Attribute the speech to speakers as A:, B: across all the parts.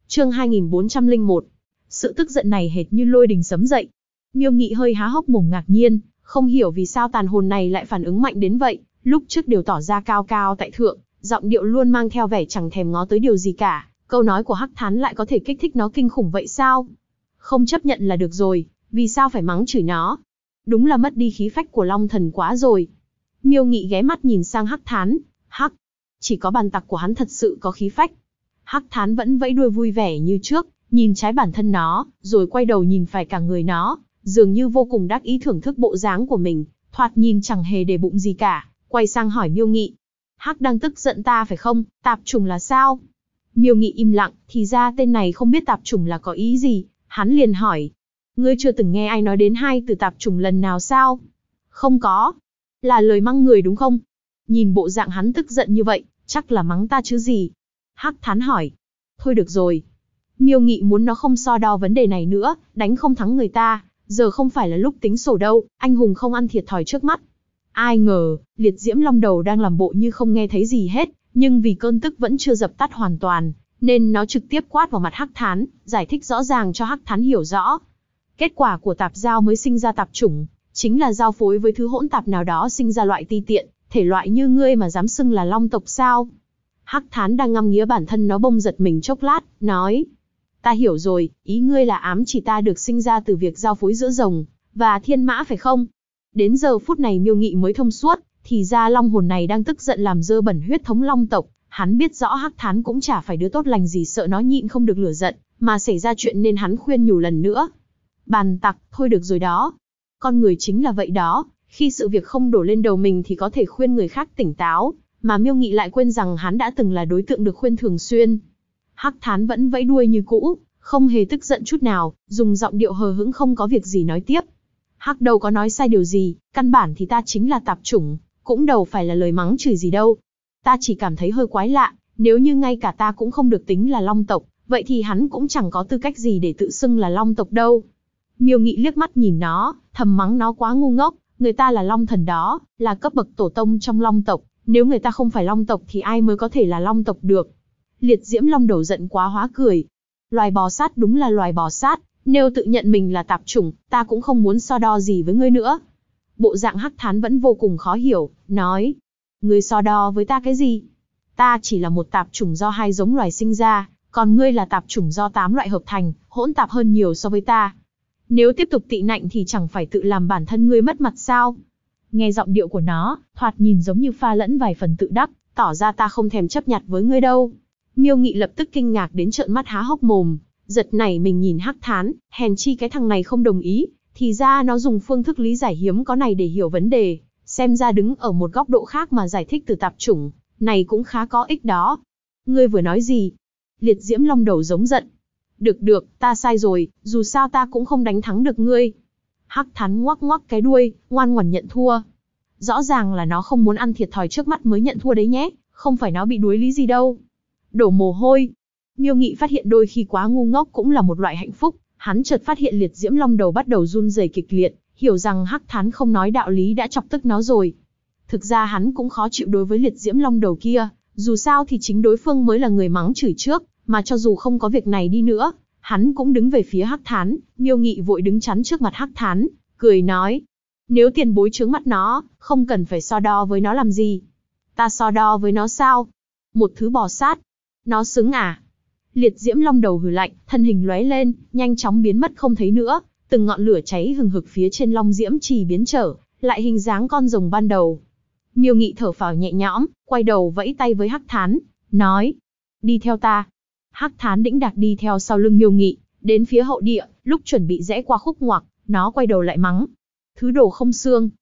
A: Chương 2401. Sự tức giận này hệt như lôi đình sấm dậy. Miêu Nghị hơi há hốc mồm ngạc nhiên, không hiểu vì sao tàn hồn này lại phản ứng mạnh đến vậy, lúc trước đều tỏ ra cao cao tại thượng, giọng điệu luôn mang theo vẻ chẳng thèm ngó tới điều gì cả, câu nói của Hắc Thán lại có thể kích thích nó kinh khủng vậy sao? Không chấp nhận là được rồi, vì sao phải mắng chửi nó? Đúng là mất đi khí phách của Long Thần quá rồi. Miêu Nghị ghé mắt nhìn sang Hắc Thán, hắc, chỉ có bàn tặc của hắn thật sự có khí phách. Hắc Thán vẫn vẫy đuôi vui vẻ như trước, nhìn trái bản thân nó, rồi quay đầu nhìn phải cả người nó, dường như vô cùng đắc ý thưởng thức bộ dáng của mình, thoạt nhìn chẳng hề để bụng gì cả, quay sang hỏi Miêu Nghị. Hắc đang tức giận ta phải không, tạp chủng là sao? Miêu Nghị im lặng, thì ra tên này không biết tạp chủng là có ý gì, hắn liền hỏi. Ngươi chưa từng nghe ai nói đến hai từ tạp chủng lần nào sao? Không có. Là lời mắng người đúng không? Nhìn bộ dạng hắn tức giận như vậy, chắc là mắng ta chứ gì? Hắc Thán hỏi. Thôi được rồi. Miêu Nghị muốn nó không so đo vấn đề này nữa, đánh không thắng người ta, giờ không phải là lúc tính sổ đâu, anh hùng không ăn thiệt thòi trước mắt. Ai ngờ, liệt diễm long đầu đang làm bộ như không nghe thấy gì hết, nhưng vì cơn tức vẫn chưa dập tắt hoàn toàn, nên nó trực tiếp quát vào mặt Hắc Thán, giải thích rõ ràng cho Hắc Thán hiểu rõ. Kết quả của tạp giao mới sinh ra tạp chủng, chính là giao phối với thứ hỗn tạp nào đó sinh ra loại ti tiện, thể loại như ngươi mà dám xưng là long tộc sao? Hắc Thán đang ngắm nghía bản thân nó bông giật mình chốc lát, nói. Ta hiểu rồi, ý ngươi là ám chỉ ta được sinh ra từ việc giao phối giữa rồng và thiên mã phải không? Đến giờ phút này Miêu Nghị mới thông suốt, thì ra long hồn này đang tức giận làm dơ bẩn huyết thống long tộc, hắn biết rõ Hắc Thán cũng chả phải đứa tốt lành gì, sợ nó nhịn không được lửa giận, mà xảy ra chuyện nên hắn khuyên nhủ lần nữa. Bàn tặc, thôi được rồi đó. Con người chính là vậy đó, khi sự việc không đổ lên đầu mình thì có thể khuyên người khác tỉnh táo, mà Miêu Nghị lại quên rằng hắn đã từng là đối tượng được khuyên thường xuyên. Hắc Thán vẫn vẫy đuôi như cũ, không hề tức giận chút nào, dùng giọng điệu hờ hững không có việc gì nói tiếp. Hắc đâu có nói sai điều gì, căn bản thì ta chính là tạp chủng, cũng đâu phải là lời mắng chửi gì đâu. Ta chỉ cảm thấy hơi quái lạ, nếu như ngay cả ta cũng không được tính là long tộc, vậy thì hắn cũng chẳng có tư cách gì để tự xưng là long tộc đâu. Miêu Nghị liếc mắt nhìn nó, thầm mắng nó quá ngu ngốc, người ta là long thần đó, là cấp bậc tổ tông trong long tộc, nếu người ta không phải long tộc thì ai mới có thể là long tộc được. Liệt diễm long đầu giận quá hóa cười. Loài bò sát đúng là loài bò sát, nếu tự nhận mình là tạp chủng, ta cũng không muốn so đo gì với ngươi nữa. Bộ dạng Hắc Thán vẫn vô cùng khó hiểu, nói. Ngươi so đo với ta cái gì? Ta chỉ là một tạp chủng do hai giống loài sinh ra, còn ngươi là tạp chủng do 8 loại hợp thành, hỗn tạp hơn nhiều so với ta. Nếu tiếp tục tị nạnh thì chẳng phải tự làm bản thân ngươi mất mặt sao? Nghe giọng điệu của nó, thoạt nhìn giống như pha lẫn vài phần tự đắc, tỏ ra ta không thèm chấp nhặt với ngươi đâu. Miêu Nghị lập tức kinh ngạc đến trợn mắt há hốc mồm, giật nảy mình nhìn Hắc Thán, hèn chi cái thằng này không đồng ý, thì ra nó dùng phương thức lý giải hiếm có này để hiểu vấn đề, xem ra đứng ở một góc độ khác mà giải thích từ tạp chủng, này cũng khá có ích đó. Ngươi vừa nói gì? Liệt diễm long đầu giống giận. Được, ta sai rồi, dù sao ta cũng không đánh thắng được ngươi. Hắc Thán ngoắc ngoắc cái đuôi, ngoan ngoãn nhận thua. Rõ ràng là nó không muốn ăn thiệt thòi trước mắt mới nhận thua đấy nhé, không phải nó bị đuối lý gì đâu. Đổ mồ hôi. Miêu Nghị phát hiện đôi khi quá ngu ngốc cũng là một loại hạnh phúc, hắn chợt phát hiện liệt diễm long đầu bắt đầu run rẩy kịch liệt, hiểu rằng Hắc Thán không nói đạo lý đã chọc tức nó rồi. Thực ra hắn cũng khó chịu đối với liệt diễm long đầu kia, dù sao thì chính đối phương mới là người mắng chửi trước, mà cho dù không có việc này đi nữa, hắn cũng đứng về phía Hắc Thán. Miêu Nghị vội đứng chắn trước mặt Hắc Thán, cười nói. Nếu tiền bối trướng mắt nó, không cần phải so đo với nó làm gì. Ta so đo với nó sao? Một thứ bò sát. Nó xứng à? Liệt diễm long đầu hừ lạnh, thân hình lóe lên, nhanh chóng biến mất không thấy nữa, từng ngọn lửa cháy hừng hực phía trên long diễm trì biến trở lại hình dáng con rồng ban đầu. Miêu Nghị thở phào nhẹ nhõm, quay đầu vẫy tay với Hắc Thán, nói. Đi theo ta. Hắc Thán đĩnh đạc đi theo sau lưng Miêu Nghị, đến phía hậu địa, lúc chuẩn bị rẽ qua khúc ngoặc, nó quay đầu lại mắng. Thứ đồ không xương.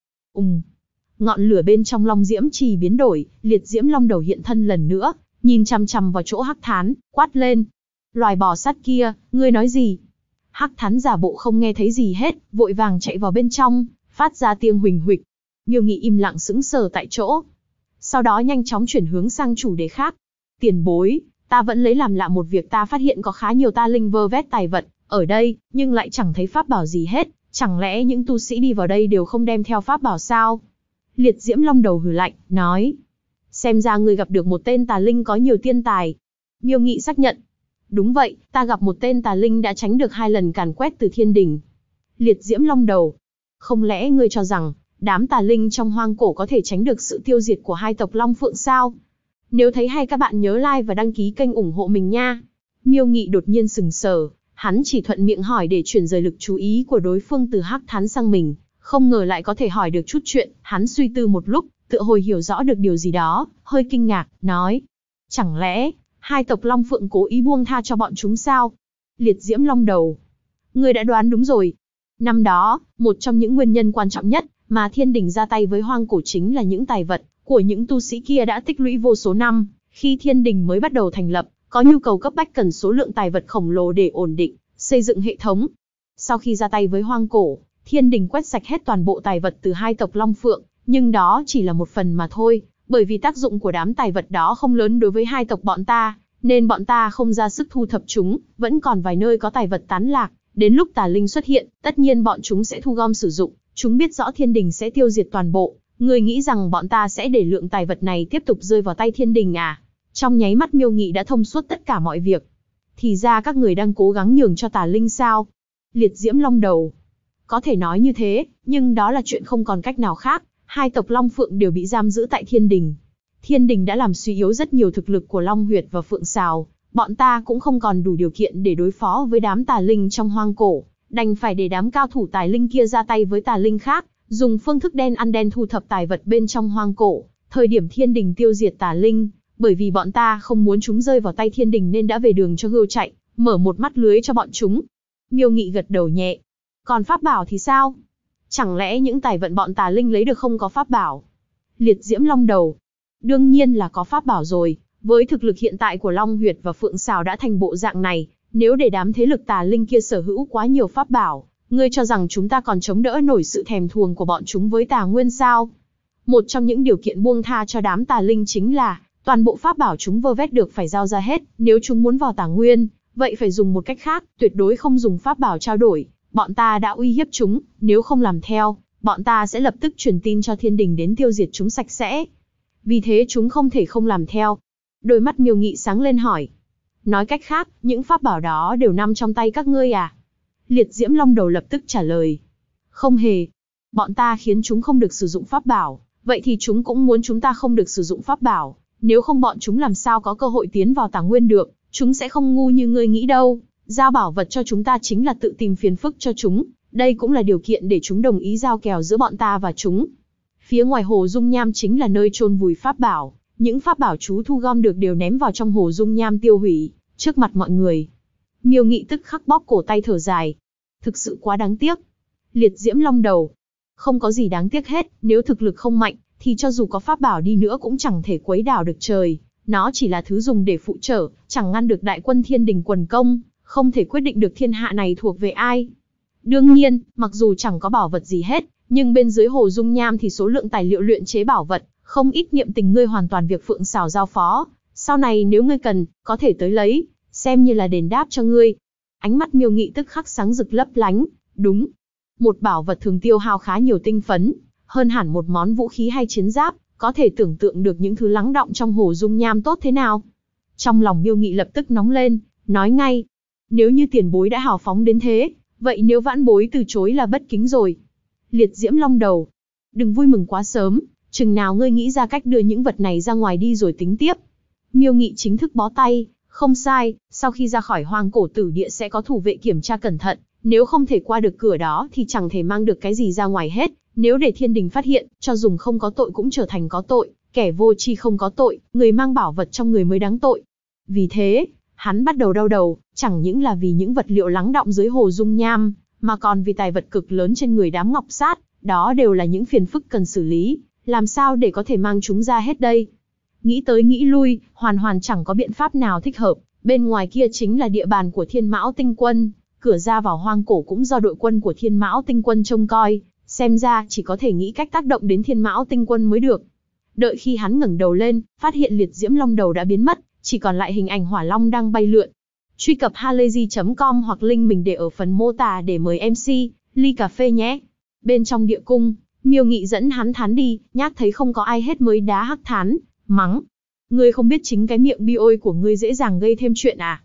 A: Ngọn lửa bên trong long diễm trì biến đổi, liệt diễm long đầu hiện thân lần nữa, nhìn chằm chằm vào chỗ Hắc Thán, quát lên. Loài bò sát kia, ngươi nói gì? Hắc Thán giả bộ không nghe thấy gì hết, vội vàng chạy vào bên trong, phát ra tiếng huỳnh huỵch. Miêu Nghị im lặng sững sờ tại chỗ. Sau đó nhanh chóng chuyển hướng sang chủ đề khác. Tiền bối, ta vẫn lấy làm lạ một việc, ta phát hiện có khá nhiều ta linh vơ vét tài vật ở đây, nhưng lại chẳng thấy pháp bảo gì hết. Chẳng lẽ những tu sĩ đi vào đây đều không đem theo pháp bảo sao? Liệt diễm long đầu hừ lạnh, nói. Xem ra người gặp được một tên tà linh có nhiều tiên tài. Miêu Nghị xác nhận. Đúng vậy, ta gặp một tên tà linh đã tránh được 2 lần càn quét từ thiên đình. Liệt diễm long đầu. Không lẽ ngươi cho rằng, đám tà linh trong hoang cổ có thể tránh được sự tiêu diệt của 2 tộc Long Phượng sao? Nếu thấy hay các bạn nhớ like và đăng ký kênh ủng hộ mình nha. Miêu Nghị đột nhiên sừng sờ, hắn chỉ thuận miệng hỏi để chuyển rời lực chú ý của đối phương từ Hắc Thán sang mình, không ngờ lại có thể hỏi được chút chuyện. Hắn suy tư một lúc, tựa hồi hiểu rõ được điều gì đó, hơi kinh ngạc, nói: chẳng lẽ 2 tộc Long Phượng cố ý buông tha cho bọn chúng sao? Liệt diễm long đầu. Ngươi đã đoán đúng rồi. Năm đó, một trong những nguyên nhân quan trọng nhất mà thiên đình ra tay với hoang cổ chính là những tài vật của những tu sĩ kia đã tích lũy vô số năm. Khi thiên đình mới bắt đầu thành lập, có nhu cầu cấp bách cần số lượng tài vật khổng lồ để ổn định, xây dựng hệ thống. Sau khi ra tay với hoang cổ, thiên đình quét sạch hết toàn bộ tài vật từ 2 tộc Long Phượng, nhưng đó chỉ là một phần mà thôi, bởi vì tác dụng của đám tài vật đó không lớn đối với 2 tộc bọn ta, nên bọn ta không ra sức thu thập chúng, vẫn còn vài nơi có tài vật tán lạc. Đến lúc tà linh xuất hiện, tất nhiên bọn chúng sẽ thu gom sử dụng, chúng biết rõ thiên đình sẽ tiêu diệt toàn bộ. Ngươi nghĩ rằng bọn ta sẽ để lượng tài vật này tiếp tục rơi vào tay thiên đình à? Trong nháy mắt Miêu Nghị đã thông suốt tất cả mọi việc. Thì ra các người đang cố gắng nhường cho tà linh sao? Liệt diễm long đầu. Có thể nói như thế, nhưng đó là chuyện không còn cách nào khác. 2 tộc Long Phượng đều bị giam giữ tại thiên đình. Thiên đình đã làm suy yếu rất nhiều thực lực của Long Huyệt và Phượng Sào. Bọn ta cũng không còn đủ điều kiện để đối phó với đám tà linh trong hoang cổ, đành phải để đám cao thủ tài linh kia ra tay với tà linh khác, dùng phương thức đen ăn đen thu thập tài vật bên trong hoang cổ. Thời điểm thiên đình tiêu diệt tà linh, bởi vì bọn ta không muốn chúng rơi vào tay thiên đình nên đã về đường cho hươu chạy, mở một mắt lưới cho bọn chúng. Miêu Nghị gật đầu nhẹ. Còn pháp bảo thì sao? Chẳng lẽ những tài vận bọn tà linh lấy được không có pháp bảo? Liệt diễm long đầu. Đương nhiên là có pháp bảo rồi. Với thực lực hiện tại của Long Huyệt và Phượng Sào đã thành bộ dạng này, nếu để đám thế lực tà linh kia sở hữu quá nhiều pháp bảo, ngươi cho rằng chúng ta còn chống đỡ nổi sự thèm thuồng của bọn chúng với tà nguyên sao? Một trong những điều kiện buông tha cho đám tà linh chính là, toàn bộ pháp bảo chúng vơ vét được phải giao ra hết, nếu chúng muốn vào tà nguyên, vậy phải dùng một cách khác, tuyệt đối không dùng pháp bảo trao đổi. Bọn ta đã uy hiếp chúng, nếu không làm theo, bọn ta sẽ lập tức truyền tin cho thiên đình đến tiêu diệt chúng sạch sẽ. Vì thế chúng không thể không làm theo. Đôi mắt Miêu Nghị sáng lên hỏi. Nói cách khác, những pháp bảo đó đều nằm trong tay các ngươi à? Liệt diễm long đầu lập tức trả lời. Không hề. Bọn ta khiến chúng không được sử dụng pháp bảo, vậy thì chúng cũng muốn chúng ta không được sử dụng pháp bảo. Nếu không bọn chúng làm sao có cơ hội tiến vào tà nguyên được, chúng sẽ không ngu như ngươi nghĩ đâu. Giao bảo vật cho chúng ta chính là tự tìm phiền phức cho chúng, đây cũng là điều kiện để chúng đồng ý giao kèo giữa bọn ta và chúng. Phía ngoài hồ dung nham chính là nơi chôn vùi pháp bảo. Những pháp bảo chú thu gom được đều ném vào trong hồ dung nham tiêu hủy, trước mặt mọi người. Miêu Nghị tức khắc bóp cổ tay thở dài. Thực sự quá đáng tiếc. Liệt diễm long đầu. Không có gì đáng tiếc hết, nếu thực lực không mạnh, thì cho dù có pháp bảo đi nữa cũng chẳng thể quấy đảo được trời. Nó chỉ là thứ dùng để phụ trợ, chẳng ngăn được đại quân thiên đình quần công, không thể quyết định được thiên hạ này thuộc về ai. Đương nhiên, mặc dù chẳng có bảo vật gì hết, nhưng bên dưới hồ dung nham thì số lượng tài liệu luyện chế bảo vật, không ít. Niệm tình ngươi hoàn toàn việc Phượng Sào giao phó. Sau này nếu ngươi cần, có thể tới lấy, xem như là đền đáp cho ngươi. Ánh mắt Miêu Nghị tức khắc sáng rực lấp lánh. Đúng. Một bảo vật thường tiêu hao khá nhiều tinh phấn, hơn hẳn một món vũ khí hay chiến giáp, có thể tưởng tượng được những thứ lắng đọng trong hồ dung nham tốt thế nào. Trong lòng Miêu Nghị lập tức nóng lên, nói ngay. Nếu như tiền bối đã hào phóng đến thế, vậy nếu vãn bối từ chối là bất kính rồi. Liệt diễm long đầu. Đừng vui mừng quá sớm, chừng nào ngươi nghĩ ra cách đưa những vật này ra ngoài đi rồi tính tiếp. Miêu Nghị chính thức bó tay. Không sai, sau khi ra khỏi hoang cổ tử địa sẽ có thủ vệ kiểm tra cẩn thận, nếu không thể qua được cửa đó thì chẳng thể mang được cái gì ra ngoài hết. Nếu để thiên đình phát hiện, cho dùng không có tội cũng trở thành có tội, kẻ vô tri không có tội, người mang bảo vật trong người mới đáng tội. Vì thế, hắn bắt đầu đau đầu, chẳng những là vì những vật liệu lắng đọng dưới hồ dung nham, mà còn vì tài vật cực lớn trên người đám ngọc sát, đó đều là những phiền phức cần xử lý, làm sao để có thể mang chúng ra hết đây? Nghĩ tới nghĩ lui, hoàn chẳng có biện pháp nào thích hợp, bên ngoài kia chính là địa bàn của Thiên Mão Tinh Quân, cửa ra vào hoang cổ cũng do đội quân của Thiên Mão Tinh Quân trông coi, xem ra chỉ có thể nghĩ cách tác động đến Thiên Mão Tinh Quân mới được. Đợi khi hắn ngẩng đầu lên, phát hiện liệt diễm long đầu đã biến mất, chỉ còn lại hình ảnh hỏa long đang bay lượn. Truy cập halayzi.com hoặc link mình để ở phần mô tả để mời MC ly cà phê nhé. Bên trong địa cung, Miêu Nghị dẫn hắn Thán đi, nhác thấy không có ai hết mới đá Hắc Thán, mắng: ngươi không biết chính cái miệng bi ôi của ngươi dễ dàng gây thêm chuyện à?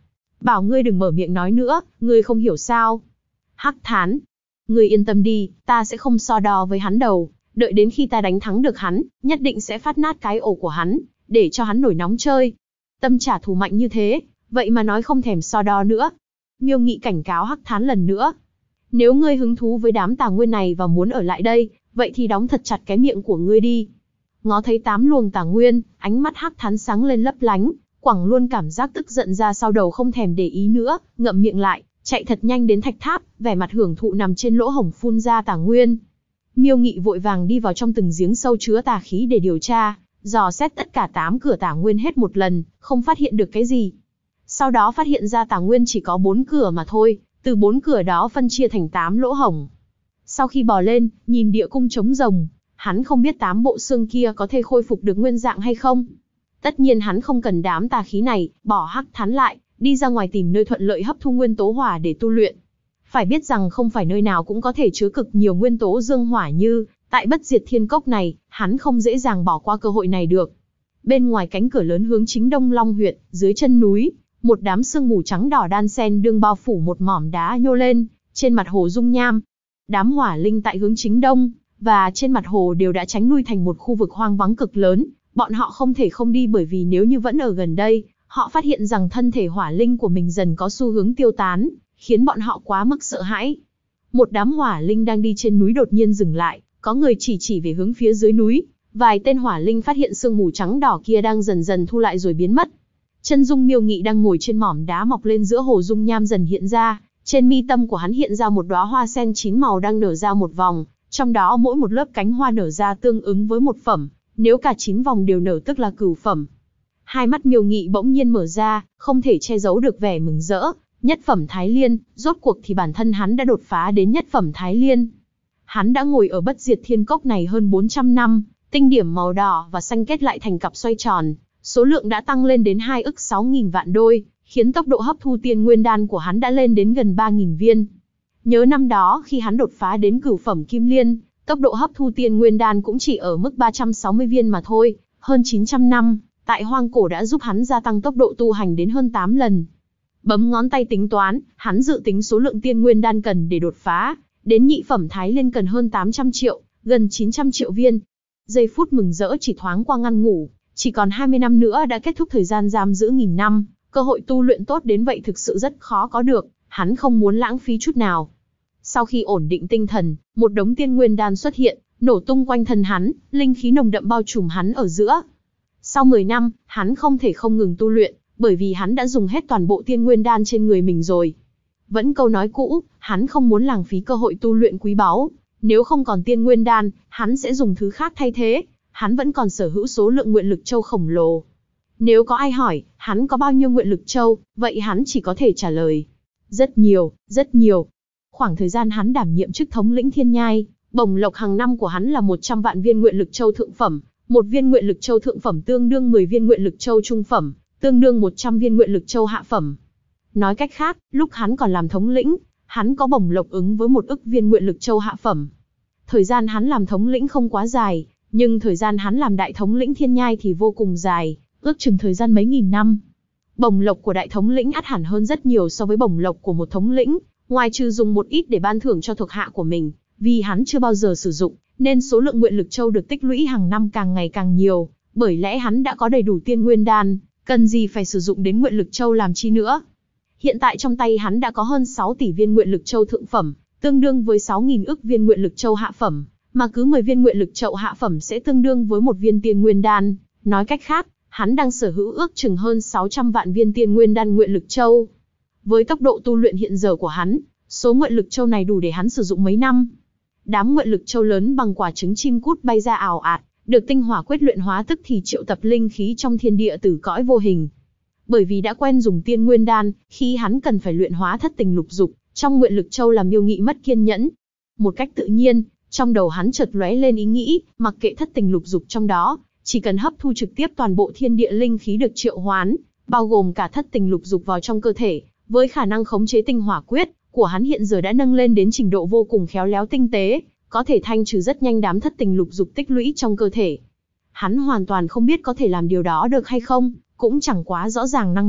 A: Bảo ngươi đừng mở miệng nói nữa, ngươi không hiểu sao? Hắc Thán, ngươi yên tâm đi, ta sẽ không so đo với hắn đâu, đợi đến khi ta đánh thắng được hắn, nhất định sẽ phát nát cái ổ của hắn, để cho hắn nổi nóng chơi. Tâm trả thù mạnh như thế, vậy mà nói không thèm so đo nữa. Miêu Nghị cảnh cáo Hắc Thán lần nữa. Nếu ngươi hứng thú với đám tà nguyên này và muốn ở lại đây, vậy thì đóng thật chặt cái miệng của ngươi đi. Ngó thấy 8 luồng tà nguyên, ánh mắt Hắc Thán sáng lên lấp lánh, quẳng luôn cảm giác tức giận ra sau đầu không thèm để ý nữa, ngậm miệng lại, chạy thật nhanh đến thạch tháp, vẻ mặt hưởng thụ nằm trên lỗ hổng phun ra tà nguyên. Miêu Nghị vội vàng đi vào trong từng giếng sâu chứa tà khí để điều tra, dò xét tất cả 8 cửa tà nguyên hết một lần, không phát hiện được cái gì. Sau đó phát hiện ra tà nguyên chỉ có 4 cửa mà thôi, từ 4 cửa đó phân chia thành 8 lỗ hổng. Sau khi bò lên, nhìn địa cung trống rồng, hắn không biết 8 bộ xương kia có thể khôi phục được nguyên dạng hay không. Tất nhiên hắn không cần đám tà khí này, bỏ Hắc Thán lại, đi ra ngoài tìm nơi thuận lợi hấp thu nguyên tố hỏa để tu luyện. Phải biết rằng không phải nơi nào cũng có thể chứa cực nhiều nguyên tố dương hỏa như tại Bất Diệt Thiên Cốc này, hắn không dễ dàng bỏ qua cơ hội này được. Bên ngoài cánh cửa lớn hướng chính Đông Long huyệt, dưới chân núi, một đám sương mù trắng đỏ đan sen đương bao phủ một mỏm đá nhô lên, trên mặt hồ dung nham. Đám hỏa linh tại hướng chính đông và trên mặt hồ đều đã tránh lui thành một khu vực hoang vắng cực lớn, bọn họ không thể không đi bởi vì nếu như vẫn ở gần đây, họ phát hiện rằng thân thể hỏa linh của mình dần có xu hướng tiêu tán, khiến bọn họ quá mức sợ hãi. Một đám hỏa linh đang đi trên núi đột nhiên dừng lại, có người chỉ về hướng phía dưới núi, vài tên hỏa linh phát hiện sương mù trắng đỏ kia đang dần dần thu lại rồi biến mất. Chân dung Miêu Nghị đang ngồi trên mỏm đá mọc lên giữa hồ dung nham dần hiện ra, trên mi tâm của hắn hiện ra một đóa hoa sen 9 màu đang nở ra một vòng, trong đó mỗi một lớp cánh hoa nở ra tương ứng với một phẩm, nếu cả 9 vòng đều nở tức là cửu phẩm. Hai mắt Miêu Nghị bỗng nhiên mở ra, không thể che giấu được vẻ mừng rỡ, nhất phẩm Thái Liên, rốt cuộc thì bản thân hắn đã đột phá đến nhất phẩm Thái Liên. Hắn đã ngồi ở Bất Diệt Thiên Cốc này hơn 400 năm, tinh điểm màu đỏ và xanh kết lại thành cặp xoay tròn, số lượng đã tăng lên đến 2 ức 6.000 vạn đôi, khiến tốc độ hấp thu tiên nguyên đan của hắn đã lên đến gần 3.000 viên. Nhớ năm đó khi hắn đột phá đến cửu phẩm Kim Liên, tốc độ hấp thu tiên nguyên đan cũng chỉ ở mức 360 viên mà thôi, hơn 900 năm, tại hoang cổ đã giúp hắn gia tăng tốc độ tu hành đến hơn 8 lần. Bấm ngón tay tính toán, hắn dự tính số lượng tiên nguyên đan cần để đột phá, đến nhị phẩm Thái Liên cần hơn 800 triệu, gần 900 triệu viên. Giây phút mừng rỡ chỉ thoáng qua ngăn ngủ, chỉ còn 20 năm nữa đã kết thúc thời gian giam giữ 1000 năm, cơ hội tu luyện tốt đến vậy thực sự rất khó có được, hắn không muốn lãng phí chút nào. Sau khi ổn định tinh thần, một đống tiên nguyên đan xuất hiện, nổ tung quanh thân hắn, linh khí nồng đậm bao trùm hắn ở giữa. Sau 10 năm, hắn không thể không ngừng tu luyện, bởi vì hắn đã dùng hết toàn bộ tiên nguyên đan trên người mình rồi. Vẫn câu nói cũ, hắn không muốn lãng phí cơ hội tu luyện quý báu, nếu không còn tiên nguyên đan, hắn sẽ dùng thứ khác thay thế, hắn vẫn còn sở hữu số lượng nguyện lực châu khổng lồ. Nếu có ai hỏi, hắn có bao nhiêu nguyện lực châu, vậy hắn chỉ có thể trả lời. Rất nhiều, rất nhiều. Khoảng thời gian hắn đảm nhiệm chức thống lĩnh Thiên Nhai, bổng lộc hàng năm của hắn là 100 vạn viên nguyện lực châu thượng phẩm, một viên nguyện lực châu thượng phẩm tương đương 10 viên nguyện lực châu trung phẩm, tương đương 100 viên nguyện lực châu hạ phẩm. Nói cách khác, lúc hắn còn làm thống lĩnh, hắn có bổng lộc ứng với 1 ức viên nguyện lực châu hạ phẩm. Thời gian hắn làm thống lĩnh không quá dài, nhưng thời gian hắn làm đại thống lĩnh Thiên Nhai thì vô cùng dài, ước chừng thời gian mấy nghìn năm. Bổng lộc của đại thống lĩnh ắt hẳn hơn rất nhiều so với bổng lộc của một thống lĩnh, ngoài trừ dùng một ít để ban thưởng cho thuộc hạ của mình, vì hắn chưa bao giờ sử dụng, nên số lượng nguyện lực châu được tích lũy hàng năm càng ngày càng nhiều, bởi lẽ hắn đã có đầy đủ tiên nguyên đan, cần gì phải sử dụng đến nguyện lực châu làm chi nữa. Hiện tại trong tay hắn đã có hơn 6 tỷ viên nguyện lực châu thượng phẩm, tương đương với 6.000 ức viên nguyện lực châu hạ phẩm, mà cứ 10 viên nguyện lực châu hạ phẩm sẽ tương đương với một viên tiên nguyên đan. Nói cách khác, hắn đang sở hữu ước chừng hơn 600 vạn viên tiên nguyên đan nguyện lực châu. Với tốc độ tu luyện hiện giờ của hắn, số nguyện lực châu này đủ để hắn sử dụng mấy năm. Đám nguyện lực châu lớn bằng quả trứng chim cút bay ra ào ạt, được tinh hỏa quyết luyện hóa tức thì triệu tập linh khí trong thiên địa từ cõi vô hình. Bởi vì đã quen dùng tiên nguyên đan, khi hắn cần phải luyện hóa thất tình lục dục, trong nguyện lực châu làm Miêu Nghị mất kiên nhẫn. Một cách tự nhiên, trong đầu hắn chợt lóe lên ý nghĩ, mặc kệ thất tình lục dục trong đó, chỉ cần hấp thu trực tiếp toàn bộ thiên địa linh khí được triệu hoán, bao gồm cả thất tình lục dục vào trong cơ thể, với khả năng khống chế tinh hỏa quyết của hắn hiện giờ đã nâng lên đến trình độ vô cùng khéo léo tinh tế, có thể thanh trừ rất nhanh đám thất tình lục dục tích lũy trong cơ thể. Hắn hoàn toàn không biết có thể làm điều đó được hay không, cũng chẳng quá rõ ràng năng lực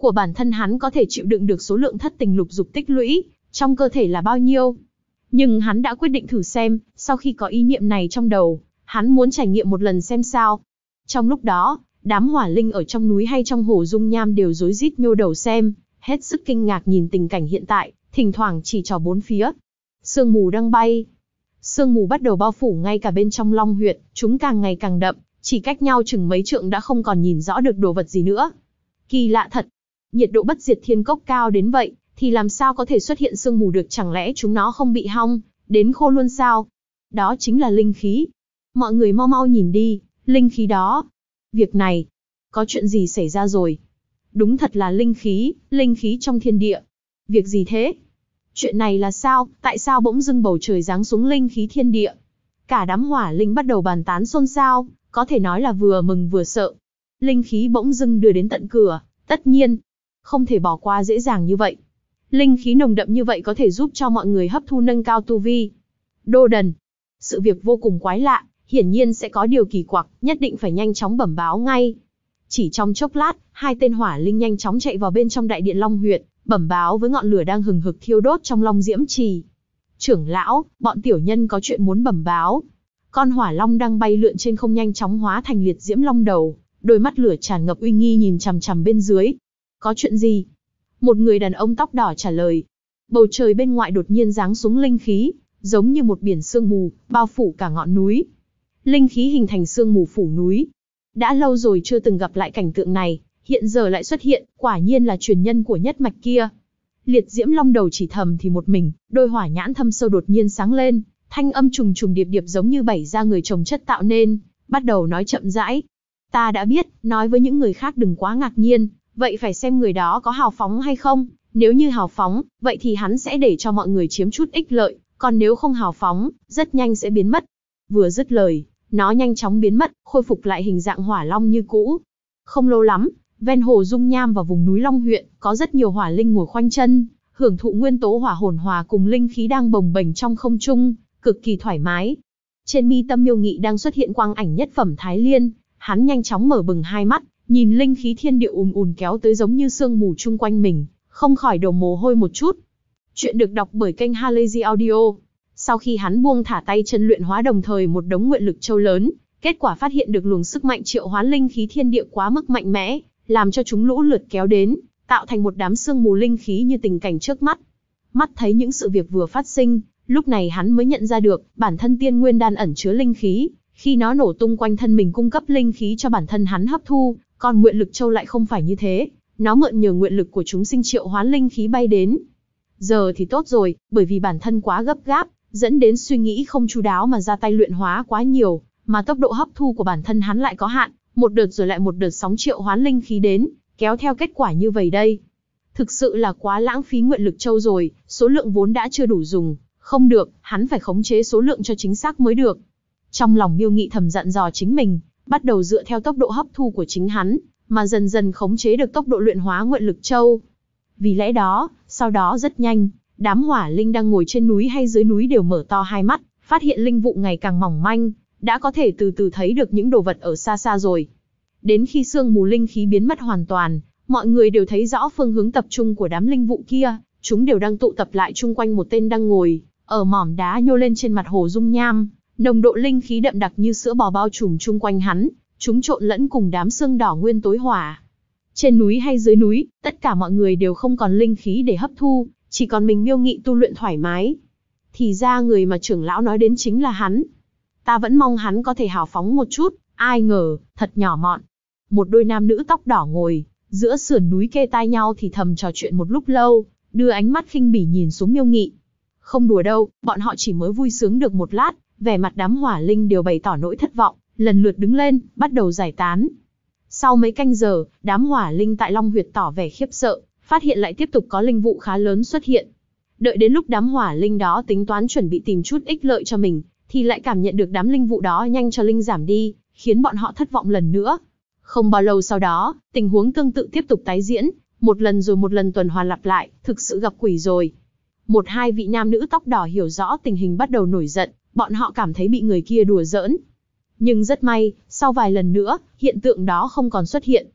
A: của bản thân hắn có thể chịu đựng được số lượng thất tình lục dục tích lũy trong cơ thể là bao nhiêu. Nhưng hắn đã quyết định thử xem, sau khi có ý niệm này trong đầu, hắn muốn trải nghiệm một lần xem sao. Trong lúc đó, đám hỏa linh ở trong núi hay trong hồ dung nham đều rối rít nhô đầu xem, hết sức kinh ngạc nhìn tình cảnh hiện tại, thỉnh thoảng chỉ trỏ bốn phía. Sương mù đang bay. Sương mù bắt đầu bao phủ ngay cả bên trong long huyệt, chúng càng ngày càng đậm, chỉ cách nhau chừng mấy trượng đã không còn nhìn rõ được đồ vật gì nữa. Kỳ lạ thật, nhiệt độ bất diệt thiên cốc cao đến vậy, thì làm sao có thể xuất hiện sương mù được, chẳng lẽ chúng nó không bị hong đến khô luôn sao? Đó chính là linh khí. Mọi người mau mau nhìn đi, linh khí đó. Việc này, có chuyện gì xảy ra rồi? Đúng thật là linh khí trong thiên địa. Việc gì thế? Chuyện này là sao? Tại sao bỗng dưng bầu trời giáng xuống linh khí thiên địa? Cả đám hỏa linh bắt đầu bàn tán xôn xao, có thể nói là vừa mừng vừa sợ. Linh khí bỗng dưng đưa đến tận cửa, tất nhiên, không thể bỏ qua dễ dàng như vậy. Linh khí nồng đậm như vậy có thể giúp cho mọi người hấp thu nâng cao tu vi. Đô đần. Sự việc vô cùng quái lạ, hiển nhiên sẽ có điều kỳ quặc, nhất định phải nhanh chóng bẩm báo ngay. Chỉ trong chốc lát, hai tên hỏa linh nhanh chóng chạy vào bên trong đại điện Long Huyệt, bẩm báo với ngọn lửa đang hừng hực thiêu đốt trong Long Diễm Trì. Trưởng lão, bọn tiểu nhân có chuyện muốn bẩm báo. Con hỏa long đang bay lượn trên không nhanh chóng hóa thành liệt diễm long đầu, đôi mắt lửa tràn ngập uy nghi nhìn chằm chằm bên dưới. Có chuyện gì? Một người đàn ông tóc đỏ trả lời. Bầu trời bên ngoài đột nhiên giáng xuống linh khí, giống như một biển sương mù, bao phủ cả ngọn núi. Linh khí hình thành sương mù phủ núi. Đã lâu rồi chưa từng gặp lại cảnh tượng này, hiện giờ lại xuất hiện, quả nhiên là truyền nhân của nhất mạch kia. Liệt diễm long đầu chỉ thầm thì một mình, đôi hỏa nhãn thâm sâu đột nhiên sáng lên, thanh âm trùng trùng điệp điệp giống như bảy ra người chồng chất tạo nên, bắt đầu nói chậm rãi. Ta đã biết, nói với những người khác đừng quá ngạc nhiên, vậy phải xem người đó có hào phóng hay không, nếu như hào phóng, vậy thì hắn sẽ để cho mọi người chiếm chút ích lợi, còn nếu không hào phóng, rất nhanh sẽ biến mất. Vừa dứt lời, nó nhanh chóng biến mất, khôi phục lại hình dạng hỏa long như cũ. Không lâu lắm, ven hồ dung nham và vùng núi Long huyện, có rất nhiều hỏa linh ngồi khoanh chân, hưởng thụ nguyên tố hỏa hồn hòa cùng linh khí đang bồng bềnh trong không trung, cực kỳ thoải mái. Trên mi tâm Miêu Nghị đang xuất hiện quang ảnh nhất phẩm Thái Liên, hắn nhanh chóng mở bừng hai mắt, nhìn linh khí thiên địa ùn ùn kéo tới giống như sương mù chung quanh mình, không khỏi đổ mồ hôi một chút. Chuyện được đọc bởi kênh Halazy Audio. Sau khi hắn buông thả tay chân luyện hóa đồng thời một đống nguyện lực châu lớn, kết quả phát hiện được luồng sức mạnh triệu hoán linh khí thiên địa quá mức mạnh mẽ, làm cho chúng lũ lượt kéo đến, tạo thành một đám sương mù linh khí như tình cảnh trước mắt. Mắt thấy những sự việc vừa phát sinh, lúc này hắn mới nhận ra được, bản thân tiên nguyên đan ẩn chứa linh khí, khi nó nổ tung quanh thân mình cung cấp linh khí cho bản thân hắn hấp thu, còn nguyện lực châu lại không phải như thế, nó mượn nhờ nguyện lực của chúng sinh triệu hoán linh khí bay đến. Giờ thì tốt rồi, bởi vì bản thân quá gấp gáp, dẫn đến suy nghĩ không chu đáo mà ra tay luyện hóa quá nhiều, mà tốc độ hấp thu của bản thân hắn lại có hạn, một đợt rồi lại một đợt sóng triệu hoán linh khí đến, kéo theo kết quả như vậy đây. Thực sự là quá lãng phí nguyện lực châu rồi, số lượng vốn đã chưa đủ dùng, không được, hắn phải khống chế số lượng cho chính xác mới được. Trong lòng Miêu Nghị thầm dặn dò chính mình, bắt đầu dựa theo tốc độ hấp thu của chính hắn, mà dần dần khống chế được tốc độ luyện hóa nguyện lực châu. Vì lẽ đó, sau đó rất nhanh, đám hỏa linh đang ngồi trên núi hay dưới núi đều mở to hai mắt, phát hiện linh vụ ngày càng mỏng manh, đã có thể từ từ thấy được những đồ vật ở xa xa rồi. Đến khi sương mù linh khí biến mất hoàn toàn, mọi người đều thấy rõ phương hướng tập trung của đám linh vụ kia, chúng đều đang tụ tập lại chung quanh một tên đang ngồi ở mỏm đá nhô lên trên mặt hồ dung nham, nồng độ linh khí đậm đặc như sữa bò bao trùm chung quanh hắn, chúng trộn lẫn cùng đám sương đỏ nguyên tối hỏa. Trên núi hay dưới núi, tất cả mọi người đều không còn linh khí để hấp thu, chỉ còn mình Miêu Nghị tu luyện thoải mái. Thì ra người mà trưởng lão nói đến chính là hắn. Ta vẫn mong hắn có thể hào phóng một chút, ai ngờ, thật nhỏ mọn. Một đôi nam nữ tóc đỏ ngồi giữa sườn núi kê tai nhau thì thầm trò chuyện một lúc lâu, đưa ánh mắt khinh bỉ nhìn xuống Miêu Nghị. Không đùa đâu, bọn họ chỉ mới vui sướng được một lát, vẻ mặt đám hỏa linh đều bày tỏ nỗi thất vọng, lần lượt đứng lên, bắt đầu giải tán. Sau mấy canh giờ, đám hỏa linh tại Long Huyệt tỏ vẻ khiếp sợ, phát hiện lại tiếp tục có linh vụ khá lớn xuất hiện. Đợi đến lúc đám hỏa linh đó tính toán chuẩn bị tìm chút ích lợi cho mình, thì lại cảm nhận được đám linh vụ đó nhanh cho linh giảm đi, khiến bọn họ thất vọng lần nữa. Không bao lâu sau đó, tình huống tương tự tiếp tục tái diễn, một lần rồi một lần tuần hoàn lặp lại, thực sự gặp quỷ rồi. Một hai vị nam nữ tóc đỏ hiểu rõ tình hình bắt đầu nổi giận, bọn họ cảm thấy bị người kia đùa giỡn. Nhưng rất may, sau vài lần nữa, hiện tượng đó không còn xuất hiện.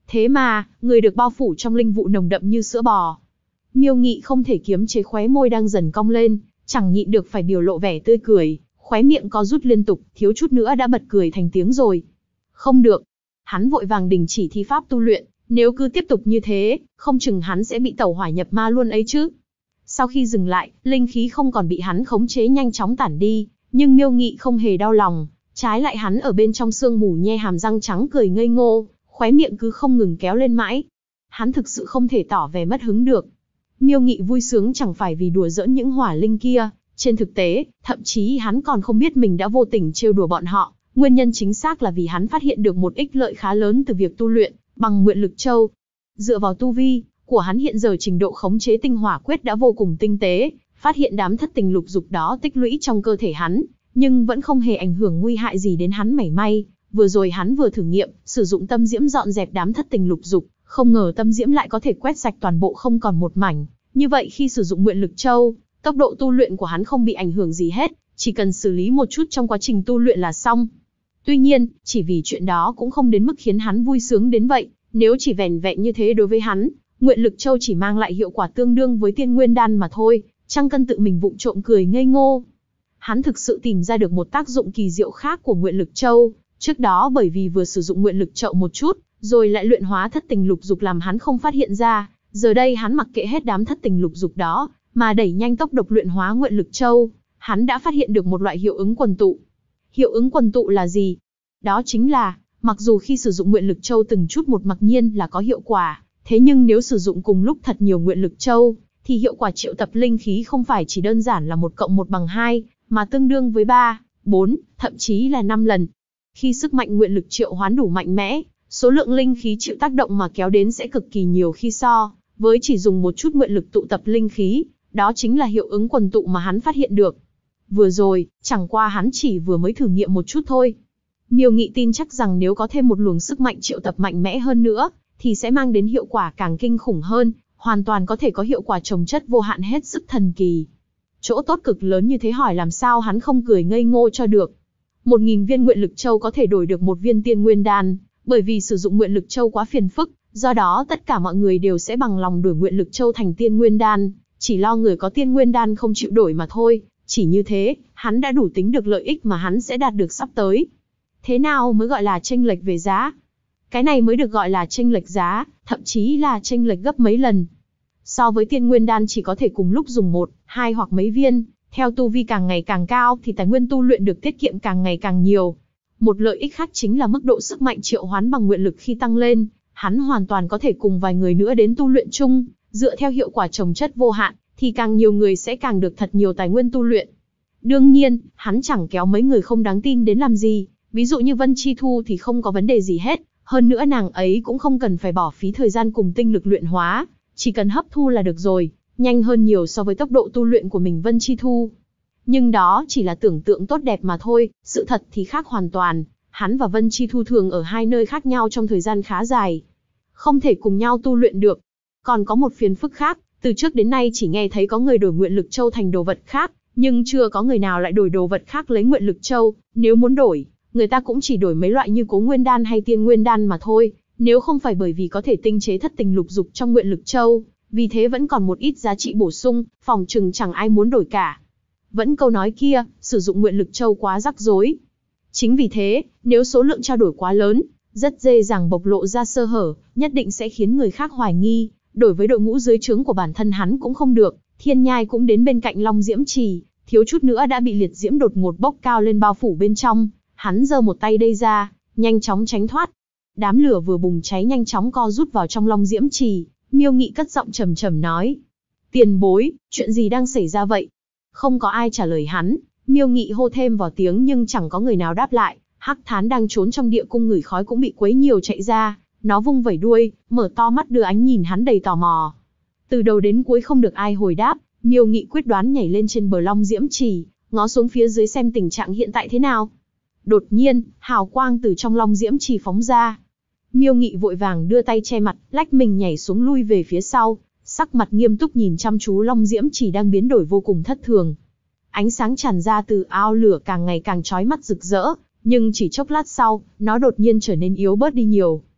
A: Thế mà, người được bao phủ trong linh vụ nồng đậm như sữa bò. Miêu Nghị không thể kiềm chế khóe môi đang dần cong lên, chẳng nhịn được phải biểu lộ vẻ tươi cười, khóe miệng co rút liên tục, thiếu chút nữa đã bật cười thành tiếng rồi. Không được. Hắn vội vàng đình chỉ thi pháp tu luyện, nếu cứ tiếp tục như thế, không chừng hắn sẽ bị tẩu hỏa nhập ma luôn ấy chứ. Sau khi dừng lại, linh khí không còn bị hắn khống chế nhanh chóng tản đi, nhưng Miêu Nghị không hề đau lòng, trái lại hắn ở bên trong sương mù nhe hàm răng trắng cười ngây ngô, khóe miệng cứ không ngừng kéo lên mãi. Hắn thực sự không thể tỏ vẻ mất hứng được. Miêu Nghị vui sướng chẳng phải vì đùa giỡn những hỏa linh kia, trên thực tế, thậm chí hắn còn không biết mình đã vô tình trêu đùa bọn họ, nguyên nhân chính xác là vì hắn phát hiện được một ích lợi khá lớn từ việc tu luyện bằng Nguyện Lực Châu. Dựa vào tu vi của hắn hiện giờ, trình độ khống chế tinh hỏa quyết đã vô cùng tinh tế, phát hiện đám thất tình lục dục đó tích lũy trong cơ thể hắn, nhưng vẫn không hề ảnh hưởng nguy hại gì đến hắn mảy may. Vừa rồi hắn vừa thử nghiệm sử dụng tâm diễm dọn dẹp đám thất tình lục dục, không ngờ tâm diễm lại có thể quét sạch toàn bộ không còn một mảnh. Như vậy khi sử dụng Nguyện Lực Châu, tốc độ tu luyện của hắn không bị ảnh hưởng gì hết, chỉ cần xử lý một chút trong quá trình tu luyện là xong. Tuy nhiên, chỉ vì chuyện đó cũng không đến mức khiến hắn vui sướng đến vậy, nếu chỉ vẻn vẹn như thế đối với hắn, Nguyện Lực Châu chỉ mang lại hiệu quả tương đương với Tiên Nguyên Đan mà thôi, Trang Cân tự mình vụng trộm cười ngây ngô. Hắn thực sự tìm ra được một tác dụng kỳ diệu khác của Nguyện Lực Châu, trước đó bởi vì vừa sử dụng Nguyện Lực Châu một chút, rồi lại luyện hóa thất tình lục dục làm hắn không phát hiện ra, giờ đây hắn mặc kệ hết đám thất tình lục dục đó, mà đẩy nhanh tốc độ luyện hóa Nguyện Lực Châu, hắn đã phát hiện được một loại hiệu ứng quần tụ. Hiệu ứng quần tụ là gì? Đó chính là, mặc dù khi sử dụng Nguyện Lực Châu từng chút một mặc nhiên là có hiệu quả, thế nhưng nếu sử dụng cùng lúc thật nhiều Nguyện Lực Châu, thì hiệu quả triệu tập linh khí không phải chỉ đơn giản là 1 + 1 = 2, mà tương đương với 3, 4, thậm chí là 5 lần. Khi sức mạnh Nguyện Lực triệu hoán đủ mạnh mẽ, số lượng linh khí chịu tác động mà kéo đến sẽ cực kỳ nhiều khi so với chỉ dùng một chút nguyện lực tụ tập linh khí, đó chính là hiệu ứng quần tụ mà hắn phát hiện được. Vừa rồi, chẳng qua hắn chỉ vừa mới thử nghiệm một chút thôi. Miêu Nghị tin chắc rằng nếu có thêm một luồng sức mạnh triệu tập mạnh mẽ hơn nữa, thì sẽ mang đến hiệu quả càng kinh khủng hơn, hoàn toàn có thể có hiệu quả chồng chất vô hạn hết sức thần kỳ. Chỗ tốt cực lớn như thế hỏi làm sao hắn không cười ngây ngô cho được. 1000 viên Nguyện Lực Châu có thể đổi được một viên Tiên Nguyên Đan, bởi vì sử dụng Nguyện Lực Châu quá phiền phức, do đó tất cả mọi người đều sẽ bằng lòng đổi Nguyện Lực Châu thành Tiên Nguyên Đan, chỉ lo người có Tiên Nguyên Đan không chịu đổi mà thôi. Chỉ như thế, hắn đã đủ tính được lợi ích mà hắn sẽ đạt được sắp tới. Thế nào mới gọi là chênh lệch về giá? Cái này mới được gọi là chênh lệch giá, thậm chí là chênh lệch gấp mấy lần. So với Tiên Nguyên Đan chỉ có thể cùng lúc dùng 1, 2 hoặc mấy viên, theo tu vi càng ngày càng cao thì tài nguyên tu luyện được tiết kiệm càng ngày càng nhiều. Một lợi ích khác chính là mức độ sức mạnh triệu hoán bằng nguyện lực khi tăng lên, hắn hoàn toàn có thể cùng vài người nữa đến tu luyện chung, dựa theo hiệu quả chồng chất vô hạn, thì càng nhiều người sẽ càng được thật nhiều tài nguyên tu luyện. Đương nhiên, hắn chẳng kéo mấy người không đáng tin đến làm gì, ví dụ như Vân Chi Thu thì không có vấn đề gì hết, hơn nữa nàng ấy cũng không cần phải bỏ phí thời gian cùng tinh lực luyện hóa, chỉ cần hấp thu là được rồi, nhanh hơn nhiều so với tốc độ tu luyện của mình Vân Chi Thu. Nhưng đó chỉ là tưởng tượng tốt đẹp mà thôi, sự thật thì khác hoàn toàn, hắn và Vân Chi Thu thường ở hai nơi khác nhau trong thời gian khá dài, không thể cùng nhau tu luyện được. Còn có một phiền phức khác, từ trước đến nay chỉ nghe thấy có người đổi nguyện lực châu thành đồ vật khác, nhưng chưa có người nào lại đổi đồ vật khác lấy nguyện lực châu. Nếu muốn đổi, người ta cũng chỉ đổi mấy loại như Cố Nguyên Đan hay Tiên Nguyên Đan mà thôi, nếu không phải bởi vì có thể tinh chế thất tình lục dục trong nguyện lực châu, vì thế vẫn còn một ít giá trị bổ sung, phòng chừng chẳng ai muốn đổi cả. Vẫn câu nói kia, sử dụng nguyện lực châu quá rắc rối. Chính vì thế, nếu số lượng trao đổi quá lớn, rất dễ dàng bộc lộ ra sơ hở, nhất định sẽ khiến người khác hoài nghi. Đổi với đội ngũ dưới trướng của bản thân hắn cũng không được, Thiên Nhai cũng đến bên cạnh Long Diễm Trì, thiếu chút nữa đã bị liệt diễm đột ngột bốc cao lên bao phủ bên trong. Hắn giơ một tay đây ra, nhanh chóng tránh thoát. Đám lửa vừa bùng cháy nhanh chóng co rút vào trong Long Diễm Trì. Miêu Nghị cất giọng trầm trầm nói: "Tiền bối, chuyện gì đang xảy ra vậy?" Không có ai trả lời hắn. Miêu Nghị hô thêm vào tiếng nhưng chẳng có người nào đáp lại. Hắc Thán đang trốn trong địa cung ngửi khói cũng bị quấy nhiều chạy ra. Nó vung vẩy đuôi, mở to mắt đưa ánh nhìn hắn đầy tò mò. Từ đầu đến cuối không được ai hồi đáp. Miêu Nghị quyết đoán nhảy lên trên bờ Long Diễm Trì, ngó xuống phía dưới xem tình trạng hiện tại thế nào. Đột nhiên, hào quang từ trong Long Diễm Trì phóng ra. Miêu Nghị vội vàng đưa tay che mặt, lách mình nhảy xuống lui về phía sau, sắc mặt nghiêm túc nhìn chăm chú Long Diễm Trì đang biến đổi vô cùng thất thường. Ánh sáng tràn ra từ ao lửa càng ngày càng chói mắt rực rỡ, nhưng chỉ chốc lát sau, nó đột nhiên trở nên yếu bớt đi nhiều.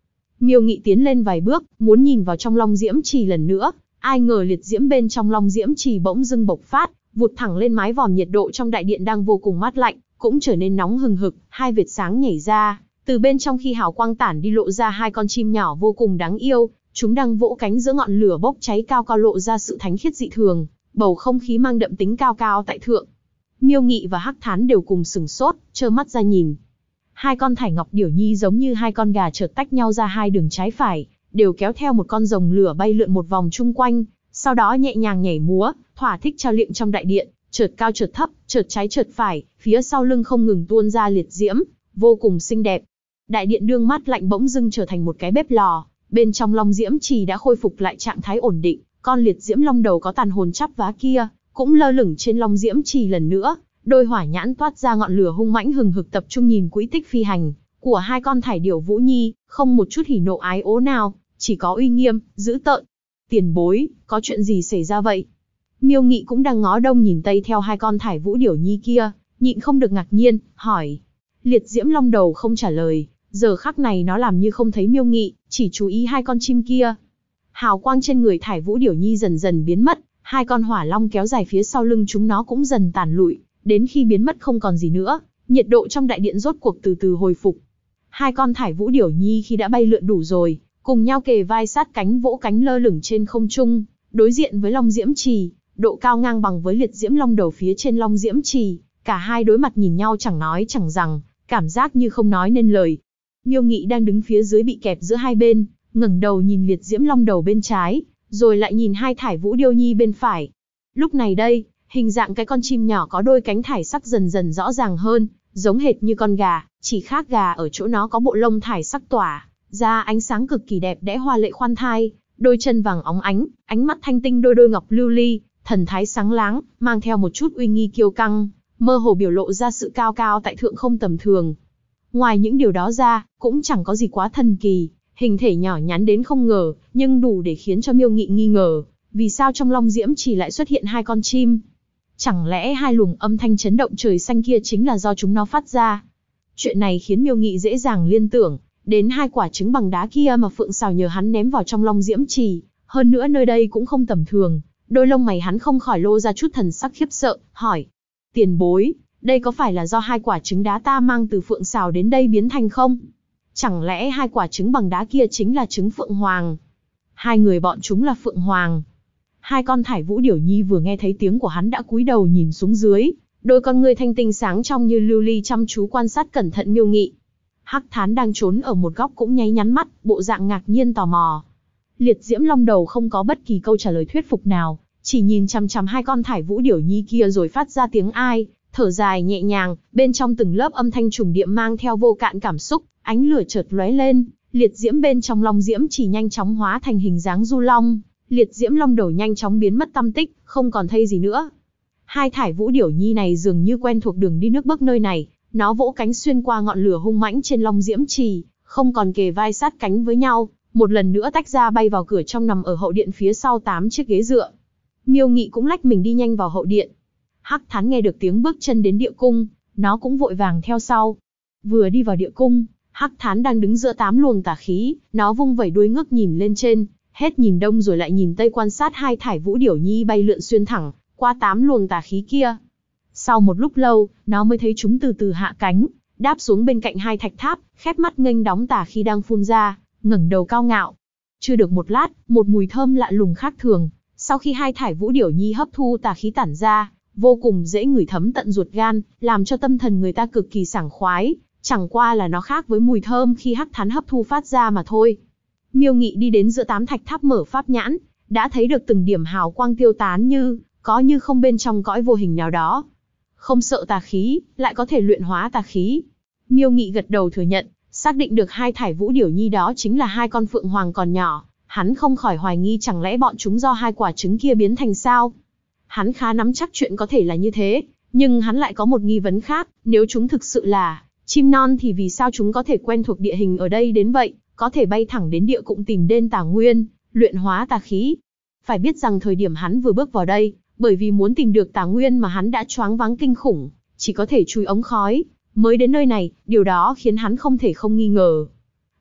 A: Miêu Nghị tiến lên vài bước, muốn nhìn vào trong Long Diễm Trì lần nữa, ai ngờ liệt diễm bên trong Long Diễm Trì bỗng dưng bộc phát, vụt thẳng lên mái vòm, nhiệt độ trong đại điện đang vô cùng mát lạnh, cũng trở nên nóng hừng hực, hai vệt sáng nhảy ra, từ bên trong khi hào quang tản đi lộ ra hai con chim nhỏ vô cùng đáng yêu, chúng đang vỗ cánh giữa ngọn lửa bốc cháy cao cao, lộ ra sự thánh khiết dị thường, bầu không khí mang đậm tính cao cao tại thượng. Miêu Nghị và Hắc Thán đều cùng sửng sốt, trơ mắt ra nhìn. Hai con thải ngọc điểu nhi giống như hai con gà chợt tách nhau ra hai đường trái phải, đều kéo theo một con rồng lửa bay lượn một vòng chung quanh, sau đó nhẹ nhàng nhảy múa, thỏa thích trao liệng trong đại điện, chợt cao chợt thấp, chợt trái chợt phải, phía sau lưng không ngừng tuôn ra liệt diễm, vô cùng xinh đẹp. Đại điện đương mát lạnh bỗng dưng trở thành một cái bếp lò, bên trong Long Diễm Trì đã khôi phục lại trạng thái ổn định, con liệt diễm long đầu có tàn hồn chắp vá kia cũng lơ lửng trên Long Diễm Trì lần nữa, đôi hỏa nhãn toát ra ngọn lửa hung mãnh hừng hực, tập trung nhìn quỹ tích phi hành của hai con thải điểu Vũ Nhi, không một chút hỉ nộ ái ố nào, chỉ có uy nghiêm, dữ tợn. Tiền bối, có chuyện gì xảy ra vậy? Miêu Nghị cũng đang ngó đông nhìn tây theo hai con thải Vũ Điểu Nhi kia, nhịn không được ngạc nhiên, hỏi. Liệt diễm long đầu không trả lời, giờ khắc này nó làm như không thấy Miêu Nghị, chỉ chú ý hai con chim kia. Hào quang trên người thải Vũ Điểu Nhi dần dần biến mất, hai con hỏa long kéo dài phía sau lưng chúng nó cũng dần tàn lụi, đến khi biến mất không còn gì nữa, nhiệt độ trong đại điện rốt cuộc từ từ hồi phục. Hai con thải Vũ Điểu Nhi khi đã bay lượn đủ rồi, cùng nhau kề vai sát cánh vỗ cánh lơ lửng trên không trung, đối diện với Long Diễm Trì, độ cao ngang bằng với liệt diễm long đầu phía trên Long Diễm Trì, cả hai đối mặt nhìn nhau chẳng nói chẳng rằng, cảm giác như không nói nên lời. Miêu Nghị đang đứng phía dưới bị kẹp giữa hai bên, ngẩng đầu nhìn liệt diễm long đầu bên trái, rồi lại nhìn hai thải Vũ Điêu Nhi bên phải. Lúc này đây, hình dạng cái con chim nhỏ có đôi cánh thải sắc dần dần rõ ràng hơn, giống hệt như con gà, chỉ khác gà ở chỗ nó có bộ lông thải sắc tỏa ra ánh sáng cực kỳ đẹp đẽ, hoa lệ khoan thai, đôi chân vàng óng ánh, ánh mắt thanh tinh, đôi ngọc lưu ly, thần thái sáng láng, mang theo một chút uy nghi kiêu căng, mơ hồ biểu lộ ra sự cao cao tại thượng không tầm thường. Ngoài những điều đó ra, cũng chẳng có gì quá thần kỳ, hình thể nhỏ nhắn đến không ngờ, nhưng đủ để khiến cho Miêu Nghị nghi ngờ, vì sao trong Long Diễm Trì lại xuất hiện hai con chim? Chẳng lẽ hai luồng âm thanh chấn động trời xanh kia chính là do chúng nó phát ra? Chuyện này khiến Miêu Nghị dễ dàng liên tưởng đến hai quả trứng bằng đá kia mà Phượng Sào nhờ hắn ném vào trong Long Diễm Trì, hơn nữa nơi đây cũng không tầm thường, đôi lông mày hắn không khỏi lô ra chút thần sắc khiếp sợ, hỏi: Tiền bối, đây có phải là do hai quả trứng đá ta mang từ Phượng Sào đến đây biến thành không? Chẳng lẽ hai quả trứng bằng đá kia chính là trứng Phượng Hoàng? Hai người bọn chúng là Phượng Hoàng. Hai con thải Vũ Điểu Nhi vừa nghe thấy tiếng của hắn đã cúi đầu nhìn xuống dưới, đôi con ngươi thanh tinh sáng trong như lưu ly chăm chú quan sát cẩn thận Miêu Nghị. Hắc Thán đang trốn ở một góc cũng nháy nhắn mắt, bộ dạng ngạc nhiên tò mò. Liệt diễm long đầu không có bất kỳ câu trả lời thuyết phục nào, chỉ nhìn chằm chằm hai con thải Vũ Điểu Nhi kia rồi phát ra tiếng ai, thở dài nhẹ nhàng, bên trong từng lớp âm thanh trùng điệp mang theo vô cạn cảm xúc, ánh lửa chợt lóe lên, liệt diễm bên trong Long Diễm chỉ nhanh chóng hóa thành hình dáng du long, liệt diễm long đầu nhanh chóng biến mất tăm tích, không còn thấy gì nữa. Hai thải Vũ Điểu Nhi này dường như quen thuộc đường đi nước bước nơi này, nó vỗ cánh xuyên qua ngọn lửa hung mãnh trên Long Diễm Trì, không còn kề vai sát cánh với nhau, một lần nữa tách ra bay vào cửa trong, nằm ở hậu điện phía sau 8 chiếc ghế dựa. Miêu Nghị cũng lách mình đi nhanh vào hậu điện. Hắc Thán nghe được tiếng bước chân đến địa cung, nó cũng vội vàng theo sau. Vừa đi vào địa cung, Hắc Thán đang đứng giữa 8 luồng tà khí, nó vung vẩy đuôi ngước nhìn lên trên, hết nhìn đông rồi lại nhìn tây quan sát hai thải Vũ Điểu Nhi bay lượn xuyên thẳng qua 8 luồng tà khí kia. Sau một lúc lâu, nó mới thấy chúng từ từ hạ cánh, đáp xuống bên cạnh hai thạch tháp, khép mắt nghênh đóng tà khí đang phun ra, ngẩng đầu cao ngạo. Chưa được một lát, một mùi thơm lạ lùng khác thường, sau khi hai thải Vũ Điểu Nhi hấp thu tà khí tản ra, vô cùng dễ ngửi, thấm tận ruột gan, làm cho tâm thần người ta cực kỳ sảng khoái, chẳng qua là nó khác với mùi thơm khi Hắc Thán hấp thu phát ra mà thôi. Miêu Nghị đi đến giữa 8 thạch tháp mở pháp nhãn, đã thấy được từng điểm hào quang tiêu tán như không bên trong cõi vô hình nào đó. Không sợ tà khí, lại có thể luyện hóa tà khí. Miêu Nghị gật đầu thừa nhận, xác định được hai thải Vũ Điểu Nhi đó chính là hai con Phượng Hoàng còn nhỏ, hắn không khỏi hoài nghi chẳng lẽ bọn chúng do hai quả trứng kia biến thành sao? Hắn khá nắm chắc chuyện có thể là như thế, nhưng hắn lại có một nghi vấn khác, nếu chúng thực sự là chim non thì vì sao chúng có thể quen thuộc địa hình ở đây đến vậy, có thể bay thẳng đến địa cung tìm đến tà nguyên, luyện hóa tà khí. Phải biết rằng thời điểm hắn vừa bước vào đây, bởi vì muốn tìm được tà nguyên mà hắn đã choáng váng kinh khủng, chỉ có thể chui ống khói, mới đến nơi này, điều đó khiến hắn không thể không nghi ngờ.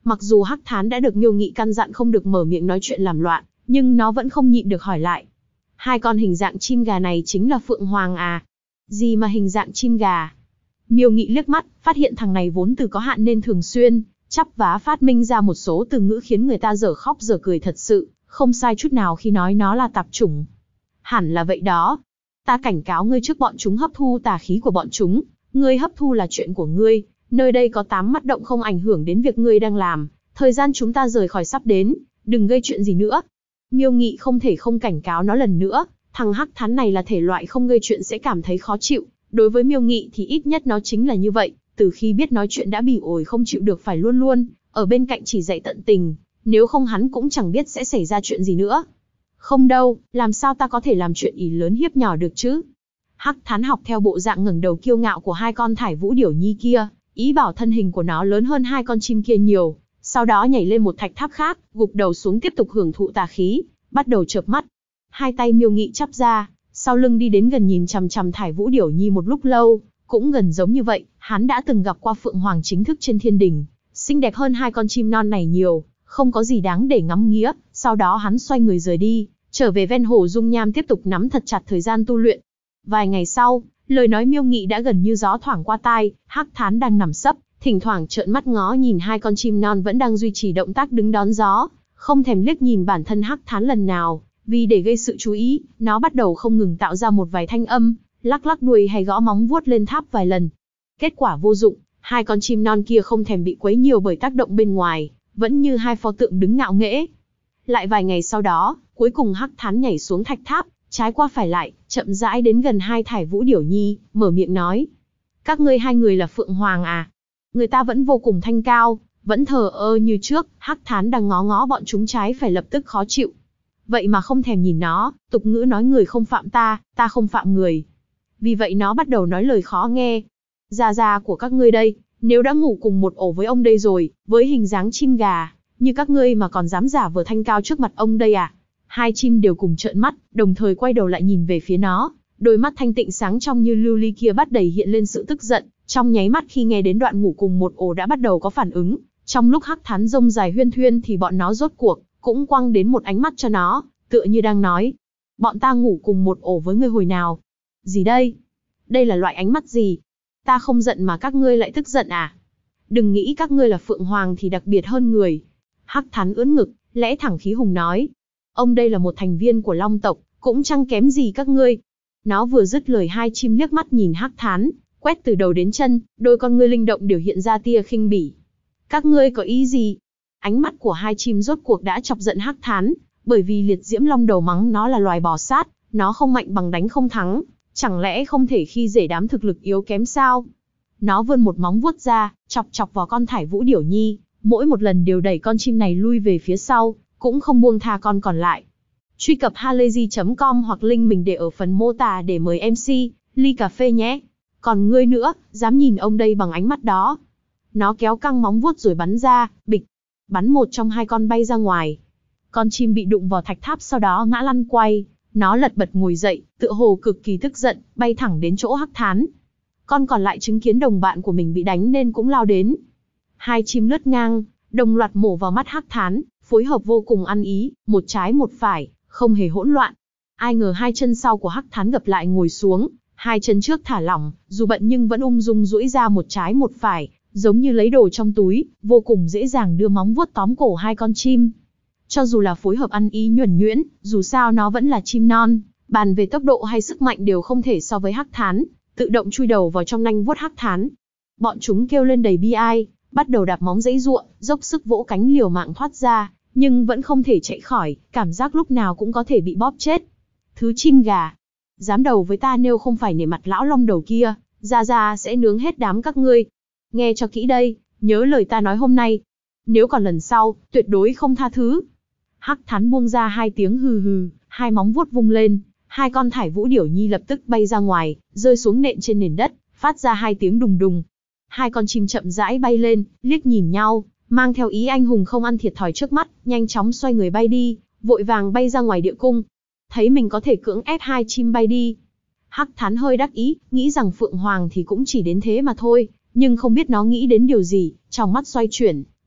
A: Mặc dù Hắc Thán đã được Miêu Nghị căn dặn không được mở miệng nói chuyện làm loạn, nhưng nó vẫn không nhịn được hỏi lại. Hai con hình dạng chim gà này chính là Phượng Hoàng à? Gì mà hình dạng chim gà? Miêu Nghị liếc mắt, phát hiện thằng này vốn từ có hạn nên thường xuyên chắp vá phát minh ra một số từ ngữ khiến người ta dở khóc dở cười thật sự, không sai chút nào khi nói nó là tạp chủng. Hẳn là vậy đó. Ta cảnh cáo ngươi trước, bọn chúng hấp thu tà khí của bọn chúng, ngươi hấp thu là chuyện của ngươi, nơi đây có 8 mắt động không ảnh hưởng đến việc ngươi đang làm, thời gian chúng ta rời khỏi sắp đến, đừng gây chuyện gì nữa. Miêu Nghị không thể không cảnh cáo nó lần nữa, thằng Hắc Thán này là thể loại không gây chuyện sẽ cảm thấy khó chịu, đối với Miêu Nghị thì ít nhất nó chính là như vậy, từ khi biết nói chuyện đã bỉ ổi không chịu được phải luôn luôn ở bên cạnh chỉ dạy tận tình, nếu không hắn cũng chẳng biết sẽ xảy ra chuyện gì nữa. Không đâu, làm sao ta có thể làm chuyện ỷ lớn hiếp nhỏ được chứ? Hắc Thán học theo bộ dạng ngẩng đầu kiêu ngạo của hai con thải vũ điểu nhi kia, ý bảo thân hình của nó lớn hơn hai con chim kia nhiều, sau đó nhảy lên một thạch tháp khác, gục đầu xuống tiếp tục hưởng thụ tà khí, bắt đầu chợp mắt. Hai tay Miêu Nghị chắp ra, sau lưng đi đến gần nhìn chằm chằm thải vũ điểu nhi một lúc lâu, cũng gần giống như vậy, hắn đã từng gặp qua Phượng Hoàng chính thức trên thiên đình, xinh đẹp hơn hai con chim non này nhiều, không có gì đáng để ngắm nghía. Sau đó hắn xoay người rời đi, trở về ven hồ dung nham tiếp tục nắm thật chặt thời gian tu luyện. Vài ngày sau, lời nói Miêu Nghị đã gần như gió thoảng qua tai, Hắc Thán đang nằm sấp, thỉnh thoảng trợn mắt ngó nhìn hai con chim non vẫn đang duy trì động tác đứng đón gió, không thèm liếc nhìn bản thân Hắc Thán lần nào, vì để gây sự chú ý, nó bắt đầu không ngừng tạo ra một vài thanh âm, lắc lắc đuôi hay gõ móng vuốt lên tháp vài lần. Kết quả vô dụng, hai con chim non kia không thèm bị quấy nhiều bởi tác động bên ngoài, vẫn như hai pho tượng đứng ngạo nghễ. Lại vài ngày sau đó, cuối cùng Hắc Thán nhảy xuống thạch tháp, trái qua phải lại, chậm rãi đến gần hai thải vũ điểu nhi, mở miệng nói: các ngươi hai người là Phượng Hoàng à? Người ta vẫn vô cùng thanh cao, vẫn thờ ơ như trước. Hắc Thán đang ngó ngó bọn chúng trái phải lập tức khó chịu. Vậy mà không thèm nhìn nó, tục ngữ nói người không phạm ta, ta không phạm người. Vì vậy nó bắt đầu nói lời khó nghe. Gia của các ngươi đây, nếu đã ngủ cùng một ổ với ông đây rồi, với hình dáng chim gà, như các ngươi mà còn dám giả vờ thanh cao trước mặt ông đây à? Hai chim đều cùng trợn mắt, đồng thời quay đầu lại nhìn về phía nó, đôi mắt thanh tịnh sáng trong như lưu ly kia bắt đầy hiện lên sự tức giận, trong nháy mắt khi nghe đến đoạn ngủ cùng một ổ đã bắt đầu có phản ứng. Trong lúc Hắc Thán rông dài huyên thuyên thì bọn nó rốt cuộc cũng quăng đến một ánh mắt cho nó, tựa như đang nói: bọn ta ngủ cùng một ổ với ngươi hồi nào? Gì đây? Đây là loại ánh mắt gì? Ta không giận mà các ngươi lại tức giận à? Đừng nghĩ các ngươi là Phượng Hoàng thì đặc biệt hơn người. Hắc Thán ưỡn ngực, lẽ thẳng khí hùng nói: ông đây là một thành viên của Long tộc, cũng chẳng kém gì các ngươi. Nó vừa dứt lời, hai chim liếc mắt nhìn Hắc Thán, quét từ đầu đến chân, đôi con ngươi linh động đều hiện ra tia khinh bỉ. Các ngươi có ý gì? Ánh mắt của hai chim rốt cuộc đã chọc giận Hắc Thán, bởi vì liệt diễm long đầu mắng nó là loài bò sát, nó không mạnh bằng đánh không thắng, chẳng lẽ không thể khi dễ đám thực lực yếu kém sao? Nó vươn một móng vuốt ra, chọc chọc vào con thải vũ điểu nhi, mỗi một lần đều đẩy con chim này lui về phía sau, cũng không buông tha con còn lại. Truy cập halayzi.com hoặc link mình để ở phần mô tả để mời MC ly cà phê nhé. Còn ngươi nữa, dám nhìn ông đây bằng ánh mắt đó? Nó kéo căng móng vuốt rồi bắn ra, bịch, bắn một trong hai con bay ra ngoài. Con chim bị đụng vào thạch tháp sau đó ngã lăn quay, nó lật bật ngồi dậy, tựa hồ cực kỳ tức giận, bay thẳng đến chỗ Hắc Thán. Con còn lại chứng kiến đồng bạn của mình bị đánh nên cũng lao đến. Hai chim lướt ngang, đồng loạt mổ vào mắt Hắc Thán, phối hợp vô cùng ăn ý, một trái một phải, không hề hỗn loạn. Ai ngờ hai chân sau của Hắc Thán gập lại ngồi xuống, hai chân trước thả lỏng, dù bận nhưng vẫn ung dung duỗi ra một trái một phải, giống như lấy đồ trong túi, vô cùng dễ dàng đưa móng vuốt tóm cổ hai con chim. Cho dù là phối hợp ăn ý nhuần nhuyễn, dù sao nó vẫn là chim non, bàn về tốc độ hay sức mạnh đều không thể so với Hắc Thán, tự động chui đầu vào trong nanh vuốt Hắc Thán. Bọn chúng kêu lên đầy bi ai, bắt đầu đạp móng giãy giụa, dốc sức vỗ cánh liều mạng thoát ra, nhưng vẫn không thể chạy khỏi, cảm giác lúc nào cũng có thể bị bóp chết. Thứ chim gà, dám đầu với ta, nếu không phải nể mặt lão long đầu kia, ra sẽ nướng hết đám các ngươi. Nghe cho kỹ đây, nhớ lời ta nói hôm nay. Nếu còn lần sau, tuyệt đối không tha thứ. Hắc Thán buông ra hai tiếng hừ hừ, hai móng vuốt vung lên, hai con thải vũ điểu nhi lập tức bay ra ngoài, rơi xuống nện trên nền đất, phát ra hai tiếng đùng đùng. Hai con chim chậm rãi bay lên, liếc nhìn nhau, mang theo ý anh hùng không ăn thiệt thòi trước mắt, nhanh chóng xoay người bay đi, vội vàng bay ra ngoài địa cung. Thấy mình có thể cưỡng ép hai chim bay đi, Hắc Thán hơi đắc ý, nghĩ rằng Phượng Hoàng thì cũng chỉ đến thế mà thôi, nhưng không biết nó nghĩ đến điều gì, trong mắt xoay chuyển,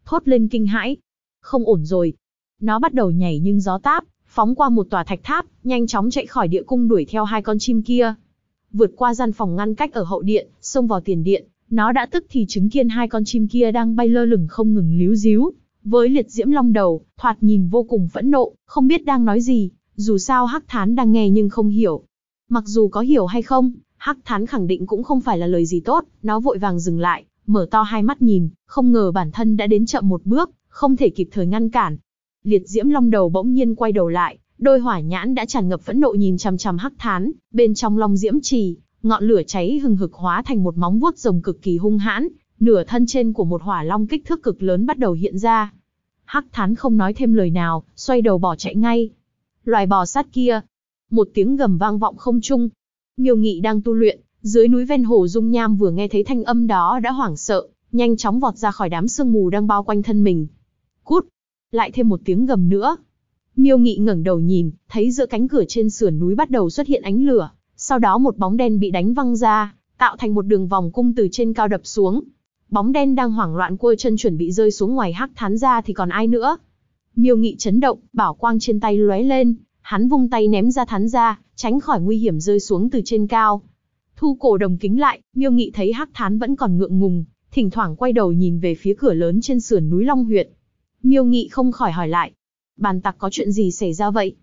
A: thốt lên kinh hãi. Không ổn rồi. Nó bắt đầu nhảy nhưng gió táp, phóng qua một tòa thạch tháp, nhanh chóng chạy khỏi địa cung đuổi theo hai con chim kia. Vượt qua gian phòng ngăn cách ở hậu điện, xông vào tiền điện, nó đã tức thì chứng kiến hai con chim kia đang bay lơ lửng không ngừng líu ríu. Với liệt diễm long đầu, thoạt nhìn vô cùng phẫn nộ, không biết đang nói gì, dù sao Hắc Thán đang nghe nhưng không hiểu. Mặc dù có hiểu hay không, Hắc Thán khẳng định cũng không phải là lời gì tốt, nó vội vàng dừng lại, mở to hai mắt nhìn, không ngờ bản thân đã đến chậm một bước, không thể kịp thời ngăn cản. Liệt diễm long đầu bỗng nhiên quay đầu lại, đôi hỏa nhãn đã tràn ngập phẫn nộ nhìn chằm chằm Hắc Thán, bên trong long diễm trì, ngọn lửa cháy hừng hực hóa thành một móng vuốt rồng cực kỳ hung hãn, nửa thân trên của một hỏa long kích thước cực lớn bắt đầu hiện ra. Hắc Thán không nói thêm lời nào, xoay đầu bỏ chạy ngay. Loài bò sát kia! Một tiếng gầm vang vọng không trung. Miêu Nghị đang tu luyện, dưới núi ven hồ Dung Nham vừa nghe thấy thanh âm đó đã hoảng sợ, nhanh chóng vọt ra khỏi đám sương mù đang bao quanh thân mình. Cút! Lại thêm một tiếng gầm nữa. Miêu Nghị ngẩng đầu nhìn, thấy giữa cánh cửa trên sườn núi bắt đầu xuất hiện ánh lửa, sau đó một bóng đen bị đánh văng ra, tạo thành một đường vòng cung từ trên cao đập xuống. Bóng đen đang hoảng loạn quơ chân chuẩn bị rơi xuống ngoài Hắc Thán ra thì còn ai nữa. Miêu Nghị chấn động, bảo quang trên tay lóe lên, hắn vung tay ném ra Thán ra, tránh khỏi nguy hiểm rơi xuống từ trên cao. Thu cổ đồng kính lại, Miêu Nghị thấy Hắc Thán vẫn còn ngượng ngùng, thỉnh thoảng quay đầu nhìn về phía cửa lớn trên sườn núi Long Huyệt. Miêu Nghị không khỏi hỏi lại, bàn tặc có chuyện gì xảy ra vậy?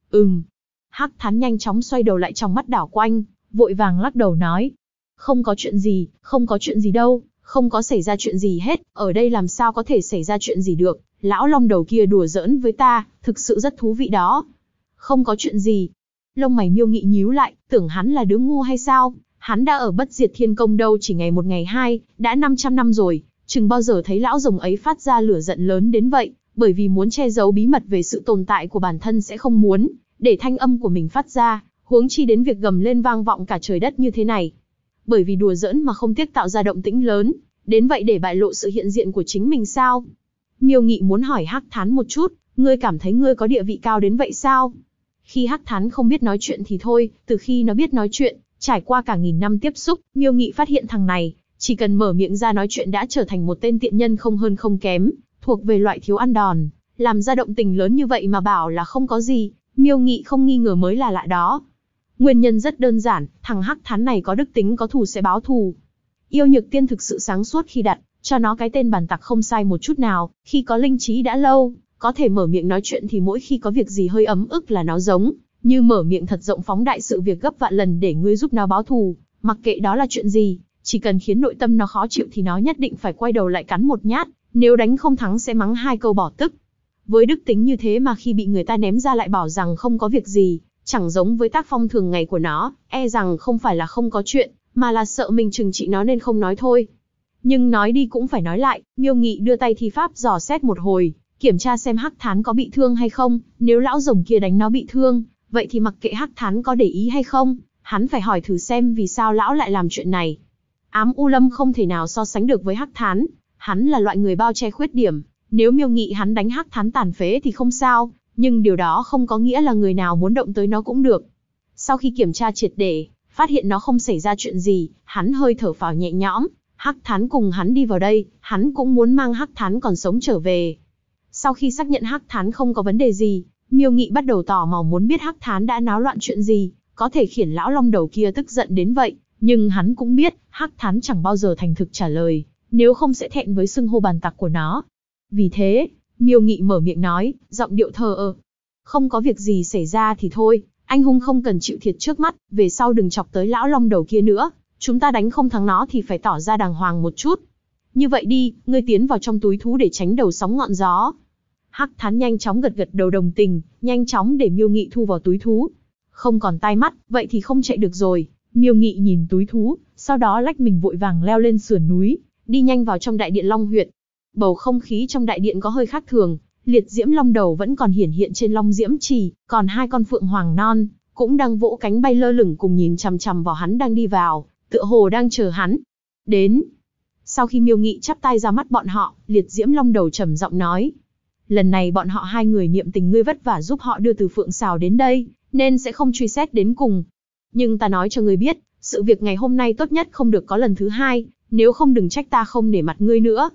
A: Hắc Thán nhanh chóng xoay đầu lại, trong mắt đảo quanh, vội vàng lắc đầu nói, không có chuyện gì, không có chuyện gì đâu, không có xảy ra chuyện gì hết, ở đây làm sao có thể xảy ra chuyện gì được, lão long đầu kia đùa giỡn với ta, thực sự rất thú vị đó. Không có chuyện gì. Lông mày Miêu Nghị nhíu lại, tưởng hắn là đứa ngu hay sao, hắn đã ở Bất Diệt Thiên Công đâu chỉ ngày một ngày hai, đã 500 năm rồi, chừng bao giờ thấy lão rồng ấy phát ra lửa giận lớn đến vậy, bởi vì muốn che giấu bí mật về sự tồn tại của bản thân sẽ không muốn để thanh âm của mình phát ra, huống chi đến việc gầm lên vang vọng cả trời đất như thế này. Bởi vì đùa giỡn mà không tiếc tạo ra động tĩnh lớn, đến vậy để bại lộ sự hiện diện của chính mình sao? Miêu Nghị muốn hỏi Hắc Thán một chút, ngươi cảm thấy ngươi có địa vị cao đến vậy sao? Khi Hắc Thán không biết nói chuyện thì thôi, từ khi nó biết nói chuyện, trải qua cả nghìn năm tiếp xúc, Miêu Nghị phát hiện thằng này, chỉ cần mở miệng ra nói chuyện đã trở thành một tên tiện nhân không hơn không kém, thuộc về loại thiếu ăn đòn, làm ra động tình lớn như vậy mà bảo là không có gì, Miêu Nghị không nghi ngờ mới là lạ đó. Nguyên nhân rất đơn giản, thằng Hắc Thán này có đức tính có thù sẽ báo thù. Yêu Nhược Tiên thực sự sáng suốt khi đặt cho nó cái tên bàn tặc không sai một chút nào, khi có linh trí đã lâu, có thể mở miệng nói chuyện thì mỗi khi có việc gì hơi ấm ức là nó giống như mở miệng thật rộng phóng đại sự việc gấp vạn lần để ngươi giúp nó báo thù, mặc kệ đó là chuyện gì, chỉ cần khiến nội tâm nó khó chịu thì nó nhất định phải quay đầu lại cắn một nhát, nếu đánh không thắng sẽ mắng hai câu bỏ tức. Với đức tính như thế mà khi bị người ta ném ra lại bảo rằng không có việc gì, chẳng giống với tác phong thường ngày của nó, e rằng không phải là không có chuyện, mà là sợ mình trừng trị nó nên không nói thôi. Nhưng nói đi cũng phải nói lại, Miêu Nghị đưa tay thi pháp dò xét một hồi, kiểm tra xem Hắc Thán có bị thương hay không, nếu lão rồng kia đánh nó bị thương, vậy thì mặc kệ Hắc Thán có để ý hay không, hắn phải hỏi thử xem vì sao lão lại làm chuyện này. Ám U Lâm không thể nào so sánh được với Hắc Thán, hắn là loại người bao che khuyết điểm, nếu Miêu Nghị hắn đánh Hắc Thán tàn phế thì không sao, nhưng điều đó không có nghĩa là người nào muốn động tới nó cũng được. Sau khi kiểm tra triệt để, phát hiện nó không xảy ra chuyện gì, hắn hơi thở phào nhẹ nhõm, Hắc Thán cùng hắn đi vào đây, hắn cũng muốn mang Hắc Thán còn sống trở về. Sau khi xác nhận Hắc Thán không có vấn đề gì, Miêu Nghị bắt đầu tò mò muốn biết Hắc Thán đã náo loạn chuyện gì, có thể khiến lão long đầu kia tức giận đến vậy, nhưng hắn cũng biết, Hắc Thán chẳng bao giờ thành thực trả lời, nếu không sẽ thẹn với xưng hô bàn tặc của nó. Vì thế, Miêu Nghị mở miệng nói, giọng điệu thờ ơ. Không có việc gì xảy ra thì thôi, anh hùng không cần chịu thiệt trước mắt, về sau đừng chọc tới lão long đầu kia nữa, chúng ta đánh không thắng nó thì phải tỏ ra đàng hoàng một chút. Như vậy đi, ngươi tiến vào trong túi thú để tránh đầu sóng ngọn gió. Hắc Thán nhanh chóng gật gật đầu đồng tình, nhanh chóng để Miêu Nghị thu vào túi thú. Không còn tai mắt, vậy thì không chạy được rồi. Miêu Nghị nhìn túi thú, sau đó lách mình vội vàng leo lên sườn núi, đi nhanh vào trong đại điện Long Huyệt. Bầu không khí trong đại điện có hơi khác thường, liệt diễm long đầu vẫn còn hiển hiện trên long diễm trì, còn hai con phượng hoàng non cũng đang vỗ cánh bay lơ lửng cùng nhìn chằm chằm vào hắn đang đi vào, tựa hồ đang chờ hắn đến. Sau khi Miêu Nghị chắp tay ra mắt bọn họ, liệt diễm long đầu trầm giọng nói: lần này bọn họ hai người niệm tình ngươi vất vả giúp họ đưa từ Phượng Sào đến đây, nên sẽ không truy xét đến cùng. Nhưng ta nói cho ngươi biết, sự việc ngày hôm nay tốt nhất không được có lần thứ hai, nếu không đừng trách ta không nể mặt ngươi nữa.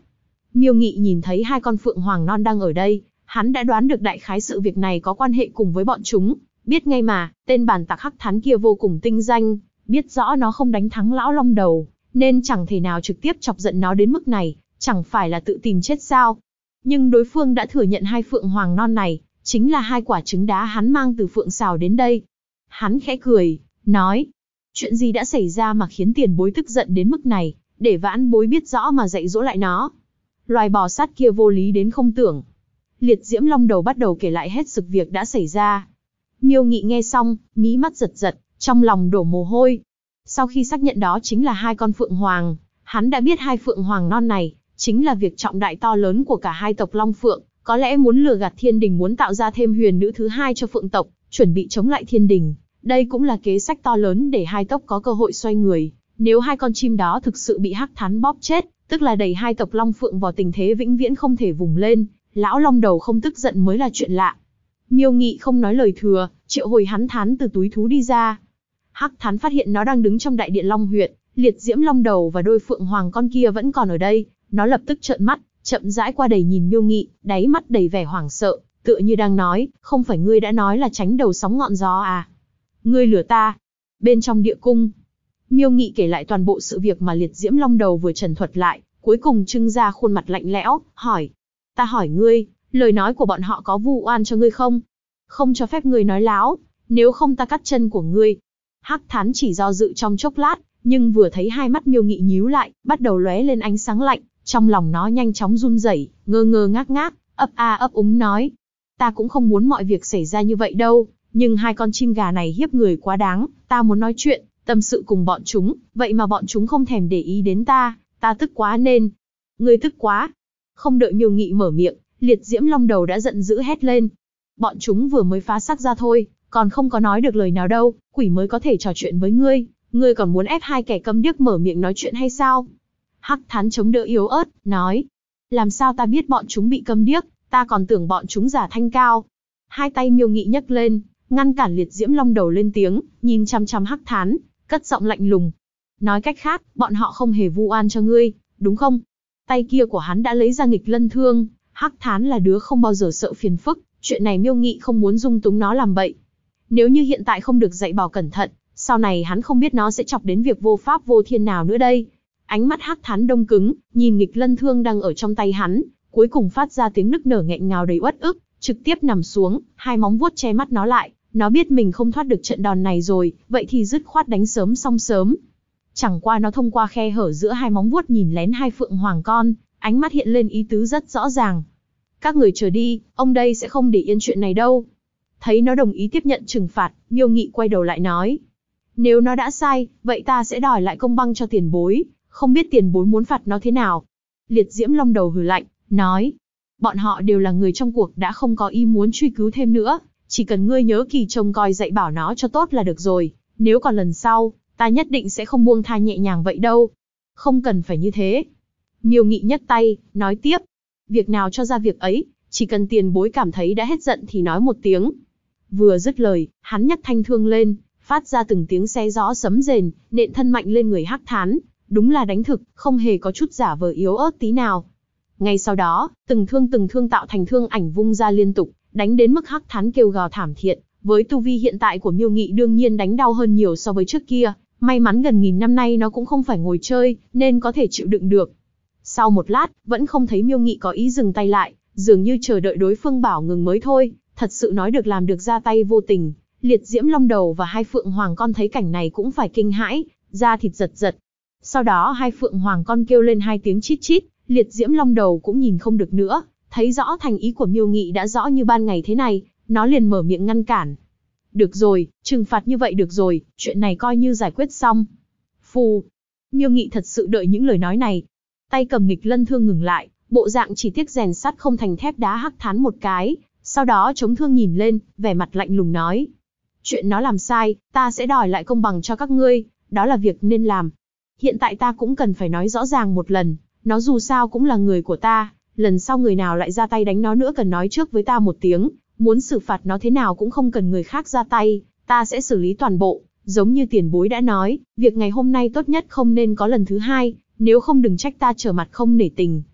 A: Miêu Nghị nhìn thấy hai con phượng hoàng non đang ở đây, hắn đã đoán được đại khái sự việc này có quan hệ cùng với bọn chúng, biết ngay mà, tên bản tặc Hắc Thán kia vô cùng tinh danh, biết rõ nó không đánh thắng lão long đầu, nên chẳng thể nào trực tiếp chọc giận nó đến mức này, chẳng phải là tự tìm chết sao. Nhưng đối phương đã thừa nhận hai phượng hoàng non này, chính là hai quả trứng đá hắn mang từ phượng xào đến đây. Hắn khẽ cười, nói, chuyện gì đã xảy ra mà khiến tiền bối tức giận đến mức này, để vãn bối biết rõ mà dạy dỗ lại nó. Loài bò sát kia vô lý đến không tưởng. Liệt Diễm Long Đầu bắt đầu kể lại hết sự việc đã xảy ra. Miêu Nghị nghe xong, mí mắt giật giật, trong lòng đổ mồ hôi. Sau khi xác nhận đó chính là hai con phượng hoàng, hắn đã biết hai phượng hoàng non này chính là việc trọng đại to lớn của cả hai tộc Long Phượng, có lẽ muốn lừa gạt Thiên Đình, muốn tạo ra thêm huyền nữ thứ hai cho Phượng tộc, chuẩn bị chống lại Thiên Đình. Đây cũng là kế sách to lớn để hai tộc có cơ hội xoay người. Nếu hai con chim đó thực sự bị Hắc Thán bóp chết, tức là đẩy hai tộc Long Phượng vào tình thế vĩnh viễn không thể vùng lên, lão Long Đầu không tức giận mới là chuyện lạ. Miêu Nghị không nói lời thừa, triệu hồi hắn Thán từ túi thú đi ra. Hắc Thán phát hiện nó đang đứng trong đại điện Long huyện, Liệt Diễm Long Đầu và đôi phượng hoàng con kia vẫn còn ở đây, nó lập tức trợn mắt, chậm rãi qua đầy nhìn Miêu Nghị, đáy mắt đầy vẻ hoảng sợ, tựa như đang nói, không phải ngươi đã nói là tránh đầu sóng ngọn gió à? Ngươi lừa ta. Bên trong địa cung, Miêu Nghị kể lại toàn bộ sự việc mà Liệt Diễm Long Đầu vừa trần thuật lại, cuối cùng trưng ra khuôn mặt lạnh lẽo, hỏi, ta hỏi ngươi, lời nói của bọn họ có vu oan cho ngươi không? Không cho phép ngươi nói láo, nếu không ta cắt chân của ngươi. Hắc Thán chỉ do dự trong chốc lát, nhưng vừa thấy hai mắt Miêu Nghị nhíu lại, bắt đầu lóe lên ánh sáng lạnh, trong lòng nó nhanh chóng run rẩy, ngơ ngơ ngác ngác, ấp a ấp úng nói, ta cũng không muốn mọi việc xảy ra như vậy đâu, nhưng hai con chim gà này hiếp người quá đáng, ta muốn nói chuyện, tâm sự cùng bọn chúng, vậy mà bọn chúng không thèm để ý đến ta tức quá nên. Ngươi tức quá. Không đợi Miêu Nghị mở miệng, Liệt Diễm Long Đầu đã giận dữ hét lên. Bọn chúng vừa mới phá xác ra thôi, còn không có nói được lời nào đâu, quỷ mới có thể trò chuyện với ngươi, ngươi còn muốn ép hai kẻ câm điếc mở miệng nói chuyện hay sao? Hắc Thán chống đỡ yếu ớt, nói, làm sao ta biết bọn chúng bị câm điếc, ta còn tưởng bọn chúng giả thanh cao. Hai tay Miêu Nghị nhấc lên, ngăn cản Liệt Diễm Long Đầu lên tiếng, nhìn chăm chăm Hắc Thán, cất giọng lạnh lùng. Nói cách khác, bọn họ không hề vu oan cho ngươi, đúng không? Tay kia của hắn đã lấy ra nghịch lân thương, Hắc Thán là đứa không bao giờ sợ phiền phức, chuyện này Miêu Nghị không muốn dung túng nó làm bậy. Nếu như hiện tại không được dạy bảo cẩn thận, sau này hắn không biết nó sẽ chọc đến việc vô pháp vô thiên nào nữa đây. Ánh mắt Hắc Thán đông cứng, nhìn nghịch lân thương đang ở trong tay hắn, cuối cùng phát ra tiếng nức nở nghẹn ngào đầy uất ức, trực tiếp nằm xuống, hai móng vuốt che mắt nó lại. Nó biết mình không thoát được trận đòn này rồi, vậy thì dứt khoát đánh sớm xong sớm. Chẳng qua nó thông qua khe hở giữa hai móng vuốt nhìn lén hai phượng hoàng con, ánh mắt hiện lên ý tứ rất rõ ràng. Các người chờ đi, ông đây sẽ không để yên chuyện này đâu. Thấy nó đồng ý tiếp nhận trừng phạt, Miêu Nghị quay đầu lại nói. Nếu nó đã sai, vậy ta sẽ đòi lại công bằng cho tiền bối, không biết tiền bối muốn phạt nó thế nào. Liệt Diễm Long Đầu hừ lạnh, nói. Bọn họ đều là người trong cuộc, đã không có ý muốn truy cứu thêm nữa. Chỉ cần ngươi nhớ kỳ trông coi dạy bảo nó cho tốt là được rồi, nếu còn lần sau, ta nhất định sẽ không buông tha nhẹ nhàng vậy đâu. Không cần phải như thế. Miêu Nghị nhấc tay, nói tiếp. Việc nào cho ra việc ấy, chỉ cần tiền bối cảm thấy đã hết giận thì nói một tiếng. Vừa dứt lời, hắn nhấc thanh thương lên, phát ra từng tiếng xé gió sấm rền, nện thân mạnh lên người Hắc Thán. Đúng là đánh thực, không hề có chút giả vờ yếu ớt tí nào. Ngay sau đó, từng thương tạo thành thương ảnh vung ra liên tục, đánh đến mức Hắc Thán kêu gào thảm thiện. Với tu vi hiện tại của Miêu Nghị đương nhiên đánh đau hơn nhiều so với trước kia. May mắn gần nghìn năm nay nó cũng không phải ngồi chơi, nên có thể chịu đựng được. Sau một lát, vẫn không thấy Miêu Nghị có ý dừng tay lại, dường như chờ đợi đối phương bảo ngừng mới thôi. Thật sự nói được làm được, ra tay vô tình. Liệt Diễm Long Đầu và hai phượng hoàng con thấy cảnh này cũng phải kinh hãi, da thịt giật giật. Sau đó hai phượng hoàng con kêu lên hai tiếng chít chít, Liệt Diễm Long Đầu cũng nhìn không được nữa, thấy rõ thành ý của Miêu Nghị đã rõ như ban ngày thế này, nó liền mở miệng ngăn cản. Được rồi, trừng phạt như vậy được rồi, chuyện này coi như giải quyết xong. Phù. Miêu Nghị thật sự đợi những lời nói này. Tay cầm nghịch lân thương ngừng lại, bộ dạng chỉ tiếc rèn sắt không thành thép đá Hắc Thán một cái, sau đó chống thương nhìn lên, vẻ mặt lạnh lùng nói. Chuyện nó làm sai, ta sẽ đòi lại công bằng cho các ngươi, đó là việc nên làm. Hiện tại ta cũng cần phải nói rõ ràng một lần, nó dù sao cũng là người của ta, lần sau người nào lại ra tay đánh nó nữa cần nói trước với ta một tiếng, muốn xử phạt nó thế nào cũng không cần người khác ra tay, ta sẽ xử lý toàn bộ, giống như tiền bối đã nói, việc ngày hôm nay tốt nhất không nên có lần thứ hai, nếu không đừng trách ta trở mặt không nể tình.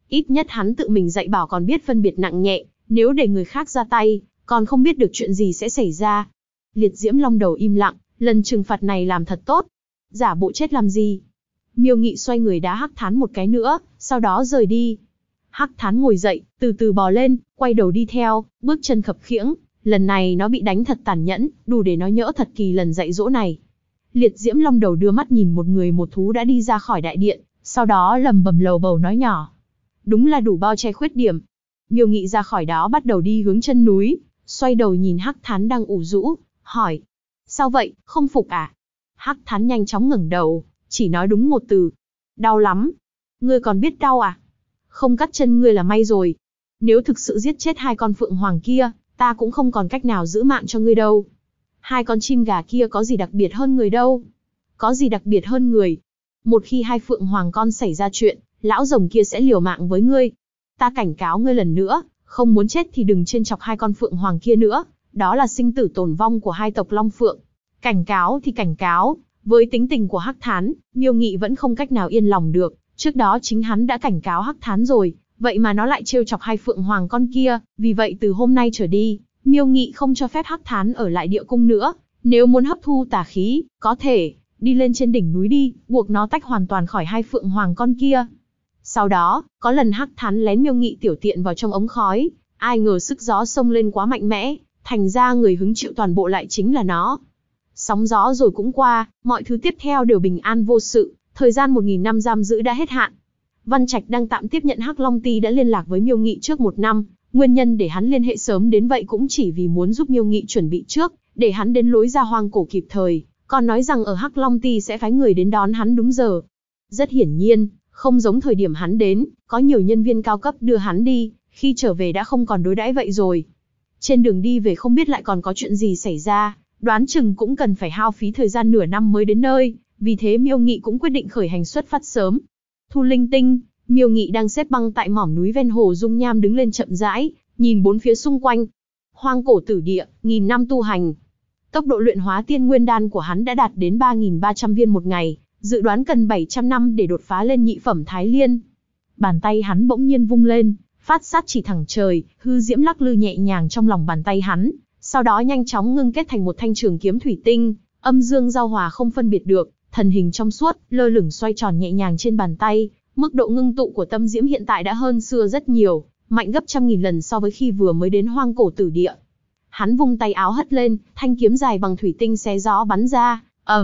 A: Ít nhất hắn tự mình dạy bảo còn biết phân biệt nặng nhẹ, nếu để người khác ra tay, còn không biết được chuyện gì sẽ xảy ra. Liệt Diễm Long Đầu im lặng, lần trừng phạt này làm thật tốt. Giả bộ chết làm gì? Miêu Nghị xoay người đá Hắc Thán một cái nữa, sau đó rời đi. Hắc Thán ngồi dậy, từ từ bò lên, quay đầu đi theo, bước chân khập khiễng. Lần này nó bị đánh thật tàn nhẫn, đủ để nó nhỡ thật kỳ lần dạy dỗ này. Liệt Diễm Long Đầu đưa mắt nhìn một người một thú đã đi ra khỏi đại điện, sau đó lầm bầm lầu bầu nói nhỏ. Đúng là đủ bao che khuyết điểm. Miêu Nghị ra khỏi đó bắt đầu đi hướng chân núi, xoay đầu nhìn Hắc Thán đang ủ rũ, hỏi. Sao vậy, không phục à? Hắc Thán nhanh chóng ngẩng đầu, chỉ nói đúng một từ. Đau lắm. Ngươi còn biết đau à? Không cắt chân ngươi là may rồi. Nếu thực sự giết chết hai con phượng hoàng kia, ta cũng không còn cách nào giữ mạng cho ngươi đâu. Hai con chim gà kia có gì đặc biệt hơn người đâu. Có gì đặc biệt hơn người. Một khi hai phượng hoàng con xảy ra chuyện, lão rồng kia sẽ liều mạng với ngươi. Ta cảnh cáo ngươi lần nữa, không muốn chết thì đừng trêu chọc hai con phượng hoàng kia nữa. Đó là sinh tử tồn vong của hai tộc Long Phượng. Cảnh cáo thì cảnh cáo, với tính tình của Hắc Thán, Miêu Nghị vẫn không cách nào yên lòng được. Trước đó chính hắn đã cảnh cáo Hắc Thán rồi, vậy mà nó lại trêu chọc hai phượng hoàng con kia. Vì vậy từ hôm nay trở đi, Miêu Nghị không cho phép Hắc Thán ở lại địa cung nữa. Nếu muốn hấp thu tà khí, có thể đi lên trên đỉnh núi đi, buộc nó tách hoàn toàn khỏi hai phượng hoàng con kia. Sau đó, có lần Hắc Thán lén Miêu Nghị tiểu tiện vào trong ống khói, ai ngờ sức gió xông lên quá mạnh mẽ, thành ra người hứng chịu toàn bộ lại chính là nó. Sóng gió rồi cũng qua, mọi thứ tiếp theo đều bình an vô sự, thời gian 1000 năm giam giữ đã hết hạn. Văn Trạch đang tạm tiếp nhận Hắc Long Ti đã liên lạc với Miêu Nghị trước 1 năm, nguyên nhân để hắn liên hệ sớm đến vậy cũng chỉ vì muốn giúp Miêu Nghị chuẩn bị trước, để hắn đến lối ra hoang cổ kịp thời, còn nói rằng ở Hắc Long Ti sẽ phái người đến đón hắn đúng giờ. Rất hiển nhiên, không giống thời điểm hắn đến, có nhiều nhân viên cao cấp đưa hắn đi, khi trở về đã không còn đối đãi vậy rồi. Trên đường đi về không biết lại còn có chuyện gì xảy ra, đoán chừng cũng cần phải hao phí thời gian nửa năm mới đến nơi, vì thế Miêu Nghị cũng quyết định khởi hành xuất phát sớm. Thu linh tinh, Miêu Nghị đang xếp băng tại mỏm núi ven hồ dung nham đứng lên chậm rãi, nhìn bốn phía xung quanh. Hoang cổ tử địa, 1000 năm tu hành. Tốc độ luyện hóa tiên nguyên đan của hắn đã đạt đến 3.300 viên một ngày, dự đoán cần 700 năm để đột phá lên nhị phẩm Thái Liên. Bàn tay hắn bỗng nhiên vung lên, phát sát chỉ thẳng trời, hư diễm lắc lư nhẹ nhàng trong lòng bàn tay hắn, sau đó nhanh chóng ngưng kết thành một thanh trường kiếm thủy tinh, âm dương giao hòa không phân biệt được, thần hình trong suốt, lơ lửng xoay tròn nhẹ nhàng trên bàn tay. Mức độ ngưng tụ của tâm diễm hiện tại đã hơn xưa rất nhiều, mạnh gấp 100.000 lần so với khi vừa mới đến hoang cổ tử địa. Hắn vung tay áo hất lên, thanh kiếm dài bằng thủy tinh xé gió bắn ra,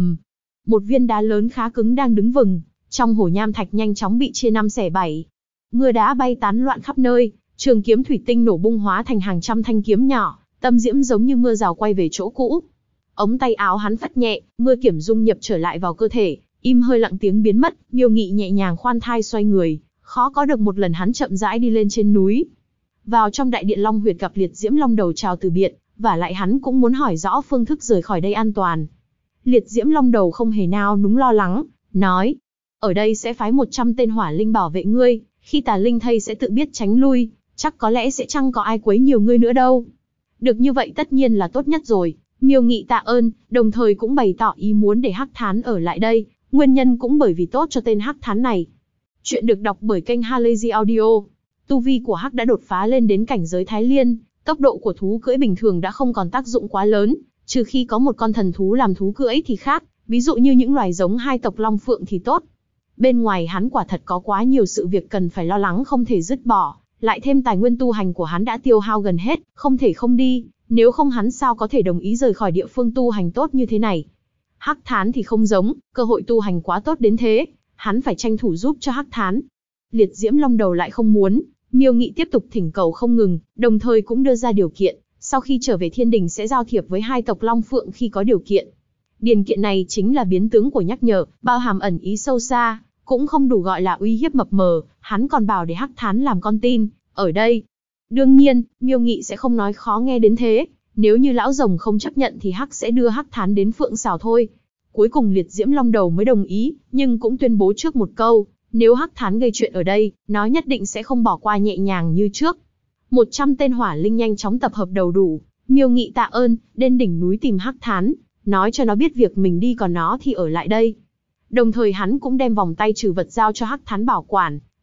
A: một viên đá lớn khá cứng đang đứng vừng, trong hồ nham thạch nhanh chóng bị chia 5 xẻ 7. Mưa đá bay tán loạn khắp nơi, trường kiếm thủy tinh nổ bung hóa thành hàng trăm thanh kiếm nhỏ, tâm diễm giống như mưa rào quay về chỗ cũ. Ống tay áo hắn phất nhẹ, mưa kiểm dung nhập trở lại vào cơ thể, im hơi lặng tiếng biến mất. Miêu Nghị nhẹ nhàng khoan thai xoay người, khó có được một lần hắn chậm rãi đi lên trên núi. Vào trong đại điện Long Huyệt gặp Liệt Diễm Long Đầu chào từ biệt, và lại hắn cũng muốn hỏi rõ phương thức rời khỏi đây an toàn. Liệt Diễm Long Đầu không hề nao núng lo lắng, nói: ở đây sẽ phái 100 tên hỏa linh bảo vệ ngươi, khi tà linh thây sẽ tự biết tránh lui, chắc có lẽ sẽ chẳng có ai quấy nhiều ngươi nữa đâu. Được như vậy tất nhiên là tốt nhất rồi. Miêu Nghị tạ ơn, đồng thời cũng bày tỏ ý muốn để Hắc Thán ở lại đây, nguyên nhân cũng bởi vì tốt cho tên Hắc Thán này. Chuyện được đọc bởi kênh Halazy Audio. Tu vi của Hắc đã đột phá lên đến cảnh giới Thái Liên, tốc độ của thú cưỡi bình thường đã không còn tác dụng quá lớn, trừ khi có một con thần thú làm thú cưỡi thì khác, ví dụ như những loài giống hai tộc Long Phượng thì tốt. Bên ngoài hắn quả thật có quá nhiều sự việc cần phải lo lắng không thể dứt bỏ, lại thêm tài nguyên tu hành của hắn đã tiêu hao gần hết, không thể không đi, nếu không hắn sao có thể đồng ý rời khỏi địa phương tu hành tốt như thế này. Hắc Thán thì không giống, cơ hội tu hành quá tốt đến thế, hắn phải tranh thủ giúp cho Hắc Thán. Liệt Diễm Long Đầu lại không muốn, Miêu Nghị tiếp tục thỉnh cầu không ngừng, đồng thời cũng đưa ra điều kiện, sau khi trở về thiên đình sẽ giao thiệp với hai tộc Long Phượng khi có điều kiện. Điền kiện này chính là biến tướng của nhắc nhở, bao hàm ẩn ý sâu xa, cũng không đủ gọi là uy hiếp mập mờ, hắn còn bảo để Hắc Thán làm con tin, ở đây. Đương nhiên, Miêu Nghị sẽ không nói khó nghe đến thế, nếu như lão rồng không chấp nhận thì Hắc sẽ đưa Hắc Thán đến Phượng Sào thôi. Cuối cùng Liệt Diễm Long Đầu mới đồng ý, nhưng cũng tuyên bố trước một câu, nếu Hắc Thán gây chuyện ở đây, nó nhất định sẽ không bỏ qua nhẹ nhàng như trước. 100 tên hỏa linh nhanh chóng tập hợp đầu đủ, Miêu Nghị tạ ơn, đến đỉnh núi tìm Hắc Thán, nói cho nó biết việc mình đi còn nó thì ở lại đây. Đồng thời hắn cũng đem vòng tay trừ vật giao cho Hắc Thán bảo quản,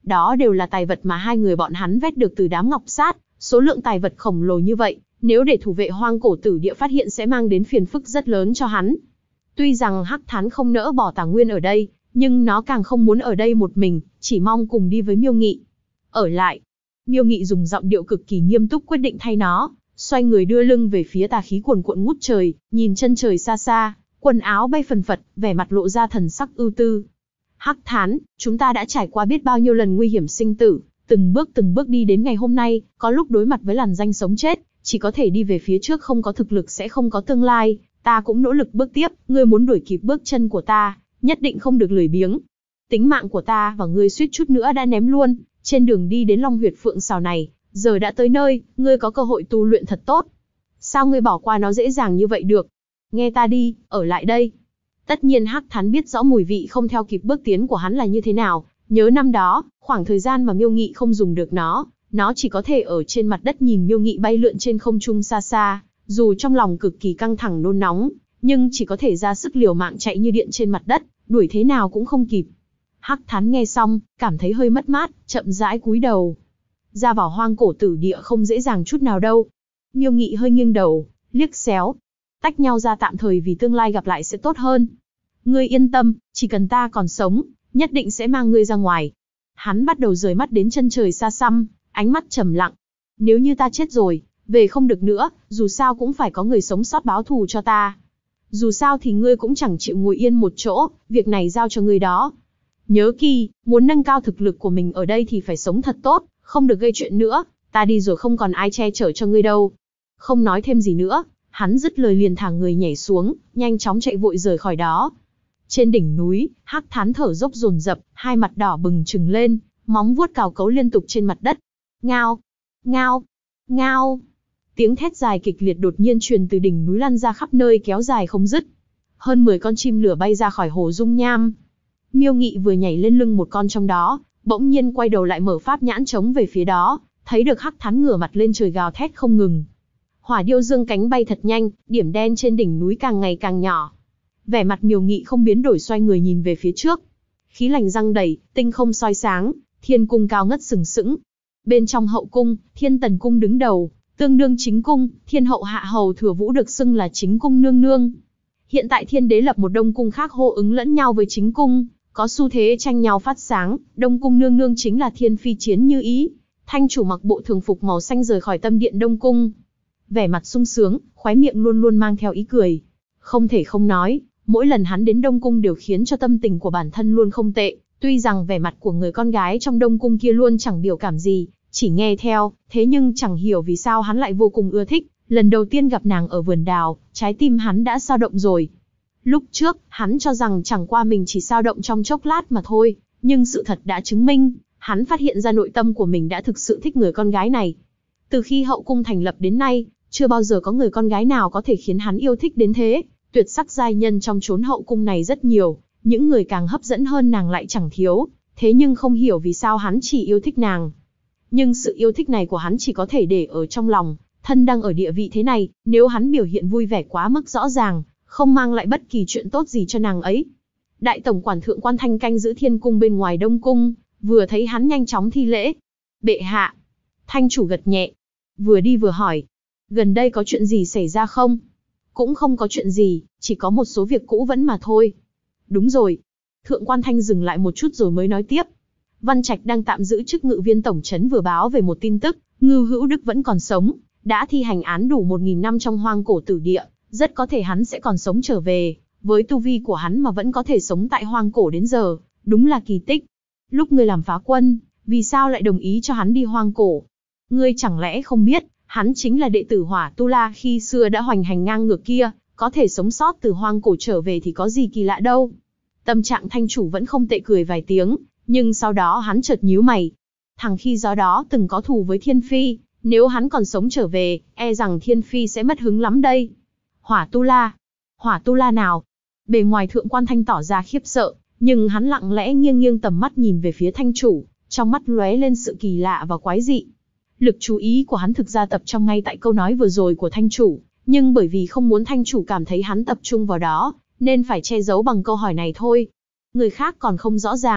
A: Đó đều là tài vật mà hai người bọn hắn vét được từ đám ngọc sát, số lượng tài vật khổng lồ như vậy, nếu để thủ vệ hoang cổ tử địa phát hiện sẽ mang đến phiền phức rất lớn cho hắn. Tuy rằng Hắc Thán không nỡ bỏ Tả Nguyên ở đây, nhưng nó càng không muốn ở đây một mình, chỉ mong cùng đi với Miêu Nghị. Ở lại. Miêu Nghị dùng giọng điệu cực kỳ nghiêm túc quyết định thay nó, xoay người đưa lưng về phía tà khí cuồn cuộn ngút trời, nhìn chân trời xa xa, quần áo bay phần phật, vẻ mặt lộ ra thần sắc ưu tư. Hắc Thán, chúng ta đã trải qua biết bao nhiêu lần nguy hiểm sinh tử, từng bước đi đến ngày hôm nay, có lúc đối mặt với lằn ranh sống chết, chỉ có thể đi về phía trước, không có thực lực sẽ không có tương lai, ta cũng nỗ lực bước tiếp, ngươi muốn đuổi kịp bước chân của ta, nhất định không được lười biếng. Tính mạng của ta và ngươi suýt chút nữa đã ném luôn, trên đường đi đến Long Huyệt Phượng Sào này, giờ đã tới nơi, ngươi có cơ hội tu luyện thật tốt. Sao ngươi bỏ qua nó dễ dàng như vậy được? Nghe ta đi, ở lại đây. Tất nhiên Hắc Thán biết rõ mùi vị không theo kịp bước tiến của hắn là như thế nào, nhớ năm đó, khoảng thời gian mà Miêu Nghị không dùng được nó chỉ có thể ở trên mặt đất nhìn Miêu Nghị bay lượn trên không trung xa xa, dù trong lòng cực kỳ căng thẳng nôn nóng, nhưng chỉ có thể ra sức liều mạng chạy như điện trên mặt đất, đuổi thế nào cũng không kịp. Hắc Thán nghe xong, cảm thấy hơi mất mát, chậm rãi cúi đầu. Ra vào hoang cổ tử địa không dễ dàng chút nào đâu. Miêu Nghị hơi nghiêng đầu, liếc xéo. Tách nhau ra tạm thời vì tương lai gặp lại sẽ tốt hơn. Ngươi yên tâm, chỉ cần ta còn sống, nhất định sẽ mang ngươi ra ngoài. Hắn bắt đầu rời mắt đến chân trời xa xăm, ánh mắt trầm lặng. Nếu như ta chết rồi, về không được nữa, dù sao cũng phải có người sống sót báo thù cho ta. Dù sao thì ngươi cũng chẳng chịu ngồi yên một chỗ, việc này giao cho ngươi đó. Nhớ kỹ, muốn nâng cao thực lực của mình ở đây thì phải sống thật tốt, không được gây chuyện nữa, ta đi rồi không còn ai che chở cho ngươi đâu. Không nói thêm gì nữa, hắn dứt lời liền thả người nhảy xuống, nhanh chóng chạy vội rời khỏi đó. Trên đỉnh núi, Hắc Thán thở dốc dồn dập, hai mặt đỏ bừng trừng lên, móng vuốt cào cấu liên tục trên mặt đất. Ngao, ngao, ngao. Tiếng thét dài kịch liệt đột nhiên truyền từ đỉnh núi lan ra khắp nơi kéo dài không dứt. Hơn 10 con chim lửa bay ra khỏi hồ dung nham. Miêu Nghị vừa nhảy lên lưng một con trong đó, bỗng nhiên quay đầu lại mở pháp nhãn trống về phía đó, thấy được Hắc Thán ngửa mặt lên trời gào thét không ngừng. Hỏa điêu dương cánh bay thật nhanh, điểm đen trên đỉnh núi càng ngày càng nhỏ. Vẻ mặt Miêu Nghị không biến đổi, xoay người nhìn về phía trước. Khí lạnh răng đầy, tinh không soi sáng, thiên cung cao ngất sừng sững. Bên trong hậu cung, Thiên Tần cung đứng đầu, tương đương chính cung, thiên hậu hạ hầu Thừa Vũ được xưng là chính cung nương nương. Hiện tại thiên đế lập một đông cung khác hô ứng lẫn nhau với chính cung, có xu thế tranh nhau phát sáng. Đông cung nương nương chính là Thiên Phi Chiến Như Ý. Thanh chủ mặc bộ thường phục màu xanh rời khỏi tâm điện đông cung, vẻ mặt sung sướng, khóe miệng luôn luôn mang theo ý cười. Không thể không nói, mỗi lần hắn đến đông cung đều khiến cho tâm tình của bản thân luôn không tệ. Tuy rằng vẻ mặt của người con gái trong đông cung kia luôn chẳng biểu cảm gì, chỉ nghe theo, thế nhưng chẳng hiểu vì sao hắn lại vô cùng ưa thích. Lần đầu tiên gặp nàng ở vườn đào, trái tim hắn đã dao động rồi. Lúc trước, hắn cho rằng chẳng qua mình chỉ dao động trong chốc lát mà thôi, nhưng sự thật đã chứng minh, hắn phát hiện ra nội tâm của mình đã thực sự thích người con gái này. Từ khi hậu cung thành lập đến nay, chưa bao giờ có người con gái nào có thể khiến hắn yêu thích đến thế. Tuyệt sắc giai nhân trong chốn hậu cung này rất nhiều, những người càng hấp dẫn hơn nàng lại chẳng thiếu, thế nhưng không hiểu vì sao hắn chỉ yêu thích nàng. Nhưng sự yêu thích này của hắn chỉ có thể để ở trong lòng, thân đang ở địa vị thế này, nếu hắn biểu hiện vui vẻ quá mức rõ ràng, không mang lại bất kỳ chuyện tốt gì cho nàng ấy. Đại tổng quản Thượng Quan Thanh canh giữ thiên cung bên ngoài đông cung, vừa thấy hắn nhanh chóng thi lễ. Bệ hạ. Thanh chủ gật nhẹ, vừa đi vừa hỏi. Gần đây có chuyện gì xảy ra không? Cũng không có chuyện gì, chỉ có một số việc cũ vẫn mà thôi. Đúng rồi. Thượng Quan Thanh dừng lại một chút rồi mới nói tiếp. Văn Trạch đang tạm giữ chức ngự viên tổng trấn vừa báo về một tin tức, Ngưu Hữu Đức vẫn còn sống, đã thi hành án đủ 1000 năm trong hoang cổ tử địa, rất có thể hắn sẽ còn sống trở về, với tu vi của hắn mà vẫn có thể sống tại hoang cổ đến giờ, đúng là kỳ tích. Lúc ngươi làm phá quân, vì sao lại đồng ý cho hắn đi hoang cổ? Ngươi chẳng lẽ không biết, hắn chính là đệ tử Hỏa Tu La khi xưa đã hoành hành ngang ngược kia, có thể sống sót từ hoang cổ trở về thì có gì kỳ lạ đâu. Tâm trạng thanh chủ vẫn không tệ, cười vài tiếng, nhưng sau đó hắn chợt nhíu mày. Thằng khi gió đó từng có thù với Thiên Phi, nếu hắn còn sống trở về, e rằng Thiên Phi sẽ mất hứng lắm đây. Hỏa Tu La? Hỏa Tu La nào? Bề ngoài Thượng Quan Thanh tỏ ra khiếp sợ, nhưng hắn lặng lẽ nghiêng nghiêng tầm mắt nhìn về phía thanh chủ, trong mắt lóe lên sự kỳ lạ và quái dị. Lực chú ý của hắn thực ra tập trung ngay tại câu nói vừa rồi của thanh chủ, nhưng bởi vì không muốn thanh chủ cảm thấy hắn tập trung vào đó, nên phải che giấu bằng câu hỏi này thôi. Người khác còn không rõ ràng,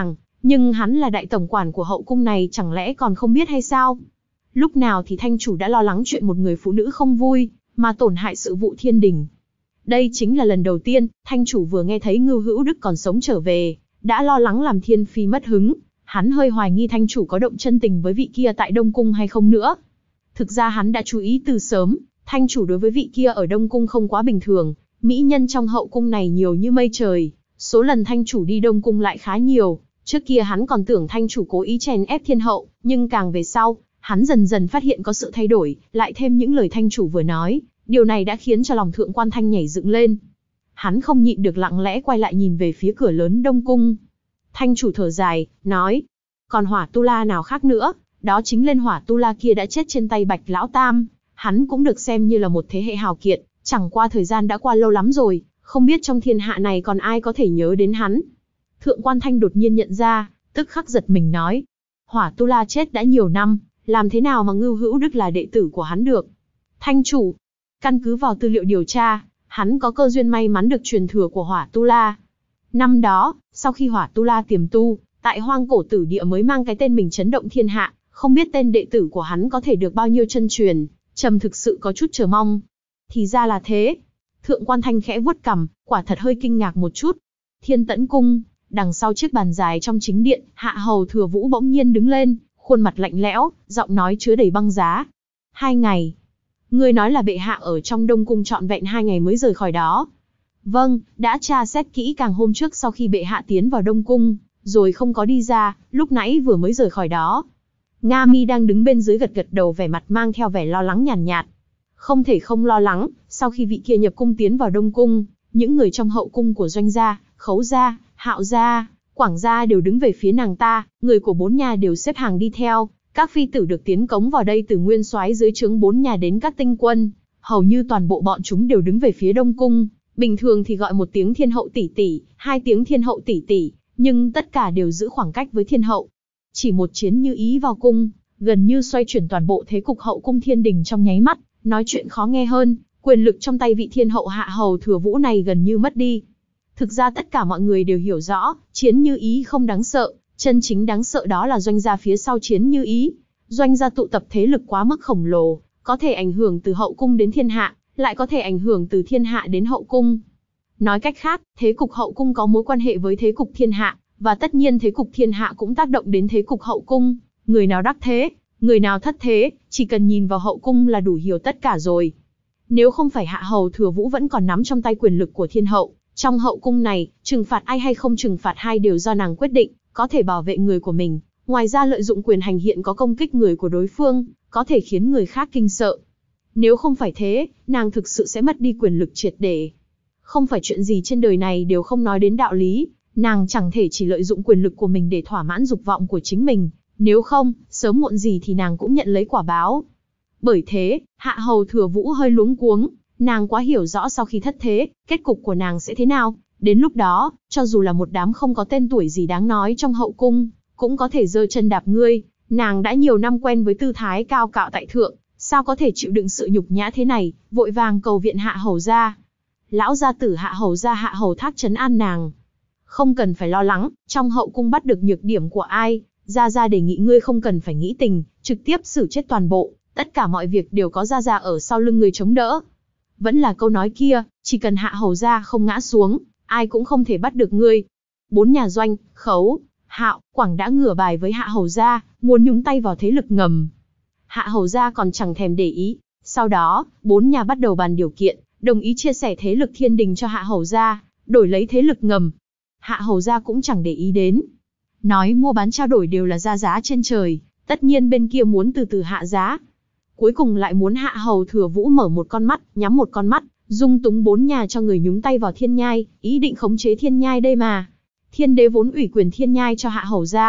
A: Nhưng hắn là đại tổng quản của hậu cung này chẳng lẽ còn không biết hay sao? Lúc nào thì thanh chủ đã lo lắng chuyện một người phụ nữ không vui, mà tổn hại sự vụ thiên đình. Đây chính là lần đầu tiên, thanh chủ vừa nghe thấy Ngưu Hữu Đức còn sống trở về, đã lo lắng làm thiên phi mất hứng. Hắn hơi hoài nghi thanh chủ có động chân tình với vị kia tại Đông Cung hay không nữa. Thực ra hắn đã chú ý từ sớm, thanh chủ đối với vị kia ở Đông Cung không quá bình thường, mỹ nhân trong hậu cung này nhiều như mây trời, số lần thanh chủ đi Đông Cung lại khá nhiều. Trước kia hắn còn tưởng thanh chủ cố ý chèn ép thiên hậu, nhưng càng về sau, hắn dần dần phát hiện có sự thay đổi, lại thêm những lời thanh chủ vừa nói, điều này đã khiến cho lòng thượng quan Thanh nhảy dựng lên. Hắn không nhịn được lặng lẽ quay lại nhìn về phía cửa lớn Đông Cung. Thanh chủ thở dài, nói, còn Hỏa Tu La nào khác nữa, đó chính lên Hỏa Tu La kia đã chết trên tay Bạch Lão Tam, hắn cũng được xem như là một thế hệ hào kiệt, chẳng qua thời gian đã qua lâu lắm rồi, không biết trong thiên hạ này còn ai có thể nhớ đến hắn. Thượng quan Thanh đột nhiên nhận ra, tức khắc giật mình nói, Hỏa Tu La chết đã nhiều năm, làm thế nào mà Ngưu Hữu Đức là đệ tử của hắn được? Thanh chủ, căn cứ vào tư liệu điều tra, hắn có cơ duyên may mắn được truyền thừa của Hỏa Tu La. Năm đó, sau khi Hỏa Tu La tiềm tu, tại Hoang Cổ Tử Địa mới mang cái tên mình chấn động thiên hạ, không biết tên đệ tử của hắn có thể được bao nhiêu chân truyền, Trầm thực sự có chút chờ mong. Thì ra là thế. Thượng quan Thanh khẽ vuốt cằm, quả thật hơi kinh ngạc một chút. Thiên Tẫn Cung, đằng sau chiếc bàn dài trong chính điện, Hạ Hầu Thừa Vũ bỗng nhiên đứng lên, khuôn mặt lạnh lẽo, giọng nói chứa đầy băng giá. 2 ngày. Ngươi nói là bệ hạ ở trong Đông Cung trọn vẹn 2 ngày mới rời khỏi đó. Vâng, đã tra xét kỹ càng hôm trước sau khi bệ hạ tiến vào Đông Cung, rồi không có đi ra, lúc nãy vừa mới rời khỏi đó. Nga Mi đang đứng bên dưới gật gật đầu, vẻ mặt mang theo vẻ lo lắng nhàn nhạt. Không thể không lo lắng, sau khi vị kia nhập cung tiến vào Đông Cung, những người trong hậu cung của Doanh gia, Khấu gia, Hạo gia, Quảng gia đều đứng về phía nàng ta, người của 4 nhà đều xếp hàng đi theo, các phi tử được tiến cống vào đây từ nguyên soái dưới trướng 4 nhà đến các tinh quân, hầu như toàn bộ bọn chúng đều đứng về phía Đông Cung. Bình thường thì gọi một tiếng thiên hậu tỷ tỷ, 2 tiếng thiên hậu tỷ tỷ, nhưng tất cả đều giữ khoảng cách với thiên hậu. Chỉ một Chiến Như Ý vào cung, gần như xoay chuyển toàn bộ thế cục hậu cung thiên đình trong nháy mắt. Nói chuyện khó nghe hơn, quyền lực trong tay vị thiên hậu Hạ Hầu Thừa Vũ này gần như mất đi. Thực ra tất cả mọi người đều hiểu rõ, Chiến Như Ý không đáng sợ, chân chính đáng sợ đó là Doanh gia phía sau Chiến Như Ý. Doanh gia tụ tập thế lực quá mức khổng lồ, có thể ảnh hưởng từ hậu cung đến thiên hạ, lại có thể ảnh hưởng từ thiên hạ đến hậu cung. Nói cách khác, thế cục hậu cung có mối quan hệ với thế cục thiên hạ, và tất nhiên thế cục thiên hạ cũng tác động đến thế cục hậu cung. Người nào đắc thế, người nào thất thế, chỉ cần nhìn vào hậu cung là đủ hiểu tất cả rồi. Nếu không phải Hạ Hầu Thừa Vũ vẫn còn nắm trong tay quyền lực của thiên hậu, trong hậu cung này, trừng phạt ai hay không trừng phạt ai đều do nàng quyết định, có thể bảo vệ người của mình. Ngoài ra lợi dụng quyền hành hiện có công kích người của đối phương, có thể khiến người khác kinh sợ. Nếu không phải thế, nàng thực sự sẽ mất đi quyền lực triệt để. Không phải chuyện gì trên đời này đều không nói đến đạo lý, nàng chẳng thể chỉ lợi dụng quyền lực của mình để thỏa mãn dục vọng của chính mình, nếu không, sớm muộn gì thì nàng cũng nhận lấy quả báo. Bởi thế, Hạ Hầu Thừa Vũ hơi luống cuống, nàng quá hiểu rõ sau khi thất thế, kết cục của nàng sẽ thế nào. Đến lúc đó, cho dù là một đám không có tên tuổi gì đáng nói trong hậu cung, cũng có thể giơ chân đạp ngươi. Nàng đã nhiều năm quen với tư thái cao cạo tại thượng, sao có thể chịu đựng sự nhục nhã thế này, vội vàng cầu viện Hạ Hầu gia. Lão gia tử Hạ Hầu gia Hạ Hầu Thác trấn an nàng. Không cần phải lo lắng, trong hậu cung bắt được nhược điểm của ai, gia đề nghị ngươi không cần phải nghĩ tình, trực tiếp xử chết toàn bộ, tất cả mọi việc đều có gia ở sau lưng người chống đỡ. Vẫn là câu nói kia, chỉ cần Hạ Hầu gia không ngã xuống, ai cũng không thể bắt được ngươi. 4 nhà Doanh, Khấu, Hạo, Quảng đã ngửa bài với Hạ Hầu gia, muốn nhúng tay vào thế lực ngầm. Hạ Hầu gia còn chẳng thèm để ý. Sau đó, 4 nhà bắt đầu bàn điều kiện, đồng ý chia sẻ thế lực thiên đình cho Hạ Hầu gia, đổi lấy thế lực ngầm. Hạ Hầu gia cũng chẳng để ý đến. Nói mua bán trao đổi đều là ra giá trên trời, tất nhiên bên kia muốn từ từ hạ giá. Cuối cùng lại muốn Hạ Hầu Thừa Vũ mở một con mắt, nhắm một con mắt, dung túng 4 nhà cho người nhúng tay vào thiên nhai, ý định khống chế thiên nhai đây mà. Thiên đế vốn ủy quyền thiên nhai cho Hạ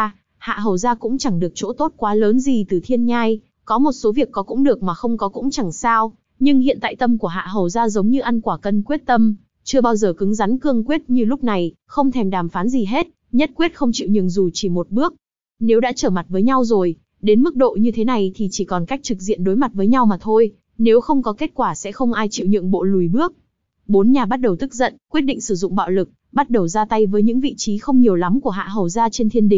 A: Hầu gia cũng chẳng được chỗ tốt quá lớn gì từ thiên nhai, có một số việc có cũng được mà không có cũng chẳng sao, nhưng hiện tại tâm của Hạ Hầu gia giống như ăn quả cân quyết tâm, chưa bao giờ cứng rắn cương quyết như lúc này, không thèm đàm phán gì hết, nhất quyết không chịu nhường dù chỉ một bước. Nếu đã trở mặt với nhau rồi, đến mức độ như thế này thì chỉ còn cách trực diện đối mặt với nhau mà thôi, nếu không có kết quả sẽ không ai chịu nhượng bộ lùi bước. 4 nhà bắt đầu tức giận, quyết định sử dụng bạo lực, bắt đầu ra tay với những vị trí không nhiều lắm của Hạ Hầu gia trên thiên đình,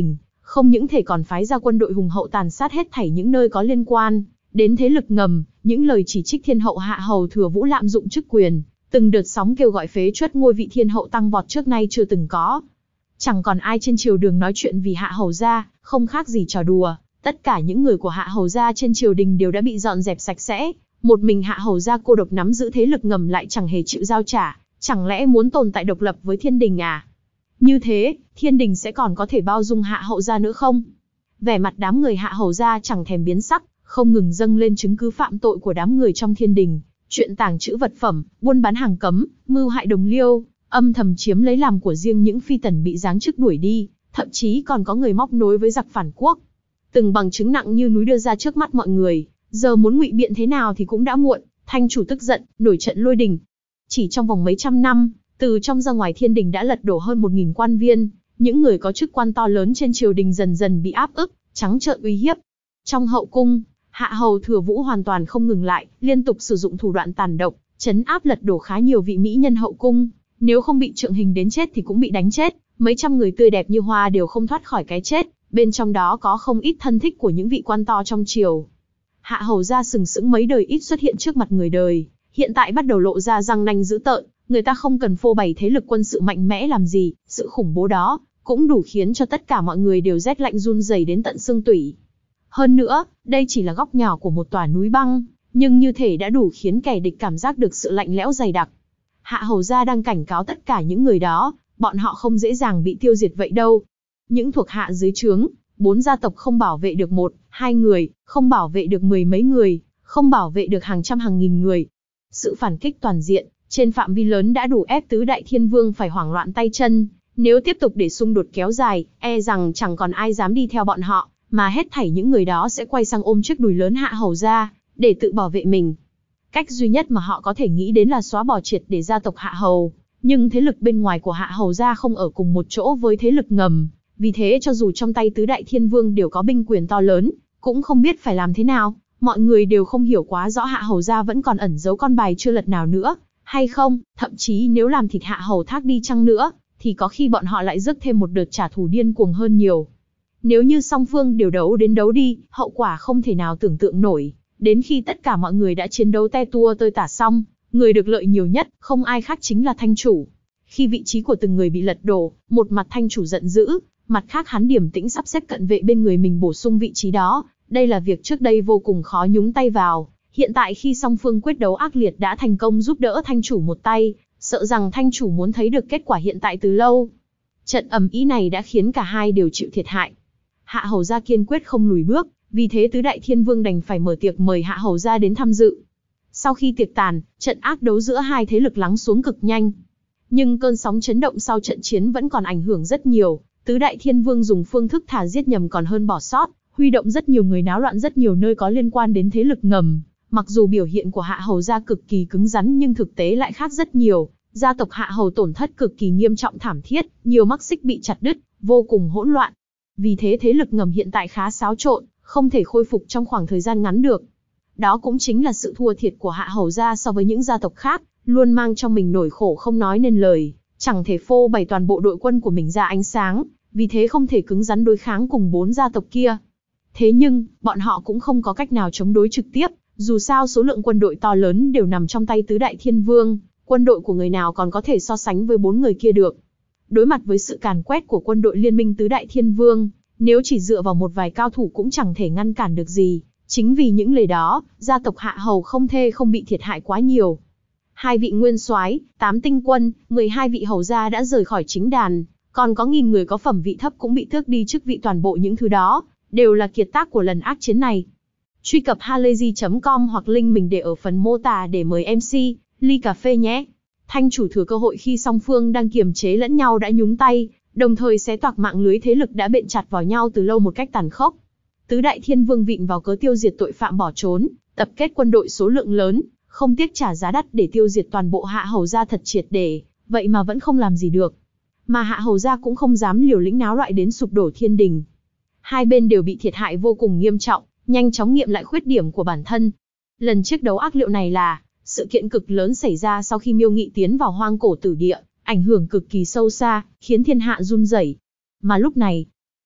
A: không những thể còn phái ra quân đội hùng hậu tàn sát hết thảy những nơi có liên quan đến thế lực ngầm, những lời chỉ trích thiên hậu Hạ Hầu Thừa Vũ lạm dụng chức quyền, từng đợt sóng kêu gọi phế truất ngôi vị thiên hậu tăng vọt trước nay chưa từng có. Chẳng còn ai trên triều đường nói chuyện vì Hạ Hầu gia, không khác gì trò đùa, tất cả những người của Hạ Hầu gia trên triều đình đều đã bị dọn dẹp sạch sẽ, một mình Hạ Hầu gia cô độc nắm giữ thế lực ngầm lại chẳng hề chịu giao trả, chẳng lẽ muốn tồn tại độc lập với thiên đình à? Như thế, thiên đình sẽ còn có thể bao dung Hạ Hầu gia nữa không? Vẻ mặt đám người Hạ Hầu gia chẳng thèm biến sắc, không ngừng dâng lên chứng cứ phạm tội của đám người trong thiên đình, chuyện tàng trữ vật phẩm, buôn bán hàng cấm, mưu hại đồng liêu, âm thầm chiếm lấy làm của riêng những phi tần bị giáng chức đuổi đi, thậm chí còn có người móc nối với giặc phản quốc. Từng bằng chứng nặng như núi đưa ra trước mắt mọi người, giờ muốn ngụy biện thế nào thì cũng đã muộn. Thanh chủ tức giận, nổi trận lôi đình. Chỉ trong vòng mấy trăm năm, từ trong ra ngoài thiên đình đã lật đổ hơn 1000 quan viên, những người có chức quan to lớn trên triều đình dần dần bị áp ức, trắng trợn uy hiếp. Trong hậu cung, Hạ Hầu Thừa Vũ hoàn toàn không ngừng lại, liên tục sử dụng thủ đoạn tàn độc, trấn áp lật đổ khá nhiều vị mỹ nhân hậu cung. Nếu không bị trượng hình đến chết thì cũng bị đánh chết, mấy trăm người tươi đẹp như hoa đều không thoát khỏi cái chết, bên trong đó có không ít thân thích của những vị quan to trong triều. Hạ Hầu gia sừng sững mấy đời ít xuất hiện trước mặt người đời, hiện tại bắt đầu lộ ra răng nanh dữ tợn, người ta không cần phô bày thế lực quân sự mạnh mẽ làm gì, sự khủng bố đó cũng đủ khiến cho tất cả mọi người đều rét lạnh run rẩy đến tận xương tủy. Hơn nữa, đây chỉ là góc nhỏ của một tòa núi băng, nhưng như thể đã đủ khiến kẻ địch cảm giác được sự lạnh lẽo dày đặc. Hạ Hầu gia đang cảnh cáo tất cả những người đó, bọn họ không dễ dàng bị tiêu diệt vậy đâu. Những thuộc hạ dưới trướng, 4 gia tộc không bảo vệ được 1, 2 người, không bảo vệ được 10 mấy người, không bảo vệ được hàng trăm hàng nghìn người. Sự phản kích toàn diện, trên phạm vi lớn đã đủ ép tứ đại thiên vương phải hoảng loạn tay chân. Nếu tiếp tục để xung đột kéo dài, e rằng chẳng còn ai dám đi theo bọn họ, mà hết thảy những người đó sẽ quay sang ôm chiếc đùi lớn Hạ Hầu gia, để tự bảo vệ mình. Cách duy nhất mà họ có thể nghĩ đến là xóa bỏ triệt để gia tộc Hạ Hầu, nhưng thế lực bên ngoài của Hạ Hầu gia không ở cùng một chỗ với thế lực ngầm, vì thế cho dù trong tay tứ đại thiên vương đều có binh quyền to lớn, cũng không biết phải làm thế nào. Mọi người đều không hiểu quá rõ Hạ Hầu gia vẫn còn ẩn giấu con bài chưa lật nào nữa, hay không, thậm chí nếu làm thịt Hạ Hầu Thác đi chăng nữa, thì có khi bọn họ lại rước thêm một đợt trả thù điên cuồng hơn nhiều. Nếu như song phương đều đấu đến đấu đi, hậu quả không thể nào tưởng tượng nổi. Đến khi tất cả mọi người đã chiến đấu te tua tơi tả xong, người được lợi nhiều nhất, không ai khác chính là thanh chủ. Khi vị trí của từng người bị lật đổ, một mặt thanh chủ giận dữ, mặt khác hắn điềm tĩnh sắp xếp cận vệ bên người mình bổ sung vị trí đó. Đây là việc trước đây vô cùng khó nhúng tay vào. Hiện tại khi song phương quyết đấu ác liệt đã thành công giúp đỡ thanh chủ một tay, sợ rằng thanh chủ muốn thấy được kết quả hiện tại từ lâu. Trận ầm ĩ này đã khiến cả hai đều chịu thiệt hại. Hạ Hầu gia kiên quyết không lùi bước, vì thế tứ đại thiên vương đành phải mở tiệc mời Hạ Hầu gia đến tham dự. Sau khi tiệc tàn, trận ác đấu giữa hai thế lực lắng xuống cực nhanh. Nhưng cơn sóng chấn động sau trận chiến vẫn còn ảnh hưởng rất nhiều. Tứ đại thiên vương dùng phương thức thả giết nhầm còn hơn bỏ sót, huy động rất nhiều người náo loạn rất nhiều nơi có liên quan đến thế lực ngầm. Mặc dù biểu hiện của Hạ Hầu gia cực kỳ cứng rắn nhưng thực tế lại khác rất nhiều. Gia tộc Hạ Hầu tổn thất cực kỳ nghiêm trọng thảm thiết, nhiều mắc xích bị chặt đứt, vô cùng hỗn loạn. Vì thế thế lực ngầm hiện tại khá xáo trộn, không thể khôi phục trong khoảng thời gian ngắn được. Đó cũng chính là sự thua thiệt của Hạ Hầu gia so với những gia tộc khác, luôn mang trong mình nỗi khổ không nói nên lời, chẳng thể phô bày toàn bộ đội quân của mình ra ánh sáng, vì thế không thể cứng rắn đối kháng cùng 4 gia tộc kia. Thế nhưng, bọn họ cũng không có cách nào chống đối trực tiếp, dù sao số lượng quân đội to lớn đều nằm trong tay tứ đại thiên vương, quân đội của người nào còn có thể so sánh với 4 người kia được. Đối mặt với sự càn quét của quân đội liên minh tứ đại thiên vương, nếu chỉ dựa vào một vài cao thủ cũng chẳng thể ngăn cản được gì. Chính vì những lời đó, gia tộc Hạ Hầu không thể không bị thiệt hại quá nhiều. 2 vị nguyên soái, 8 tinh quân, 12 vị hầu gia đã rời khỏi chính đàn, còn có nghìn người có phẩm vị thấp cũng bị tước đi chức vị, toàn bộ những thứ đó đều là kiệt tác của lần ác chiến này. Truy cập halayzi.com hoặc link mình để ở phần mô tả để mời MC ly cà phê nhé. Thanh chủ thừa cơ hội khi song phương đang kiềm chế lẫn nhau đã nhúng tay, đồng thời xé toạc mạng lưới thế lực đã bện chặt vào nhau từ lâu một cách tàn khốc. Tứ đại thiên vương vịn vào cớ tiêu diệt tội phạm bỏ trốn, tập kết quân đội số lượng lớn, không tiếc trả giá đắt để tiêu diệt toàn bộ Hạ Hầu gia thật triệt để, vậy mà vẫn không làm gì được. Mà Hạ Hầu gia cũng không dám liều lĩnh náo loạn đến sụp đổ thiên đình. Hai bên đều bị thiệt hại vô cùng nghiêm trọng, nhanh chóng nghiệm lại khuyết điểm của bản thân. Lần chiếc đấu ác liệu này là sự kiện cực lớn xảy ra sau khi Miêu Nghị tiến vào hoang cổ tử địa, ảnh hưởng cực kỳ sâu xa, khiến thiên hạ run rẩy. Mà lúc này,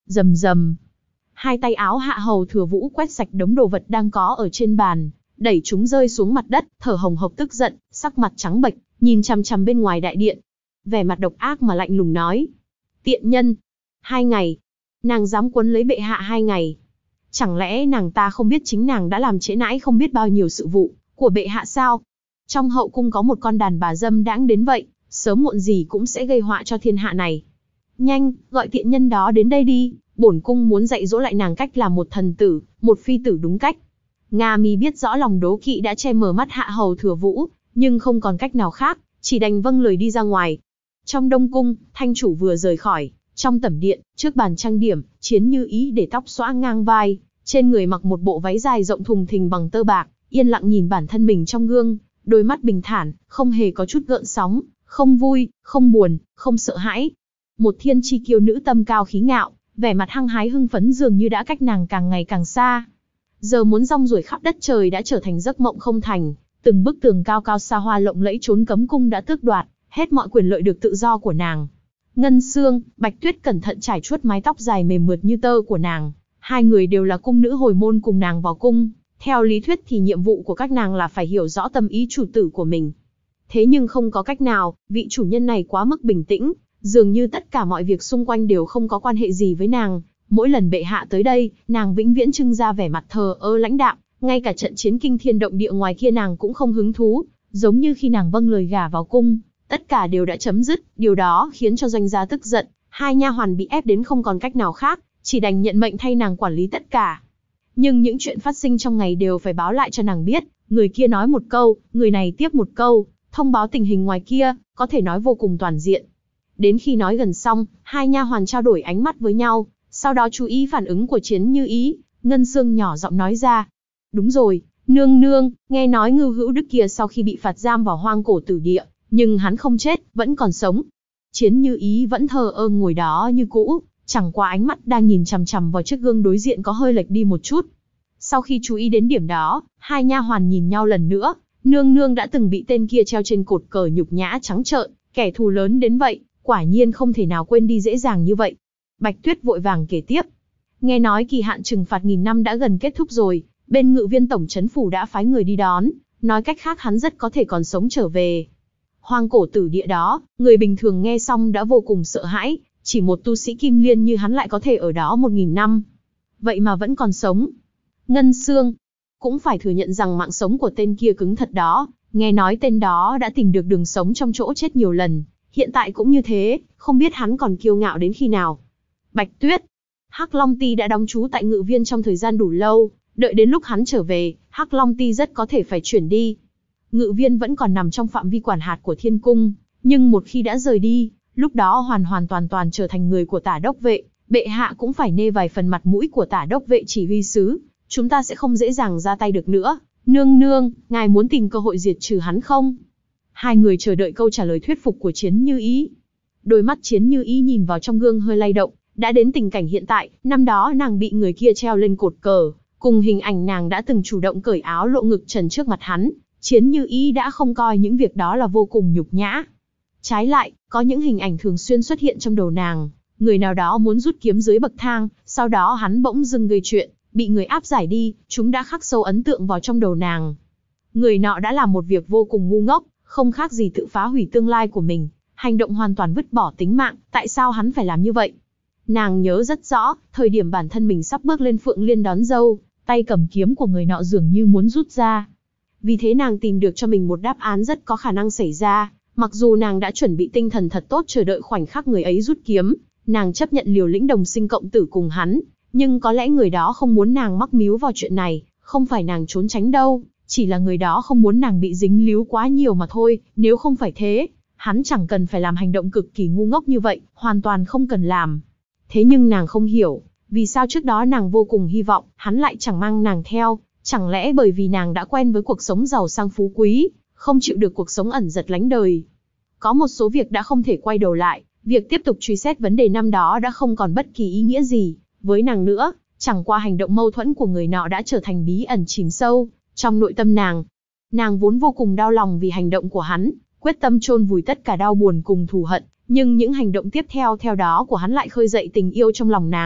A: Rầm rầm. Hai tay áo Hạ Hầu Thừa Vũ quét sạch đống đồ vật đang có ở trên bàn, đẩy chúng rơi xuống mặt đất, thở hồng hộc tức giận, sắc mặt trắng bệch, nhìn chằm chằm bên ngoài đại điện. Vẻ mặt độc ác mà lạnh lùng nói. Tiện nhân! 2 ngày! Nàng dám quấn lấy bệ hạ 2 ngày! Chẳng lẽ nàng ta không biết chính nàng đã làm trễ nãi không biết bao nhiêu sự vụ của bệ hạ sao? Trong hậu cung có một con đàn bà dâm đãng đến vậy, sớm muộn gì cũng sẽ gây họa cho thiên hạ này. Nhanh, gọi tiện nhân đó đến đây đi, bổn cung muốn dạy dỗ lại nàng cách làm một thần tử, một phi tử đúng cách. Nga Mi biết rõ lòng đố kỵ đã che mờ mắt Hạ Hầu Thừa Vũ, nhưng không còn cách nào khác, chỉ đành vâng lời đi ra ngoài. Trong Đông cung, Thanh chủ vừa rời khỏi, trong tẩm điện, trước bàn trang điểm, Chiến Như Ý để tóc xõa ngang vai, trên người mặc một bộ váy dài rộng thùng thình bằng tơ bạc, yên lặng nhìn bản thân mình trong gương, đôi mắt bình thản, không hề có chút gợn sóng, không vui, không buồn, không sợ hãi. Một thiên chi kiêu nữ tâm cao khí ngạo, vẻ mặt hăng hái hưng phấn dường như đã cách nàng càng ngày càng xa. Giờ muốn rong ruổi khắp đất trời đã trở thành giấc mộng không thành, từng bức tường cao cao xa hoa lộng lẫy trốn cấm cung đã tước đoạt, hết mọi quyền lợi được tự do của nàng. Ngân Sương, Bạch Tuyết cẩn thận trải chuốt mái tóc dài mềm mượt như tơ của nàng, hai người đều là cung nữ hồi môn cùng nàng vào cung. Theo lý thuyết thì nhiệm vụ của các nàng là phải hiểu rõ tâm ý chủ tử của mình. Thế nhưng không có cách nào, vị chủ nhân này quá mức bình tĩnh, dường như tất cả mọi việc xung quanh đều không có quan hệ gì với nàng. Mỗi lần bệ hạ tới đây, nàng vĩnh viễn trưng ra vẻ mặt thờ ơ lãnh đạm, ngay cả trận chiến kinh thiên động địa ngoài kia nàng cũng không hứng thú, giống như khi nàng vâng lời gả vào cung, tất cả đều đã chấm dứt, điều đó khiến cho doanh gia tức giận, hai nha hoàn bị ép đến không còn cách nào khác, chỉ đành nhận mệnh thay nàng quản lý tất cả. Nhưng những chuyện phát sinh trong ngày đều phải báo lại cho nàng biết, người kia nói một câu, người này tiếp một câu, thông báo tình hình ngoài kia, có thể nói vô cùng toàn diện. Đến khi nói gần xong, hai nha hoàn trao đổi ánh mắt với nhau, sau đó chú ý phản ứng của Chiến Như Ý, Ngân Sương nhỏ giọng nói ra. Đúng rồi, nương nương, nghe nói Ngưu Hữu Đức kia sau khi bị phạt giam vào hoang cổ tử địa, nhưng hắn không chết, vẫn còn sống. Chiến Như Ý vẫn thờ ơ ngồi đó như cũ, chẳng qua ánh mắt đang nhìn chằm chằm vào chiếc gương đối diện có hơi lệch đi một chút. Sau khi chú ý đến điểm đó, hai nha hoàn nhìn nhau lần nữa, nương nương đã từng bị tên kia treo trên cột cờ nhục nhã trắng trợn, kẻ thù lớn đến vậy, quả nhiên không thể nào quên đi dễ dàng như vậy. Bạch Tuyết vội vàng kể tiếp. Nghe nói kỳ hạn trừng phạt 1000 năm đã gần kết thúc rồi, bên Ngự Viên tổng trấn phủ đã phái người đi đón, nói cách khác hắn rất có thể còn sống trở về. Hoang cổ tử địa đó, người bình thường nghe xong đã vô cùng sợ hãi, chỉ một tu sĩ kim liên như hắn lại có thể ở đó 1000 năm. Vậy mà vẫn còn sống. Ngân Sương cũng phải thừa nhận rằng mạng sống của tên kia cứng thật đó, nghe nói tên đó đã tìm được đường sống trong chỗ chết nhiều lần, hiện tại cũng như thế, không biết hắn còn kiêu ngạo đến khi nào. Bạch Tuyết, Hắc Long Ti đã đóng trú tại Ngự Viên trong thời gian đủ lâu, đợi đến lúc hắn trở về, Hắc Long Ti rất có thể phải chuyển đi. Ngự Viên vẫn còn nằm trong phạm vi quản hạt của Thiên Cung, nhưng một khi đã rời đi, lúc đó hoàn hoàn toàn toàn trở thành người của Tả Đốc Vệ, bệ hạ cũng phải nê vài phần mặt mũi của Tả Đốc Vệ chỉ huy sứ, chúng ta sẽ không dễ dàng ra tay được nữa. Nương nương, ngài muốn tìm cơ hội diệt trừ hắn không? Hai người chờ đợi câu trả lời thuyết phục của Chiến Như Ý. Đôi mắt Chiến Như Ý nhìn vào trong gương hơi lay động, đã đến tình cảnh hiện tại, năm đó nàng bị người kia treo lên cột cờ, cùng hình ảnh nàng đã từng chủ động cởi áo lộ ngực trần trước mặt hắn, Chiến Như Ý đã không coi những việc đó là vô cùng nhục nhã. Trái lại, có những hình ảnh thường xuyên xuất hiện trong đầu nàng, người nào đó muốn rút kiếm dưới bậc thang, sau đó hắn bỗng dưng gây chuyện, bị người áp giải đi, chúng đã khắc sâu ấn tượng vào trong đầu nàng. Người nọ đã làm một việc vô cùng ngu ngốc, không khác gì tự phá hủy tương lai của mình, hành động hoàn toàn vứt bỏ tính mạng, tại sao hắn phải làm như vậy? Nàng nhớ rất rõ, thời điểm bản thân mình sắp bước lên Phượng Liên đón dâu, tay cầm kiếm của người nọ dường như muốn rút ra. Vì thế nàng tìm được cho mình một đáp án rất có khả năng xảy ra, mặc dù nàng đã chuẩn bị tinh thần thật tốt chờ đợi khoảnh khắc người ấy rút kiếm, nàng chấp nhận liều lĩnh đồng sinh cộng tử cùng hắn, nhưng có lẽ người đó không muốn nàng mắc míu vào chuyện này, không phải nàng trốn tránh đâu, chỉ là người đó không muốn nàng bị dính líu quá nhiều mà thôi, nếu không phải thế, hắn chẳng cần phải làm hành động cực kỳ ngu ngốc như vậy, hoàn toàn không cần làm. Thế nhưng nàng không hiểu, vì sao trước đó nàng vô cùng hy vọng, hắn lại chẳng mang nàng theo, chẳng lẽ bởi vì nàng đã quen với cuộc sống giàu sang phú quý, không chịu được cuộc sống ẩn dật lánh đời. Có một số việc đã không thể quay đầu lại, việc tiếp tục truy xét vấn đề năm đó đã không còn bất kỳ ý nghĩa gì với nàng nữa, chẳng qua hành động mâu thuẫn của người nọ đã trở thành bí ẩn chìm sâu trong nội tâm nàng. Nàng vốn vô cùng đau lòng vì hành động của hắn, quyết tâm chôn vùi tất cả đau buồn cùng thù hận, nhưng những hành động tiếp theo đó của hắn lại khơi dậy tình yêu trong lòng nàng,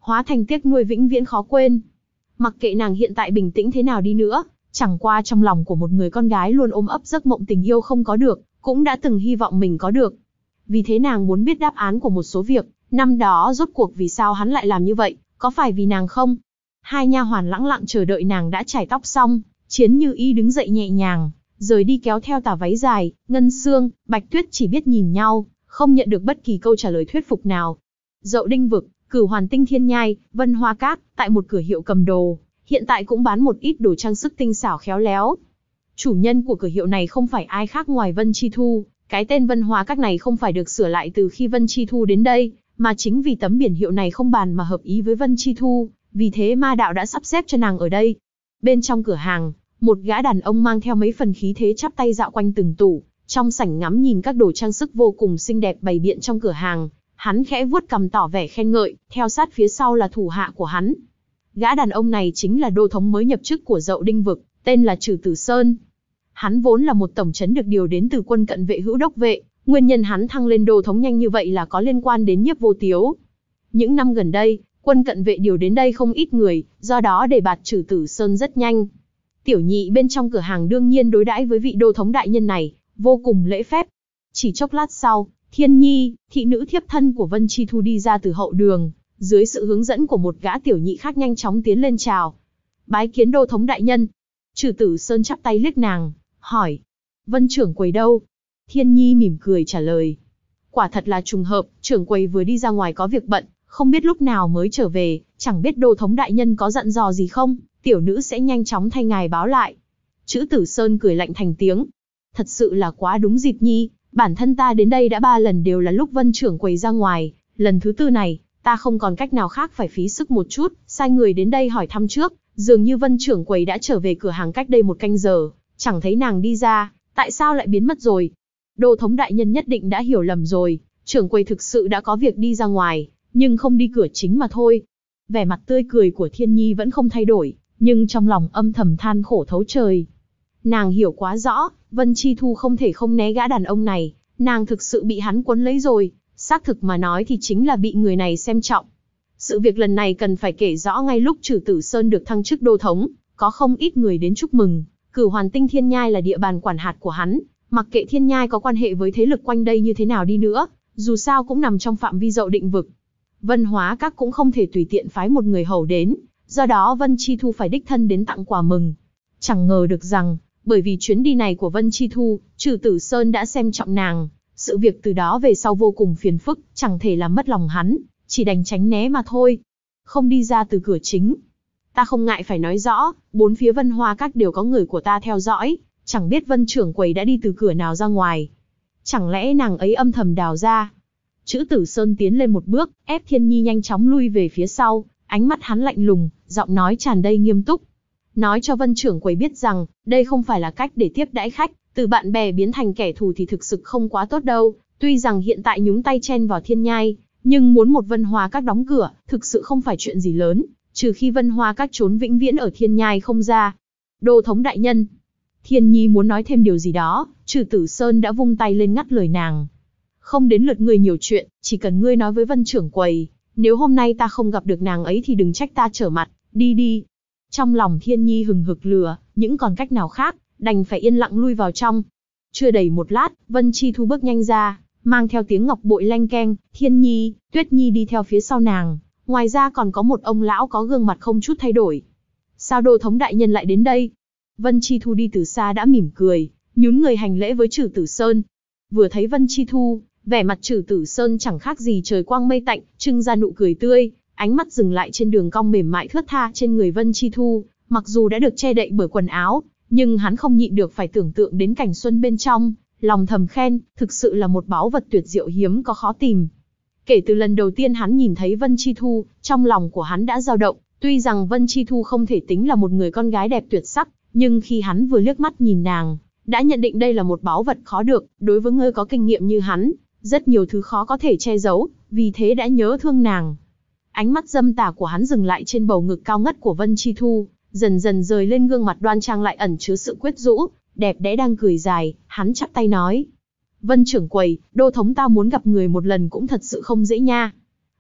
A: hóa thành tiếc nuối vĩnh viễn khó quên. Mặc kệ nàng hiện tại bình tĩnh thế nào đi nữa, chẳng qua trong lòng của một người con gái luôn ôm ấp giấc mộng tình yêu không có được, cũng đã từng hy vọng mình có được. Vì thế nàng muốn biết đáp án của một số việc, năm đó rốt cuộc vì sao hắn lại làm như vậy, có phải vì nàng không? Hai nha hoàn lẳng lặng chờ đợi nàng đã chải tóc xong, Chiến Như Y đứng dậy nhẹ nhàng, rời đi kéo theo tà váy dài, Ngân Xương, Bạch Tuyết chỉ biết nhìn nhau, không nhận được bất kỳ câu trả lời thuyết phục nào. Dậu Đinh Vực, Cửu Hoàn Tinh Thiên Nhai, Vân Hoa Các, tại một cửa hiệu cầm đồ, hiện tại cũng bán một ít đồ trang sức tinh xảo khéo léo. Chủ nhân của cửa hiệu này không phải ai khác ngoài Vân Chi Thu, cái tên Vân Hoa Các này không phải được sửa lại từ khi Vân Chi Thu đến đây, mà chính vì tấm biển hiệu này không bàn mà hợp ý với Vân Chi Thu, vì thế ma đạo đã sắp xếp cho nàng ở đây. Bên trong cửa hàng, một gã đàn ông mang theo mấy phần khí thế chắp tay dạo quanh từng tủ, trong sảnh ngắm nhìn các đồ trang sức vô cùng xinh đẹp bày biện trong cửa hàng, hắn khẽ vuốt cằm tỏ vẻ khen ngợi, theo sát phía sau là thủ hạ của hắn. Gã đàn ông này chính là đô thống mới nhập chức của Dậu Đinh Vực, tên là Trử Tử Sơn. Hắn vốn là một tổng trấn được điều đến từ quân cận vệ hữu đốc vệ, nguyên nhân hắn thăng lên đô thống nhanh như vậy là có liên quan đến Nhiếp Vô Tiếu. Những năm gần đây, quân cận vệ điều đến đây không ít người, do đó đề bạt Trử Tử Sơn rất nhanh. Tiểu nhị bên trong cửa hàng đương nhiên đối đãi với vị đô thống đại nhân này, vô cùng lễ phép. Chỉ chốc lát sau, Thiên Nhi, thị nữ thiếp thân của Vân Chi Thu đi ra từ hậu đường, dưới sự hướng dẫn của một gã tiểu nhị khác nhanh chóng tiến lên chào. Bái kiến đô thống đại nhân. Trử Tử Sơn chắp tay liếc nàng, hỏi. Vân trưởng quầy đâu? Thiên Nhi mỉm cười trả lời. Quả thật là trùng hợp, trưởng quầy vừa đi ra ngoài có việc bận, không biết lúc nào mới trở về, chẳng biết đô thống đại nhân có dặn dò gì không, tiểu nữ sẽ nhanh chóng thay ngài báo lại. Trử Tử Sơn cười lạnh thành tiếng. Thật sự là quá đúng dịp nhi, bản thân ta đến đây đã 3 lần đều là lúc Vân trưởng quầy ra ngoài, lần thứ tư này, ta không còn cách nào khác phải phí sức một chút, sai người đến đây hỏi thăm trước, dường như Vân trưởng quầy đã trở về cửa hàng cách đây 1 canh giờ, chẳng thấy nàng đi ra, tại sao lại biến mất rồi? Đô thống đại nhân nhất định đã hiểu lầm rồi, trưởng quầy thực sự đã có việc đi ra ngoài, nhưng không đi cửa chính mà thôi. Vẻ mặt tươi cười của Thiên Nhi vẫn không thay đổi, nhưng trong lòng âm thầm than khổ thấu trời. Nàng hiểu quá rõ, Vân Chi Thu không thể không né gã đàn ông này, nàng thực sự bị hắn quấn lấy rồi, xác thực mà nói thì chính là bị người này xem trọng. Sự việc lần này cần phải kể rõ ngay lúc Trử Tử Sơn được thăng chức đô thống, có không ít người đến chúc mừng, Cửu Hoàn Tinh Thiên Nhai là địa bàn quản hạt của hắn, mặc kệ Thiên Nhai có quan hệ với thế lực quanh đây như thế nào đi nữa, dù sao cũng nằm trong phạm vi Dậu Định Vực. Vân Hóa Các cũng không thể tùy tiện phái một người hầu đến, do đó Vân Chi Thu phải đích thân đến tặng quà mừng. Chẳng ngờ được rằng, bởi vì chuyến đi này của Vân Chi Thu, Trử Tử Sơn đã xem trọng nàng, sự việc từ đó về sau vô cùng phiền phức, chẳng thể làm mất lòng hắn, chỉ đành tránh né mà thôi. Không đi ra từ cửa chính. Ta không ngại phải nói rõ, 4 phía Vân Hoa Các đều có người của ta theo dõi, chẳng biết Vân trưởng quầy đã đi từ cửa nào ra ngoài. Chẳng lẽ nàng ấy âm thầm đào ra? Trử Tử Sơn tiến lên một bước, ép Thiên Nhi nhanh chóng lui về phía sau, ánh mắt hắn lạnh lùng, giọng nói tràn đầy nghiêm túc. Nói cho Vân trưởng quầy biết rằng, đây không phải là cách để tiếp đãi khách, từ bạn bè biến thành kẻ thù thì thực sự không quá tốt đâu. Tuy rằng hiện tại nhúng tay chen vào Thiên Nhai, nhưng muốn một Vân Hoa Các đóng cửa, thực sự không phải chuyện gì lớn, trừ khi Vân Hoa Các trốn vĩnh viễn ở Thiên Nhai không ra. Đô thống đại nhân. Thiên Nhi muốn nói thêm điều gì đó, Trử Tử Sơn đã vung tay lên ngắt lời nàng. Không đến lượt ngươi nhiều chuyện, chỉ cần ngươi nói với Vân trưởng quầy, nếu hôm nay ta không gặp được nàng ấy thì đừng trách ta trở mặt, đi đi. Trong lòng Thiên Nhi hừng hực lửa, những còn cách nào khác, đành phải yên lặng lui vào trong. Chưa đầy một lát, Vân Chi Thu bước nhanh ra, mang theo tiếng ngọc bội leng keng, Thiên Nhi, Tuyết Nhi đi theo phía sau nàng, ngoài ra còn có một ông lão có gương mặt không chút thay đổi. Sao đô thống đại nhân lại đến đây? Vân Chi Thu đi từ xa đã mỉm cười, nhún người hành lễ với Trử Tử Sơn. Vừa thấy Vân Chi Thu, vẻ mặt Trử Tử Sơn chẳng khác gì trời quang mây tạnh, trưng ra nụ cười tươi, ánh mắt dừng lại trên đường cong mềm mại thướt tha trên người Vân Chi Thu, mặc dù đã được che đậy bởi quần áo, nhưng hắn không nhịn được phải tưởng tượng đến cảnh xuân bên trong, lòng thầm khen, thực sự là một báu vật tuyệt diệu hiếm có khó tìm. Kể từ lần đầu tiên hắn nhìn thấy Vân Chi Thu, trong lòng của hắn đã dao động, tuy rằng Vân Chi Thu không thể tính là một người con gái đẹp tuyệt sắc, nhưng khi hắn vừa liếc mắt nhìn nàng, đã nhận định đây là một báu vật khó được, đối với người có kinh nghiệm như hắn, rất nhiều thứ khó có thể che giấu, vì thế đã nhớ thương nàng. Ánh mắt dâm tà của hắn dừng lại trên bầu ngực cao ngất của Vân Chi Thu, dần dần rời lên gương mặt đoan trang lại ẩn chứa sự quyến rũ, đẹp đẽ đang cười dài, hắn chắp tay nói. Vân trưởng quầy, đô thống ta muốn gặp người một lần cũng thật sự không dễ nha.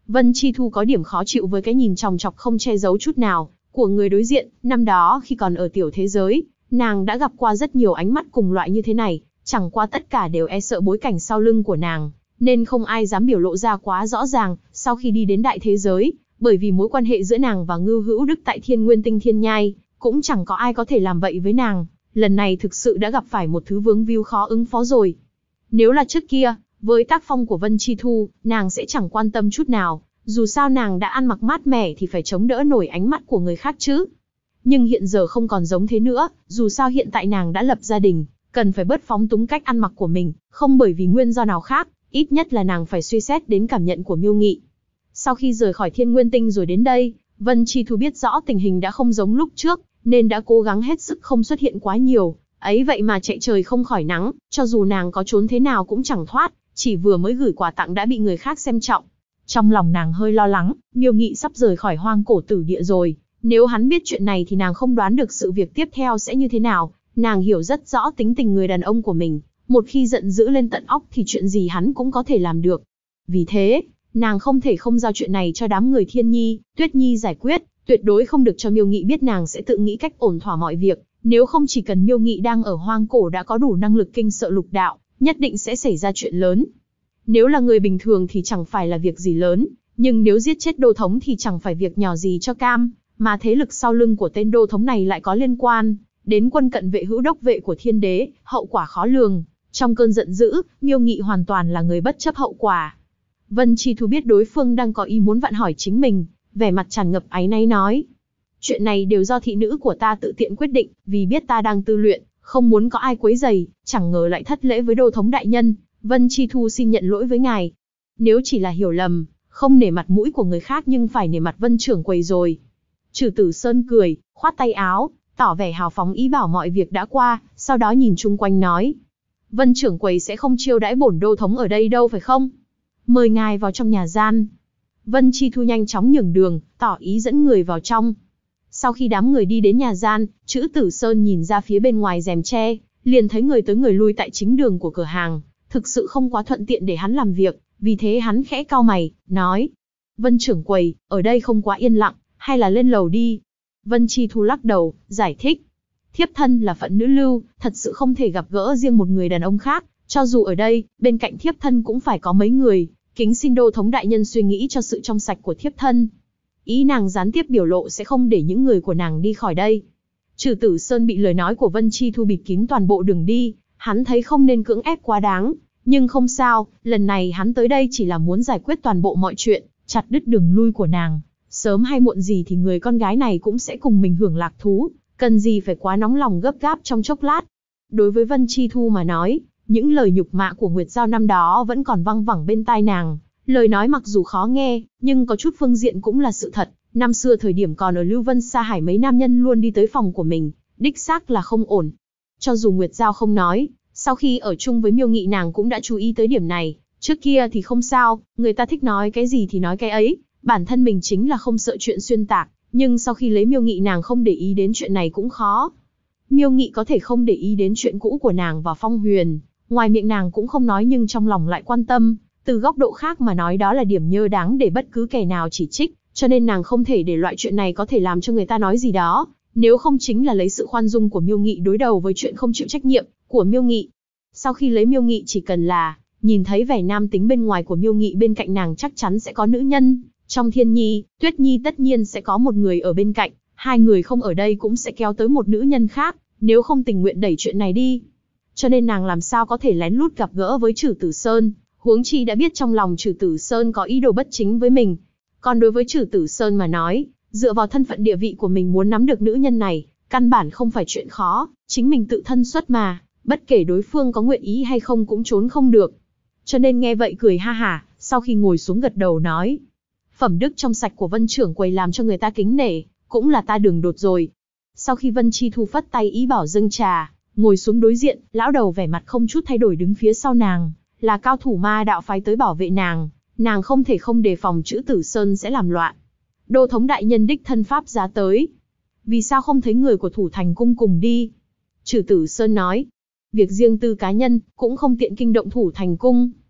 A: Vân Chi Thu có điểm khó chịu với cái nhìn chòng chọc không che giấu chút nào của người đối diện. Năm đó khi còn ở tiểu thế giới, nàng đã gặp qua rất nhiều ánh mắt cùng loại như thế này, chẳng qua tất cả đều e sợ bối cảnh sau lưng của nàng, nên không ai dám biểu lộ ra quá rõ ràng. Sau khi đi đến đại thế giới, bởi vì mối quan hệ giữa nàng và Ngưu Hữu Đức tại Thiên Nguyên Tinh Thiên Nhai, cũng chẳng có ai có thể làm vậy với nàng. Lần này thực sự đã gặp phải một thứ vướng víu khó ứng phó rồi. Nếu là trước kia, với tác phong của Vân Chi Thu, nàng sẽ chẳng quan tâm chút nào, dù sao nàng đã ăn mặc mát mẻ thì phải chống đỡ nổi ánh mắt của người khác chứ. Nhưng hiện giờ không còn giống thế nữa, dù sao hiện tại nàng đã lập gia đình, cần phải bớt phóng túng cách ăn mặc của mình, không bởi vì nguyên do nào khác, ít nhất là nàng phải suy xét đến cảm nhận của Miêu Nghị. Sau khi rời khỏi Thiên Nguyên Tinh rồi đến đây, Vân Chi Thu biết rõ tình hình đã không giống lúc trước, nên đã cố gắng hết sức không xuất hiện quá nhiều. Ấy vậy mà chạy trời không khỏi nắng, cho dù nàng có trốn thế nào cũng chẳng thoát, chỉ vừa mới gửi quà tặng đã bị người khác xem trọng. Trong lòng nàng hơi lo lắng, Miêu Nghị sắp rời khỏi Hoang Cổ Tử Địa rồi, nếu hắn biết chuyện này thì nàng không đoán được sự việc tiếp theo sẽ như thế nào. Nàng hiểu rất rõ tính tình người đàn ông của mình, một khi giận dữ lên tận óc thì chuyện gì hắn cũng có thể làm được. Vì thế, nàng không thể không giao chuyện này cho đám người Thiên Nhi, Tuyết Nhi giải quyết, tuyệt đối không được cho Miêu Nghị biết nàng sẽ tự nghĩ cách ổn thỏa mọi việc, nếu không chỉ cần Miêu Nghị đang ở Hoang Cổ đã có đủ năng lực kinh sợ lục đạo, nhất định sẽ xảy ra chuyện lớn. Nếu là người bình thường thì chẳng phải là việc gì lớn, nhưng nếu giết chết đô thống thì chẳng phải việc nhỏ gì cho cam, mà thế lực sau lưng của tên đô thống này lại có liên quan đến quân cận vệ hữu đốc vệ của Thiên Đế, hậu quả khó lường. Trong cơn giận dữ, Miêu Nghị hoàn toàn là người bất chấp hậu quả. Vân Chi Thu biết đối phương đang có ý muốn vặn hỏi chính mình, vẻ mặt tràn ngập áy náy nói: chuyện này đều do thị nữ của ta tự tiện quyết định, vì biết ta đang tư luyện, không muốn có ai quấy rầy, chẳng ngờ lại thất lễ với đô thống đại nhân. Vân Chi Thu xin nhận lỗi với ngài. Nếu chỉ là hiểu lầm, không nể mặt mũi của người khác nhưng phải nể mặt Vân trưởng quầy rồi. Trừ Tử Sơn cười, khoát tay áo, tỏ vẻ hào phóng ý bảo mọi việc đã qua, sau đó nhìn chung quanh nói: Vân trưởng quầy sẽ không chiêu đãi bổn đô thống ở đây đâu phải không? Mời ngài vào trong nhà gian. Vân Chi Thu nhanh chóng nhường đường, tỏ ý dẫn người vào trong. Sau khi đám người đi đến nhà gian, Trữ Tử Sơn nhìn ra phía bên ngoài rèm tre, liền thấy người tới người lui tại chính đường của cửa hàng, thực sự không quá thuận tiện để hắn làm việc, vì thế hắn khẽ cau mày, nói: Vân trưởng quầy, ở đây không quá yên lặng, hay là lên lầu đi? Vân Chi Thu lắc đầu, giải thích: thiếp thân là phận nữ lưu, thật sự không thể gặp gỡ riêng một người đàn ông khác, cho dù ở đây, bên cạnh thiếp thân cũng phải có mấy người, kính xin đô thống đại nhân suy nghĩ cho sự trong sạch của thiếp thân. Ý nàng gián tiếp biểu lộ sẽ không để những người của nàng đi khỏi đây. Trừ Tử Sơn bị lời nói của Vân Chi Thu bịt kín toàn bộ đường đi, hắn thấy không nên cưỡng ép quá đáng, nhưng không sao, lần này hắn tới đây chỉ là muốn giải quyết toàn bộ mọi chuyện, chặt đứt đường lui của nàng. Sớm hay muộn gì thì người con gái này cũng sẽ cùng mình hưởng lạc thú, cần gì phải quá nóng lòng gấp gáp trong chốc lát. Đối với Vân Chi Thu mà nói, những lời nhục mạ của Nguyệt Giao năm đó vẫn còn văng vẳng bên tai nàng. Lời nói mặc dù khó nghe, nhưng có chút phương diện cũng là sự thật. Năm xưa thời điểm còn ở Lưu Vân Sa Hải mấy nam nhân luôn đi tới phòng của mình, đích xác là không ổn. Cho dù Nguyệt Giao không nói, sau khi ở chung với Miêu Nghị nàng cũng đã chú ý tới điểm này. Trước kia thì không sao, người ta thích nói cái gì thì nói cái ấy, bản thân mình chính là không sợ chuyện xuyên tạc. Nhưng sau khi lấy Miêu Nghị nàng không để ý đến chuyện này cũng khó. Miêu Nghị có thể không để ý đến chuyện cũ của nàng và Phong Huyền, ngoài miệng nàng cũng không nói nhưng trong lòng lại quan tâm. Từ góc độ khác mà nói đó là điểm nhơ đáng để bất cứ kẻ nào chỉ trích, cho nên nàng không thể để loại chuyện này có thể làm cho người ta nói gì đó, nếu không chính là lấy sự khoan dung của Miêu Nghị đối đầu với chuyện không chịu trách nhiệm của Miêu Nghị. Sau khi lấy Miêu Nghị chỉ cần là nhìn thấy vẻ nam tính bên ngoài của Miêu Nghị bên cạnh nàng chắc chắn sẽ có nữ nhân, trong Thiên Nhi, Tuyết Nhi tất nhiên sẽ có một người ở bên cạnh, hai người không ở đây cũng sẽ kéo tới một nữ nhân khác, nếu không tình nguyện đẩy chuyện này đi. Cho nên nàng làm sao có thể lén lút gặp gỡ với Trừ Tử Sơn, huống chi đã biết trong lòng Trừ Tử Sơn có ý đồ bất chính với mình. Còn đối với Trừ Tử Sơn mà nói, dựa vào thân phận địa vị của mình muốn nắm được nữ nhân này, căn bản không phải chuyện khó, chính mình tự thân xuất mà, bất kể đối phương có nguyện ý hay không cũng trốn không được. Cho nên nghe vậy cười ha hả, sau khi ngồi xuống gật đầu nói: phẩm đức trong sạch của Vân trưởng quầy làm cho người ta kính nể, cũng là ta đường đột rồi. Sau khi Vân Chi Thu phất tay ý bảo dâng trà, ngồi xuống đối diện, lão đầu vẻ mặt không chút thay đổi đứng phía sau nàng, là cao thủ ma đạo phái tới bảo vệ nàng không thể không đề phòng Trữ Tử Sơn sẽ làm loạn. Đô thống đại nhân đích thân pháp giá tới, vì sao không thấy người của Thủ Thành cung cùng đi? Trừ Tử Sơn nói: việc riêng tư cá nhân, cũng không tiện kinh động Thủ Thành cung.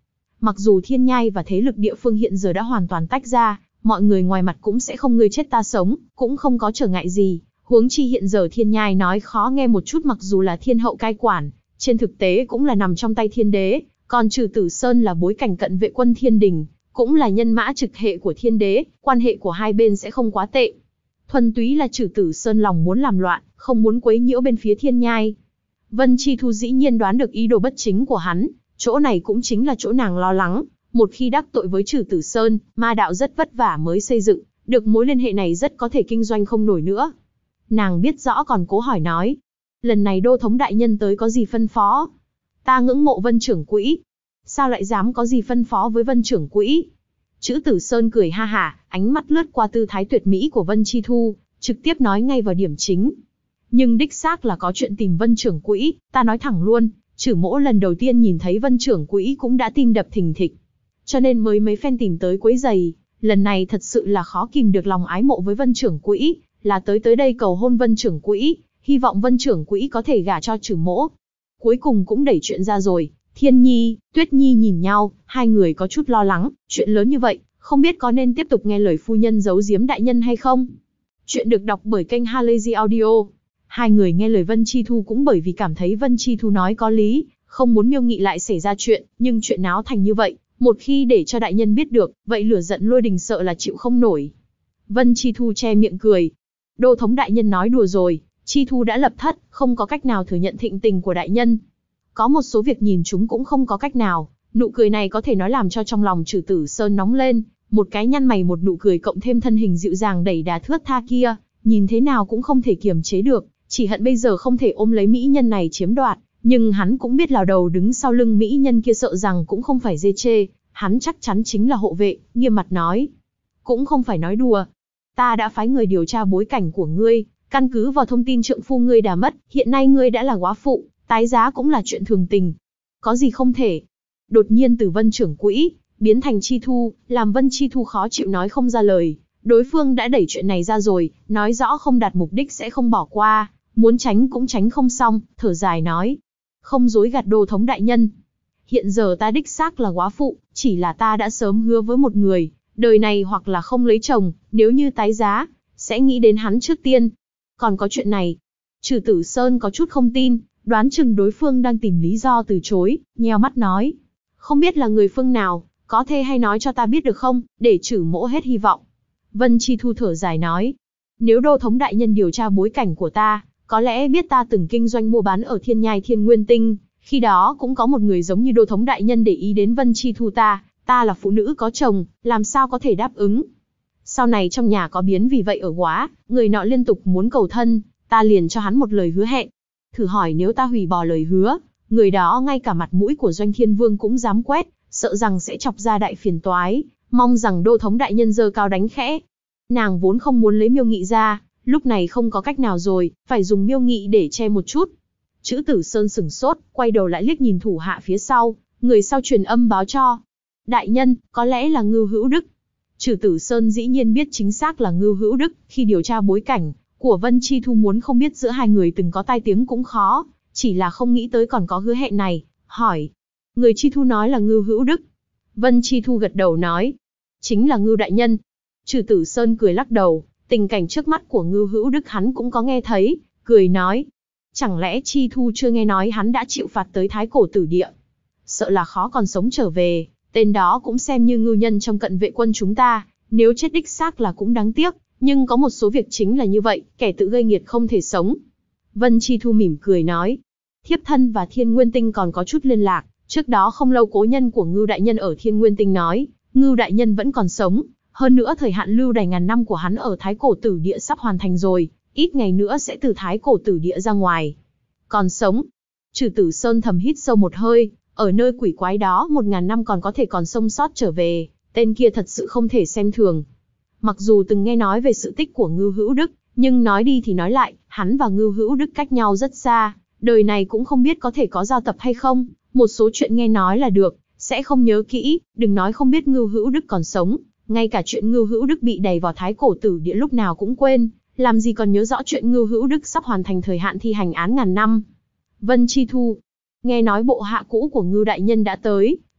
A: Mặc dù thiên nhai và thế lực địa phương hiện giờ đã hoàn toàn tách ra, mọi người ngoài mặt cũng sẽ không ngươi chết ta sống, cũng không có trở ngại gì. Huống chi hiện giờ thiên nhai nói khó nghe một chút, mặc dù là thiên hậu cai quản, trên thực tế cũng là nằm trong tay thiên đế, còn Trừ Tử Sơn là bối cảnh cận vệ quân thiên đình, cũng là nhân mã trực hệ của thiên đế, quan hệ của hai bên sẽ không quá tệ. Thuần túy là Trừ Tử Sơn lòng muốn làm loạn, không muốn quấy nhiễu bên phía thiên nhai. Vân Chi Thu dĩ nhiên đoán được ý đồ bất chính của hắn, chỗ này cũng chính là chỗ nàng lo lắng. Một khi đắc tội với Trừ Tử Sơn, ma đạo rất vất vả mới xây dựng, được mối liên hệ này rất có thể kinh doanh không nổi nữa. Nàng biết rõ còn cố hỏi nói. Lần này đô thống đại nhân tới có gì phân phó? Ta ngưỡng mộ Vân trưởng quỹ. Sao lại dám có gì phân phó với Vân trưởng quỹ? Trữ Tử Sơn cười ha hả, ánh mắt lướt qua tư thái tuyệt mỹ của Vân Chi Thu, trực tiếp nói ngay vào điểm chính. Nhưng đích xác là có chuyện tìm Vân trưởng quỹ, ta nói thẳng luôn, Trử mỗ lần đầu tiên nhìn thấy Vân trưởng quỹ cũng đã tim đập thình thịch. Cho nên mới mấy phen tìm tới quấy giày, lần này thật sự là khó kìm được lòng ái mộ với Vân trưởng quỹ, là tới đây cầu hôn Vân trưởng quỹ, hy vọng Vân trưởng quỹ có thể gả cho Trử mỗ. Cuối cùng cũng đẩy chuyện ra rồi. Thiên Nhi, Tuyết Nhi nhìn nhau, hai người có chút lo lắng, chuyện lớn như vậy, không biết có nên tiếp tục nghe lời phu nhân giấu giếm đại nhân hay không? Chuyện được đọc bởi kênh Halazy Audio. Hai người nghe lời Vân Chi Thu cũng bởi vì cảm thấy Vân Chi Thu nói có lý, không muốn Miêu Nghị lại xảy ra chuyện, nhưng chuyện náo thành như vậy, một khi để cho đại nhân biết được, vậy lửa giận Lôi Đình sợ là chịu không nổi. Vân Chi Thu che miệng cười. Đô thống đại nhân nói đùa rồi, Chi Thu đã lập thất, không có cách nào thừa nhận thịnh tình của đại nhân. Có một số việc nhìn chúng cũng không có cách nào, nụ cười này có thể nói làm cho trong lòng Trừ Tử Sơn nóng lên, một cái nhăn mày một nụ cười cộng thêm thân hình dịu dàng đẩy đà thướt tha kia, nhìn thế nào cũng không thể kiềm chế được, chỉ hận bây giờ không thể ôm lấy mỹ nhân này chiếm đoạt, nhưng hắn cũng biết lão đầu đứng sau lưng mỹ nhân kia sợ rằng cũng không phải dê chê, hắn chắc chắn chính là hộ vệ, nghiêm mặt nói. Cũng không phải nói đùa, ta đã phái người điều tra bối cảnh của ngươi, căn cứ vào thông tin trượng phu ngươi đã mất, hiện nay ngươi đã là góa phụ, tái giá cũng là chuyện thường tình. Có gì không thể? Đột nhiên từ Vân trưởng quỹ, biến thành Chi Thu, làm Vân Chi Thu khó chịu nói không ra lời. Đối phương đã đẩy chuyện này ra rồi, nói rõ không đạt mục đích sẽ không bỏ qua, muốn tránh cũng tránh không xong, thở dài nói. Không dối gạt đô thống đại nhân. Hiện giờ ta đích xác là góa phụ, chỉ là ta đã sớm hứa với một người, đời này hoặc là không lấy chồng, nếu như tái giá, sẽ nghĩ đến hắn trước tiên. Còn có chuyện này, Trừ Tử Sơn có chút không tin, đoán chừng đối phương đang tìm lý do từ chối, nheo mắt nói. Không biết là người phương nào, có thể hay nói cho ta biết được không, để Trử mỗ hết hy vọng. Vân Chi Thu thở dài nói. Nếu đô thống đại nhân điều tra bối cảnh của ta, có lẽ biết ta từng kinh doanh mua bán ở Thiên Nhai Thiên Nguyên Tinh, khi đó cũng có một người giống như đô thống đại nhân để ý đến Vân Chi Thu ta là phụ nữ có chồng, làm sao có thể đáp ứng. Sau này trong nhà có biến vì vậy ở quá, người nọ liên tục muốn cầu thân, ta liền cho hắn một lời hứa hẹn. Thử hỏi nếu ta hủy bỏ lời hứa, người đó ngay cả mặt mũi của Doanh Thiên Vương cũng dám quét, sợ rằng sẽ chọc ra đại phiền toái, mong rằng đô thống đại nhân giơ cao đánh khẽ. Nàng vốn không muốn lấy Miêu Nghị ra, lúc này không có cách nào rồi, phải dùng Miêu Nghị để che một chút. Trữ Tử Sơn sửng sốt, quay đầu lại liếc nhìn thủ hạ phía sau, người sau truyền âm báo cho. Đại nhân, có lẽ là Ngưu Hữu Đức. Trừ Tử Sơn dĩ nhiên biết chính xác là Ngưu Hữu Đức, khi điều tra bối cảnh của Vân Chi Thu muốn không biết giữa hai người từng có tai tiếng cũng khó, chỉ là không nghĩ tới còn có hứa hẹn này, hỏi. Người Chi Thu nói là Ngưu Hữu Đức. Vân Chi Thu gật đầu nói. Chính là Ngưu đại nhân. Trừ Tử Sơn cười lắc đầu, tình cảnh trước mắt của Ngưu Hữu Đức hắn cũng có nghe thấy, cười nói. Chẳng lẽ Chi Thu chưa nghe nói hắn đã chịu phạt tới Thái Cổ Tử Địa? Sợ là khó còn sống trở về, tên đó cũng xem như ngưu nhân trong cận vệ quân chúng ta, nếu chết đích xác là cũng đáng tiếc, nhưng có một số việc chính là như vậy, kẻ tự gây nghiệt không thể sống. Vân Chi Thu mỉm cười nói, thiếp thân và Thiên Nguyên Tinh còn có chút liên lạc, trước đó không lâu cố nhân của Ngưu đại nhân ở Thiên Nguyên Tinh nói, Ngưu đại nhân vẫn còn sống, hơn nữa thời hạn lưu đày ngàn năm của hắn ở Thái Cổ Tử Địa sắp hoàn thành rồi, ít ngày nữa sẽ từ Thái Cổ Tử Địa ra ngoài. Còn sống? Trừ Tử Sơn thầm hít sâu một hơi, ở nơi quỷ quái đó 1000 năm còn có thể còn sống sót trở về, tên kia thật sự không thể xem thường. Mặc dù từng nghe nói về sự tích của Ngưu Hữu Đức, nhưng nói đi thì nói lại, hắn và Ngưu Hữu Đức cách nhau rất xa, đời này cũng không biết có thể có giao tập hay không, một số chuyện nghe nói là được, sẽ không nhớ kỹ, đừng nói không biết Ngưu Hữu Đức còn sống, ngay cả chuyện Ngưu Hữu Đức bị đày vào Thái Cổ Tử Địa lúc nào cũng quên, làm gì còn nhớ rõ chuyện Ngưu Hữu Đức sắp hoàn thành thời hạn thi hành án ngàn năm. Vân Chi Thu nghe nói bộ hạ cũ của Ngưu đại nhân đã tới,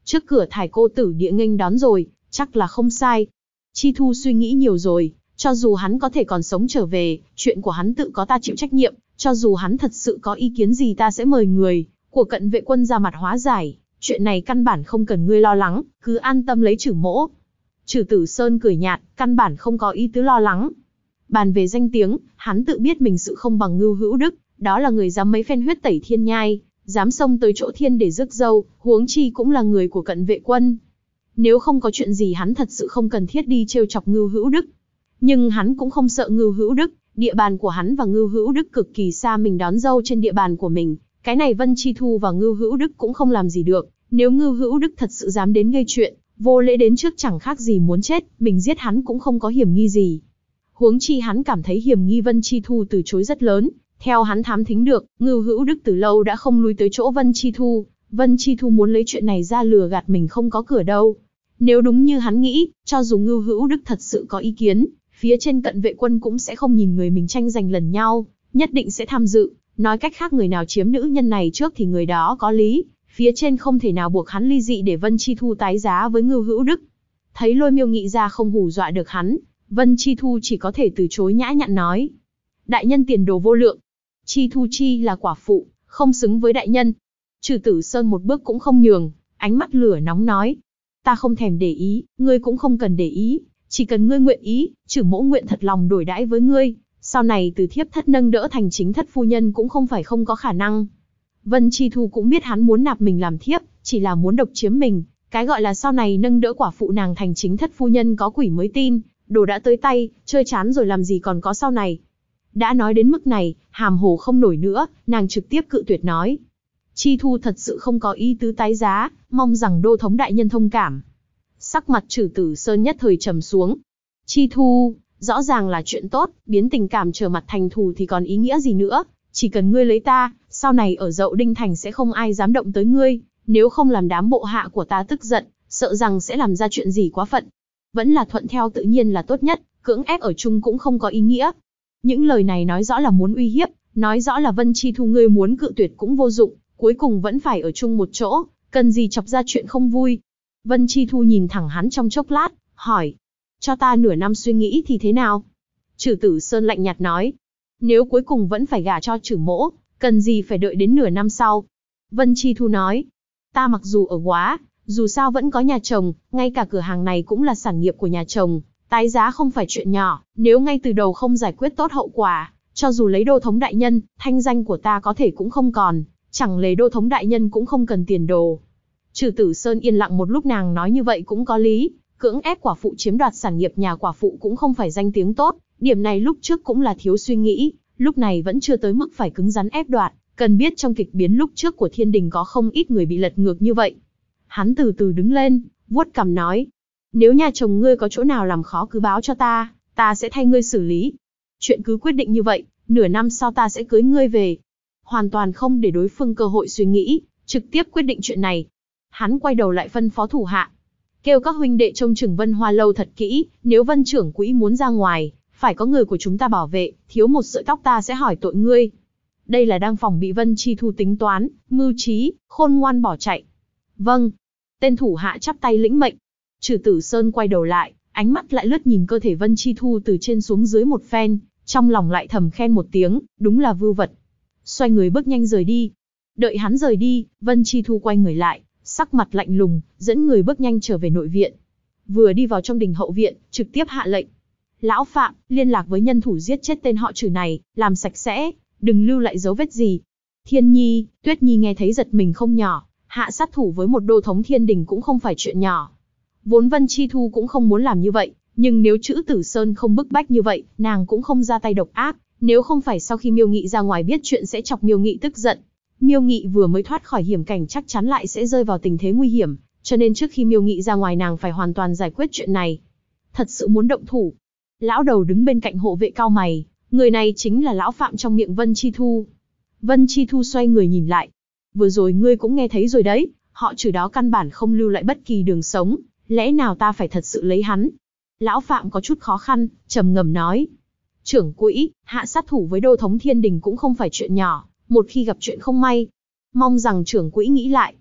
A: Trước cửa thải cô tử địa nghênh đón rồi, chắc là không sai. Chi Thu suy nghĩ nhiều rồi, cho dù hắn có thể còn sống trở về, chuyện của hắn tự có ta chịu trách nhiệm, cho dù hắn thật sự có ý kiến gì ta sẽ mời người của Cận Vệ Quân ra mặt hóa giải, chuyện này căn bản không cần ngươi lo lắng, cứ an tâm lấy Trử Mỗ. Trử Tử Sơn cười nhạt, căn bản không có ý tứ lo lắng. Bàn về danh tiếng, hắn tự biết mình sự không bằng Ngưu Hữu Đức, đó là người dám mấy phen huyết tẩy thiên nhai, dám xông tới chỗ thiên để rước dâu, huống chi cũng là người của Cận Vệ Quân. Nếu không có chuyện gì hắn thật sự không cần thiết đi trêu chọc Ngưu Hữu Đức. Nhưng hắn cũng không sợ Ngưu Hữu Đức, địa bàn của hắn và Ngưu Hữu Đức cực kỳ xa, mình đón dâu trên địa bàn của mình, cái này Vân Chi Thu và Ngưu Hữu Đức cũng không làm gì được. Nếu Ngưu Hữu Đức thật sự dám đến gây chuyện, vô lễ đến trước chẳng khác gì muốn chết, mình giết hắn cũng không có hiểm nghi gì. Huống chi hắn cảm thấy hiểm nghi Vân Chi Thu từ chối rất lớn. Theo hắn thám thính được, Ngưu Hữu Đức từ lâu đã không lui tới chỗ Vân Chi Thu. Vân Chi Thu muốn lấy chuyện này ra lừa gạt mình không có cửa đâu. Nếu đúng như hắn nghĩ, cho dù Ngưu Hữu Đức thật sự có ý kiến, phía trên Cận Vệ Quân cũng sẽ không nhìn người mình tranh giành lần nhau, nhất định sẽ tham dự. Nói cách khác, người nào chiếm nữ nhân này trước thì người đó có lý. Phía trên không thể nào buộc hắn ly dị để Vân Chi Thu tái giá với Ngưu Hữu Đức. Thấy Lôi Miêu nghĩ ra không hù dọa được hắn, Vân Chi Thu chỉ có thể từ chối nhã nhặn nói. Đại nhân tiền đồ vô lượng. Chi Thu chi là quả phụ, không xứng với đại nhân. Trừ Tử Sơn một bước cũng không nhường, ánh mắt lửa nóng nói. Ta không thèm để ý, ngươi cũng không cần để ý, chỉ cần ngươi nguyện ý, Trử Mỗ nguyện thật lòng đổi đãi với ngươi. Sau này từ thiếp thất nâng đỡ thành chính thất phu nhân cũng không phải không có khả năng. Vân Chi Thu cũng biết hắn muốn nạp mình làm thiếp, chỉ là muốn độc chiếm mình. Cái gọi là sau này nâng đỡ quả phụ nàng thành chính thất phu nhân có quỷ mới tin, đồ đã tới tay, chơi chán rồi làm gì còn có sau này. Đã nói đến mức này, hàm hồ không nổi nữa, nàng trực tiếp cự tuyệt nói. Chi Thu thật sự không có ý tứ tái giá, mong rằng đô thống đại nhân thông cảm. Sắc mặt Trử Tử Sơn nhất thời trầm xuống. Chi Thu, rõ ràng là chuyện tốt, biến tình cảm trở mặt thành thù thì còn ý nghĩa gì nữa. Chỉ cần ngươi lấy ta, sau này ở Dậu Đinh Thành sẽ không ai dám động tới ngươi, nếu không làm đám bộ hạ của ta tức giận, sợ rằng sẽ làm ra chuyện gì quá phận. Vẫn là thuận theo tự nhiên là tốt nhất, cưỡng ép ở chung cũng không có ý nghĩa. Những lời này nói rõ là muốn uy hiếp, nói rõ là Vân Chi Thu ngươi muốn cự tuyệt cũng vô dụng, cuối cùng vẫn phải ở chung một chỗ, cần gì chọc ra chuyện không vui. Vân Chi Thu nhìn thẳng hắn trong chốc lát, hỏi, cho ta nửa năm suy nghĩ thì thế nào? Trử Tử Sơn lạnh nhạt nói, nếu cuối cùng vẫn phải gả cho Trử Mỗ, cần gì phải đợi đến nửa năm sau? Vân Chi Thu nói, ta mặc dù ở Góa, dù sao vẫn có nhà chồng, ngay cả cửa hàng này cũng là sản nghiệp của nhà chồng, tái giá không phải chuyện nhỏ, nếu ngay từ đầu không giải quyết tốt hậu quả, cho dù lấy đô thống đại nhân, thanh danh của ta có thể cũng không còn, chẳng lẽ đô thống đại nhân cũng không cần tiền đồ. Trử Tử Sơn yên lặng một lúc, nàng nói như vậy cũng có lý, cưỡng ép quả phụ chiếm đoạt sản nghiệp nhà quả phụ cũng không phải danh tiếng tốt, điểm này lúc trước cũng là thiếu suy nghĩ, lúc này vẫn chưa tới mức phải cứng rắn ép đoạt, cần biết trong kịch biến lúc trước của thiên đình có không ít người bị lật ngược như vậy. Hắn từ từ đứng lên, vuốt cằm nói, nếu nhà chồng ngươi có chỗ nào làm khó cứ báo cho ta sẽ thay ngươi xử lý. Chuyện cứ quyết định như vậy, nửa năm sau ta sẽ cưới ngươi về. Hoàn toàn không để đối phương cơ hội suy nghĩ, trực tiếp quyết định chuyện này. Hắn quay đầu lại phân phó thủ hạ, kêu các huynh đệ trông chừng Vân Hoa lâu thật kỹ, nếu Vân trưởng quỹ muốn ra ngoài, phải có người của chúng ta bảo vệ, thiếu một sợi tóc ta sẽ hỏi tội ngươi. Đây là đang phòng bị Vân Chi Thu tính toán, mưu trí, khôn ngoan bỏ chạy. Vâng. Tên thủ hạ chắp tay lĩnh mệnh. Trử Tử Sơn quay đầu lại, ánh mắt lại lướt nhìn cơ thể Vân Chi Thu từ trên xuống dưới một phen, trong lòng lại thầm khen một tiếng, đúng là vưu vật. Xoay người bước nhanh rời đi. Đợi hắn rời đi, Vân Chi Thu quay người lại, sắc mặt lạnh lùng, dẫn người bước nhanh trở về nội viện. Vừa đi vào trong đình hậu viện, trực tiếp hạ lệnh. Lão Phạm, liên lạc với nhân thủ giết chết tên họ Trử này, làm sạch sẽ, đừng lưu lại dấu vết gì. Thiên Nhi, Tuyết Nhi nghe thấy giật mình không nhỏ, hạ sát thủ với một đô thống thiên đình cũng không phải chuyện nhỏ. Vốn Vân Chi Thu cũng không muốn làm như vậy, nhưng nếu Trử Tử Sơn không bức bách như vậy, nàng cũng không ra tay độc ác, nếu không phải sau khi Miêu Nghị ra ngoài biết chuyện sẽ chọc Miêu Nghị tức giận. Miêu Nghị vừa mới thoát khỏi hiểm cảnh chắc chắn lại sẽ rơi vào tình thế nguy hiểm, cho nên trước khi Miêu Nghị ra ngoài nàng phải hoàn toàn giải quyết chuyện này. Thật sự muốn động thủ. Lão đầu đứng bên cạnh hộ vệ cau mày, người này chính là lão Phạm trong miệng Vân Chi Thu. Vân Chi Thu xoay người nhìn lại. Vừa rồi ngươi cũng nghe thấy rồi đấy, họ Trử đó căn bản không lưu lại bất kỳ đường sống, lẽ nào ta phải thật sự lấy hắn? Lão Phạm có chút khó khăn, trầm ngâm nói. Trưởng quỹ, hạ sát thủ với đô thống thiên đình cũng không phải chuyện nhỏ, một khi gặp chuyện không may. Mong rằng trưởng quỹ nghĩ lại.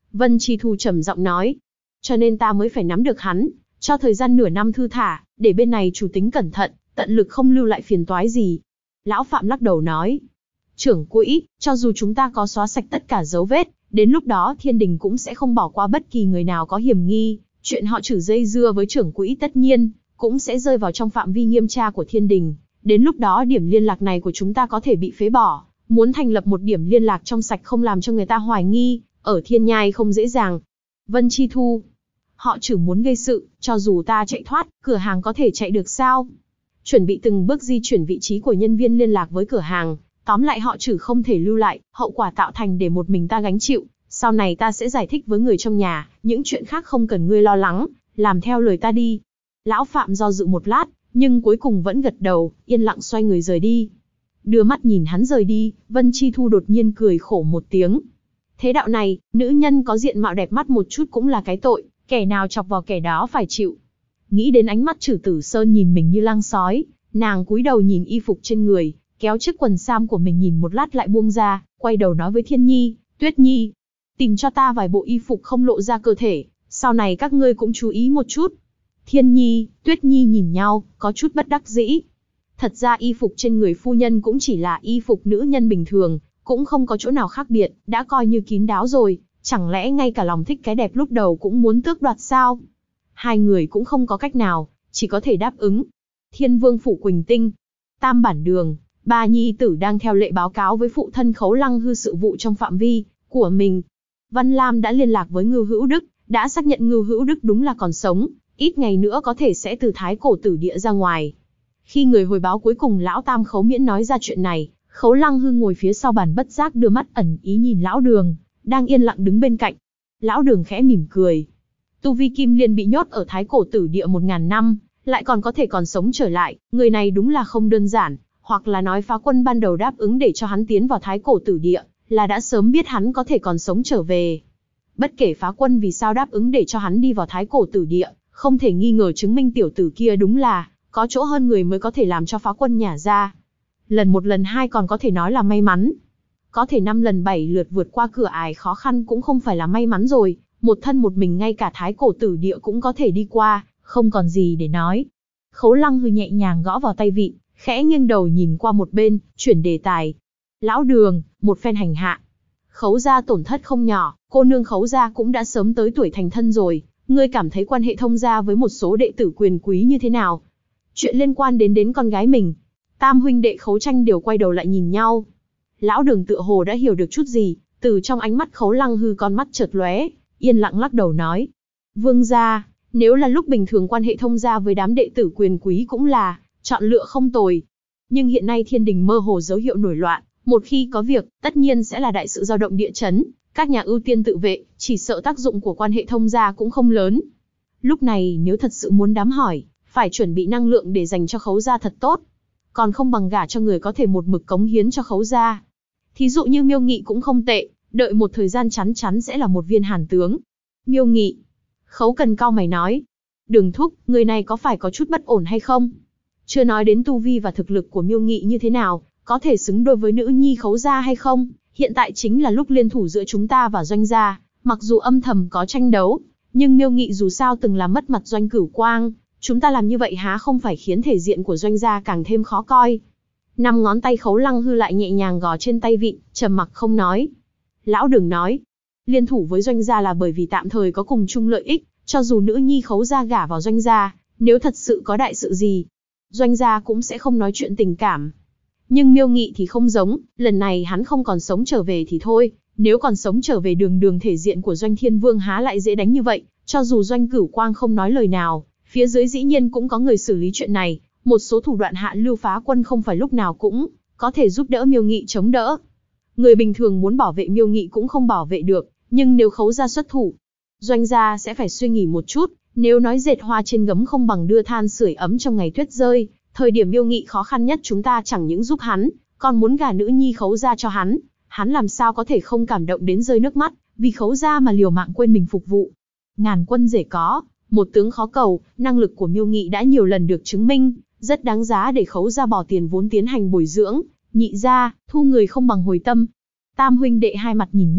A: Vân Chi Thu trầm giọng nói. Cho nên ta mới phải nắm được hắn, cho thời gian nửa năm thư thả, để bên này chủ tính cẩn thận, tận lực không lưu lại phiền toái gì. Lão Phạm lắc đầu nói. Trưởng quỹ, cho dù chúng ta có xóa sạch tất cả dấu vết, đến lúc đó thiên đình cũng sẽ không bỏ qua bất kỳ người nào có hiểm nghi. Chuyện họ Trử dây dưa với trưởng quỹ tất nhiên cũng sẽ rơi vào trong phạm vi nghiêm tra của thiên đình. Đến lúc đó điểm liên lạc này của chúng ta có thể bị phế bỏ. Muốn thành lập một điểm liên lạc trong sạch không làm cho người ta hoài nghi, ở thiên nhai không dễ dàng. Vân Chi Thu. Họ Trử muốn gây sự, cho dù ta chạy thoát, cửa hàng có thể chạy được sao? Chuẩn bị từng bước di chuyển vị trí của nhân viên liên lạc với cửa hàng. Tóm lại họ Trử không thể lưu lại, hậu quả tạo thành để một mình ta gánh chịu. Sau này ta sẽ giải thích với người trong nhà, những chuyện khác không cần ngươi lo lắng, làm theo lời ta đi. Lão Phạm do dự một lát, nhưng cuối cùng vẫn gật đầu, yên lặng xoay người rời đi. Đưa mắt nhìn hắn rời đi, Vân Chi Thu đột nhiên cười khổ một tiếng. Thế đạo này, nữ nhân có diện mạo đẹp mắt một chút cũng là cái tội, kẻ nào chọc vào kẻ đó phải chịu. Nghĩ đến ánh mắt Trử Tử Sơn nhìn mình như lang sói, nàng cúi đầu nhìn y phục trên người, kéo chiếc quần sam của mình nhìn một lát lại buông ra, quay đầu nói với Thiên Nhi, Tuyết Nhi, tìm cho ta vài bộ y phục không lộ ra cơ thể, sau này các ngươi cũng chú ý một chút. Thiên Nhi, Tuyết Nhi nhìn nhau, có chút bất đắc dĩ. Thật ra y phục trên người phu nhân cũng chỉ là y phục nữ nhân bình thường, cũng không có chỗ nào khác biệt, đã coi như kín đáo rồi, chẳng lẽ ngay cả lòng thích cái đẹp lúc đầu cũng muốn tước đoạt sao? Hai người cũng không có cách nào, chỉ có thể đáp ứng. Thiên Vương phủ Quỳnh Tinh, Tam Bản Đường, ba nhi tử đang theo lệ báo cáo với phụ thân Khấu Lăng Hư sự vụ trong phạm vi của mình. Văn Lam đã liên lạc với Ngưu Hữu Đức, đã xác nhận Ngưu Hữu Đức đúng là còn sống, ít ngày nữa có thể sẽ từ Thái Cổ Tử Địa ra ngoài. Khi người hồi báo cuối cùng lão Tam Khấu Miễn nói ra chuyện này, Khấu Lăng Hư ngồi phía sau bàn bất giác đưa mắt ẩn ý nhìn lão Đường, đang yên lặng đứng bên cạnh. Lão Đường khẽ mỉm cười. Tu vi Kim Liên bị nhốt ở Thái Cổ Tử Địa 1000 năm, lại còn có thể còn sống trở lại, người này đúng là không đơn giản, hoặc là nói Phá Quân ban đầu đáp ứng để cho hắn tiến vào Thái Cổ Tử Địa, là đã sớm biết hắn có thể còn sống trở về. Bất kể Phá Quân vì sao đáp ứng để cho hắn đi vào Thái Cổ Tử Địa, không thể nghi ngờ chứng minh tiểu tử kia đúng là có chỗ hơn người mới có thể làm cho Phá Quân nhả ra. Lần một lần hai còn có thể nói là may mắn. Có thể 5 lần 7 lượt vượt qua cửa ải khó khăn cũng không phải là may mắn rồi, một thân một mình ngay cả Thái Cổ Tử Địa cũng có thể đi qua, không còn gì để nói. Khấu Lăng Hư nhẹ nhàng gõ vào tay vịn, khẽ nghiêng đầu nhìn qua một bên, chuyển đề tài. Lão Đường, một phen hành hạ. Khấu gia tổn thất không nhỏ, cô nương Khấu gia cũng đã sớm tới tuổi thành thân rồi, ngươi cảm thấy quan hệ thông gia với một số đệ tử quyền quý như thế nào? Chuyện liên quan đến con gái mình. Tam huynh đệ Khấu Tranh đều quay đầu lại nhìn nhau. Lão Đường tựa hồ đã hiểu được chút gì, từ trong ánh mắt Khấu Lăng Hư con mắt chợt lóe, yên lặng lắc đầu nói. Vương gia, nếu là lúc bình thường quan hệ thông gia với đám đệ tử quyền quý cũng là chọn lựa không tồi. Nhưng hiện nay thiên đình mơ hồ dấu hiệu nổi loạn, một khi có việc, tất nhiên sẽ là đại sự dao động địa chấn, các nhà ưu tiên tự vệ, chỉ sợ tác dụng của quan hệ thông gia cũng không lớn. Lúc này nếu thật sự muốn đám hỏi, phải chuẩn bị năng lượng để dành cho Khấu gia thật tốt. Còn không bằng gả cho người có thể một mực cống hiến cho Khấu gia. Thí dụ như Miêu Nghị cũng không tệ, đợi một thời gian chắn chắn sẽ là một viên hàn tướng. Miêu Nghị. Khấu Cần cau mày nói. Đường thúc, người này có phải có chút bất ổn hay không? Chưa nói đến tu vi và thực lực của Miêu Nghị như thế nào, có thể xứng đôi với nữ nhi Khấu gia hay không? Hiện tại chính là lúc liên thủ giữa chúng ta và Doanh gia, mặc dù âm thầm có tranh đấu, nhưng Miêu Nghị dù sao từng làm mất mặt Doanh Cửu Quang, chúng ta làm như vậy há không phải khiến thể diện của Doanh gia càng thêm khó coi? 5 ngón tay Khấu Lăng Hư lại nhẹ nhàng gõ trên tay vịn, trầm mặc không nói. Lão Đường nói, liên thủ với Doanh gia là bởi vì tạm thời có cùng chung lợi ích, cho dù nữ nhi Khấu gia gả vào Doanh gia, nếu thật sự có đại sự gì, Doanh gia cũng sẽ không nói chuyện tình cảm. Nhưng Miêu Nghị thì không giống, lần này hắn không còn sống trở về thì thôi, nếu còn sống trở về đường thể diện của Doanh Thiên Vương há lại dễ đánh như vậy, cho dù Doanh Cửu Quang không nói lời nào, phía dưới dĩ nhiên cũng có người xử lý chuyện này, một số thủ đoạn hạ lưu Phá Quân không phải lúc nào cũng có thể giúp đỡ Miêu Nghị chống đỡ. Người bình thường muốn bảo vệ Miêu Nghị cũng không bảo vệ được, nhưng nếu Khấu gia xuất thủ, Doanh gia sẽ phải suy nghĩ một chút, nếu nói dệt hoa trên gấm không bằng đưa than sưởi ấm trong ngày tuyết rơi, thời điểm Miêu Nghị khó khăn nhất chúng ta chẳng những giúp hắn, còn muốn gả nữ nhi Khấu gia cho hắn làm sao có thể không cảm động đến rơi nước mắt, vì Khấu gia mà liều mạng quên mình phục vụ. Ngàn quân dễ có, một tướng khó cầu, năng lực của Miêu Nghị đã nhiều lần được chứng minh, rất đáng giá để Khấu gia bỏ tiền vốn tiến hành bồi dưỡng. Nhị gia, thu người không bằng hồi tâm. Tam huynh đệ hai mặt nhìn nhau,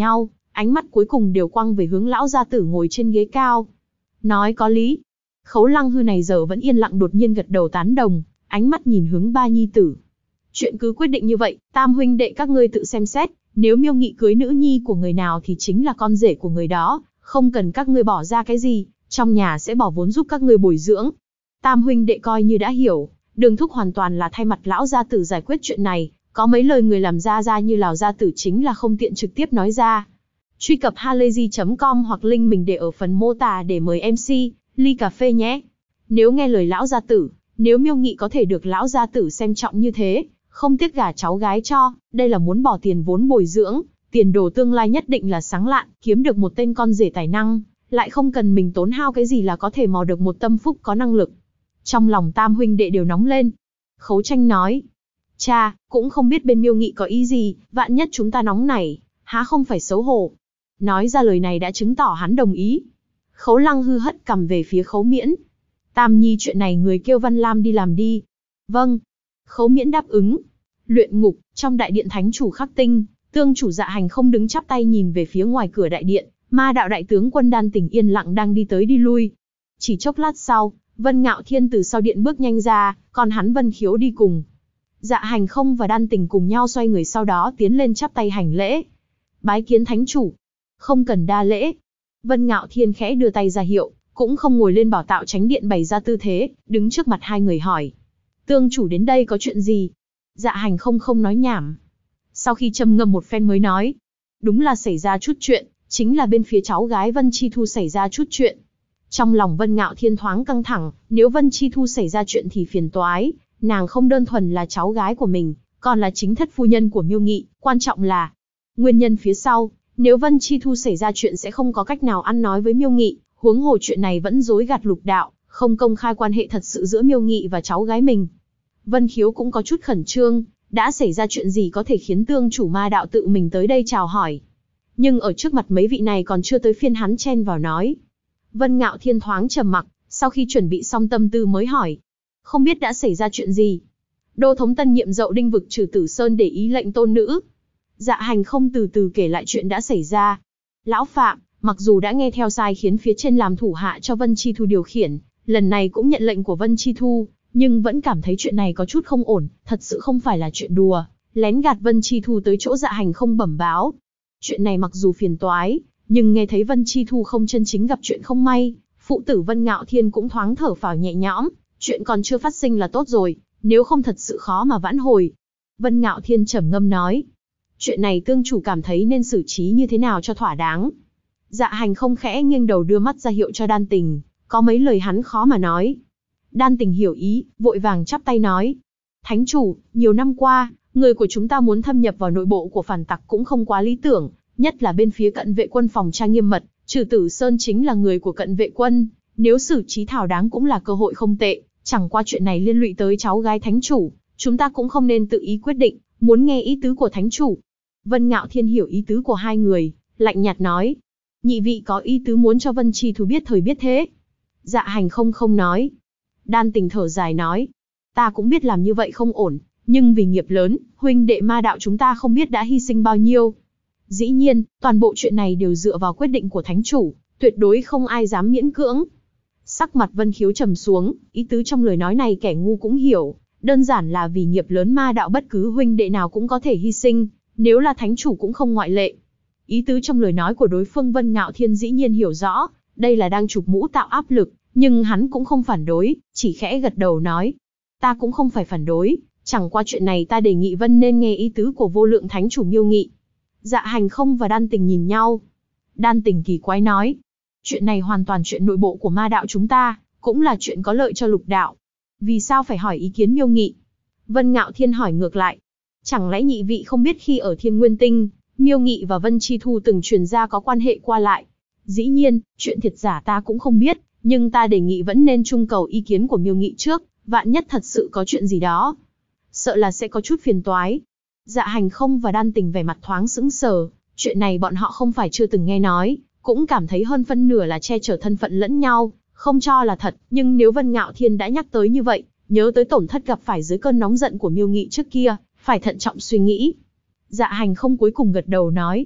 A: ánh mắt cuối cùng đều quăng về hướng lão gia tử ngồi trên ghế cao. Nói có lý. Khấu Lăng Hư này giờ vẫn yên lặng đột nhiên gật đầu tán đồng, ánh mắt nhìn hướng ba nhi tử. Chuyện cứ quyết định như vậy, tam huynh đệ các ngươi tự xem xét, nếu Miêu Nghị cưới nữ nhi của người nào thì chính là con rể của người đó, không cần các ngươi bỏ ra cái gì, trong nhà sẽ bỏ vốn giúp các ngươi bồi dưỡng. Tam huynh đệ coi như đã hiểu, Đường Thúc hoàn toàn là thay mặt lão gia tử giải quyết chuyện này, có mấy lời người làm ra như lão gia tử chính là không tiện trực tiếp nói ra. Truy cập halayzi.com hoặc link mình để ở phần mô tả để mời MC, ly cà phê nhé. Nếu nghe lời lão gia tử, nếu Miêu Nghị có thể được lão gia tử xem trọng như thế, không tiếc gả cháu gái cho, đây là muốn bỏ tiền vốn bồi dưỡng, tiền đồ tương lai nhất định là sáng lạn, kiếm được một tên con rể tài năng, lại không cần mình tốn hao cái gì là có thể mò được một tâm phúc có năng lực. Trong lòng tam huynh đệ đều nóng lên. Khấu Tranh nói, cha, cũng không biết bên Miêu Nghị có ý gì, vạn nhất chúng ta nóng nảy, há không phải xấu hổ. Nói ra lời này đã chứng tỏ hắn đồng ý. Khấu Lăng Hư hất cằm về phía Khấu Miễn. Tam nhi chuyện này người kêu Văn Lam đi làm đi. Vâng. Khấu Miễn đáp ứng. Luyện ngục, trong đại điện thánh chủ Khắc Tinh, tương chủ Dạ Hành không đứng chắp tay nhìn về phía ngoài cửa đại điện, ma đạo đại tướng quân Đan Tỉnh yên lặng đang đi tới đi lui. Chỉ chốc lát sau, Vân Ngạo Thiên từ sau điện bước nhanh ra, còn hắn Vân Khiếu đi cùng. Dạ Hành không và Đan Tỉnh cùng nhau xoay người sau đó tiến lên chắp tay hành lễ. Bái kiến thánh chủ. Không cần đa lễ. Vân Ngạo Thiên khẽ đưa tay ra hiệu, cũng không ngồi lên bảo tạo tránh điện bày ra tư thế, đứng trước mặt hai người hỏi. Tương chủ đến đây có chuyện gì? Dạ Hành không nói nhảm. Sau khi trầm ngâm một phen mới nói. Đúng là xảy ra chút chuyện, chính là bên phía cháu gái Vân Chi Thu xảy ra chút chuyện. Trong lòng Vân Ngạo Thiên thoáng căng thẳng, nếu Vân Chi Thu xảy ra chuyện thì phiền toái, nàng không đơn thuần là cháu gái của mình, còn là chính thất phu nhân của Miêu Nghị, quan trọng là nguyên nhân phía sau. Nếu Vân Chi Thu xảy ra chuyện sẽ không có cách nào ăn nói với Miêu Nghị, huống hồ chuyện này vẫn dối gạt lục đạo, không công khai quan hệ thật sự giữa Miêu Nghị và cháu gái mình. Vân Khiếu cũng có chút khẩn trương, đã xảy ra chuyện gì có thể khiến tương chủ ma đạo tự mình tới đây chào hỏi. Nhưng ở trước mặt mấy vị này còn chưa tới phiên hắn chen vào nói. Vân Ngạo Thiên thoáng trầm mặc, sau khi chuẩn bị xong tâm tư mới hỏi. Không biết đã xảy ra chuyện gì? Đô thống tân nhiệm Dậu Đinh vực trừ Tử Sơn để ý lệnh tôn nữ. Dạ Hành không từ từ kể lại chuyện đã xảy ra. Lão Phạm, mặc dù đã nghe theo sai khiến phía trên làm thủ hạ cho Vân Chi Thu điều khiển, lần này cũng nhận lệnh của Vân Chi Thu, nhưng vẫn cảm thấy chuyện này có chút không ổn, thật sự không phải là chuyện đùa, lén gạt Vân Chi Thu tới chỗ Dạ Hành không bẩm báo. Chuyện này mặc dù phiền toái, nhưng nghe thấy Vân Chi Thu không chân chính gặp chuyện không may, phụ tử Vân Ngạo Thiên cũng thoáng thở phào nhẹ nhõm, chuyện còn chưa phát sinh là tốt rồi, nếu không thật sự khó mà vãn hồi. Vân Ngạo Thiên trầm ngâm nói. Chuyện này tương chủ cảm thấy nên xử trí như thế nào cho thỏa đáng. Dạ Hành không khẽ nghiêng đầu đưa mắt ra hiệu cho Đan Tình, có mấy lời hắn khó mà nói. Đan Tình hiểu ý, vội vàng chắp tay nói. Thánh chủ, nhiều năm qua, người của chúng ta muốn thâm nhập vào nội bộ của phản tặc cũng không quá lý tưởng, nhất là bên phía cận vệ quân phòng tra nghiêm mật, trừ Tử Sơn chính là người của cận vệ quân, nếu xử trí thỏa đáng cũng là cơ hội không tệ, chẳng qua chuyện này liên lụy tới cháu gái thánh chủ, chúng ta cũng không nên tự ý quyết định, muốn nghe ý tứ của thánh chủ. Vân Ngạo Thiên hiểu ý tứ của hai người, lạnh nhạt nói. Nhị vị có ý tứ muốn cho Vân Chi Thu biết thời biết thế. Dạ Hành không nói. Đan Tình thở dài nói. Ta cũng biết làm như vậy không ổn, nhưng vì nghiệp lớn, huynh đệ ma đạo chúng ta không biết đã hy sinh bao nhiêu. Dĩ nhiên, toàn bộ chuyện này đều dựa vào quyết định của thánh chủ, tuyệt đối không ai dám miễn cưỡng. Sắc mặt Vân Khiếu trầm xuống, ý tứ trong lời nói này kẻ ngu cũng hiểu, đơn giản là vì nghiệp lớn ma đạo bất cứ huynh đệ nào cũng có thể hy sinh, nếu là thánh chủ cũng không ngoại lệ. Ý tứ trong lời nói của đối phương Vân Ngạo Thiên dĩ nhiên hiểu rõ, đây là đang chụp mũ tạo áp lực, nhưng hắn cũng không phản đối, chỉ khẽ gật đầu nói. Ta cũng không phải phản đối, chẳng qua chuyện này ta đề nghị Vân nên nghe ý tứ của vô lượng thánh chủ Miêu Nghị. Dạ Hành không và Đan Tình nhìn nhau. Đan Tình kỳ quái nói. Chuyện này hoàn toàn chuyện nội bộ của ma đạo chúng ta, cũng là chuyện có lợi cho lục đạo. Vì sao phải hỏi ý kiến Miêu Nghị? Vân Ngạo Thiên hỏi ngược lại. Chẳng lẽ nhị vị không biết khi ở Thiên Nguyên Tinh, Miêu Nghị và Vân Chi Thu từng truyền ra có quan hệ qua lại? Dĩ nhiên, chuyện thiệt giả ta cũng không biết, nhưng ta đề nghị vẫn nên trưng cầu ý kiến của Miêu Nghị trước, vạn nhất thật sự có chuyện gì đó. Sợ là sẽ có chút phiền toái. Dạ Hành không và Đan Tình vẻ mặt thoáng sững sờ, chuyện này bọn họ không phải chưa từng nghe nói, cũng cảm thấy hơn phân nửa là che chở thân phận lẫn nhau, không cho là thật, nhưng nếu Vân Ngạo Thiên đã nhắc tới như vậy, nhớ tới tổn thất gặp phải dưới cơn nóng giận của Miêu Nghị trước kia, phải thận trọng suy nghĩ. Dạ Hành không cuối cùng gật đầu nói.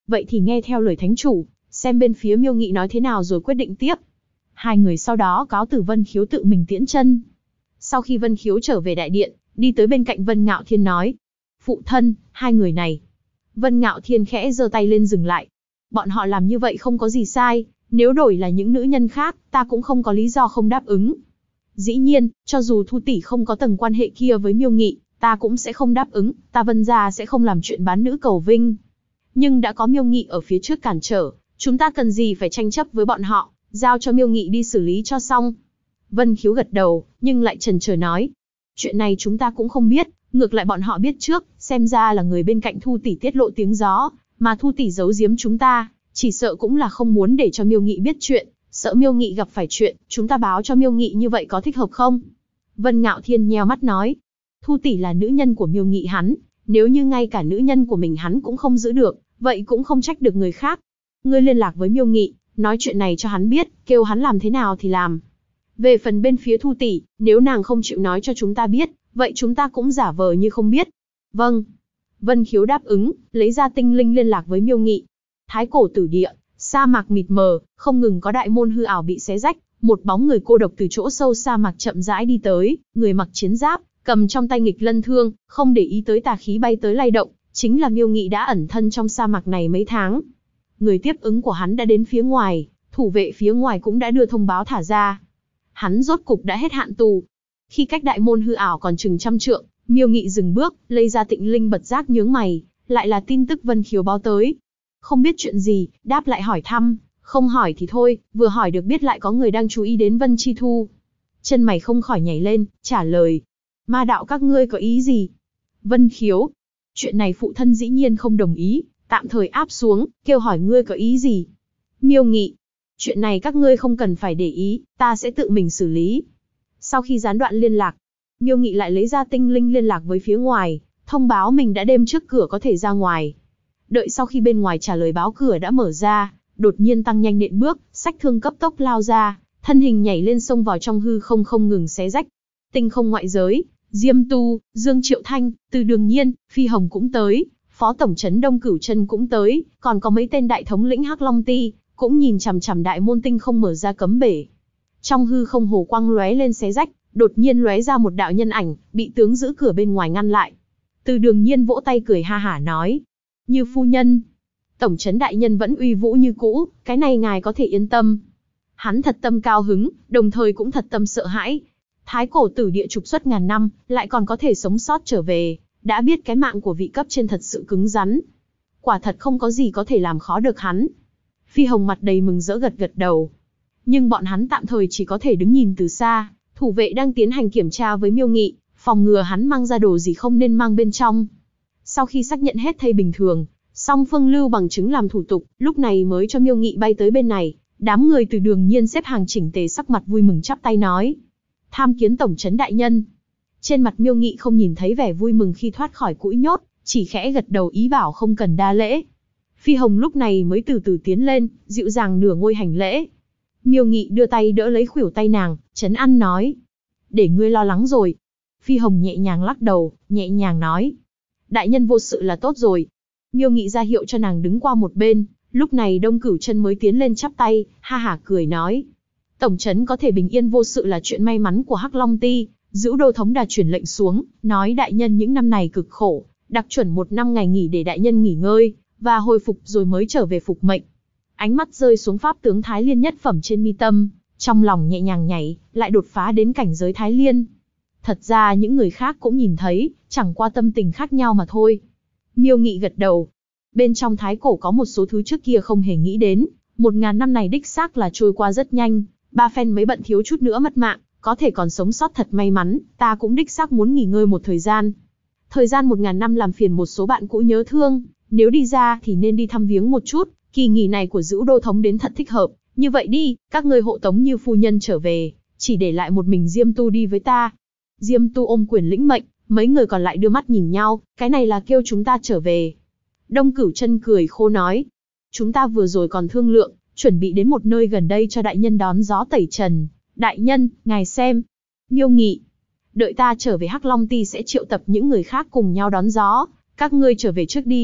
A: Vậy thì nghe theo lời thánh chủ, xem bên phía Miêu Nghị nói thế nào rồi quyết định tiếp. Hai người sau đó cáo từ Vân Khiếu tự mình tiễn chân. Sau khi Vân Khiếu trở về đại điện, đi tới bên cạnh Vân Ngạo Thiên nói. Phụ thân, hai người này. Vân Ngạo Thiên khẽ giơ tay lên dừng lại. Bọn họ làm như vậy không có gì sai, nếu đổi là những nữ nhân khác, ta cũng không có lý do không đáp ứng. Dĩ nhiên, cho dù Thu tỷ không có tầng quan hệ kia với Miêu Nghị, ta cũng sẽ không đáp ứng, ta Vân gia sẽ không làm chuyện bán nữ cầu vinh. Nhưng đã có Miêu Nghị ở phía trước cản trở, chúng ta cần gì phải tranh chấp với bọn họ, giao cho Miêu Nghị đi xử lý cho xong. Vân Khiếu gật đầu, nhưng lại chần chờ nói. Chuyện này chúng ta cũng không biết, ngược lại bọn họ biết trước, xem ra là người bên cạnh Thu tỷ tiết lộ tiếng gió, mà Thu tỷ giấu giếm chúng ta, chỉ sợ cũng là không muốn để cho Miêu Nghị biết chuyện, sợ Miêu Nghị gặp phải chuyện, chúng ta báo cho Miêu Nghị như vậy có thích hợp không? Vân Ngạo Thiên nheo mắt nói. Thu tỷ là nữ nhân của Miêu Nghị hắn, nếu như ngay cả nữ nhân của mình hắn cũng không giữ được, vậy cũng không trách được người khác. Ngươi liên lạc với Miêu Nghị, nói chuyện này cho hắn biết, kêu hắn làm thế nào thì làm. Về phần bên phía Thu tỷ, nếu nàng không chịu nói cho chúng ta biết, vậy chúng ta cũng giả vờ như không biết. Vâng. Vân Khiếu đáp ứng, lấy ra tinh linh liên lạc với Miêu Nghị. Thái cổ tử địa, sa mạc mịt mờ, không ngừng có đại môn hư ảo bị xé rách, một bóng người cô độc từ chỗ sâu sa mạc chậm rãi đi tới, người mặc chiến giáp, cầm trong tay nghịch lân thương, không để ý tới tà khí bay tới lay động, chính là Miêu Nghị đã ẩn thân trong sa mạc này mấy tháng. Người tiếp ứng của hắn đã đến phía ngoài, thủ vệ phía ngoài cũng đã đưa thông báo thả ra. Hắn rốt cục đã hết hạn tù. Khi cách đại môn hư ảo còn chừng 100 trượng, Miêu Nghị dừng bước, lấy ra tịnh linh bật giác nhướng mày, lại là tin tức Vân Khiếu báo tới. Không biết chuyện gì, đáp lại hỏi thăm, không hỏi thì thôi, vừa hỏi được biết lại có người đang chú ý đến Vân Chi Thu. Chân mày không khỏi nhảy lên, trả lời. Ma đạo các ngươi có ý gì? Vân Khiếu. Chuyện này phụ thân dĩ nhiên không đồng ý, tạm thời áp xuống, kêu hỏi ngươi có ý gì? Miêu Nghị. Chuyện này các ngươi không cần phải để ý, ta sẽ tự mình xử lý. Sau khi gián đoạn liên lạc, Miêu Nghị lại lấy ra tinh linh liên lạc với phía ngoài, thông báo mình đã đêm trước cửa có thể ra ngoài. Đợi sau khi bên ngoài trả lời báo cửa đã mở ra, đột nhiên tăng nhanh nện bước, xách thương cấp tốc lao ra, thân hình nhảy lên xông vào trong hư không không ngừng xé rách. Tinh không ngoại giới, Diêm Tu, Dương Triệu Thanh, Từ Đường Nhiên, Phi Hồng cũng tới, Phó Tổng trấn Đông Cửu Chân cũng tới, còn có mấy tên đại thống lĩnh Hắc Long Ti, cũng nhìn chằm chằm đại môn tinh không mở ra cấm bể. Trong hư không hồ quang lóe lên xé rách, đột nhiên lóe ra một đạo nhân ảnh, bị tướng giữ cửa bên ngoài ngăn lại. Từ Đường Nhiên vỗ tay cười ha hả nói. Như phu nhân, Tổng trấn đại nhân vẫn uy vũ như cũ, cái này ngài có thể yên tâm. Hắn thật tâm cao hứng, đồng thời cũng thật tâm sợ hãi. Thái cổ tử địa trục xuất ngàn năm, lại còn có thể sống sót trở về, đã biết cái mạng của vị cấp trên thật sự cứng rắn. Quả thật không có gì có thể làm khó được hắn. Phi Hồng mặt đầy mừng rỡ gật gật đầu. Nhưng bọn hắn tạm thời chỉ có thể đứng nhìn từ xa, thủ vệ đang tiến hành kiểm tra với Miêu Nghị, phòng ngừa hắn mang ra đồ gì không nên mang bên trong. Sau khi xác nhận hết thây bình thường, song phương lưu bằng chứng làm thủ tục, lúc này mới cho Miêu Nghị bay tới bên này. Đám người Từ Đường Nhiên xếp hàng chỉnh tề sắc mặt vui mừng chắp tay nói. Tham kiến tổng trấn đại nhân. Trên mặt Miêu Nghị không nhìn thấy vẻ vui mừng khi thoát khỏi cũi nhốt, chỉ khẽ gật đầu ý bảo không cần đa lễ. Phi Hồng lúc này mới từ từ tiến lên, dịu dàng nửa ngôi hành lễ. Miêu Nghị đưa tay đỡ lấy khuỷu tay nàng, trấn an nói. Để ngươi lo lắng rồi. Phi Hồng nhẹ nhàng lắc đầu, nhẹ nhàng nói. Đại nhân vô sự là tốt rồi. Miêu Nghị ra hiệu cho nàng đứng qua một bên, lúc này Đông Cửu Chân mới tiến lên chắp tay, ha hả cười nói. Tổng trấn có thể bình yên vô sự là chuyện may mắn của Hắc Long Ti. Dữu Đô thống đà truyền lệnh xuống, nói đại nhân những năm này cực khổ, đặc chuẩn 1 năm ngày nghỉ để đại nhân nghỉ ngơi, và hồi phục rồi mới trở về phục mệnh. Ánh mắt rơi xuống pháp tướng Thái Liên nhất phẩm trên mi tâm, trong lòng nhẹ nhàng nhảy, lại đột phá đến cảnh giới Thái Liên. Thật ra những người khác cũng nhìn thấy, chẳng qua tâm tình khác nhau mà thôi. Miêu Nghị gật đầu. Bên trong thái cổ có một số thứ trước kia không hề nghĩ đến, 1000 năm này đích xác là trôi qua rất nhanh, ba phen mới bận thiếu chút nữa mất mạng, có thể còn sống sót thật may mắn, ta cũng đích xác muốn nghỉ ngơi một thời gian. Thời gian 1000 năm làm phiền một số bạn cũ nhớ thương, nếu đi ra thì nên đi thăm viếng một chút, kỳ nghỉ này của Dữu Đô thống đến thật thích hợp, như vậy đi, các ngươi hộ tống Như phu nhân trở về, chỉ để lại một mình Diêm Tu đi với ta. Diêm Tu ôm quyền lĩnh mệnh, mấy người còn lại đưa mắt nhìn nhau, cái này là kêu chúng ta trở về. Đông Cửu Chân cười khô nói, chúng ta vừa rồi còn thương lượng, chuẩn bị đến một nơi gần đây cho đại nhân đón gió tẩy trần. Đại nhân, ngài xem. Miêu Nghị, đợi ta trở về Hắc Long Ti sẽ triệu tập những người khác cùng nhau đón gió, các ngươi trở về trước đi.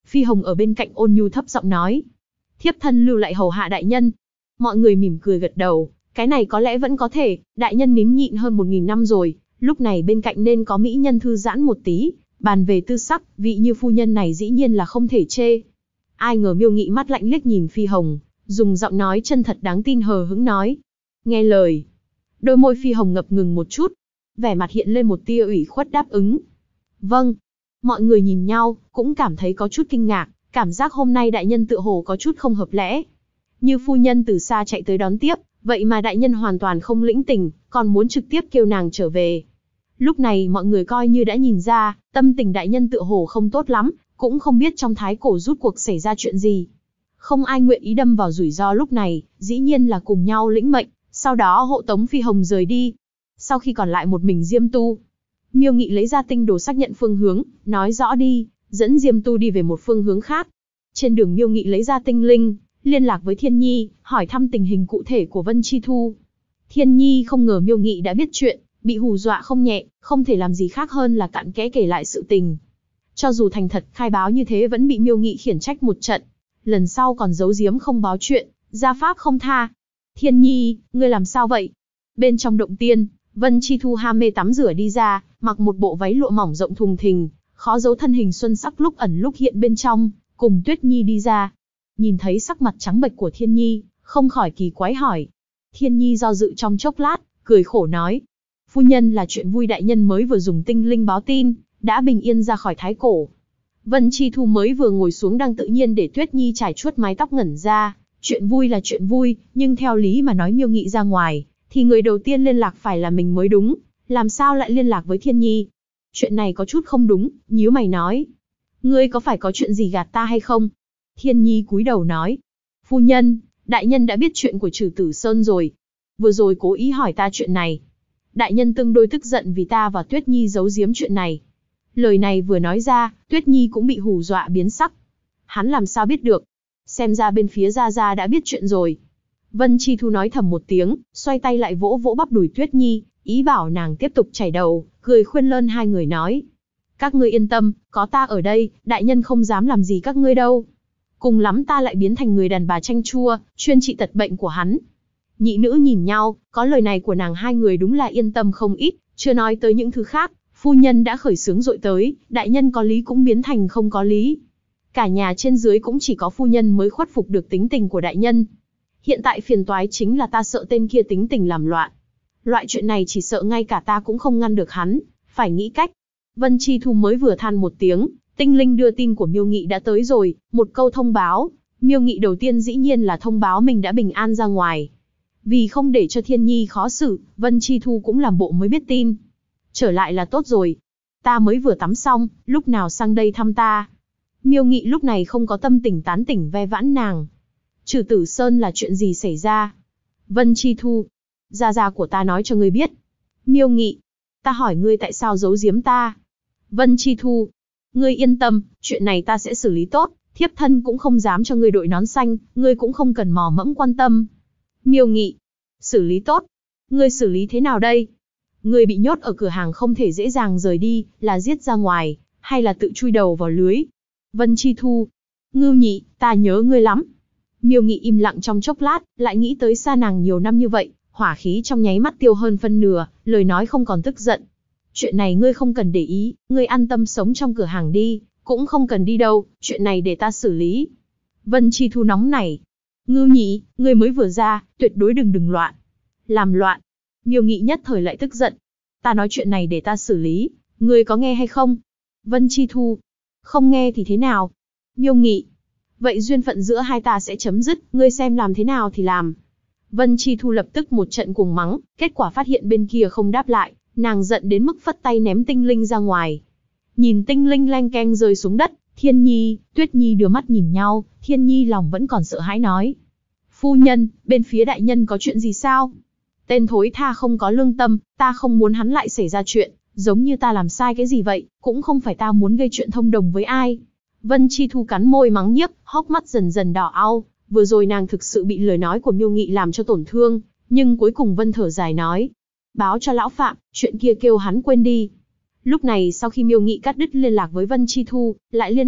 A: Phi Hồng ở bên cạnh ôn nhu thấp giọng nói. Thiếp thân lưu lại hầu hạ đại nhân. Mọi người mỉm cười gật đầu, cái này có lẽ vẫn có thể, đại nhân nín nhịn hơn 1000 năm rồi, lúc này bên cạnh nên có mỹ nhân thư giãn một tí, bàn về tư sắc, vị như phu nhân này dĩ nhiên là không thể chê. Ai ngờ Miêu Nghị mắt lạnh liếc nhìn Phi Hồng, dùng giọng nói chân thật đáng tin hờ hững nói. Nghe lời. Đôi môi Phi Hồng ngập ngừng một chút, vẻ mặt hiện lên một tia ủy khuất đáp ứng. Vâng. Mọi người nhìn nhau, cũng cảm thấy có chút kinh ngạc, cảm giác hôm nay đại nhân tựa hồ có chút không hợp lẽ. Như phu nhân từ xa chạy tới đón tiếp, vậy mà đại nhân hoàn toàn không lĩnh tình, còn muốn trực tiếp kêu nàng trở về. Lúc này mọi người coi như đã nhìn ra, tâm tình đại nhân tựa hồ không tốt lắm, cũng không biết trong thái cổ rút cuộc xảy ra chuyện gì. Không ai nguyện ý đâm vào rủi ro lúc này, dĩ nhiên là cùng nhau lĩnh mệnh, sau đó hộ tống Phi Hồng rời đi. Sau khi còn lại một mình Diêm Tu, Miêu Nghị lấy ra tinh đồ xác nhận phương hướng, nói rõ đi, dẫn Diêm Tu đi về một phương hướng khác. Trên đường Miêu Nghị lấy ra tinh linh, liên lạc với Thiên Nhi, hỏi thăm tình hình cụ thể của Vân Chi Thu. Thiên Nhi không ngờ Miêu Nghị đã biết chuyện, bị hù dọa không nhẹ, không thể làm gì khác hơn là cặn kẽ kể lại sự tình. Cho dù thành thật khai báo như thế vẫn bị Miêu Nghị khiển trách một trận. Lần sau còn giấu giếm không báo chuyện, gia pháp không tha. Thiên Nhi, ngươi làm sao vậy? Bên trong động tiên, Vân Chi Thu ham mê tắm rửa đi ra, mặc một bộ váy lụa mỏng rộng thùng thình, khó giấu thân hình xuân sắc lúc ẩn lúc hiện bên trong, cùng Tuyết Nhi đi ra. Nhìn thấy sắc mặt trắng bệch của Thiên Nhi, không khỏi kỳ quái hỏi. Thiên Nhi do dự trong chốc lát, cười khổ nói. Phu nhân là chuyện vui đại nhân mới vừa dùng tinh linh báo tin, đã bình yên ra khỏi thái cổ. Vân Chi Thu mới vừa ngồi xuống đang tự nhiên để Tuyết Nhi trải chuốt mái tóc ngẩn ra. Chuyện vui là chuyện vui, nhưng theo lý mà nói Miêu Nghị ra ngoài, thì người đầu tiên liên lạc phải là mình mới đúng, làm sao lại liên lạc với Thiên Nhi? Chuyện này có chút không đúng, nhíu mày nói. Ngươi có phải có chuyện gì gạt ta hay không? Thiên Nhi cúi đầu nói. Phu nhân, đại nhân đã biết chuyện của Trử Tử Sơn rồi. Vừa rồi cố ý hỏi ta chuyện này. Đại nhân tương đối tức giận vì ta và Tuyết Nhi giấu giếm chuyện này. Lời này vừa nói ra, Tuyết Nhi cũng bị hù dọa biến sắc. Hắn làm sao biết được? Xem ra bên phía Gia Gia đã biết chuyện rồi. Vân Chi Thu nói thầm một tiếng, xoay tay lại vỗ vỗ bắp đùi Tuyết Nhi, ý bảo nàng tiếp tục chảy đầu, cười khuyên lơn hai người nói. Các ngươi yên tâm, có ta ở đây, đại nhân không dám làm gì các ngươi đâu. Cùng lắm ta lại biến thành người đàn bà chanh chua, chuyên trị tật bệnh của hắn. Nhị nữ nhìn nhau, có lời này của nàng hai người đúng là yên tâm không ít, chưa nói tới những thứ khác, phu nhân đã khởi xướng dội tới, đại nhân có lý cũng biến thành không có lý. Cả nhà trên dưới cũng chỉ có phu nhân mới khuất phục được tính tình của đại nhân. Hiện tại phiền toái chính là ta sợ tên kia tính tình làm loạn. Loại chuyện này chỉ sợ ngay cả ta cũng không ngăn được hắn, phải nghĩ cách. Vân Chi Thu mới vừa than một tiếng, tinh linh đưa tin của Miêu Nghị đã tới rồi, một câu thông báo. Miêu Nghị đầu tiên dĩ nhiên là thông báo mình đã bình an ra ngoài. Vì không để cho Thiên Nhi khó xử, Vân Chi Thu cũng làm bộ mới biết tin. Trở lại là tốt rồi. Ta mới vừa tắm xong, lúc nào sang đây thăm ta? Miêu Nghị lúc này không có tâm tình tán tỉnh ve vãn nàng. Trử Tử Sơn là chuyện gì xảy ra? Vân Chi Thu. Gia gia của ta nói cho ngươi biết. Miêu Nghị. Ta hỏi ngươi tại sao giấu giếm ta? Vân Chi Thu. Ngươi yên tâm, chuyện này ta sẽ xử lý tốt, thiếp thân cũng không dám cho ngươi đội nón xanh, ngươi cũng không cần mò mẫm quan tâm. Miêu Nghị. Xử lý tốt? Ngươi xử lý thế nào đây? Ngươi bị nhốt ở cửa hàng không thể dễ dàng rời đi, là giết ra ngoài, hay là tự chui đầu vào lưới? Vân Chi Thu. Ngưu Nhị, ta nhớ ngươi lắm. Miêu Nghị im lặng trong chốc lát, lại nghĩ tới xa nàng nhiều năm như vậy, hỏa khí trong nháy mắt tiêu hơn phân nửa, lời nói không còn tức giận. Chuyện này ngươi không cần để ý, ngươi an tâm sống trong cửa hàng đi, cũng không cần đi đâu, chuyện này để ta xử lý. Vân Chi Thu nóng nảy. Ngưu Nhị, ngươi mới vừa ra, tuyệt đối đừng loạn. Làm loạn. Miêu Nghị nhất thời lại tức giận. Ta nói chuyện này để ta xử lý, ngươi có nghe hay không? Vân Chi Thu. Không nghe thì thế nào? Miêu Nghị. Vậy duyên phận giữa hai ta sẽ chấm dứt, ngươi xem làm thế nào thì làm. Vân Chi Thu lập tức một trận cuồng mắng, kết quả phát hiện bên kia không đáp lại, nàng giận đến mức phất tay ném tinh linh ra ngoài. Nhìn tinh linh leng keng rơi xuống đất, Thiên Nhi, Tuyết Nhi đưa mắt nhìn nhau, Thiên Nhi lòng vẫn còn sợ hãi nói. Phu nhân, bên phía đại nhân có chuyện gì sao? Tên thối tha không có lương tâm, ta không muốn hắn lại xảy ra chuyện, giống như ta làm sai cái gì vậy, cũng không phải ta muốn gây chuyện thông đồng với ai. Vân Chi Thu cắn môi mắng nhiếc, hốc mắt dần dần đỏ au, vừa rồi nàng thực sự bị lời nói của Miêu Nghị làm cho tổn thương, nhưng cuối cùng Vân thở dài nói. Báo cho lão Phạm, chuyện kia kêu hắn quên đi. Lúc này sau khi Miêu Nghị cắt đứt liên lạc với Vân Chi Thu, lại liên lạc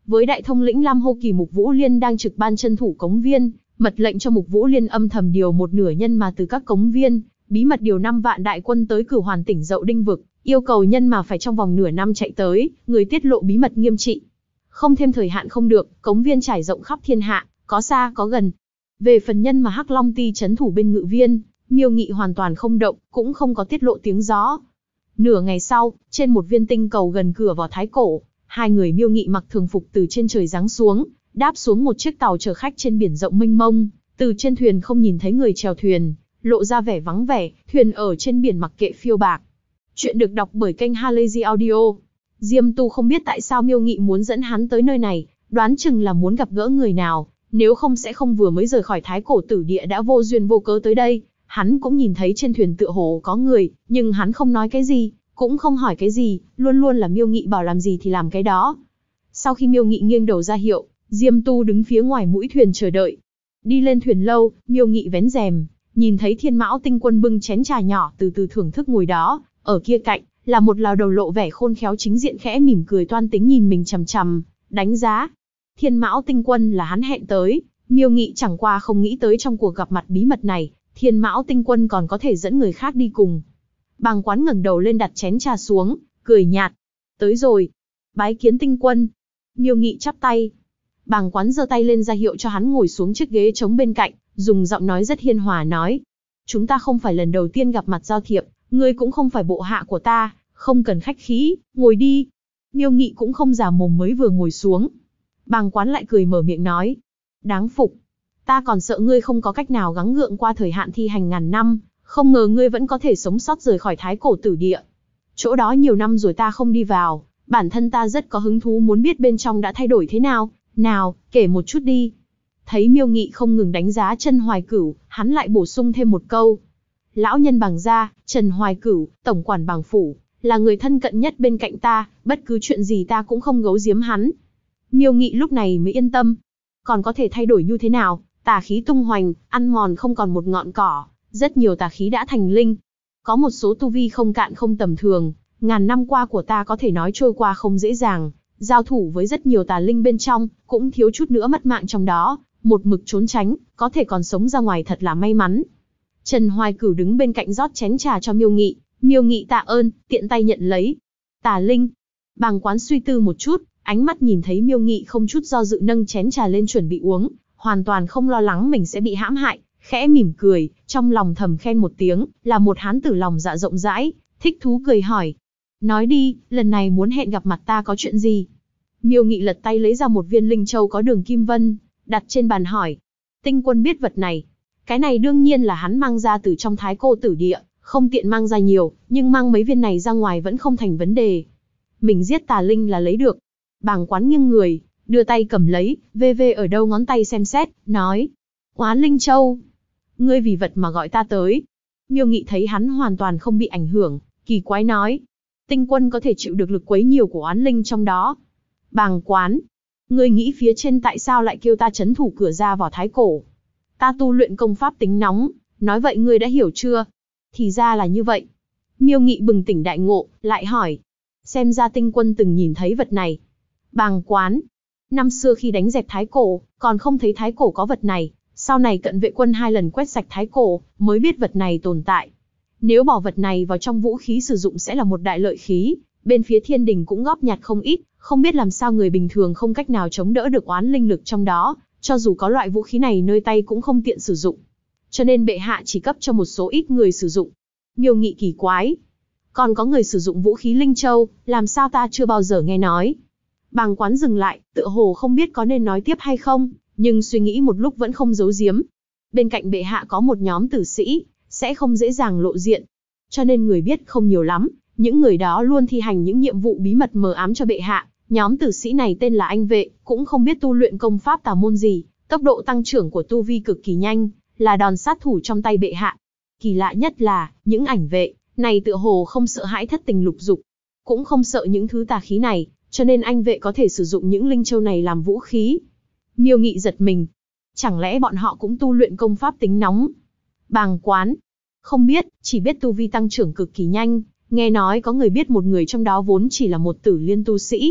A: với đại thông lĩnh Lam Hô Kỳ Mục Vũ Liên đang trực ban chân thủ cống viên, mật lệnh cho Mục Vũ Liên âm thầm điều một nửa nhân mà từ các cống viên, bí mật điều 5 vạn đại quân tới Cửu Hoàn tỉnh Dậu Đinh vực, yêu cầu nhân mà phải trong vòng nửa năm chạy tới, người tiết lộ bí mật nghiêm trị. Không thêm thời hạn không được, cống viên trải rộng khắp thiên hạ, có xa có gần. Về phần nhân mà Hắc Long Ti trấn thủ bên Ngự Viên, Miêu Nghị hoàn toàn không động, cũng không có tiết lộ tiếng gió. Nửa ngày sau, trên một viên tinh cầu gần cửa Võ Thái Cổ, hai người Miêu Nghị mặc thường phục từ trên trời giáng xuống, đáp xuống một chiếc tàu chở khách trên biển rộng mênh mông. Từ trên thuyền không nhìn thấy người chèo thuyền, lộ ra vẻ vắng vẻ, thuyền ở trên biển mặc kệ phiêu bạc. Chuyện được đọc bởi kênh Halazy Audio. Diêm Tu không biết tại sao Miêu Nghị muốn dẫn hắn tới nơi này, đoán chừng là muốn gặp gỡ người nào, nếu không sẽ không vừa mới rời khỏi Thái Cổ Tử Địa đã vô duyên vô cớ tới đây. Hắn cũng nhìn thấy trên thuyền tựa hồ có người, nhưng hắn không nói cái gì, cũng không hỏi cái gì, luôn luôn là Miêu Nghị bảo làm gì thì làm cái đó. Sau khi Miêu Nghị nghiêng đầu ra hiệu, Diêm Tu đứng phía ngoài mũi thuyền chờ đợi. Đi lên thuyền lâu, Miêu Nghị vén rèm, nhìn thấy Thiên Mão Tinh Quân bưng chén trà nhỏ từ từ thưởng thức ngồi đó, ở kia cạnh là một lão đầu lộ vẻ khôn khéo chính diện khẽ mỉm cười toan tính nhìn mình chằm chằm, đánh giá. Thiên Mão Tinh Quân là hắn hẹn tới, Miêu Nghị chẳng qua không nghĩ tới trong cuộc gặp mặt bí mật này, Thiên Mão Tinh Quân còn có thể dẫn người khác đi cùng. Bàng Quán ngẩng đầu lên đặt chén trà xuống, cười nhạt. Tới rồi. Bái kiến Tinh Quân. Miêu Nghị chắp tay. Bàng Quán giơ tay lên ra hiệu cho hắn ngồi xuống chiếc ghế trống bên cạnh, dùng giọng nói rất hiền hòa nói. Chúng ta không phải lần đầu tiên gặp mặt giao thiệp, ngươi cũng không phải bộ hạ của ta, không cần khách khí, ngồi đi. Miêu Nghị cũng không giả mồm mới vừa ngồi xuống. Bàng Quán lại cười mở miệng nói. Đáng phục. Ta còn sợ ngươi không có cách nào gắng gượng qua thời hạn thi hành ngàn năm, không ngờ ngươi vẫn có thể sống sót rời khỏi Thái Cổ Tử Địa. Chỗ đó nhiều năm rồi ta không đi vào, bản thân ta rất có hứng thú muốn biết bên trong đã thay đổi thế nào, nào, kể một chút đi. Thấy Miêu Nghị không ngừng đánh giá Trần Hoài Cửu, hắn lại bổ sung thêm một câu. Lão nhân Bàng gia, Trần Hoài Cửu, tổng quản Bàng phủ, là người thân cận nhất bên cạnh ta, bất cứ chuyện gì ta cũng không giấu giếm hắn. Miêu Nghị lúc này mới yên tâm. Còn có thể thay đổi như thế nào? Tà khí tung hoành, ăn mòn không còn một ngọn cỏ, rất nhiều tà khí đã thành linh. Có một số tu vi không cạn không tầm thường, ngàn năm qua của ta có thể nói trôi qua không dễ dàng, giao thủ với rất nhiều tà linh bên trong, cũng thiếu chút nữa mất mạng trong đó, một mực trốn tránh, có thể còn sống ra ngoài thật là may mắn. Trần Hoài Cửu đứng bên cạnh rót chén trà cho Miêu Nghị tạ ơn, tiện tay nhận lấy. Tà linh. Bàng Quán suy tư một chút, ánh mắt nhìn thấy Miêu Nghị không chút do dự nâng chén trà lên chuẩn bị uống, hoàn toàn không lo lắng mình sẽ bị hãm hại, khẽ mỉm cười, trong lòng thầm khen một tiếng, là một hán tử lòng dạ rộng rãi, thích thú cười hỏi. Nói đi, lần này muốn hẹn gặp mặt ta có chuyện gì? Miêu Nghị lật tay lấy ra một viên linh châu có đường kim vân, đặt trên bàn hỏi. Tinh Quân biết vật này. Cái này đương nhiên là hắn mang ra từ trong Thái Cổ Tử Địa, không tiện mang ra nhiều, nhưng mang mấy viên này ra ngoài vẫn không thành vấn đề. Mình giết tà linh là lấy được. Bàng Quán nghiêng người, đưa tay cầm lấy, ở đâu ngón tay xem xét, nói. Oán Linh Châu. Ngươi vì vật mà gọi ta tới. Miêu Nghị thấy hắn hoàn toàn không bị ảnh hưởng, kỳ quái nói. Tinh Quân có thể chịu được lực quấy nhiều của oán linh trong đó. Bàng Quán. Ngươi nghĩ phía trên tại sao lại kêu ta trấn thủ cửa ra vào Thái Cổ? Ta tu luyện công pháp tính nóng, nói vậy ngươi đã hiểu chưa? Thì ra là như vậy. Miêu Nghị bừng tỉnh đại ngộ, lại hỏi. Xem ra Tinh Quân từng nhìn thấy vật này. Bàng Quán. Năm xưa khi đánh dẹp Thái Cổ, còn không thấy Thái Cổ có vật này, sau này cận vệ quân 2 lần quét sạch Thái Cổ, mới biết vật này tồn tại. Nếu bỏ vật này vào trong vũ khí sử dụng sẽ là một đại lợi khí, bên phía thiên đình cũng góp nhặt không ít, không biết làm sao người bình thường không cách nào chống đỡ được oán linh lực trong đó, cho dù có loại vũ khí này nơi tay cũng không tiện sử dụng. Cho nên bệ hạ chỉ cấp cho một số ít người sử dụng. Miêu Nghị kỳ quái. Còn có người sử dụng vũ khí Linh Châu, làm sao ta chưa bao giờ nghe nói. Bàng Quán dừng lại, tựa hồ không biết có nên nói tiếp hay không, nhưng suy nghĩ một lúc vẫn không giấu giếm. Bên cạnh bệ hạ có một nhóm tử sĩ, sẽ không dễ dàng lộ diện. Cho nên người biết không nhiều lắm, những người đó luôn thi hành những nhiệm vụ bí mật mờ ám cho bệ hạ. Nhóm tử sĩ này tên là Anh Vệ, cũng không biết tu luyện công pháp tà môn gì, tốc độ tăng trưởng của tu vi cực kỳ nhanh, là đòn sát thủ trong tay bệ hạ. Kỳ lạ nhất là, những ảnh vệ này tựa hồ không sợ hãi thất tình lục dục, cũng không sợ những thứ tà khí này, cho nên Anh Vệ có thể sử dụng những linh châu này làm vũ khí. Miêu Nghị giật mình. Chẳng lẽ bọn họ cũng tu luyện công pháp tính nóng? Bàng Quán. Không biết, chỉ biết tu vi tăng trưởng cực kỳ nhanh, nghe nói có người biết một người trong đó vốn chỉ là một tử liên tu sĩ,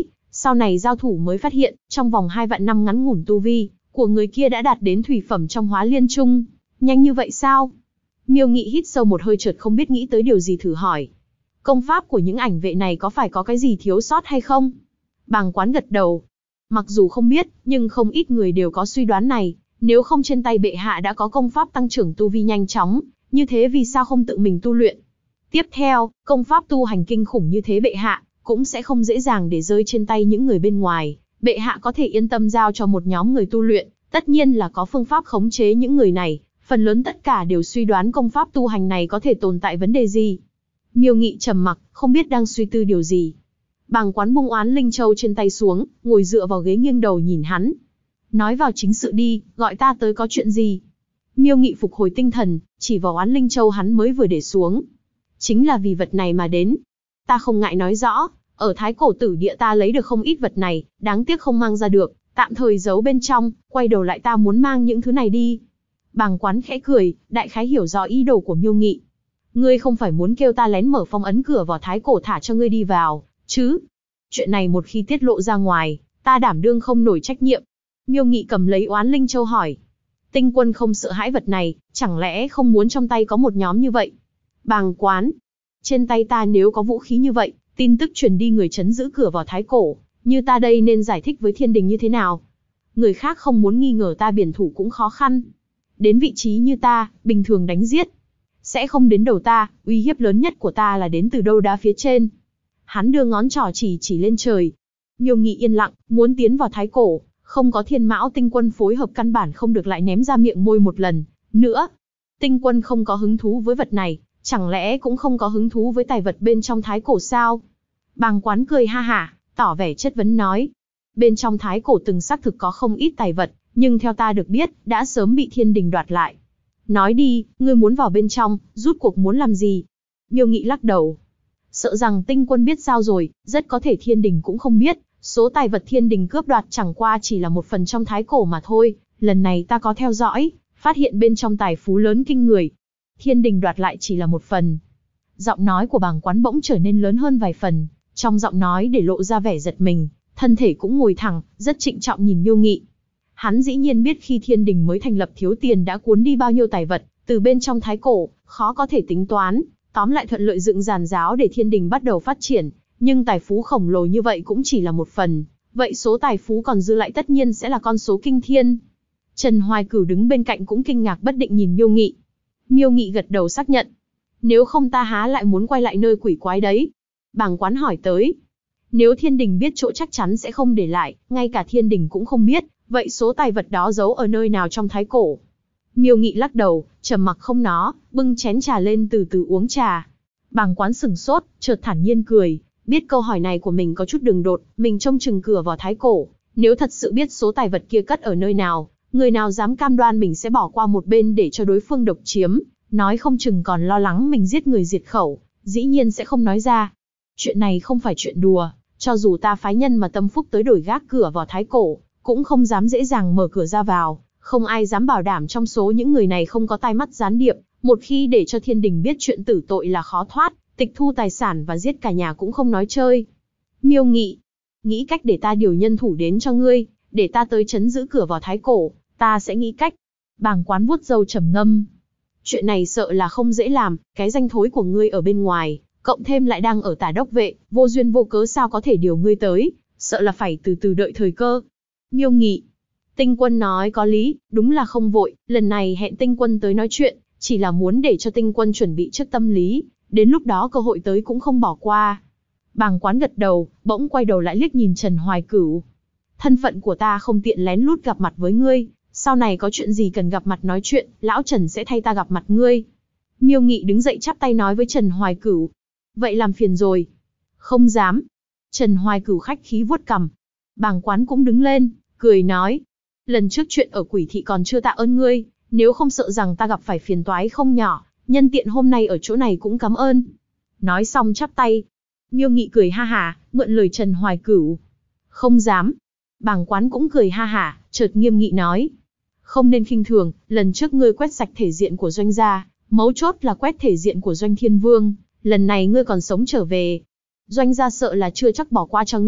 A: Sau này giao thủ mới phát hiện, trong vòng 2 vạn năm ngắn ngủn tu vi của người kia đã đạt đến thủy phẩm trong Hóa Liên Trung. Nhanh như vậy sao? Miêu Nghị hít sâu một hơi, chợt không biết nghĩ tới điều gì, thử hỏi. Công pháp của những ảnh vệ này có phải có cái gì thiếu sót hay không? Bàng Quán gật đầu. Mặc dù không biết, nhưng không ít người đều có suy đoán này. Nếu không trên tay bệ hạ đã có công pháp tăng trưởng tu vi nhanh chóng, như thế vì sao không tự mình tu luyện? Tiếp theo, công pháp tu hành kinh khủng như thế bệ hạ cũng sẽ không dễ dàng để rơi trên tay những người bên ngoài. Bệ hạ có thể yên tâm giao cho một nhóm người tu luyện, tất nhiên là có phương pháp khống chế những người này. Phần lớn tất cả đều suy đoán công pháp tu hành này có thể tồn tại vấn đề gì. Miêu Nghị trầm mặc, không biết đang suy tư điều gì. Bàng Quán buông Oán Linh Châu trên tay xuống, ngồi dựa vào ghế nghiêng đầu nhìn hắn. Nói vào chính sự đi, gọi ta tới có chuyện gì? Miêu Nghị phục hồi tinh thần, chỉ vào Oán Linh Châu hắn mới vừa để xuống. Chính là vì vật này mà đến. Ta không ngại nói rõ, ở Thái Cổ Tử Địa ta lấy được không ít vật này, đáng tiếc không mang ra được, tạm thời giấu bên trong, quay đầu lại ta muốn mang những thứ này đi. Bàng Quán khẽ cười, đại khái hiểu rõ ý đồ của Miêu Nghị. Ngươi không phải muốn kêu ta lén mở phong ấn cửa vào Thái Cổ thả cho ngươi đi vào, chứ? Chuyện này một khi tiết lộ ra ngoài, ta đảm đương không nổi trách nhiệm. Miêu Nghị cầm lấy Oán Linh Châu hỏi. Tinh Quân không sợ hãi vật này, chẳng lẽ không muốn trong tay có một nhóm như vậy? Bàng Quán, trên tay ta nếu có vũ khí như vậy, tin tức truyền đi người trấn giữ cửa vào Thái Cổ, như ta đây nên giải thích với thiên đình như thế nào? Người khác không muốn nghi ngờ ta biển thủ cũng khó khăn. Đến vị trí như ta, bình thường đánh giết sẽ không đến đầu ta, uy hiếp lớn nhất của ta là đến từ đâu đá phía trên. Hắn đưa ngón trỏ chỉ lên trời. Miêu Nghị yên lặng, muốn tiến vào Thái Cổ, không có Thiên Mão Tinh Quân phối hợp căn bản không được lại ném ra miệng môi một lần nữa. Tinh Quân không có hứng thú với vật này, chẳng lẽ cũng không có hứng thú với tài vật bên trong Thái Cổ sao? Bàng Quán cười ha hả, tỏ vẻ chất vấn nói. Bên trong Thái Cổ từng xác thực có không ít tài vật, nhưng theo ta được biết, đã sớm bị thiên đình đoạt lại. Nói đi, ngươi muốn vào bên trong, rút cuộc muốn làm gì? Miêu Nghị lắc đầu. Sợ rằng Tinh Quân biết sao rồi, rất có thể thiên đình cũng không biết, số tài vật thiên đình cướp đoạt chẳng qua chỉ là một phần trong Thái Cổ mà thôi. Lần này ta có theo dõi, phát hiện bên trong tài phú lớn kinh người. Thiên đình đoạt lại chỉ là một phần. Giọng nói của Bàng Quán bỗng trở nên lớn hơn vài phần, trong giọng nói để lộ ra vẻ giật mình, thân thể cũng ngồi thẳng, rất trịnh trọng nhìn Miêu Nghị. Hắn dĩ nhiên biết khi thiên đình mới thành lập thiếu tiền đã cuốn đi bao nhiêu tài vật, từ bên trong Thái Cổ, khó có thể tính toán, tóm lại thuận lợi dựng giàn giáo để thiên đình bắt đầu phát triển, nhưng tài phú khổng lồ như vậy cũng chỉ là một phần, vậy số tài phú còn dư lại tất nhiên sẽ là con số kinh thiên. Trần Hoài Cửu đứng bên cạnh cũng kinh ngạc bất định nhìn Miêu Nghị. Miêu Nghị gật đầu xác nhận. Nếu không ta há lại muốn quay lại nơi quỷ quái đấy? Bàng Quán hỏi tới. Nếu thiên đình biết chỗ chắc chắn sẽ không để lại, ngay cả thiên đình cũng không biết, vậy số tài vật đó giấu ở nơi nào trong Thái Cổ? Miêu Nghị lắc đầu, trầm mặc không nói, bưng chén trà lên từ từ uống trà. Bàng Quán sửng sốt, chợt thản nhiên cười, biết câu hỏi này của mình có chút đường đột, mình trông chừng cửa vào Thái Cổ, nếu thật sự biết số tài vật kia cất ở nơi nào, người nào dám cam đoan mình sẽ bỏ qua một bên để cho đối phương độc chiếm, nói không chừng còn lo lắng mình giết người diệt khẩu, dĩ nhiên sẽ không nói ra. Chuyện này không phải chuyện đùa, cho dù ta phái nhân mà tâm phúc tới đổi gác cửa vào Thái Cổ, cũng không dám dễ dàng mở cửa ra vào, không ai dám bảo đảm trong số những người này không có tai mắt gián điệp, một khi để cho thiên đình biết chuyện tử tội là khó thoát, tịch thu tài sản và giết cả nhà cũng không nói chơi. Miêu Nghị, nghĩ cách để ta điều nhân thủ đến cho ngươi, để ta tới trấn giữ cửa vào Thái Cổ, ta sẽ nghĩ cách. Bàng Quán vuốt râu trầm ngâm. Chuyện này sợ là không dễ làm, cái danh thối của ngươi ở bên ngoài, cộng thêm lại đang ở Tả Đốc Vệ, vô duyên vô cớ sao có thể điều ngươi tới, sợ là phải từ từ đợi thời cơ. Miêu Nghị, Tinh Quân nói có lý, đúng là không vội, lần này hẹn Tinh Quân tới nói chuyện, chỉ là muốn để cho Tinh Quân chuẩn bị trước tâm lý, đến lúc đó cơ hội tới cũng không bỏ qua. Bàng Quán gật đầu, bỗng quay đầu lại liếc nhìn Trần Hoài Cửu. Thân phận của ta không tiện lén lút gặp mặt với ngươi, sau này có chuyện gì cần gặp mặt nói chuyện, lão Trần sẽ thay ta gặp mặt ngươi. Miêu Nghị đứng dậy chắp tay nói với Trần Hoài Cửu. Vậy làm phiền rồi. Không dám. Trần Hoài Cửu khách khí vuốt cằm. Bàng Quán cũng đứng lên, cười nói. Lần trước chuyện ở Quỷ Thị còn chưa tạ ơn ngươi, nếu không sợ rằng ta gặp phải phiền toái không nhỏ, nhân tiện hôm nay ở chỗ này cũng cảm ơn. Nói xong chắp tay. Miêu Nghị cười ha hả, mượn lời Trần Hoài Cửu. Không dám. Bàng Quán cũng cười ha hả, chợt nghiêm nghị nói. Không nên khinh thường, lần trước ngươi quét sạch thể diện của Doanh gia, mấu chốt là quét thể diện của Doanh Thiên Vương, lần này ngươi còn sống trở về. Doanh gia sợ là chưa chắc bỏ qua cho ngươi,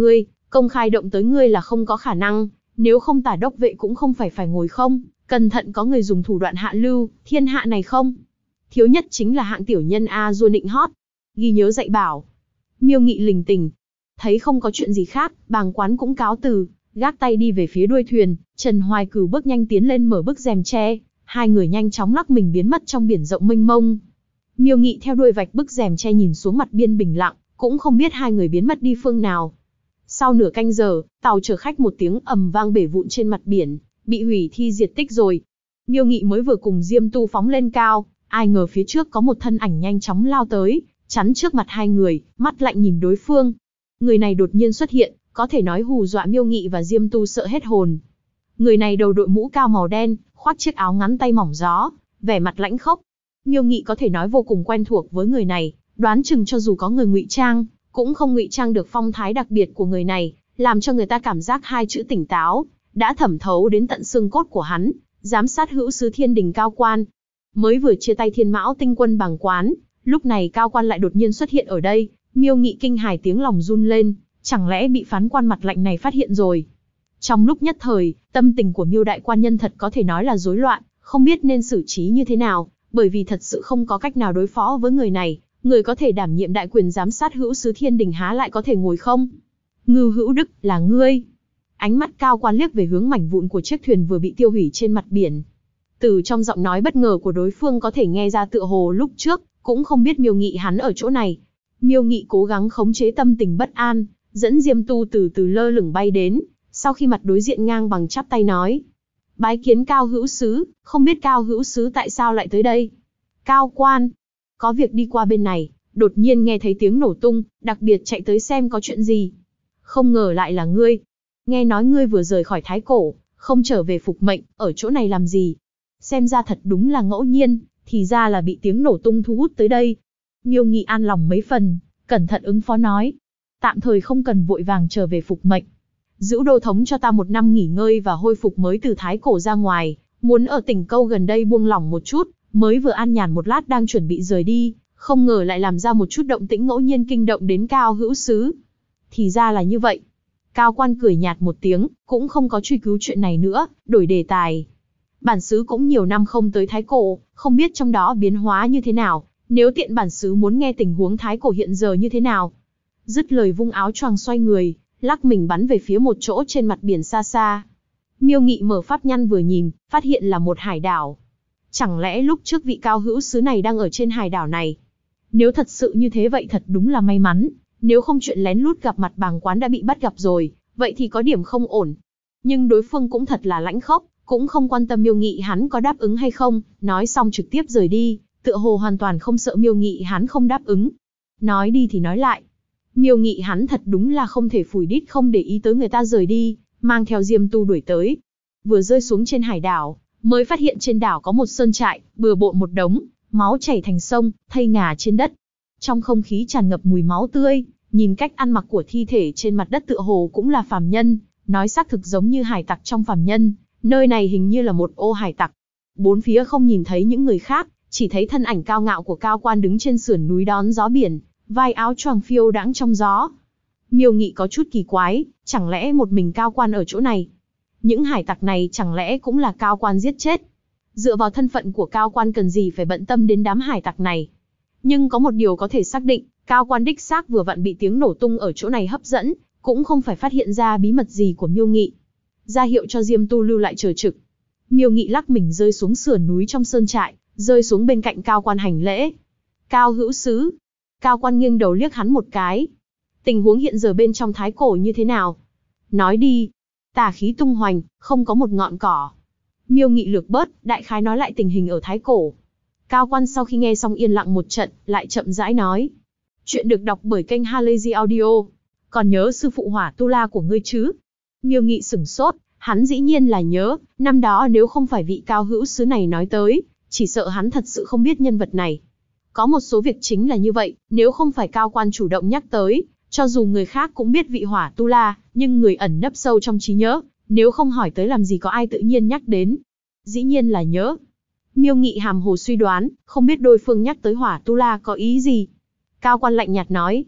A: Công khai động tới ngươi là không có khả năng, nếu không Tả đốc vệ cũng không phải ngồi không, cẩn thận có người dùng thủ đoạn hạ lưu, thiên hạ này không. Thiếu nhất chính là hạng tiểu nhân A Dua nịnh hót. Ghi nhớ dạy bảo. Miêu Nghị lình tình. Thấy không có chuyện gì khác, bàng quán cũng cáo từ, gác tay đi về phía đuôi thuyền. Trần Hoài Cửu bước nhanh tiến lên mở bức rèm tre, hai người nhanh chóng lắc mình biến mất trong biển rộng mênh mông. Miêu Nghị theo đuôi vạch bức rèm tre nhìn xuống mặt biên bình lặng, cũng không biết hai người biến mất đi phương nào. Sau nửa canh giờ, tàu chở khách một tiếng ầm vang bể vụn trên mặt biển, bị hủy thi diệt tích rồi. Miêu Nghị mới vừa cùng Diêm Tu phóng lên cao, ai ngờ phía trước có một thân ảnh nhanh chóng lao tới, chắn trước mặt hai người, mắt lạnh nhìn đối phương. Người này đột nhiên xuất hiện, có thể nói hù dọa Miêu Nghị và Diêm Tu sợ hết hồn. Người này đầu đội mũ cao màu đen, khoác chiếc áo ngắn tay mỏng gió, vẻ mặt lãnh khốc. Miêu Nghị có thể nói vô cùng quen thuộc với người này, đoán chừng cho dù có người ngụy trang, cũng không ngụy trang được phong thái đặc biệt của người này, làm cho người ta cảm giác hai chữ tỉnh táo đã thẩm thấu đến tận xương cốt của hắn, giám sát hữu sứ Thiên Đình Cao Quan. Mới vừa chia tay Thiên Mão Tinh Quân Bàng Quán, lúc này Cao Quan lại đột nhiên xuất hiện ở đây. Miêu Nghị kinh hài tiếng lòng run lên, chẳng lẽ bị phán quan mặt lạnh này phát hiện rồi. Trong lúc nhất thời, tâm tình của Miêu đại quan nhân thật có thể nói là rối loạn, không biết nên xử trí như thế nào, bởi vì thật sự không có cách nào đối phó với người này. Người có thể đảm nhiệm đại quyền giám sát hữu sứ Thiên Đình há lại có thể ngồi không? Ngưu Hữu Đức, là ngươi. Ánh mắt Cao Quan liếc về hướng mảnh vụn của chiếc thuyền vừa bị tiêu hủy trên mặt biển. Từ trong giọng nói bất ngờ của đối phương có thể nghe ra tựa hồ lúc trước cũng không biết Miêu Nghị hắn ở chỗ này. Miêu Nghị cố gắng khống chế tâm tình bất an, dẫn Diêm Tu từ từ lơ lửng bay đến, sau khi mặt đối diện ngang bằng chắp tay nói: bái kiến Cao hữu sứ, không biết Cao hữu sứ tại sao lại tới đây? Cao Quan, có việc đi qua bên này, đột nhiên nghe thấy tiếng nổ tung, đặc biệt chạy tới xem có chuyện gì. Không ngờ lại là ngươi. Nghe nói ngươi vừa rời khỏi Thái Cổ, không trở về phục mệnh, ở chỗ này làm gì? Xem ra thật đúng là ngẫu nhiên, thì ra là bị tiếng nổ tung thu hút tới đây. Miêu Nghị an lòng mấy phần, cẩn thận ứng phó nói: tạm thời không cần vội vàng trở về phục mệnh. Giữ đô thống cho ta 1 năm nghỉ ngơi và hồi phục mới từ Thái Cổ ra ngoài, muốn ở tỉnh Câu gần đây buông lỏng một chút, mới vừa an nhàn một lát đang chuẩn bị rời đi, không ngờ lại làm ra một chút động tĩnh ngẫu nhiên kinh động đến Cao hữu sứ. Thì ra là như vậy. Cao Quan cười nhạt một tiếng, cũng không có truy cứu chuyện này nữa, đổi đề tài. Bản xứ cũng nhiều năm không tới Thái Cổ, không biết trong đó biến hóa như thế nào, nếu tiện bản xứ muốn nghe tình huống Thái Cổ hiện giờ như thế nào. Dứt lời vung áo choàng xoay người, lắc mình bắn về phía một chỗ trên mặt biển xa xa. Miêu Nghị mở pháp nhăn vừa nhìn, phát hiện là một hải đảo. Chẳng lẽ lúc trước vị Cao hữu sứ này đang ở trên hải đảo này? Nếu thật sự như thế vậy thật đúng là may mắn, nếu không chuyện lén lút gặp mặt Bàng Quán đã bị bắt gặp rồi, vậy thì có điểm không ổn. Nhưng đối phương cũng thật là lãnh khốc, cũng không quan tâm Miêu Nghị hắn có đáp ứng hay không, nói xong trực tiếp rời đi, tựa hồ hoàn toàn không sợ Miêu Nghị hắn không đáp ứng. Nói đi thì nói lại, Miêu Nghị hắn thật đúng là không thể phủi đít không để ý tới người ta rời đi, mang theo Diêm Tu đuổi tới. Vừa rơi xuống trên hải đảo, mới phát hiện trên đảo có một sơn trại, bừa bộn một đống, máu chảy thành sông, thây ngà trên đất. Trong không khí tràn ngập mùi máu tươi, nhìn cách ăn mặc của thi thể trên mặt đất tựa hồ cũng là phàm nhân, nói xác thực giống như hải tặc trong phàm nhân, nơi này hình như là một ô hải tặc. Bốn phía không nhìn thấy những người khác, chỉ thấy thân ảnh cao ngạo của Cao Quan đứng trên sườn núi đón gió biển, vai áo choàng phiêu đãng trong gió. Miêu Nghị có chút kỳ quái, chẳng lẽ một mình Cao Quan ở chỗ này? Những hải tặc này chẳng lẽ cũng là Cao Quan giết chết? Dựa vào thân phận của Cao Quan cần gì phải bận tâm đến đám hải tặc này? Nhưng có một điều có thể xác định, Cao Quan đích xác vừa vặn bị tiếng nổ tung ở chỗ này hấp dẫn, cũng không phải phát hiện ra bí mật gì của Miêu Nghị. Ra hiệu cho Diêm Tu lưu lại chờ trực. Miêu Nghị lắc mình rơi xuống sườn núi trong sơn trại, rơi xuống bên cạnh Cao Quan hành lễ. Cao hữu sứ. Cao Quan nghiêng đầu liếc hắn một cái. Tình huống hiện giờ bên trong Thái Cổ như thế nào? Nói đi. Tà khí tung hoành, không có một ngọn cỏ. Miêu Nghị lược bớt, đại khái nói lại tình hình ở Thái Cổ. Cao Quan sau khi nghe xong yên lặng một trận, lại chậm rãi nói. Chuyện được đọc bởi kênh Halazy Audio. Còn nhớ sư phụ Hỏa Tu La của ngươi chứ? Miêu Nghị sửng sốt, hắn dĩ nhiên là nhớ, năm đó nếu không phải vị Cao hữu sứ này nói tới, chỉ sợ hắn thật sự không biết nhân vật này. Có một số việc chính là như vậy, nếu không phải Cao Quan chủ động nhắc tới, cho dù người khác cũng biết vị Hỏa Tu La, nhưng người ẩn nấp sâu trong trí nhớ, nếu không hỏi tới làm gì có ai tự nhiên nhắc đến. Dĩ nhiên là nhớ. Miêu Nghị hàm hồ suy đoán, không biết đối phương nhắc tới Hỏa Tu La có ý gì. Cao Quan lạnh nhạt nói.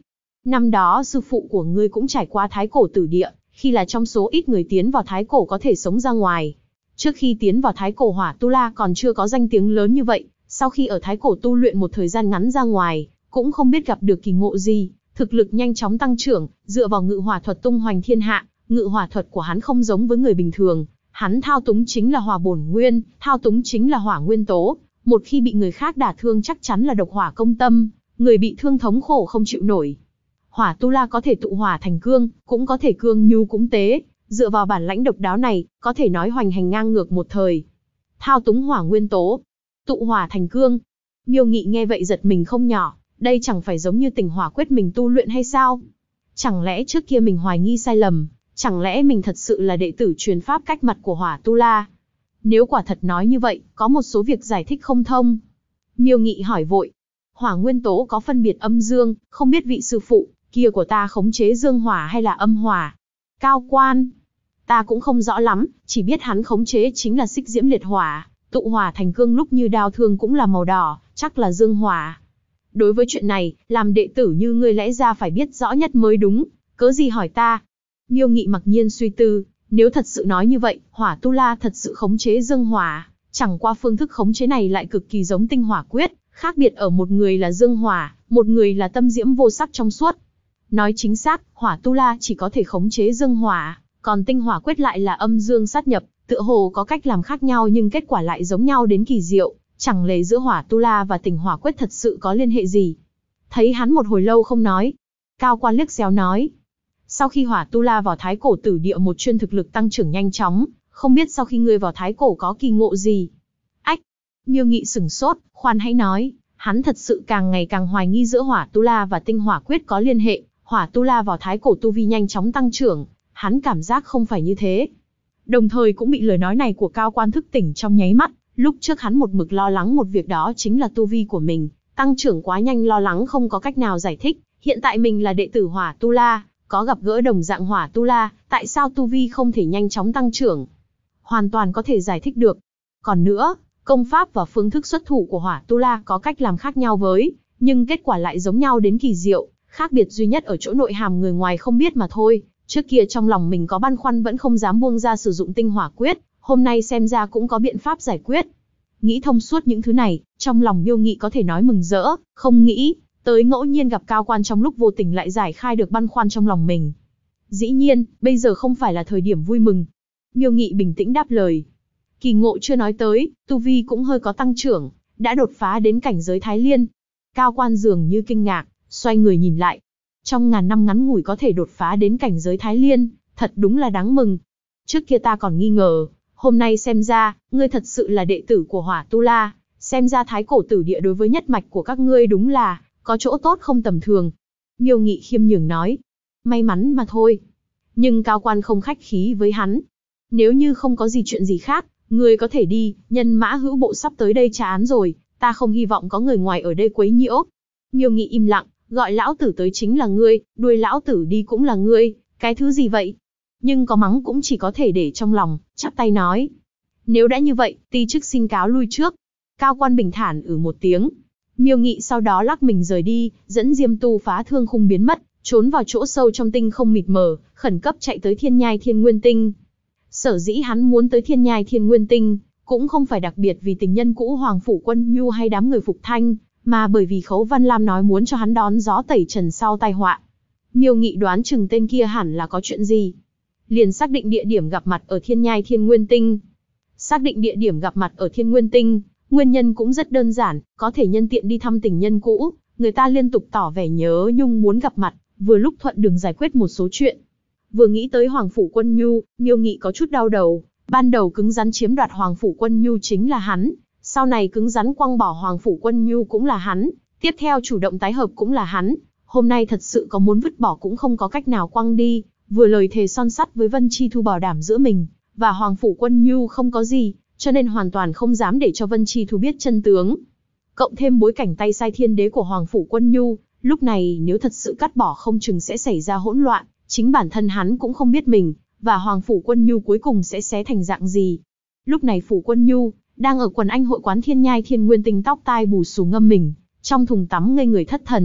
A: Năm đó sư phụ của ngươi cũng trải qua thái cổ tử địa, khi là trong số ít người tiến vào thái cổ có thể sống ra ngoài. Trước khi tiến vào thái cổ Hỏa Tu La còn chưa có danh tiếng lớn như vậy, sau khi ở thái cổ tu luyện một thời gian ngắn ra ngoài, cũng không biết gặp được kỳ ngộ gì, thực lực nhanh chóng tăng trưởng, dựa vào ngự hỏa thuật tung hoành thiên hạ. Ngự hỏa thuật của hắn không giống với người bình thường, hắn thao túng chính là hỏa bổn nguyên, thao túng chính là hỏa nguyên tố, một khi bị người khác đả thương chắc chắn là độc hỏa công tâm, người bị thương thống khổ không chịu nổi. Hỏa Tu La có thể tụ hỏa thành cương, cũng có thể cương nhu cúng tế, dựa vào bản lãnh độc đáo này, có thể nói hoành hành ngang ngược một thời. Thao túng hỏa nguyên tố, tụ hỏa thành cương. Miêu Nghị nghe vậy giật mình không nhỏ, đây chẳng phải giống như Tỉnh Hỏa Quyết mình tu luyện hay sao? Chẳng lẽ trước kia mình hoài nghi sai lầm, chẳng lẽ mình thật sự là đệ tử truyền pháp cách mật của Hỏa Tu La? Nếu quả thật nói như vậy, có một số việc giải thích không thông. Miêu Nghị hỏi vội, hỏa nguyên tố có phân biệt âm dương, không biết vị sư phụ kia của ta khống chế dương hỏa hay là âm hỏa? Cao quan, ta cũng không rõ lắm, chỉ biết hắn khống chế chính là xích diễm liệt hỏa, tụ hỏa thành cương lúc như đao thương cũng là màu đỏ, chắc là dương hỏa. Đối với chuyện này, làm đệ tử như ngươi lẽ ra phải biết rõ nhất mới đúng, cớ gì hỏi ta? Miêu Nghị mặc nhiên suy tư, nếu thật sự nói như vậy, Hỏa Tu La thật sự khống chế dương hỏa, chẳng qua phương thức khống chế này lại cực kỳ giống Tinh Hỏa Quyết, khác biệt ở một người là dương hỏa, một người là tâm diễm vô sắc trong suốt. Nói chính xác, Hỏa Tu La chỉ có thể khống chế dương hỏa, còn Tinh Hỏa Quyết lại là âm dương sát nhập, tựa hồ có cách làm khác nhau nhưng kết quả lại giống nhau đến kỳ diệu, chẳng lẽ giữa Hỏa Tu La và Tinh Hỏa Quyết thật sự có liên hệ gì? Thấy hắn một hồi lâu không nói, Cao Quan liếc xéo nói, sau khi Hỏa Tu La vào thái cổ tử địa một chuyên thực lực tăng trưởng nhanh chóng, không biết sau khi ngươi vào thái cổ có kỳ ngộ gì? Ách! Miêu Nghị sửng sốt, khoan hãy nói, hắn thật sự càng ngày càng hoài nghi giữa Hỏa Tu La và Tinh Hỏa Quyết có liên hệ. Hỏa Tu La vào thái cổ tu vi nhanh chóng tăng trưởng, hắn cảm giác không phải như thế. Đồng thời cũng bị lời nói này của Cao Quan thức tỉnh trong nháy mắt, lúc trước hắn một mực lo lắng một việc đó chính là tu vi của mình, tăng trưởng quá nhanh lo lắng không có cách nào giải thích, hiện tại mình là đệ tử Hỏa Tu La, có gặp gỡ đồng dạng Hỏa Tu La, tại sao tu vi không thể nhanh chóng tăng trưởng? Hoàn toàn có thể giải thích được. Còn nữa, công pháp và phương thức xuất thủ của Hỏa Tu La có cách làm khác nhau với, nhưng kết quả lại giống nhau đến kỳ diệu. Khác biệt duy nhất ở chỗ nội hàm người ngoài không biết mà thôi, trước kia trong lòng mình có băn khoăn vẫn không dám buông ra sử dụng Tinh Hỏa Quyết, hôm nay xem ra cũng có biện pháp giải quyết. Nghĩ thông suốt những thứ này, trong lòng Miêu Nghị có thể nói mừng rỡ, không nghĩ tới ngẫu nhiên gặp Cao Quan trong lúc vô tình lại giải khai được băn khoăn trong lòng mình. Dĩ nhiên, bây giờ không phải là thời điểm vui mừng. Miêu Nghị bình tĩnh đáp lời. Kỳ ngộ chưa nói tới, tu vi cũng hơi có tăng trưởng, đã đột phá đến cảnh giới Thái Liên. Cao Quan dường như kinh ngạc, xoay người nhìn lại. Trong ngàn năm ngắn ngủi có thể đột phá đến cảnh giới Thái Liên, thật đúng là đáng mừng. Trước kia ta còn nghi ngờ, hôm nay xem ra, ngươi thật sự là đệ tử của Hỏa Tu La, xem ra thái cổ tử địa đối với nhất mạch của các ngươi đúng là có chỗ tốt không tầm thường. Miêu Nghị khiêm nhường nói, may mắn mà thôi. Nhưng Cao Quan không khách khí với hắn. Nếu như không có gì chuyện gì khác, ngươi có thể đi, nhân mã hữu bộ sắp tới đây tra án rồi, ta không hy vọng có người ngoài ở đây quấy nhiễu. Miêu Nghị im lặng, gọi lão tử tới chính là ngươi, đuôi lão tử đi cũng là ngươi, cái thứ gì vậy? Nhưng có mắng cũng chỉ có thể để trong lòng, chắp tay nói. Nếu đã như vậy, ti chức xin cáo lui trước. Cao Quan bình thản một tiếng. Miêu Nghị sau đó lắc mình rời đi, dẫn Diêm Tu phá thương khung biến mất, trốn vào chỗ sâu trong tinh không mịt mờ, khẩn cấp chạy tới Thiên Nhai Thiên Nguyên Tinh. Sở dĩ hắn muốn tới Thiên Nhai Thiên Nguyên Tinh, cũng không phải đặc biệt vì tình nhân cũ Hoàng Phủ Quân Nhu hay đám người Phục Thanh, mà bởi vì Khấu Văn Lam nói muốn cho hắn đón gió tẩy trần sau tai họa. Miêu Nghị đoán chừng tên kia hẳn là có chuyện gì. Liền xác định địa điểm gặp mặt ở Thiên Nhai Thiên Nguyên Tinh. Xác định địa điểm gặp mặt ở Thiên Nguyên Tinh, nguyên nhân cũng rất đơn giản, có thể nhân tiện đi thăm tình nhân cũ, người ta liên tục tỏ vẻ nhớ nhung muốn gặp mặt, vừa lúc thuận đường giải quyết một số chuyện. Vừa nghĩ tới Hoàng Phủ Quân Nhu, Miêu Nghị có chút đau đầu, ban đầu cứng rắn chiếm đoạt Hoàng Phủ Quân Nhu chính là hắn, sau này cứng rắn quăng bỏ Hoàng Phủ Quân Nhu cũng là hắn, tiếp theo chủ động tái hợp cũng là hắn, hôm nay thật sự có muốn vứt bỏ cũng không có cách nào quăng đi, vừa lời thề son sắt với Vân Chi Thu bảo đảm giữa mình và Hoàng Phủ Quân Nhu không có gì, cho nên hoàn toàn không dám để cho Vân Chi Thu biết chân tướng. Cộng thêm bối cảnh tay sai thiên đế của Hoàng Phủ Quân Nhu, lúc này nếu thật sự cắt bỏ không chừng sẽ xảy ra hỗn loạn, chính bản thân hắn cũng không biết mình và Hoàng Phủ Quân Nhu cuối cùng sẽ xé thành dạng gì. Lúc này Phủ Quân Nhu đang ở quần anh hội quán Thiên Nhai Thiên Nguyên Tinh tóc tai bù xù ngâm mình, trong thùng tắm ngây người thất thần,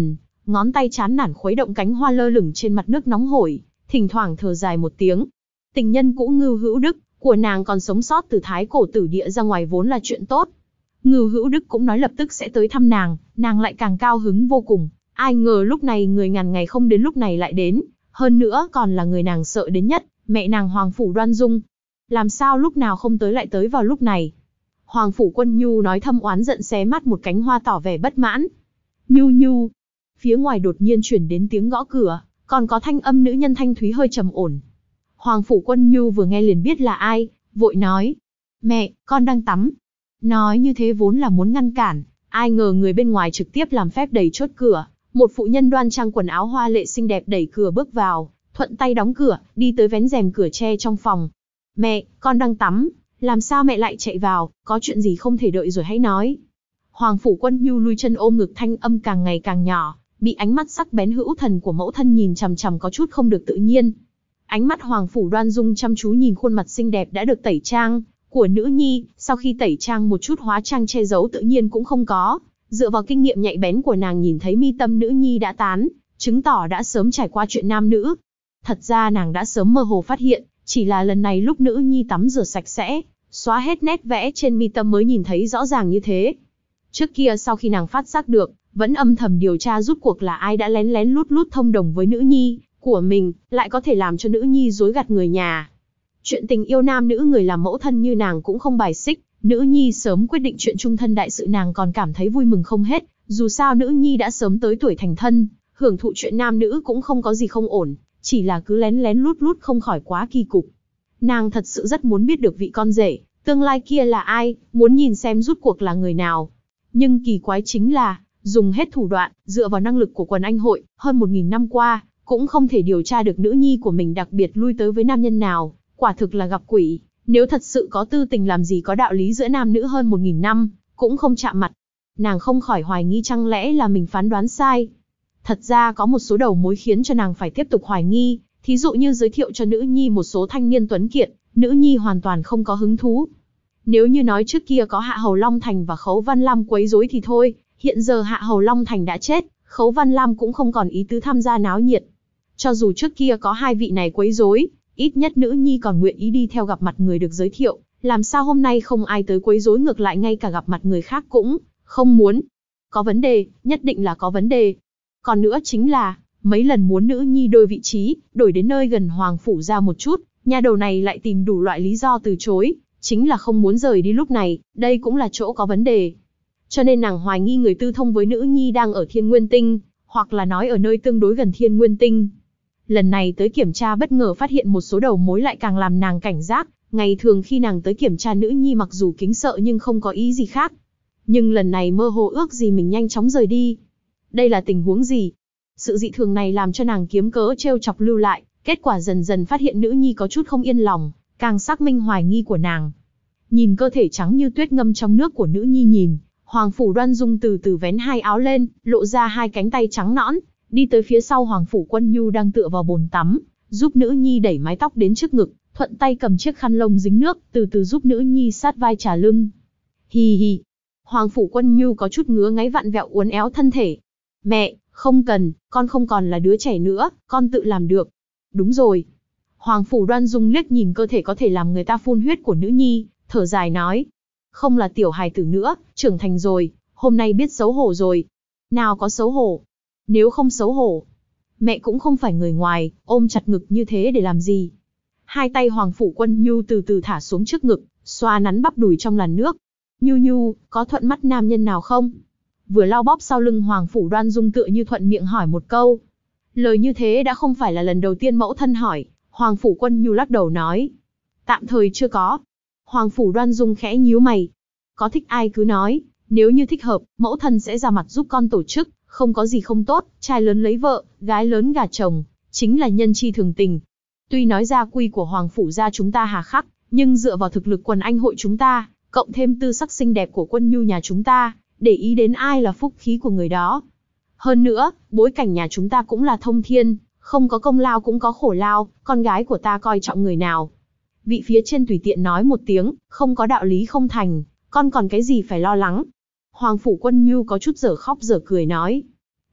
A: ngón tay chán nản khuấy động cánh hoa lơ lửng trên mặt nước nóng hổi, thỉnh thoảng thở dài một tiếng. Tình nhân cũ Ngưu Hữu Đức của nàng còn sống sót từ thái cổ tử địa ra ngoài vốn là chuyện tốt. Ngưu Hữu Đức cũng nói lập tức sẽ tới thăm nàng lại càng cao hứng vô cùng. Ai ngờ lúc này người ngàn ngày không đến lúc này lại đến, hơn nữa còn là người nàng sợ đến nhất, mẹ nàng Hoàng Phủ Đoan Dung. Làm sao lúc nào không tới lại tới vào lúc này? Hoàng Phủ Quân Nhu nói thâm oán giận xé mắt một cánh hoa tỏ vẻ bất mãn. Nhu nhu. Phía ngoài đột nhiên chuyển đến tiếng gõ cửa, còn có thanh âm nữ nhân thanh thúy hơi trầm ổn. Hoàng Phủ Quân Nhu vừa nghe liền biết là ai, vội nói. Mẹ, con đang tắm. Nói như thế vốn là muốn ngăn cản, ai ngờ người bên ngoài trực tiếp làm phép đẩy chốt cửa. Một phụ nhân đoan trang quần áo hoa lệ xinh đẹp đẩy cửa bước vào, thuận tay đóng cửa, đi tới vén rèm cửa tre trong phòng. Mẹ, con đang tắm, làm sao mẹ lại chạy vào, có chuyện gì không thể đợi rồi hãy nói. Hoàng Phủ Quân Nhu lui chân ôm ngực, thanh âm càng ngày càng nhỏ, bị ánh mắt sắc bén hữu thần của mẫu thân nhìn chằm chằm có chút không được tự nhiên. Ánh mắt Hoàng Phủ Đoan Dung chăm chú nhìn khuôn mặt xinh đẹp đã được tẩy trang của nữ nhi, sau khi tẩy trang một chút hóa trang che giấu tự nhiên cũng không có. Dựa vào kinh nghiệm nhạy bén của nàng nhìn thấy mi tâm nữ nhi đã tán, chứng tỏ đã sớm trải qua chuyện nam nữ. Thật ra nàng đã sớm mơ hồ phát hiện, chỉ là lần này lúc nữ nhi tắm rửa sạch sẽ, xóa hết nét vẽ trên mi tâm mới nhìn thấy rõ ràng như thế. Trước kia sau khi nàng phát giác được, vẫn âm thầm điều tra rút cuộc là ai đã lén lén lút lút thông đồng với nữ nhi của mình, lại có thể làm cho nữ nhi dối gạt người nhà. Chuyện tình yêu nam nữ người làm mẫu thân như nàng cũng không bài xích, nữ nhi sớm quyết định chuyện chung thân đại sự nàng còn cảm thấy vui mừng không hết, dù sao nữ nhi đã sớm tới tuổi thành thân, hưởng thụ chuyện nam nữ cũng không có gì không ổn, chỉ là cứ lén lén lút lút không khỏi quá kỳ cục. Nàng thật sự rất muốn biết được vị con rể tương lai kia là ai, muốn nhìn xem rút cuộc là người nào. Nhưng kỳ quái chính là, dùng hết thủ đoạn, dựa vào năng lực của quần anh hội, hơn 1000 năm qua, cũng không thể điều tra được nữ nhi của mình đặc biệt lui tới với nam nhân nào, quả thực là gặp quỷ. Nếu thật sự có tư tình làm gì có đạo lý giữa nam nữ hơn 1000 năm, cũng không chạm mặt. Nàng không khỏi hoài nghi chẳng lẽ là mình phán đoán sai. Thật ra có một số đầu mối khiến cho nàng phải tiếp tục hoài nghi, thí dụ như giới thiệu cho nữ nhi một số thanh niên tuấn kiệt, nữ nhi hoàn toàn không có hứng thú. Nếu như nói trước kia có Hạ Hầu Long Thành và Khấu Văn Lam quấy rối thì thôi, hiện giờ Hạ Hầu Long Thành đã chết, Khấu Văn Lam cũng không còn ý tứ tham gia náo nhiệt. Cho dù trước kia có hai vị này quấy rối, ít nhất nữ nhi còn nguyện ý đi theo gặp mặt người được giới thiệu, làm sao hôm nay không ai tới quấy rối, ngược lại ngay cả gặp mặt người khác cũng không muốn. Có vấn đề, nhất định là có vấn đề. Còn nữa chính là, mấy lần muốn nữ nhi đổi vị trí, đổi đến nơi gần Hoàng Phủ ra một chút, nhà đầu này lại tìm đủ loại lý do từ chối, chính là không muốn rời đi lúc này, đây cũng là chỗ có vấn đề. Cho nên nàng hoài nghi người tư thông với nữ nhi đang ở Thiên Nguyên Tinh, hoặc là nói ở nơi tương đối gần Thiên Nguyên Tinh. Lần này tới kiểm tra bất ngờ phát hiện một số đầu mối lại càng làm nàng cảnh giác, ngày thường khi nàng tới kiểm tra nữ nhi mặc dù kính sợ nhưng không có ý gì khác. Nhưng lần này mơ hồ ước gì mình nhanh chóng rời đi. Đây là tình huống gì? Sự dị thường này làm cho nàng kiếm cớ trêu chọc lưu lại, kết quả dần dần phát hiện nữ nhi có chút không yên lòng, càng xác minh hoài nghi của nàng. Nhìn cơ thể trắng như tuyết ngâm trong nước của nữ nhi nhìn, Hoàng Phủ Đoan Dung từ từ vén hai áo lên, lộ ra hai cánh tay trắng nõn, đi tới phía sau Hoàng Phủ Quân Nhu đang tựa vào bồn tắm, giúp nữ nhi đẩy mái tóc đến trước ngực, thuận tay cầm chiếc khăn lông dính nước, từ từ giúp nữ nhi sát vai trà lưng. Hì hì. Hoàng Phủ Quân Nhu có chút ngứa ngáy vặn vẹo uốn éo thân thể. Mẹ, không cần, con không còn là đứa trẻ nữa, con tự làm được. Đúng rồi. Hoàng Phủ Đoan Dung liếc nhìn cơ thể có thể làm người ta phun huyết của nữ nhi, thở dài nói. Không là tiểu hài tử nữa, trưởng thành rồi, hôm nay biết xấu hổ rồi. Nào có xấu hổ. Nếu không xấu hổ, mẹ cũng không phải người ngoài, ôm chặt ngực như thế để làm gì. Hai tay Hoàng Phủ Quân Nhu từ từ thả xuống trước ngực, xoa nắn bắp đùi trong làn nước. Nhu Nhu, có thuận mắt nam nhân nào không? Vừa lau bóp sau lưng Hoàng Phủ Đoan Dung tựa như thuận miệng hỏi một câu. Lời như thế đã không phải là lần đầu tiên mẫu thân hỏi, Hoàng Phủ Quân Nhu lắc đầu nói. Tạm thời chưa có. Hoàng Phủ Đoan Dung khẽ nhíu mày. Có thích ai cứ nói, nếu như thích hợp, mẫu thân sẽ ra mặt giúp con tổ chức, không có gì không tốt, trai lớn lấy vợ, gái lớn gả chồng, chính là nhân chi thường tình. Tuy nói gia quy của Hoàng Phủ gia chúng ta hà khắc, nhưng dựa vào thực lực quần anh hội chúng ta, cộng thêm tư sắc xinh đẹp của Quân Nhu nhà chúng ta, để ý đến ai là phúc khí của người đó. Hơn nữa, bối cảnh nhà chúng ta cũng là thông thiên, không có công lao cũng có khổ lao, con gái của ta coi trọng người nào. Vị phía trên tùy tiện nói một tiếng, không có đạo lý không thành, con còn cái gì phải lo lắng. Hoàng Phủ Quân Nhu có chút dở khóc dở cười nói.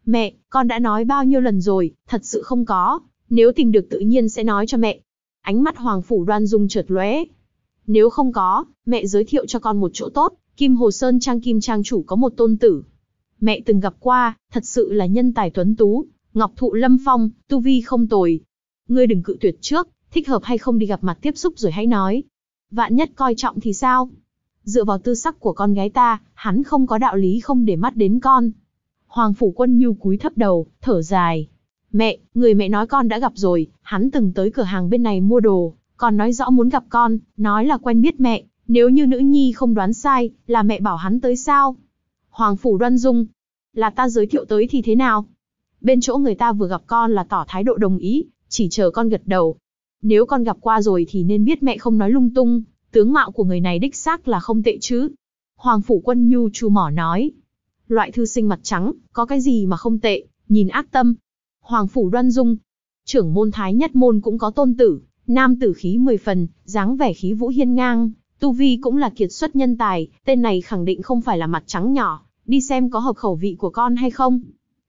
A: Mẹ, con đã nói bao nhiêu lần rồi, thật sự không có. Nếu tìm được tự nhiên sẽ nói cho mẹ. Ánh mắt Hoàng Phủ Đoan Dung chợt lóe. Nếu không có, mẹ giới thiệu cho con một chỗ tốt. Kim Hồ Sơn Trang Kim Trang chủ có một tôn tử. Mẹ từng gặp qua, thật sự là nhân tài tuấn tú. Ngọc thụ lâm phong, tu vi không tồi. Ngươi đừng cự tuyệt trước, thích hợp hay không đi gặp mặt tiếp xúc rồi hãy nói. Vạn nhất coi trọng thì sao? Dựa vào tư sắc của con gái ta, hắn không có đạo lý không để mắt đến con. Hoàng Phủ Quân Nhu cúi thấp đầu, thở dài. Mẹ, người mẹ nói con đã gặp rồi, hắn từng tới cửa hàng bên này mua đồ, còn nói rõ muốn gặp con, nói là quen biết mẹ, nếu như nữ nhi không đoán sai, là mẹ bảo hắn tới sao? Hoàng Phủ Đoan Dung, là ta giới thiệu tới thì thế nào? Bên chỗ người ta vừa gặp con là tỏ thái độ đồng ý, chỉ chờ con gật đầu. Nếu con gặp qua rồi thì nên biết mẹ không nói lung tung, tướng mạo của người này đích xác là không tệ chứ. Hoàng Phủ Quân Nhu chu mỏ nói. Loại thư sinh mặt trắng, có cái gì mà không tệ, nhìn ác tâm. Hoàng Phủ Đoan Dung, trưởng môn Thái Nhất Môn cũng có tôn tử, nam tử khí 10 phần, dáng vẻ khí vũ hiên ngang, tu vi cũng là kiệt xuất nhân tài, tên này khẳng định không phải là mặt trắng nhỏ, đi xem có hợp khẩu vị của con hay không.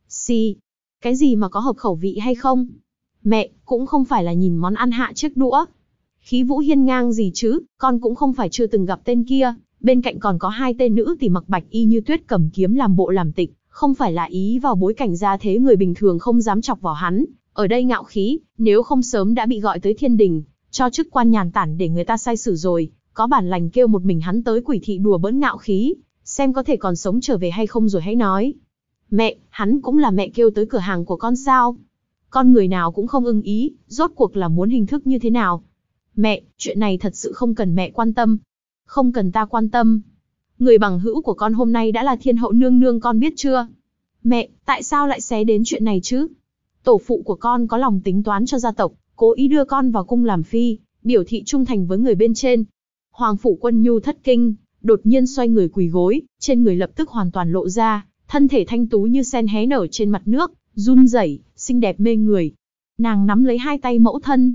A: Cái gì mà có hợp khẩu vị hay không? Mẹ, cũng không phải là nhìn món ăn hạ chiếc đũa. Khí vũ hiên ngang gì chứ, con cũng không phải chưa từng gặp tên kia, bên cạnh còn có hai tên nữ tỷ mặc bạch y như tuyết cầm kiếm làm bộ làm tịch, không phải là ý vào bối cảnh gia thế người bình thường không dám chọc vào hắn, ở đây ngạo khí, nếu không sớm đã bị gọi tới thiên đình, cho chức quan nhàn tản để người ta sai xử rồi, có bản lành kêu một mình hắn tới Quỷ thị đùa bỡn ngạo khí, xem có thể còn sống trở về hay không rồi hãy nói. Mẹ, hắn cũng là mẹ kêu tới cửa hàng của con sao? Con người nào cũng không ưng ý, rốt cuộc là muốn hình thức như thế nào? Mẹ, chuyện này thật sự không cần mẹ quan tâm. Không cần ta quan tâm. Người bằng hữu của con hôm nay đã là thiên hậu nương nương con biết chưa? Mẹ, tại sao lại xé đến chuyện này chứ? Tổ phụ của con có lòng tính toán cho gia tộc, cố ý đưa con vào cung làm phi, biểu thị trung thành với người bên trên. Hoàng Phủ Quân Nhu thất kinh, đột nhiên xoay người quỳ gối, trên người lập tức hoàn toàn lộ ra, thân thể thanh tú như sen hé nở trên mặt nước, run rẩy, xinh đẹp mê người. Nàng nắm lấy hai tay mẫu thân.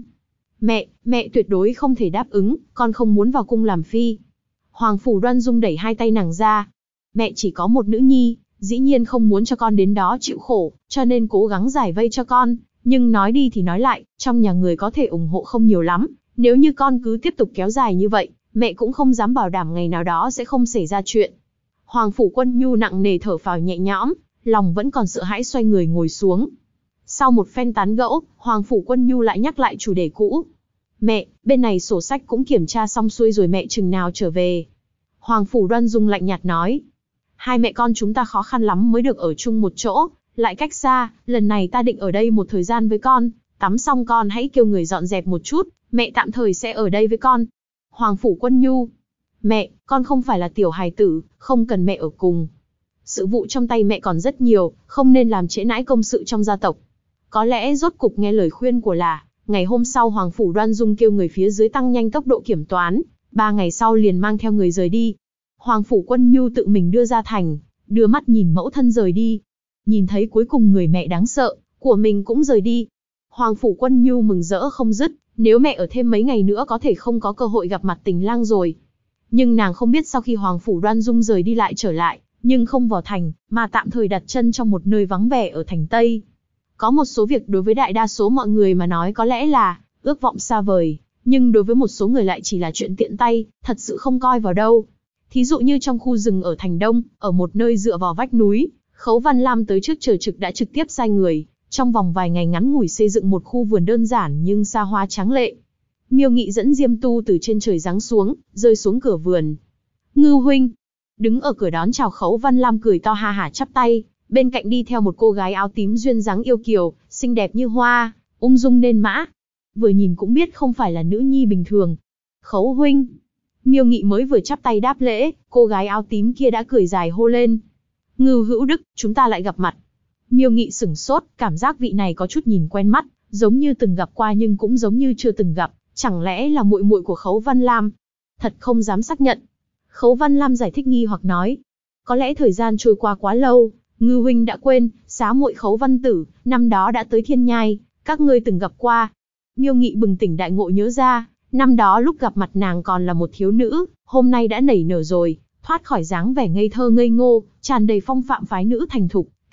A: Mẹ tuyệt đối không thể đáp ứng, con không muốn vào cung làm phi. Hoàng Phủ Đoan Dung đẩy hai tay nàng ra. Mẹ chỉ có một nữ nhi, dĩ nhiên không muốn cho con đến đó chịu khổ, cho nên cố gắng giải vây cho con. Nhưng nói đi thì nói lại, trong nhà người có thể ủng hộ không nhiều lắm. Nếu như con cứ tiếp tục kéo dài như vậy, mẹ cũng không dám bảo đảm ngày nào đó sẽ không xảy ra chuyện. Hoàng Phủ Quân Nhu nặng nề thở phào nhẹ nhõm, lòng vẫn còn sợ hãi xoay người ngồi xuống. Sau một phen tán gẫu, Hoàng Phủ Quân Nhu lại nhắc lại chủ đề cũ. Mẹ, bên này sổ sách cũng kiểm tra xong xuôi rồi, mẹ chừng nào trở về? Hoàng Phủ Đoan Dung lạnh nhạt nói. Hai mẹ con chúng ta khó khăn lắm mới được ở chung một chỗ, lại cách xa, lần này ta định ở đây một thời gian với con, tắm xong con hãy kêu người dọn dẹp một chút, mẹ tạm thời sẽ ở đây với con. Hoàng Phủ Quân Nhu. Mẹ, con không phải là tiểu hài tử, không cần mẹ ở cùng. Sự vụ trong tay mẹ còn rất nhiều, không nên làm trễ nải công sự trong gia tộc. Có lẽ rốt cục nghe lời khuyên của ngày hôm sau Hoàng Phủ Đoan Dung kêu người phía dưới tăng nhanh tốc độ kiểm toán, 3 ngày sau liền mang theo người rời đi. Hoàng Phủ Quân Nhu tự mình đưa ra thành, đưa mắt nhìn mẫu thân rời đi. Nhìn thấy cuối cùng người mẹ đáng sợ của mình cũng rời đi. Hoàng Phủ Quân Nhu mừng rỡ không dứt, nếu mẹ ở thêm mấy ngày nữa có thể không có cơ hội gặp mặt Tình Lang rồi. Nhưng nàng không biết sau khi Hoàng Phủ Đoan Dung rời đi lại trở lại, nhưng không vào thành, mà tạm thời đặt chân trong một nơi vắng vẻ ở thành Tây. Có một số việc đối với đại đa số mọi người mà nói có lẽ là ước vọng xa vời, nhưng đối với một số người lại chỉ là chuyện tiện tay, thật sự không coi vào đâu. Thí dụ như trong khu rừng ở thành Đông, ở một nơi dựa vào vách núi, Khấu Văn Lam tới trước chờ trực đã trực tiếp sai người, trong vòng vài ngày ngắn ngủi xây dựng một khu vườn đơn giản nhưng xa hoa tráng lệ. Miêu Nghị dẫn Diêm Tu từ trên trời giáng xuống, rơi xuống cửa vườn. Ngư huynh, đứng ở cửa đón chào Khấu Văn Lam cười to ha hả chắp tay, bên cạnh đi theo một cô gái áo tím duyên dáng yêu kiều, xinh đẹp như hoa, ung dung nên mã. Vừa nhìn cũng biết không phải là nữ nhi bình thường. Khấu huynh. Miêu Nghị mới vừa chắp tay đáp lễ, cô gái áo tím kia đã cười dài hô lên. Ngư Hữu Đức, chúng ta lại gặp mặt. Miêu Nghị sửng sốt, cảm giác vị này có chút nhìn quen mắt, giống như từng gặp qua nhưng cũng giống như chưa từng gặp, chẳng lẽ là muội muội của Khấu Văn Lam? Thật không dám xác nhận. Khấu Văn Lam giải thích nghi hoặc nói, có lẽ thời gian trôi qua quá lâu, Ngư huynh đã quên, xá muội Khấu Văn Tử, năm đó đã tới Thiên Nhai, các ngươi từng gặp qua. Miêu Nghị bừng tỉnh đại ngộ nhớ ra, năm đó lúc gặp mặt nàng còn là một thiếu nữ, hôm nay đã nảy nở rồi, thoát khỏi dáng vẻ ngây thơ ngây ngô, tràn đầy phong phạm phái nữ thành thục,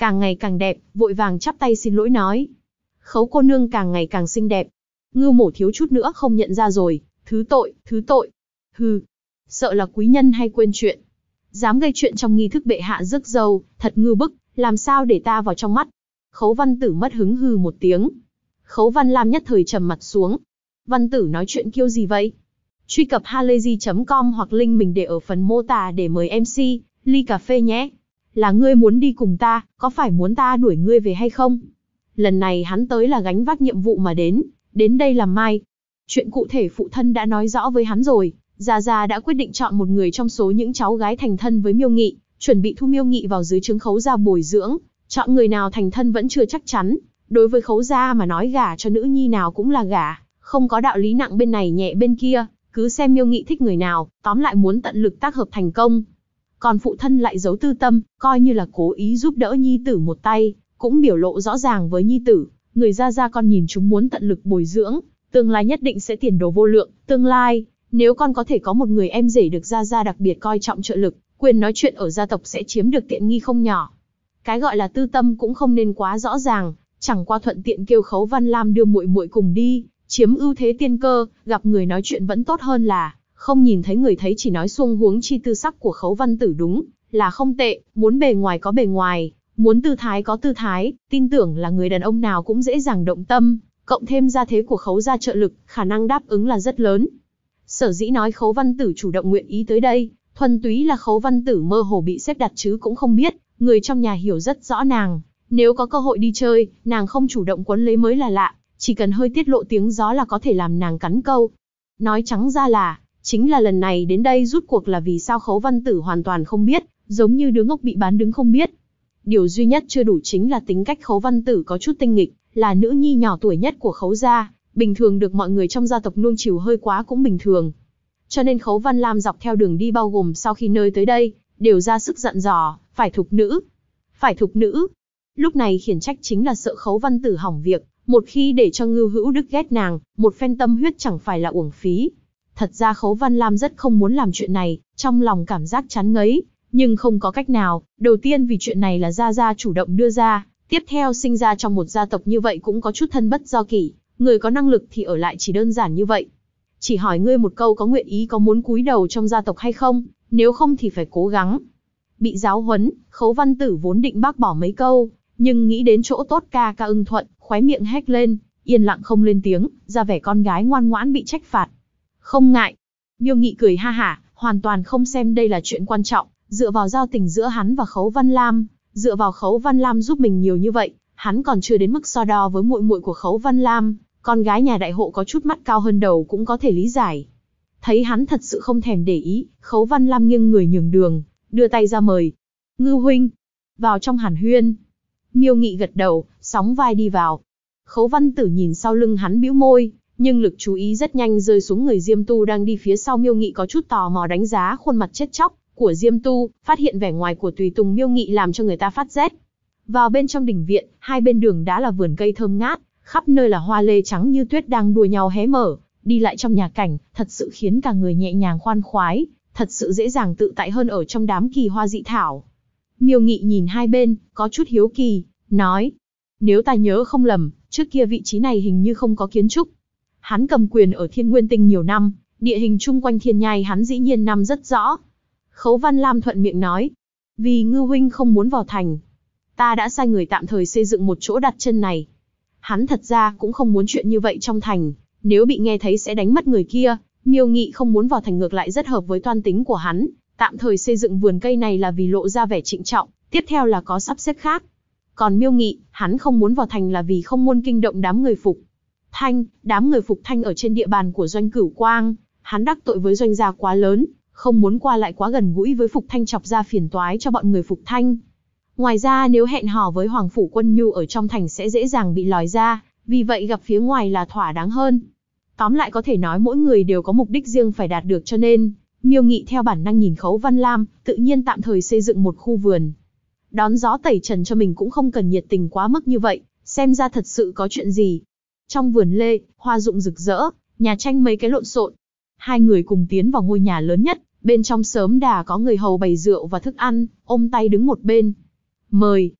A: càng ngày càng đẹp, vội vàng chắp tay xin lỗi nói. Khấu cô nương càng ngày càng xinh đẹp. Ngưu Mổ thiếu chút nữa không nhận ra rồi, thứ tội, thứ tội. Hừ, sợ là quý nhân hay quên chuyện. Dám gây chuyện trong nghi thức bệ hạ rước dâu, thật ngưu bức, làm sao để ta vào trong mắt. Khấu Văn Tử mất hứng hừ một tiếng. Khấu Văn Lam nhất thời trầm mặt xuống. Văn Tử nói chuyện kiêu gì vậy? Truy cập halayzi.com hoặc link mình để ở phần mô tả để mời MC, ly cà phê nhé. Là ngươi muốn đi cùng ta, có phải muốn ta đuổi ngươi về hay không? Lần này hắn tới là gánh vác nhiệm vụ mà đến đây làm mai. Chuyện cụ thể phụ thân đã nói rõ với hắn rồi, Gia Gia đã quyết định chọn một người trong số những cháu gái thành thân với Miêu Nghị, chuẩn bị thu Miêu Nghị vào dưới trướng Khấu gia bồi dưỡng, chọn người nào thành thân vẫn chưa chắc chắn. Đối với Khấu gia mà nói gả cho nữ nhi nào cũng là gả, không có đạo lý nặng bên này nhẹ bên kia, cứ xem Miêu Nghị thích người nào, tóm lại muốn tận lực tác hợp thành công. Còn phụ thân lại giấu tư tâm, coi như là cố ý giúp đỡ nhi tử một tay, cũng biểu lộ rõ ràng với nhi tử, người Gia Gia con nhìn chúng muốn tận lực bồi dưỡng, tương lai nhất định sẽ tiền đồ vô lượng, tương lai, nếu con có thể có một người em rể được Gia Gia đặc biệt coi trọng trợ lực, quyền nói chuyện ở gia tộc sẽ chiếm được tiện nghi không nhỏ. Cái gọi là tư tâm cũng không nên quá rõ ràng, chẳng qua thuận tiện kêu Khấu Văn Lam đưa muội muội cùng đi, chiếm ưu thế tiên cơ, gặp người nói chuyện vẫn tốt hơn là không nhìn thấy người, thấy chỉ nói xuông, huống chi tư sắc của Khấu Văn Tử đúng là không tệ, muốn bề ngoài có bề ngoài, muốn tư thái có tư thái, tin tưởng là người đàn ông nào cũng dễ dàng động tâm, cộng thêm gia thế của Khấu gia trợ lực, khả năng đáp ứng là rất lớn. Sở dĩ nói Khấu Văn Tử chủ động nguyện ý tới đây, thuần túy là Khấu Văn Tử mơ hồ bị xếp đặt chứ cũng không biết, người trong nhà hiểu rất rõ nàng, nếu có cơ hội đi chơi, nàng không chủ động quấn lấy mới là lạ, chỉ cần hơi tiết lộ tiếng gió là có thể làm nàng cắn câu. Nói trắng ra là, chính là lần này đến đây rút cuộc là vì sao Khấu Văn Tử hoàn toàn không biết, giống như đứa ngốc bị bán đứng không biết. Điều duy nhất chưa đủ chính là tính cách Khấu Văn Tử có chút tinh nghịch, là nữ nhi nhỏ tuổi nhất của Khấu gia, bình thường được mọi người trong gia tộc nuông chiều hơi quá cũng bình thường. Cho nên Khấu Văn Lam dọc theo đường đi bao gồm sau khi nơi tới đây, đều ra sức dặn dò, phải thục nữ. Phải thục nữ. Lúc này khiển trách chính là sợ Khấu Văn Tử hỏng việc, một khi để cho Ngưu Hữu Đức ghét nàng, một phen tâm huyết chẳng phải là uổng phí. Thật ra Khấu Văn Lam rất không muốn làm chuyện này, trong lòng cảm giác chán ngấy, nhưng không có cách nào. Đầu tiên vì chuyện này là Gia Gia chủ động đưa ra, tiếp theo sinh ra trong một gia tộc như vậy cũng có chút thân bất do kỷ, người có năng lực thì ở lại chỉ đơn giản như vậy. Chỉ hỏi ngươi một câu, có nguyện ý có muốn cúi đầu trong gia tộc hay không, nếu không thì phải cố gắng. Bị giáo huấn, Khấu Văn Tử vốn định bác bỏ mấy câu, nhưng nghĩ đến chỗ tốt ca ca ưng thuận, khóe miệng hét lên, yên lặng không lên tiếng, ra vẻ con gái ngoan ngoãn bị trách phạt. Không ngại. Miêu Nghị cười ha hả, hoàn toàn không xem đây là chuyện quan trọng, dựa vào giao tình giữa hắn và Khấu Văn Lam, dựa vào Khấu Văn Lam giúp mình nhiều như vậy, hắn còn chưa đến mức so đo với muội muội của Khấu Văn Lam, con gái nhà đại hộ có chút mắt cao hơn đầu cũng có thể lý giải. Thấy hắn thật sự không thèm để ý, Khấu Văn Lam nghiêng người nhường đường, đưa tay ra mời. Ngưu huynh, vào trong hàn huyên. Miêu Nghị gật đầu, sóng vai đi vào. Khấu Văn Tử nhìn sau lưng hắn bĩu môi, nhưng lực chú ý rất nhanh rơi xuống người Diêm Tu đang đi phía sau Miêu Nghị, có chút tò mò đánh giá khuôn mặt chết chóc của Diêm Tu, phát hiện vẻ ngoài của tùy tùng Miêu Nghị làm cho người ta phát rét. Vào bên trong đình viện, hai bên đường đá là vườn cây thơm ngát, khắp nơi là hoa lê trắng như tuyết đang đua nhau hé mở, đi lại trong nhà cảnh, thật sự khiến cả người nhẹ nhàng khoan khoái, thật sự dễ dàng tự tại hơn ở trong đám kỳ hoa dị thảo. Miêu Nghị nhìn hai bên, có chút hiếu kỳ, nói, nếu ta nhớ không lầm, trước kia vị trí này hình như không có kiến trúc. Hắn cầm quyền ở Thiên Nguyên Tinh nhiều năm, địa hình chung quanh Thiên Nhai hắn dĩ nhiên nắm rất rõ. Khấu Văn Lam thuận miệng nói, vì Ngưu huynh không muốn vào thành, ta đã sai người tạm thời xây dựng một chỗ đặt chân này. Hắn thật ra cũng không muốn chuyện như vậy trong thành, nếu bị nghe thấy sẽ đánh mất người kia. Miêu Nghị không muốn vào thành ngược lại rất hợp với toan tính của hắn, tạm thời xây dựng vườn cây này là vì lộ ra vẻ trịnh trọng, tiếp theo là có sắp xếp khác. Còn Miêu Nghị, hắn không muốn vào thành là vì không muốn kinh động đám người Phục Thanh, đám người Phục Thanh ở trên địa bàn của Doanh Cửu Quang, hắn đắc tội với Doanh gia quá lớn, không muốn qua lại quá gần gũi với Phục Thanh chọc ra phiền toái cho bọn người Phục Thanh. Ngoài ra nếu hẹn hò với Hoàng Phủ Quân Nhu ở trong thành sẽ dễ dàng bị lòi ra, vì vậy gặp phía ngoài là thỏa đáng hơn. Tóm lại có thể nói mỗi người đều có mục đích riêng phải đạt được, cho nên Miêu Nghị theo bản năng nhìn Khấu Văn Lam, tự nhiên tạm thời xây dựng một khu vườn. Đón gió tẩy trần cho mình cũng không cần nhiệt tình quá mức như vậy, xem ra thật sự có chuyện gì. Trong vườn lê, hoa rụng rực rỡ, nhà tranh mấy cái lộn xộn. Hai người cùng tiến vào ngôi nhà lớn nhất, bên trong sớm đã có người hầu bày rượu và thức ăn, ôm tay đứng một bên. Mời.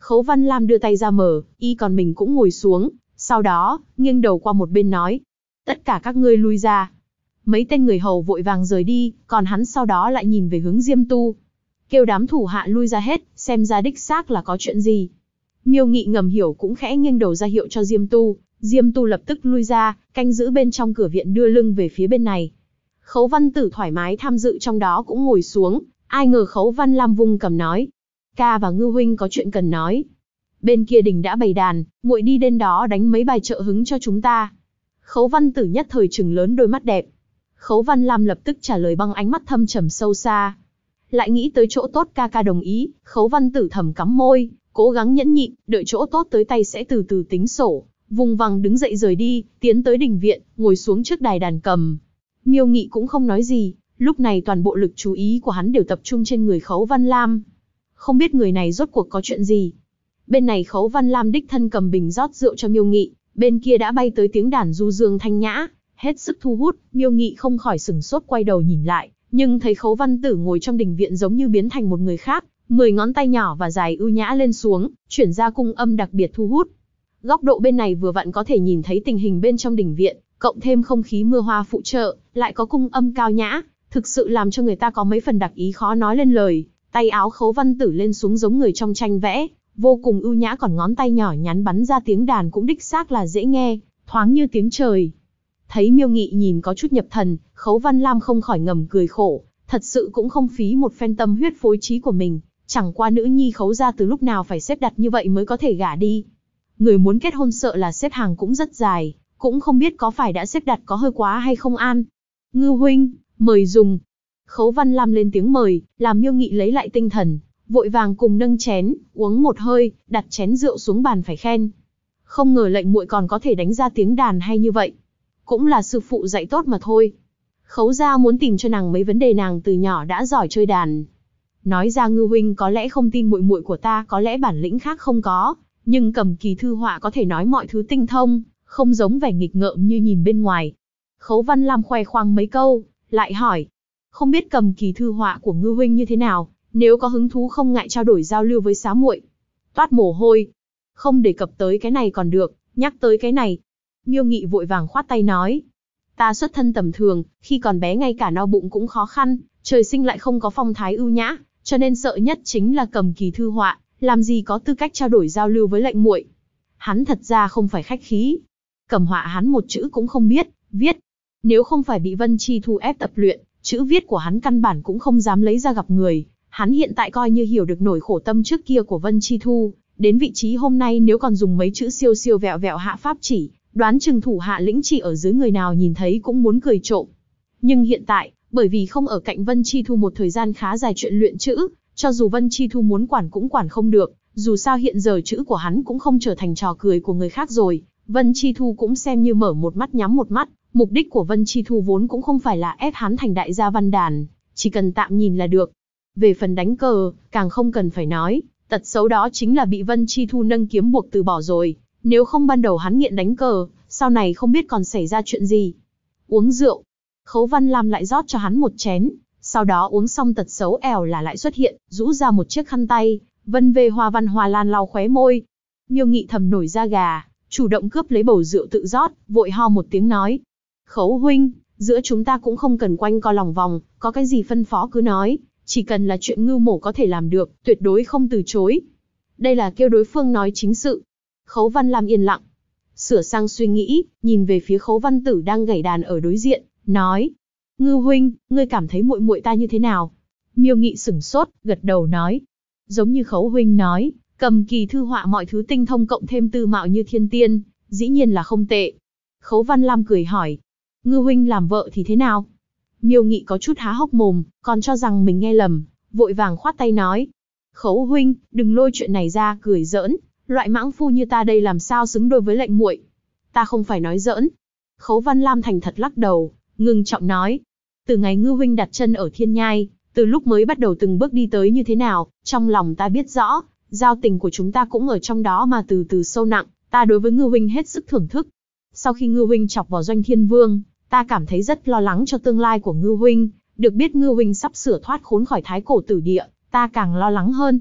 A: Khấu Văn Lam đưa tay ra mở, còn mình cũng ngồi xuống, sau đó, nghiêng đầu qua một bên nói. Tất cả các ngươi lui ra. Mấy tên người hầu vội vàng rời đi, còn hắn sau đó lại nhìn về hướng Diêm Tu. Kêu đám thủ hạ lui ra hết, xem ra đích xác là có chuyện gì. Miêu Nghị ngầm hiểu cũng khẽ nghiêng đầu ra hiệu cho Diêm Tu. Diêm Tu lập tức lui ra, canh giữ bên trong cửa viện đưa lưng về phía bên này. Khấu Văn Tử thoải mái tham dự trong đó cũng ngồi xuống, ai ngờ Khấu Văn Lam vung cầm nói. Ca và Ngư huynh có chuyện cần nói. Bên kia đình đã bày đàn, muội đi đến đó đánh mấy bài trợ hứng cho chúng ta. Khấu Văn Tử nhất thời trừng lớn đôi mắt đẹp. Khấu Văn Lam lập tức trả lời bằng ánh mắt thâm trầm sâu xa. Lại nghĩ tới chỗ tốt ca ca đồng ý, Khấu Văn Tử thầm cắm môi, cố gắng nhẫn nhịn, đợi chỗ tốt tới tay sẽ từ từ tính sổ. Vùng vằng đứng dậy rời đi, tiến tới đình viện, ngồi xuống trước đài đàn cầm. Miêu Nghị cũng không nói gì, lúc này toàn bộ lực chú ý của hắn đều tập trung trên người Khấu Văn Lam. Không biết người này rốt cuộc có chuyện gì. Bên này Khấu Văn Lam đích thân cầm bình rót rượu cho Miêu Nghị, bên kia đã bay tới tiếng đàn du dương thanh nhã, hết sức thu hút. Miêu Nghị không khỏi sửng sốt quay đầu nhìn lại, nhưng thấy Khấu Văn Tử ngồi trong đình viện giống như biến thành một người khác, 10 ngón tay nhỏ và dài ưu nhã lên xuống, chuyển ra cung âm đặc biệt thu hút. Góc độ bên này vừa vặn có thể nhìn thấy tình hình bên trong đình viện, cộng thêm không khí mưa hoa phụ trợ, lại có cung âm cao nhã, thực sự làm cho người ta có mấy phần đặc ý khó nói lên lời. Tay áo Khấu Văn Tử lên xuống giống người trong tranh vẽ, vô cùng ưu nhã, còn ngón tay nhỏ nhắn bắn ra tiếng đàn cũng đích xác là dễ nghe, thoáng như tiếng trời. Thấy Miêu Nghị nhìn có chút nhập thần, Khấu Văn Lam không khỏi ngầm cười khổ, thật sự cũng không phí một phen tâm huyết phối trí của mình, chẳng qua nữ nhi Khấu gia từ lúc nào phải xếp đặt như vậy mới có thể gả đi. Người muốn kết hôn sợ là xếp hàng cũng rất dài, cũng không biết có phải đã xếp đặt có hơi quá hay không an. Ngư huynh, mời dùng. Khấu Văn Lam lên tiếng mời, làm Miêu Nghị lấy lại tinh thần, vội vàng cùng nâng chén, uống một hơi, đặt chén rượu xuống bàn phải khen. Không ngờ lệnh muội còn có thể đánh ra tiếng đàn hay như vậy. Cũng là sư phụ dạy tốt mà thôi. Khấu gia muốn tìm cho nàng mấy vấn đề, nàng từ nhỏ đã giỏi chơi đàn. Nói ra Ngư huynh có lẽ không tin muội muội của ta có lẽ bản lĩnh khác không có, nhưng Cầm Kỳ thư họa có thể nói mọi thứ tinh thông, không giống vẻ nghịch ngợm như nhìn bên ngoài. Khấu Văn Lam khoe khoang mấy câu, lại hỏi. Không biết Cầm Kỳ thư họa của Ngư huynh như thế nào, nếu có hứng thú không ngại trao đổi giao lưu với xá muội. Toát mồ hôi. Không đề cập tới cái này còn được, nhắc tới cái này. Miêu Nghị vội vàng khoát tay nói. Ta xuất thân tầm thường, khi còn bé ngay cả no bụng cũng khó khăn, trời sinh lại không có phong thái ưu nhã, cho nên sợ nhất chính là Cầm Kỳ thư họa, làm gì có tư cách trao đổi giao lưu với lệnh muội. Hắn thật ra không phải khách khí. Cầm họa hắn một chữ cũng không biết viết. Nếu không phải bị Vân Chi Thu ép tập luyện, chữ viết của hắn căn bản cũng không dám lấy ra gặp người. Hắn hiện tại coi như hiểu được nỗi khổ tâm trước kia của Vân Chi Thu, đến vị trí hôm nay nếu còn dùng mấy chữ siêu siêu vẹo vẹo hạ pháp chỉ, đoán chừng thủ hạ lĩnh chỉ ở dưới người nào nhìn thấy cũng muốn cười trộm. Nhưng hiện tại, bởi vì không ở cạnh Vân Chi Thu một thời gian khá dài chuyện luyện chữ, cho dù Vân Chi Thu muốn quản cũng quản không được, dù sao hiện giờ chữ của hắn cũng không trở thành trò cười của người khác rồi. Vân Chi Thu cũng xem như mở một mắt nhắm một mắt, mục đích của Vân Chi Thu vốn cũng không phải là ép hắn thành đại gia văn đàn, chỉ cần tạm nhìn là được. Về phần đánh cờ, càng không cần phải nói, tật xấu đó chính là bị Vân Chi Thu nâng kiếm buộc từ bỏ rồi. Nếu không ban đầu hắn nghiện đánh cờ, sau này không biết còn xảy ra chuyện gì. Uống rượu. Khấu Văn Lam lại rót cho hắn một chén, sau đó uống xong tật xấu ẻo là lại xuất hiện, rũ ra một chiếc khăn tay, vân về hoa văn hoa lan lau khóe môi. Miêu Nghị thầm nổi da gà, chủ động cướp lấy bầu rượu tự rót, vội ho một tiếng nói. Khấu huynh, giữa chúng ta cũng không cần quanh co lòng vòng, có cái gì phân phó cứ nói, chỉ cần là chuyện Ngưu mổ có thể làm được, tuyệt đối không từ chối. Đây là kêu đối phương nói chính sự. Khấu Văn Lam yên lặng, sửa sang suy nghĩ, nhìn về phía Khấu Văn Tử đang gảy đàn ở đối diện, nói: Ngưu huynh, ngươi cảm thấy muội muội ta như thế nào? Miêu Nghị sửng sốt, gật đầu nói: giống như Khấu huynh nói, Cầm Kỳ thư họa mọi thứ tinh thông cộng thêm tư mạo như thiên tiên, dĩ nhiên là không tệ. Khấu Văn Lam cười hỏi: Ngưu huynh làm vợ thì thế nào? Miêu Nghị có chút há hốc mồm, còn cho rằng mình nghe lầm, vội vàng khoát tay nói: Khấu huynh, đừng lôi chuyện này ra cười giỡn, loại mãng phu như ta đây làm sao xứng đôi với lệnh muội. Ta không phải nói giỡn. Khấu Văn Lam thành thật lắc đầu, ngưng trọng nói: từ ngày Ngưu huynh đặt chân ở Thiên Nhai, từ lúc mới bắt đầu từng bước đi tới như thế nào, trong lòng ta biết rõ, giao tình của chúng ta cũng ở trong đó mà từ từ sâu nặng, ta đối với Ngưu huynh hết sức thưởng thức. Sau khi Ngưu huynh chọc vào Doanh Thiên Vương, ta cảm thấy rất lo lắng cho tương lai của Ngưu huynh, được biết Ngưu huynh sắp sửa thoát khốn khỏi Thái Cổ Tử Địa, ta càng lo lắng hơn.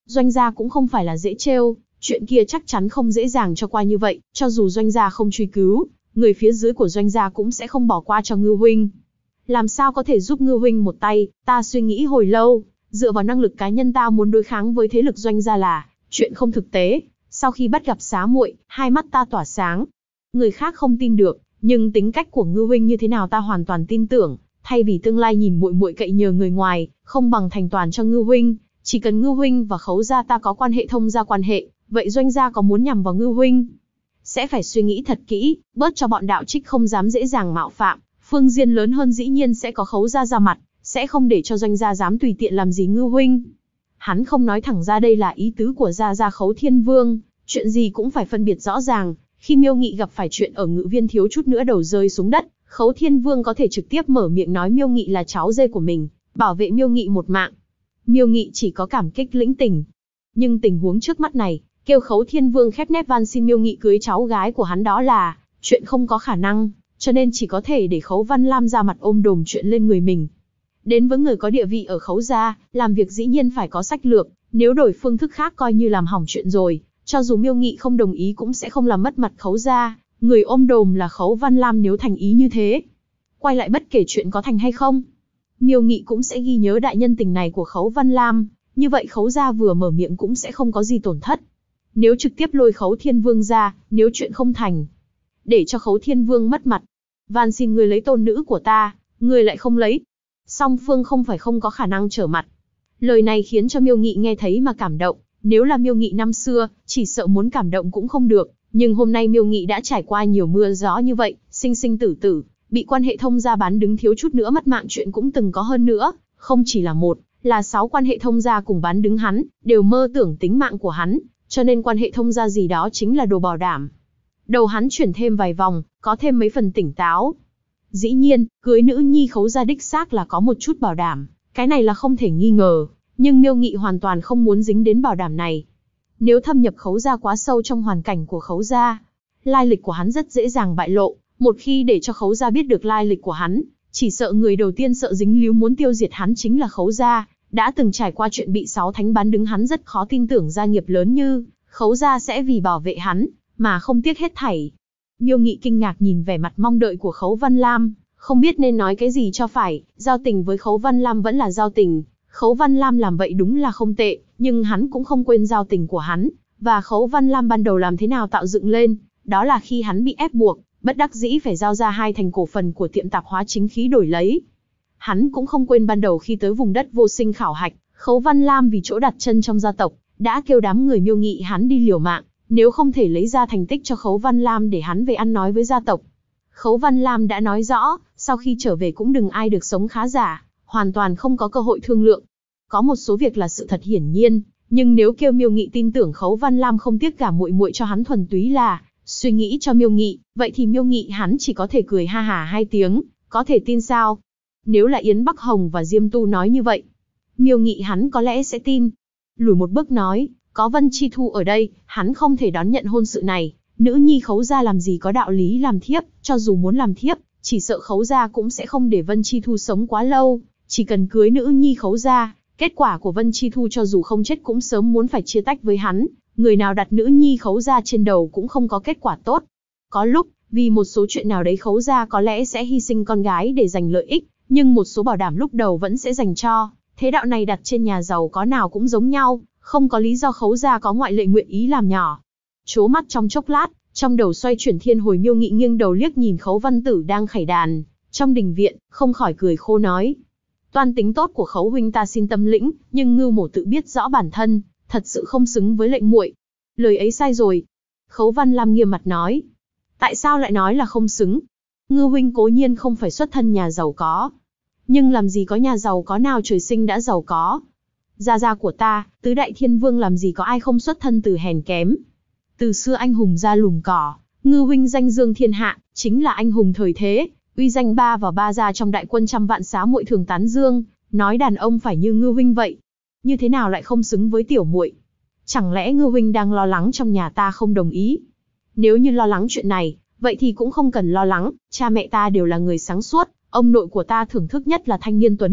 A: Doanh gia cũng không phải là dễ trêu, chuyện kia chắc chắn không dễ dàng cho qua như vậy, cho dù doanh gia không truy cứu, người phía dưới của doanh gia cũng sẽ không bỏ qua cho Ngưu huynh. Làm sao có thể giúp Ngưu huynh một tay, ta suy nghĩ hồi lâu, dựa vào năng lực cá nhân ta muốn đối kháng với thế lực doanh gia là chuyện không thực tế. Sau khi bắt gặp Xá muội, hai mắt ta tỏa sáng. Người khác không tin được, nhưng tính cách của Ngưu huynh như thế nào ta hoàn toàn tin tưởng. Thay vì tương lai nhìn muội muội cậy nhờ người ngoài, không bằng thành toàn cho Ngưu huynh. Chỉ cần Ngưu huynh và Khấu gia ta có quan hệ thông gia quan hệ, vậy doanh gia có muốn nhằm vào Ngưu huynh, sẽ phải suy nghĩ thật kỹ, bớt cho bọn đạo trích không dám dễ dàng mạo phạm. Phương Diên lớn hơn dĩ nhiên sẽ có Khấu gia ra mặt, sẽ không để cho doanh gia dám tùy tiện làm gì Ngưu huynh. Hắn không nói thẳng ra đây là ý tứ của gia Khấu Thiên Vương, chuyện gì cũng phải phân biệt rõ ràng. Khi Miêu Nghị gặp phải chuyện ở Ngự Viên thiếu chút nữa đầu rơi xuống đất, Khấu Thiên Vương có thể trực tiếp mở miệng nói Miêu Nghị là cháu rể của mình, bảo vệ Miêu Nghị một mạng. Miêu Nghị chỉ có cảm kích lĩnh tình. Nhưng tình huống trước mắt này, kêu Khấu Thiên Vương khép nép van xin Miêu Nghị cưới cháu gái của hắn đó là chuyện không có khả năng, cho nên chỉ có thể để Khấu Văn Lam ra mặt ôm đồm chuyện lên người mình. Đến với người có địa vị ở Khấu gia, làm việc dĩ nhiên phải có sách lược, nếu đổi phương thức khác coi như làm hỏng chuyện rồi, cho dù Miêu Nghị không đồng ý cũng sẽ không làm mất mặt Khấu gia, người ôm đồm là Khấu Văn Lam nếu thành ý như thế. Quay lại bất kể chuyện có thành hay không, Miêu Nghị cũng sẽ ghi nhớ đại nhân tình này của Khấu Văn Lam, như vậy Khấu gia vừa mở miệng cũng sẽ không có gì tổn thất. Nếu trực tiếp lôi Khấu Thiên Vương ra, nếu chuyện không thành, để cho Khấu Thiên Vương mất mặt, van xin người lấy tôn nữ của ta, người lại không lấy. Song phương không phải không có khả năng trở mặt. Lời này khiến cho Miêu Nghị nghe thấy mà cảm động, nếu là Miêu Nghị năm xưa, chỉ sợ muốn cảm động cũng không được, nhưng hôm nay Miêu Nghị đã trải qua nhiều mưa gió như vậy, sinh sinh tử tử, bị quan hệ thông gia bán đứng thiếu chút nữa mất mạng chuyện cũng từng có hơn nữa, không chỉ là một, là 6 quan hệ thông gia cùng bán đứng hắn, đều mơ tưởng tính mạng của hắn, cho nên quan hệ thông gia gì đó chính là đồ bảo đảm. Đầu hắn chuyển thêm vài vòng, có thêm mấy phần tỉnh táo. Dĩ nhiên, cưới nữ nhi Khấu gia đích xác là có một chút bảo đảm, cái này là không thể nghi ngờ, nhưng Miêu Nghị hoàn toàn không muốn dính đến bảo đảm này. Nếu thâm nhập Khấu gia quá sâu trong hoàn cảnh của Khấu gia, lai lịch của hắn rất dễ dàng bại lộ, một khi để cho Khấu gia biết được lai lịch của hắn, chỉ sợ người đầu tiên sợ dính líu muốn tiêu diệt hắn chính là Khấu gia, đã từng trải qua chuyện bị 6 thánh bán đứng hắn rất khó tin tưởng gia nghiệp lớn như Khấu gia sẽ vì bảo vệ hắn, mà không tiếc hết thảy. Miêu Nghị kinh ngạc nhìn vẻ mặt mong đợi của Khấu Văn Lam, không biết nên nói cái gì cho phải, giao tình với Khấu Văn Lam vẫn là giao tình, Khấu Văn Lam làm vậy đúng là không tệ, nhưng hắn cũng không quên giao tình của hắn, và Khấu Văn Lam ban đầu làm thế nào tạo dựng lên, đó là khi hắn bị ép buộc, bất đắc dĩ phải giao ra 2 thành cổ phần của tiệm tạp hóa chính khí đổi lấy. Hắn cũng không quên ban đầu khi tới vùng đất vô sinh khảo hạch, Khấu Văn Lam vì chỗ đặt chân trong gia tộc, đã kêu đám người Miêu Nghị hắn đi liều mạng, nếu không thể lấy ra thành tích cho Khấu Văn Lam để hắn về ăn nói với gia tộc. Khấu Văn Lam đã nói rõ, sau khi trở về cũng đừng ai được sống khá giả, hoàn toàn không có cơ hội thương lượng. Có một số việc là sự thật hiển nhiên, nhưng nếu kêu Miêu Nghị tin tưởng Khấu Văn Lam không tiếc cả muội muội cho hắn thuần túy là suy nghĩ cho Miêu Nghị, vậy thì Miêu Nghị hắn chỉ có thể cười ha hả 2 tiếng, có thể tin sao? Nếu là Yến Bắc Hồng và Diêm Tu nói như vậy, Miêu Nghị hắn có lẽ sẽ tin. Lùi một bước nói, có Vân Chi Thu ở đây, hắn không thể đón nhận hôn sự này. Nữ nhi Khấu gia làm gì có đạo lý làm thiếp, cho dù muốn làm thiếp, chỉ sợ Khấu gia cũng sẽ không để Vân Chi Thu sống quá lâu. Chỉ cần cưới nữ nhi Khấu gia, kết quả của Vân Chi Thu cho dù không chết cũng sớm muốn phải chia tách với hắn. Người nào đặt nữ nhi Khấu gia trên đầu cũng không có kết quả tốt. Có lúc, vì một số chuyện nào đấy Khấu gia có lẽ sẽ hy sinh con gái để giành lợi ích, nhưng một số bảo đảm lúc đầu vẫn sẽ dành cho. Thế đạo này đặt trên nhà giàu có nào cũng giống nhau, không có lý do Khấu gia có ngoại lệ nguyện ý làm nhỏ. Chố mắt trong chốc lát, trong đầu xoay chuyển thiên hồi Miêu Nghị nghiêng đầu liếc nhìn Khấu Văn Tử đang khải đàn trong đình viện, không khỏi cười khô nói: toan tính tốt của Khấu huynh ta xin tâm lĩnh, nhưng Ngưu mổ tự biết rõ bản thân, thật sự không xứng với lệnh muội. Lời ấy sai rồi. Khấu Văn Lam nghiêm mặt nói. Tại sao lại nói là không xứng? Ngưu huynh cố nhiên không phải xuất thân nhà giàu có, nhưng làm gì có nhà giàu có nào trời sinh đã giàu có. Gia của ta, tứ đại thiên vương làm gì có ai không xuất thân từ hèn kém. Từ xưa anh hùng ra lùm cỏ, Ngưu huynh danh dương thiên hạ, chính là anh hùng thời thế, uy danh ba vào ba ra trong đại quân trăm vạn Xá muội thường tán dương, nói đàn ông phải như Ngưu huynh vậy. Như thế nào lại không xứng với tiểu muội? Chẳng lẽ Ngưu huynh đang lo lắng trong nhà ta không đồng ý? Nếu như lo lắng chuyện này, vậy thì cũng không cần lo lắng, cha mẹ ta đều là người sáng suốt, ông nội của ta thưởng thức nhất là thanh niên tuấn kiệt,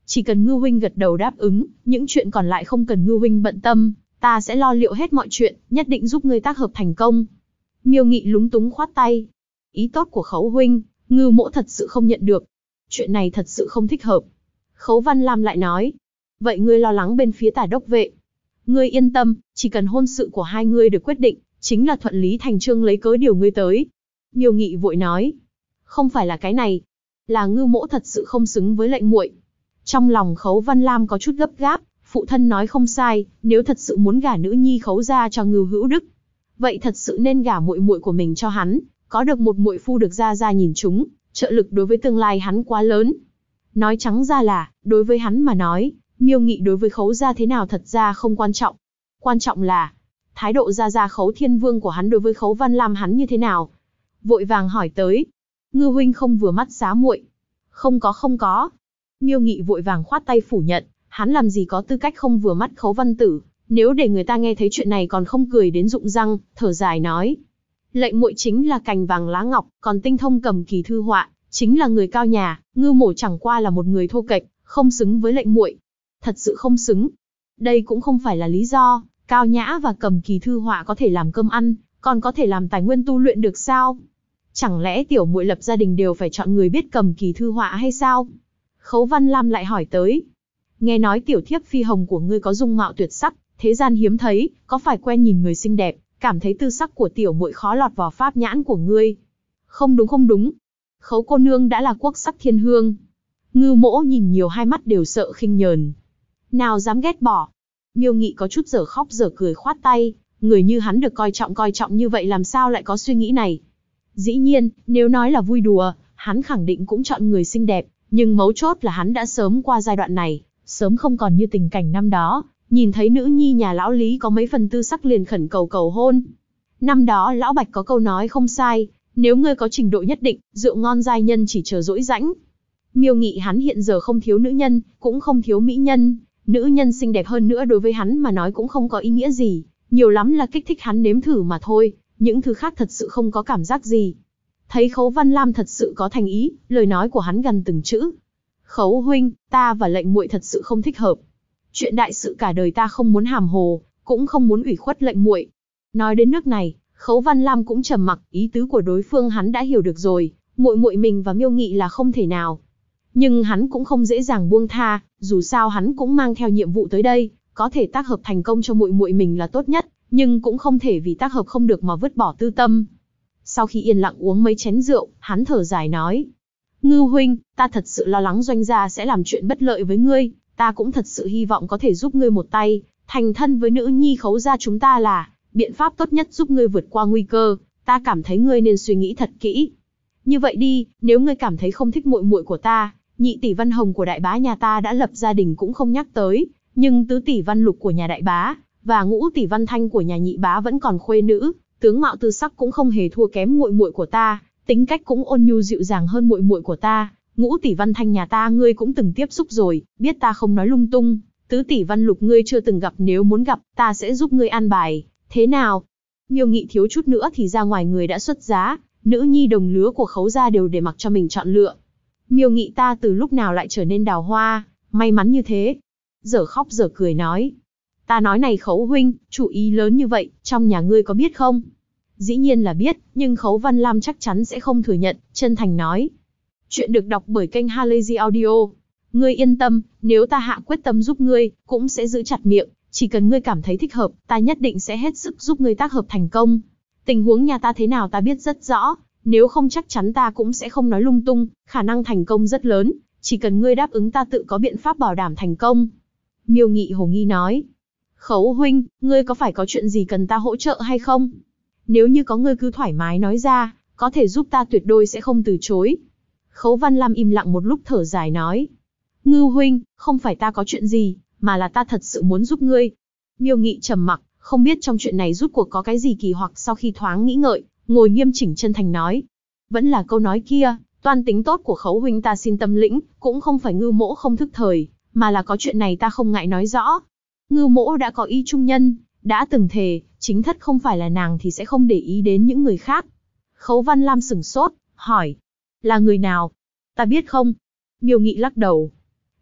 A: Chỉ cần Ngưu huynh gật đầu đáp ứng, những chuyện còn lại không cần Ngưu huynh bận tâm, ta sẽ lo liệu hết mọi chuyện, nhất định giúp ngươi tác hợp thành công. Miêu Nghị lúng túng khoát tay. Ý tốt của Khấu huynh, Ngưu mỗ thật sự không nhận được. Chuyện này thật sự không thích hợp. Khấu Văn Lam lại nói. Vậy ngươi lo lắng bên phía Tả đốc vệ. Ngươi yên tâm, chỉ cần hôn sự của hai ngươi được quyết định, chính là thuận lý thành chương lấy cớ điều ngươi tới. Miêu Nghị vội nói. Không phải là cái này. Là Ngưu mỗ thật sự không xứng với lệnh muội. Trong lòng Khấu Văn Lam có chút gấp gáp, phụ thân nói không sai, nếu thật sự muốn gả nữ nhi Khấu gia cho Ngưu Hữu Đức, vậy thật sự nên gả muội muội của mình cho hắn, có được một muội phu được gia gia nhìn chúng, trợ lực đối với tương lai hắn quá lớn. Nói trắng ra là, đối với hắn mà nói, Miêu Nghị đối với Khấu gia thế nào thật ra không quan trọng. Quan trọng là, thái độ gia gia Khấu Thiên Vương của hắn đối với Khấu Văn Lam hắn như thế nào. Vội vàng hỏi tới. Ngưu huynh không vừa mắt giá muội. Không có. Miêu Nghị vội vàng khoát tay phủ nhận, hắn làm gì có tư cách không vừa mắt Khấu Văn Tử, nếu để người ta nghe thấy chuyện này còn không cười đến rụng răng, thở dài nói. Lệnh muội chính là cành vàng lá ngọc, còn tinh thông cầm kỳ thư họa, chính là người cao nhà, Ngưu mổ chẳng qua là một người thô kệch, không xứng với lệnh muội. Thật sự không xứng. Đây cũng không phải là lý do, cao nhã và cầm kỳ thư họa có thể làm cơm ăn, còn có thể làm tài nguyên tu luyện được sao? Chẳng lẽ tiểu muội lập gia đình đều phải chọn người biết cầm kỳ thư họa hay sao? Khấu Văn Lam lại hỏi tới. Nghe nói tiểu thiếp Phi Hồng của ngươi có dung mạo tuyệt sắc, thế gian hiếm thấy, có phải quen nhìn người xinh đẹp, cảm thấy tư sắc của tiểu muội khó lọt vào pháp nhãn của ngươi? Không đúng. Khấu cô nương đã là quốc sắc thiên hương. Ngưu mỗ nhìn nhiều hai mắt đều sợ khinh nhờn. Nào dám ghét bỏ. Miêu Nghị có chút dở khóc dở cười khoát tay, người như hắn được coi trọng như vậy làm sao lại có suy nghĩ này? Dĩ nhiên, nếu nói là vui đùa, hắn khẳng định cũng chọn người xinh đẹp, nhưng mấu chốt là hắn đã sớm qua giai đoạn này, sớm không còn như tình cảnh năm đó, nhìn thấy nữ nhi nhà lão Lý có mấy phần tư sắc liền khẩn cầu hôn. Năm đó lão Bạch có câu nói không sai, nếu ngươi có trình độ nhất định, rượu ngon giai nhân chỉ chờ dỗi rãnh. Miêu Nghị hắn hiện giờ không thiếu nữ nhân, cũng không thiếu mỹ nhân, nữ nhân xinh đẹp hơn nữa đối với hắn mà nói cũng không có ý nghĩa gì, nhiều lắm là kích thích hắn nếm thử mà thôi, những thứ khác thật sự không có cảm giác gì. Thấy Khấu Văn Lam thật sự có thành ý, lời nói của hắn gần từng chữ. Khấu huynh, ta và lệnh muội thật sự không thích hợp. Chuyện đại sự cả đời ta không muốn hàm hồ, cũng không muốn ủy khuất lệnh muội. Nói đến nước này, Khấu Văn Lam cũng trầm mặc, ý tứ của đối phương hắn đã hiểu được rồi, muội muội mình và Miêu Nghị là không thể nào. Nhưng hắn cũng không dễ dàng buông tha, dù sao hắn cũng mang theo nhiệm vụ tới đây, có thể tác hợp thành công cho muội muội mình là tốt nhất, nhưng cũng không thể vì tác hợp không được mà vứt bỏ tư tâm. Sau khi yên lặng uống mấy chén rượu, hắn thở dài nói. Ngưu huynh, ta thật sự lo lắng doanh gia sẽ làm chuyện bất lợi với ngươi, ta cũng thật sự hy vọng có thể giúp ngươi một tay, thành thân với nữ nhi Khấu gia chúng ta là biện pháp tốt nhất giúp ngươi vượt qua nguy cơ, ta cảm thấy ngươi nên suy nghĩ thật kỹ. Như vậy đi, nếu ngươi cảm thấy không thích muội muội của ta, nhị tỷ Văn Hồng của đại bá nhà ta đã lập gia đình cũng không nhắc tới, nhưng tứ tỷ Văn Lục của nhà đại bá, và ngũ tỷ Văn Thanh của nhà nhị bá vẫn còn khuê nữ, tướng mạo tư sắc cũng không hề thua kém muội muội của ta, tính cách cũng ôn nhu dịu dàng hơn muội muội của ta. Ngũ tỷ Văn Thanh nhà ta ngươi cũng từng tiếp xúc rồi, biết ta không nói lung tung. Tứ tỷ Văn Lục ngươi chưa từng gặp, nếu muốn gặp, ta sẽ giúp ngươi an bài. Thế nào? Miêu Nghị thiếu chút nữa thì ra ngoài người đã xuất giá, nữ nhi đồng lứa của Khấu gia đều để mặc cho mình chọn lựa. Miêu Nghị ta từ lúc nào lại trở nên đào hoa, may mắn như thế. Dở khóc dở cười nói. Ta nói này Khấu huynh, chủ ý lớn như vậy, trong nhà ngươi có biết không? Dĩ nhiên là biết, nhưng Khấu Văn Lam chắc chắn sẽ không thừa nhận, chân thành nói. Chuyện được đọc bởi kênh Halazy Audio. Ngươi yên tâm, nếu ta hạ quyết tâm giúp ngươi, cũng sẽ giữ chặt miệng, chỉ cần ngươi cảm thấy thích hợp, ta nhất định sẽ hết sức giúp ngươi tác hợp thành công. Tình huống nhà ta thế nào ta biết rất rõ, nếu không chắc chắn ta cũng sẽ không nói lung tung, khả năng thành công rất lớn, chỉ cần ngươi đáp ứng ta tự có biện pháp bảo đảm thành công. Miêu Nghị hồ nghi nói. Khấu huynh, ngươi có phải có chuyện gì cần ta hỗ trợ hay không? Nếu như có ngươi cứ thoải mái nói ra, có thể giúp ta tuyệt đối sẽ không từ chối. Khấu Văn Lam im lặng một lúc thở dài nói. Ngưu huynh, không phải ta có chuyện gì, mà là ta thật sự muốn giúp ngươi. Miêu Nghị trầm mặc, không biết trong chuyện này rút cuộc có cái gì kỳ hoặc, sau khi thoáng nghĩ ngợi, ngồi nghiêm chỉnh chân thành nói. Vẫn là câu nói kia, toan tính tốt của Khấu huynh ta xin tâm lĩnh, cũng không phải Ngưu mỗ không thức thời, mà là có chuyện này ta không ngại nói rõ. Ngưu mỗ đã có ý trung nhân, đã từng thề, chính thất không phải là nàng thì sẽ không để ý đến những người khác. Khấu Văn Lam sửng sốt, hỏi. Là người nào? Ta biết không? Miêu Nghị lắc đầu.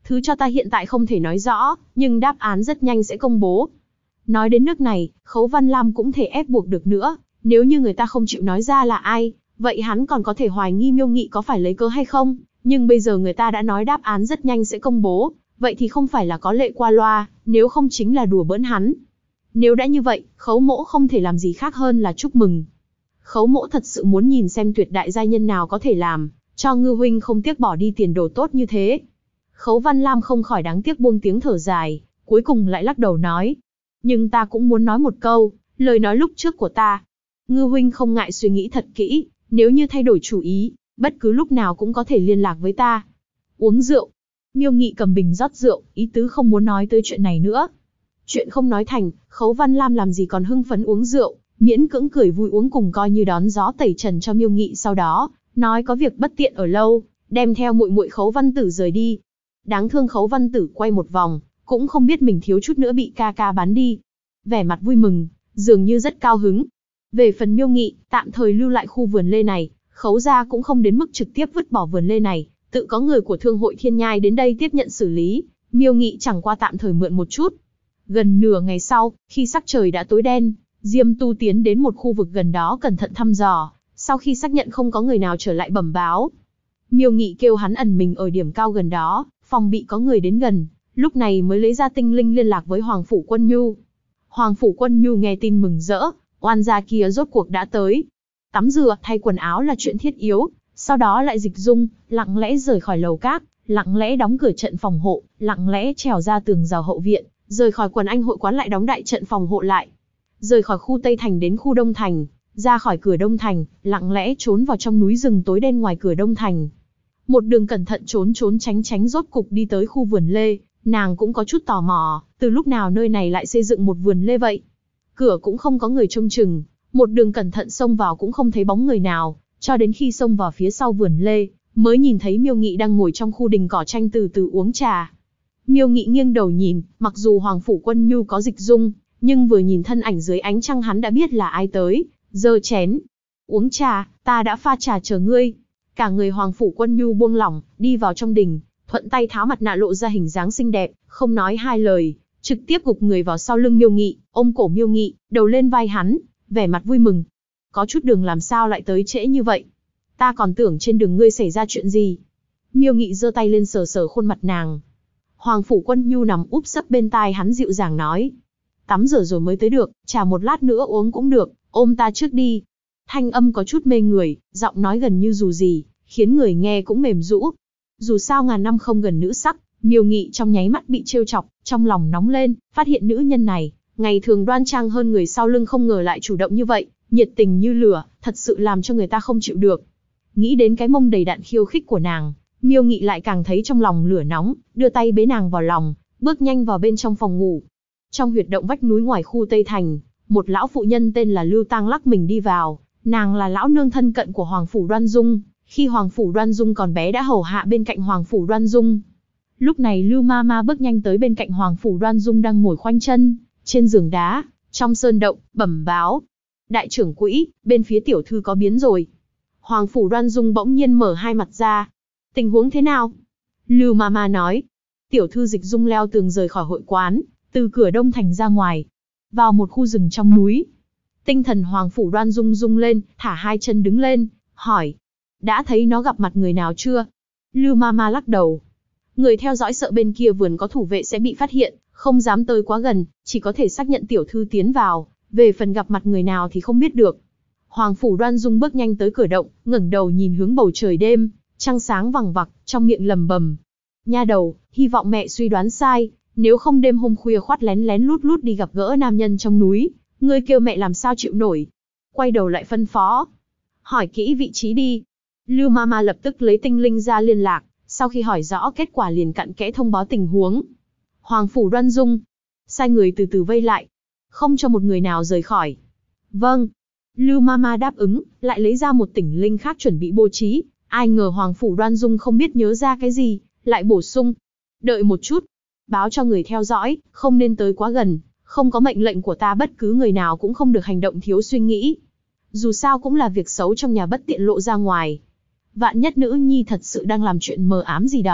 A: Thứ cho ta hiện tại không thể nói rõ, nhưng đáp án rất nhanh sẽ công bố. Nói đến nước này, Khấu Văn Lam cũng thể ép buộc được nữa, nếu như người ta không chịu nói ra là ai, vậy hắn còn có thể hoài nghi Miêu Nghị có phải lấy cớ hay không, nhưng bây giờ người ta đã nói đáp án rất nhanh sẽ công bố, vậy thì không phải là có lệ qua loa, nếu không chính là đùa bỡn hắn. Nếu đã như vậy, Khấu Mỗ không thể làm gì khác hơn là chúc mừng. Khấu Mỗ thật sự muốn nhìn xem tuyệt đại giai nhân nào có thể làm cho Ngư huynh không tiếc bỏ đi tiền đồ tốt như thế. Khấu Văn Lam không khỏi đáng tiếc buông tiếng thở dài, cuối cùng lại lắc đầu nói. Nhưng ta cũng muốn nói một câu, lời nói lúc trước của ta. Ngư huynh không ngại suy nghĩ thật kỹ, nếu như thay đổi chủ ý, bất cứ lúc nào cũng có thể liên lạc với ta. Uống rượu. Miêu Nghị cầm bình rót rượu, ý tứ không muốn nói tới chuyện này nữa. Chuyện không nói thành, Khấu Văn Lam làm gì còn hưng phấn uống rượu, miễn cưỡng cười vui uống cùng coi như đón gió tẩy trần cho Miêu Nghị, sau đó nói có việc bất tiện ở lâu, đem theo muội muội Khấu Văn Tử rời đi. Đáng thương Khấu Văn Tử quay một vòng, cũng không biết mình thiếu chút nữa bị ca ca bán đi. Vẻ mặt vui mừng, dường như rất cao hứng. Về phần Miêu Nghị, tạm thời lưu lại khu vườn lê này, Khấu gia cũng không đến mức trực tiếp vứt bỏ vườn lê này, tự có người của Thương hội Thiên Nhai đến đây tiếp nhận xử lý, Miêu Nghị chẳng qua tạm thời mượn một chút. Gần nửa ngày sau, khi sắc trời đã tối đen, Diêm Tu tiến đến một khu vực gần đó cẩn thận thăm dò, sau khi xác nhận không có người nào trở lại bẩm báo. Miêu Nghị kêu hắn ẩn mình ở điểm cao gần đó, phòng bị có người đến gần, lúc này mới lấy ra tinh linh liên lạc với Hoàng Phủ Quân Nhu. Hoàng Phủ Quân Nhu nghe tin mừng rỡ, oan gia kia rốt cuộc đã tới. Tắm rửa, thay quần áo là chuyện thiết yếu, sau đó lại dịch dung, lặng lẽ rời khỏi lầu các, lặng lẽ đóng cửa trận phòng hộ, lặng lẽ trèo ra tường rào hậu viện, rời khỏi quần anh hội quán lại đóng đại trận phòng hộ lại. Rời khỏi khu Tây Thành đến khu Đông Thành, ra khỏi cửa Đông Thành, lặng lẽ trốn vào trong núi rừng tối đen ngoài cửa Đông Thành. Một đường cẩn thận trốn tránh rốt cục đi tới khu vườn lê, nàng cũng có chút tò mò, từ lúc nào nơi này lại xây dựng một vườn lê vậy. Cửa cũng không có người trông chừng, một đường cẩn thận xông vào cũng không thấy bóng người nào, cho đến khi xông vào phía sau vườn lê, mới nhìn thấy Miêu Nghị đang ngồi trong khu đình cỏ tranh từ từ uống trà. Miêu Nghị nghiêng đầu nhìn, mặc dù Hoàng Phủ Quân Nhu có dịch dung, nhưng vừa nhìn thân ảnh dưới ánh trăng hắn đã biết là ai tới, giơ chén. Uống trà, ta đã pha trà chờ ngươi. Cả người Hoàng Phủ Quân Nhu buông lỏng, đi vào trong đình, thuận tay tháo mặt nạ lộ ra hình dáng xinh đẹp, không nói hai lời, trực tiếp gục người vào sau lưng Miêu Nghị, ôm cổ Miêu Nghị, đầu lên vai hắn, vẻ mặt vui mừng. Có chút đường làm sao lại tới trễ như vậy? Ta còn tưởng trên đường ngươi xảy ra chuyện gì. Miêu Nghị giơ tay lên sờ sờ khuôn mặt nàng. Hoàng Phủ Quân Nhu nằm úp sấp bên tai hắn dịu dàng nói. Tắm rửa rồi mới tới được, trà một lát nữa uống cũng được, ôm ta trước đi. Thanh âm có chút mê người, giọng nói gần như dù gì, khiến người nghe cũng mềm rũ. Dù sao ngàn năm không gần nữ sắc, Miêu Nghị trong nháy mắt bị trêu chọc, trong lòng nóng lên, phát hiện nữ nhân này, ngày thường đoan trang hơn người sau lưng không ngờ lại chủ động như vậy, nhiệt tình như lửa, thật sự làm cho người ta không chịu được. Nghĩ đến cái mông đầy đặn khiêu khích của nàng, Miêu Nghị lại càng thấy trong lòng lửa nóng, đưa tay bế nàng vào lòng, bước nhanh vào bên trong phòng ngủ. Trong huyệt động vách núi ngoài khu Tây Thành, một lão phụ nhân tên là Lưu Tang lắc mình đi vào, nàng là lão nương thân cận của Hoàng Phủ Đoan Dung, khi Hoàng Phủ Đoan Dung còn bé đã hầu hạ bên cạnh Hoàng Phủ Đoan Dung. Lúc này Lưu Mama bước nhanh tới bên cạnh Hoàng Phủ Đoan Dung đang ngồi khoanh chân trên giường đá, trong sơn động, bẩm báo. Đại trưởng quỹ, bên phía tiểu thư có biến rồi. Hoàng Phủ Đoan Dung bỗng nhiên mở hai mặt ra. Tình huống thế nào? Lưu Mama nói. Tiểu thư dịch dung leo tường rời khỏi hội quán, từ cửa Đông Thành ra ngoài, vào một khu rừng trong núi. Tinh thần Hoàng Phủ Đoan Dung rung lên, thả hai chân đứng lên, hỏi. Đã thấy nó gặp mặt người nào chưa? Lưu Mama lắc đầu. Người theo dõi sợ bên kia vườn có thủ vệ sẽ bị phát hiện, không dám tới quá gần, chỉ có thể xác nhận tiểu thư tiến vào, về phần gặp mặt người nào thì không biết được. Hoàng Phủ Đoan Dung bước nhanh tới cửa động, ngẩng đầu nhìn hướng bầu trời đêm, trăng sáng vằng vặc, trong miệng lầm bầm. Nha đầu, hy vọng mẹ suy đoán sai, nếu không đêm hôm khuya khoắt lén lén lút lút đi gặp gỡ nam nhân trong núi, ngươi kêu mẹ làm sao chịu nổi. Quay đầu lại phân phó. Hỏi kỹ vị trí đi. Lưu Mama lập tức lấy tinh linh ra liên lạc, sau khi hỏi rõ kết quả liền cặn kẽ thông báo tình huống. Hoàng Phủ Đoan Dung sai người từ từ vây lại, không cho một người nào rời khỏi. Vâng. Lưu Mama đáp ứng, lại lấy ra một tinh linh khác chuẩn bị bố trí. Ai ngờ Hoàng Phủ Đoan Dung không biết nhớ ra cái gì, lại bổ sung. Đợi một chút, báo cho người theo dõi, không nên tới quá gần, không có mệnh lệnh của ta bất cứ người nào cũng không được hành động thiếu suy nghĩ. Dù sao cũng là việc xấu trong nhà bất tiện lộ ra ngoài. Vạn nhất nữ nhi thật sự đang làm chuyện mờ ám gì đó,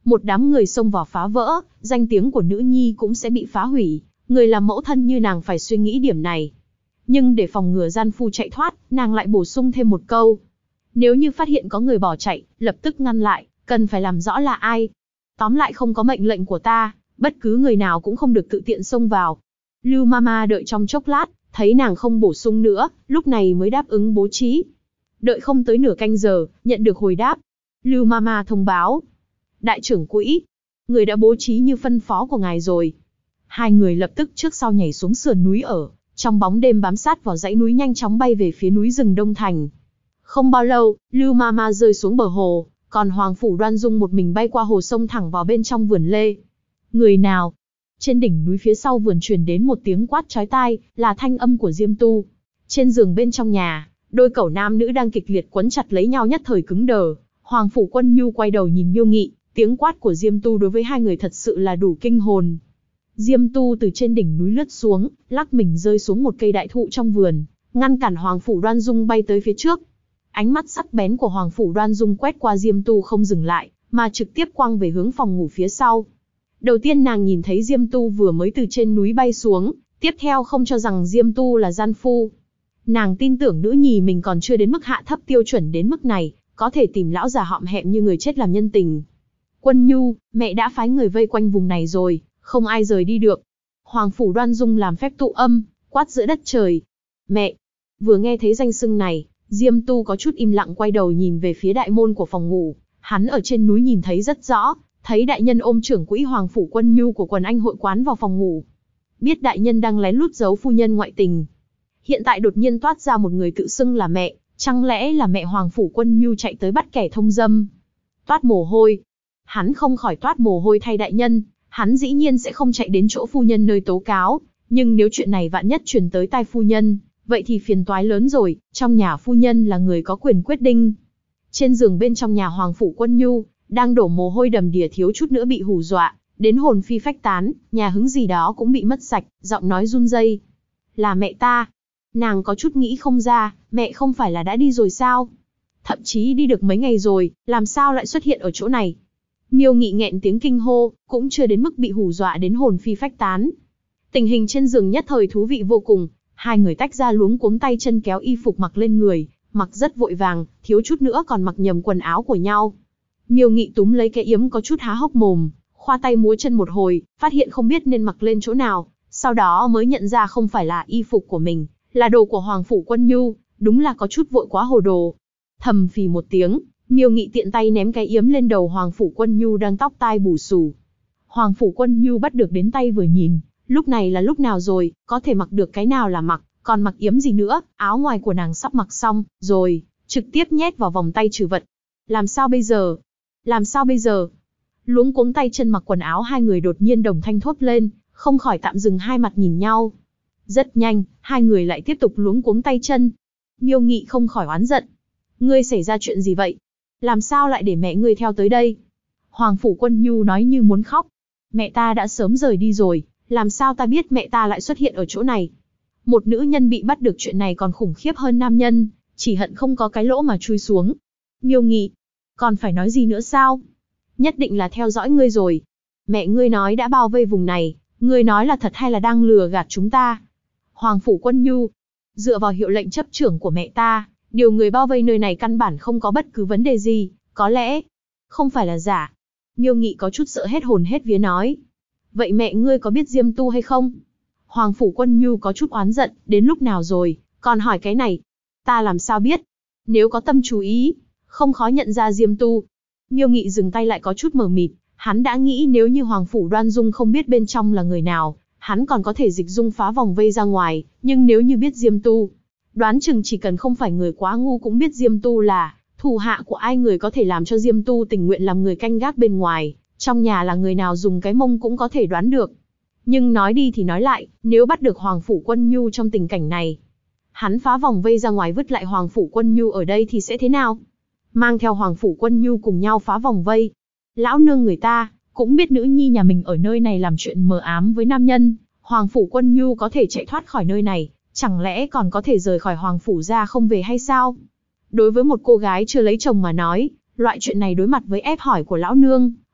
A: Một đám người xông vào phá vỡ, danh tiếng của nữ nhi cũng sẽ bị phá hủy, người làm mẫu thân như nàng phải suy nghĩ điểm này. Nhưng để phòng ngừa gian phu chạy thoát, nàng lại bổ sung thêm một câu. Nếu như phát hiện có người bỏ chạy, lập tức ngăn lại, cần phải làm rõ là ai. Tóm lại không có mệnh lệnh của ta, bất cứ người nào cũng không được tự tiện xông vào. Lưu Mama đợi trong chốc lát, thấy nàng không bổ sung nữa, lúc này mới đáp ứng bố trí. Đợi không tới nửa canh giờ, nhận được hồi đáp. Lưu Mama thông báo. Đại trưởng quỹ, người đã bố trí như phân phó của ngài rồi. Hai người lập tức trước sau nhảy xuống sườn núi ở, trong bóng đêm bám sát vào dãy núi nhanh chóng bay về phía núi rừng Đông Thành. Không bao lâu, Lưu Mama rơi xuống bờ hồ, còn Hoàng Phủ Đoan Dung một mình bay qua hồ sông thẳng vào bên trong vườn lê. Người nào? Trên đỉnh núi phía sau vườn truyền đến một tiếng quát chói tai, là thanh âm của Diêm Tu. Trên giường bên trong nhà, đôi cẩu nam nữ đang kịch liệt quấn chặt lấy nhau nhất thời cứng đờ. Hoàng Phủ Quân Nhu quay đầu nhìn Miêu Nghị, tiếng quát của Diêm Tu đối với hai người thật sự là đủ kinh hồn. Diêm Tu từ trên đỉnh núi lướt xuống, lắc mình rơi xuống một cây đại thụ trong vườn, ngăn cản Hoàng Phủ Đoan Dung bay tới phía trước. Ánh mắt sắc bén của Hoàng Phủ Đoan Dung quét qua Diêm Tu không dừng lại, mà trực tiếp quăng về hướng phòng ngủ phía sau. Đầu tiên nàng nhìn thấy Diêm Tu vừa mới từ trên núi bay xuống, tiếp theo không cho rằng Diêm Tu là gian phu. Nàng tin tưởng nữ nhi mình còn chưa đến mức hạ thấp tiêu chuẩn đến mức này, có thể tìm lão già hõm hẹm như người chết làm nhân tình. Quân Nhu, mẹ đã phái người vây quanh vùng này rồi, không ai rời đi được. Hoàng Phủ Đoan Dung làm phép tụ âm, quát giữa đất trời. Mẹ! Vừa nghe thấy danh xưng này, Diêm Tu có chút im lặng quay đầu nhìn về phía đại môn của phòng ngủ. Hắn ở trên núi nhìn thấy rất rõ, thấy đại nhân ôm trưởng quỹ Hoàng Phủ Quân Nhu của quần anh hội quán vào phòng ngủ. Biết đại nhân đang lén lút giấu phu nhân ngoại tình. Hiện tại đột nhiên toát ra một người tự xưng là mẹ, chẳng lẽ là mẹ Hoàng Phủ Quân Nhu chạy tới bắt kẻ thông dâm? Toát mồ hôi. Hắn không khỏi toát mồ hôi thay đại nhân, hắn dĩ nhiên sẽ không chạy đến chỗ phu nhân nơi tố cáo, nhưng nếu chuyện này vạn nhất truyền tới tai phu nhân, vậy thì phiền toái lớn rồi, trong nhà phu nhân là người có quyền quyết định. Trên giường bên trong nhà Hoàng Phủ Quân Nhu, đang đổ mồ hôi đầm đìa thiếu chút nữa bị hù dọa, đến hồn phi phách tán, nhà hứng gì đó cũng bị mất sạch, giọng nói run rẩy. Là mẹ ta. Nàng có chút nghĩ không ra, mẹ không phải là đã đi rồi sao? Thậm chí đi được mấy ngày rồi, làm sao lại xuất hiện ở chỗ này? Miêu Nghị nghẹn tiếng kinh hô, cũng chưa đến mức bị hù dọa đến hồn phi phách tán. Tình hình trên giường nhất thời thú vị vô cùng, hai người tách ra luống cuống tay chân kéo y phục mặc lên người, mặc rất vội vàng, thiếu chút nữa còn mặc nhầm quần áo của nhau. Miêu Nghị túm lấy cái yếm có chút há hốc mồm, khoa tay múa chân một hồi, phát hiện không biết nên mặc lên chỗ nào, sau đó mới nhận ra không phải là y phục của mình, là đồ của Hoàng Phủ Quân Nhu, đúng là có chút vội quá hồ đồ. Thầm phì một tiếng, Miêu Nghị tiện tay ném cái yếm lên đầu Hoàng Phủ Quân Nhu đang tóc tai bù xù. Hoàng Phủ Quân Nhu bắt được đến tay vừa nhìn, lúc này là lúc nào rồi, có thể mặc được cái nào là mặc, còn mặc yếm gì nữa, áo ngoài của nàng sắp mặc xong, rồi, trực tiếp nhét vào vòng tay trừ vật. Làm sao bây giờ? Làm sao bây giờ? Luống cuống tay chân mặc quần áo hai người đột nhiên đồng thanh thốt lên, không khỏi tạm dừng hai mặt nhìn nhau. Rất nhanh, hai người lại tiếp tục luống cuống tay chân. Miêu Nghị không khỏi oán giận. Ngươi xảy ra chuyện gì vậy? Làm sao lại để mẹ ngươi theo tới đây? Hoàng Phủ Quân Nhu nói như muốn khóc. Mẹ ta đã sớm rời đi rồi, làm sao ta biết mẹ ta lại xuất hiện ở chỗ này? Một nữ nhân bị bắt được chuyện này còn khủng khiếp hơn nam nhân, chỉ hận không có cái lỗ mà chui xuống. Miêu Nghị, còn phải nói gì nữa sao? Nhất định là theo dõi ngươi rồi. Mẹ ngươi nói đã bao vây vùng này, ngươi nói là thật hay là đang lừa gạt chúng ta? Hoàng Phủ Quân Nhu, dựa vào hiệu lệnh chấp trưởng của mẹ ta, điều người bao vây nơi này căn bản không có bất cứ vấn đề gì, có lẽ không phải là giả. Miêu Nghị có chút sợ hết hồn hết vía nói. Vậy mẹ ngươi có biết Diêm Tu hay không? Hoàng Phủ Quân Nhu có chút oán giận, đến lúc nào rồi, còn hỏi cái này. Ta làm sao biết? Nếu có tâm chú ý, không khó nhận ra Diêm Tu. Miêu Nghị dừng tay lại có chút mờ mịt, hắn đã nghĩ nếu như Hoàng Phủ Đoan Dung không biết bên trong là người nào, hắn còn có thể dịch dung phá vòng vây ra ngoài, nhưng nếu như biết Diêm Tu, đoán chừng chỉ cần không phải người quá ngu cũng biết Diêm Tu là thủ hạ của ai, người có thể làm cho Diêm Tu tình nguyện làm người canh gác bên ngoài, trong nhà là người nào dùng cái mông cũng có thể đoán được. Nhưng nói đi thì nói lại, nếu bắt được Hoàng Phủ Quân Nhu trong tình cảnh này, hắn phá vòng vây ra ngoài vứt lại Hoàng Phủ Quân Nhu ở đây thì sẽ thế nào? Mang theo Hoàng Phủ Quân Nhu cùng nhau phá vòng vây. Lão nương người ta, cũng biết nữ nhi nhà mình ở nơi này làm chuyện mờ ám với nam nhân, Hoàng Phủ Quân Nhu có thể chạy thoát khỏi nơi này, chẳng lẽ còn có thể rời khỏi Hoàng Phủ ra không về hay sao? Đối với một cô gái chưa lấy chồng mà nói, loại chuyện này đối mặt với ép hỏi của lão nương,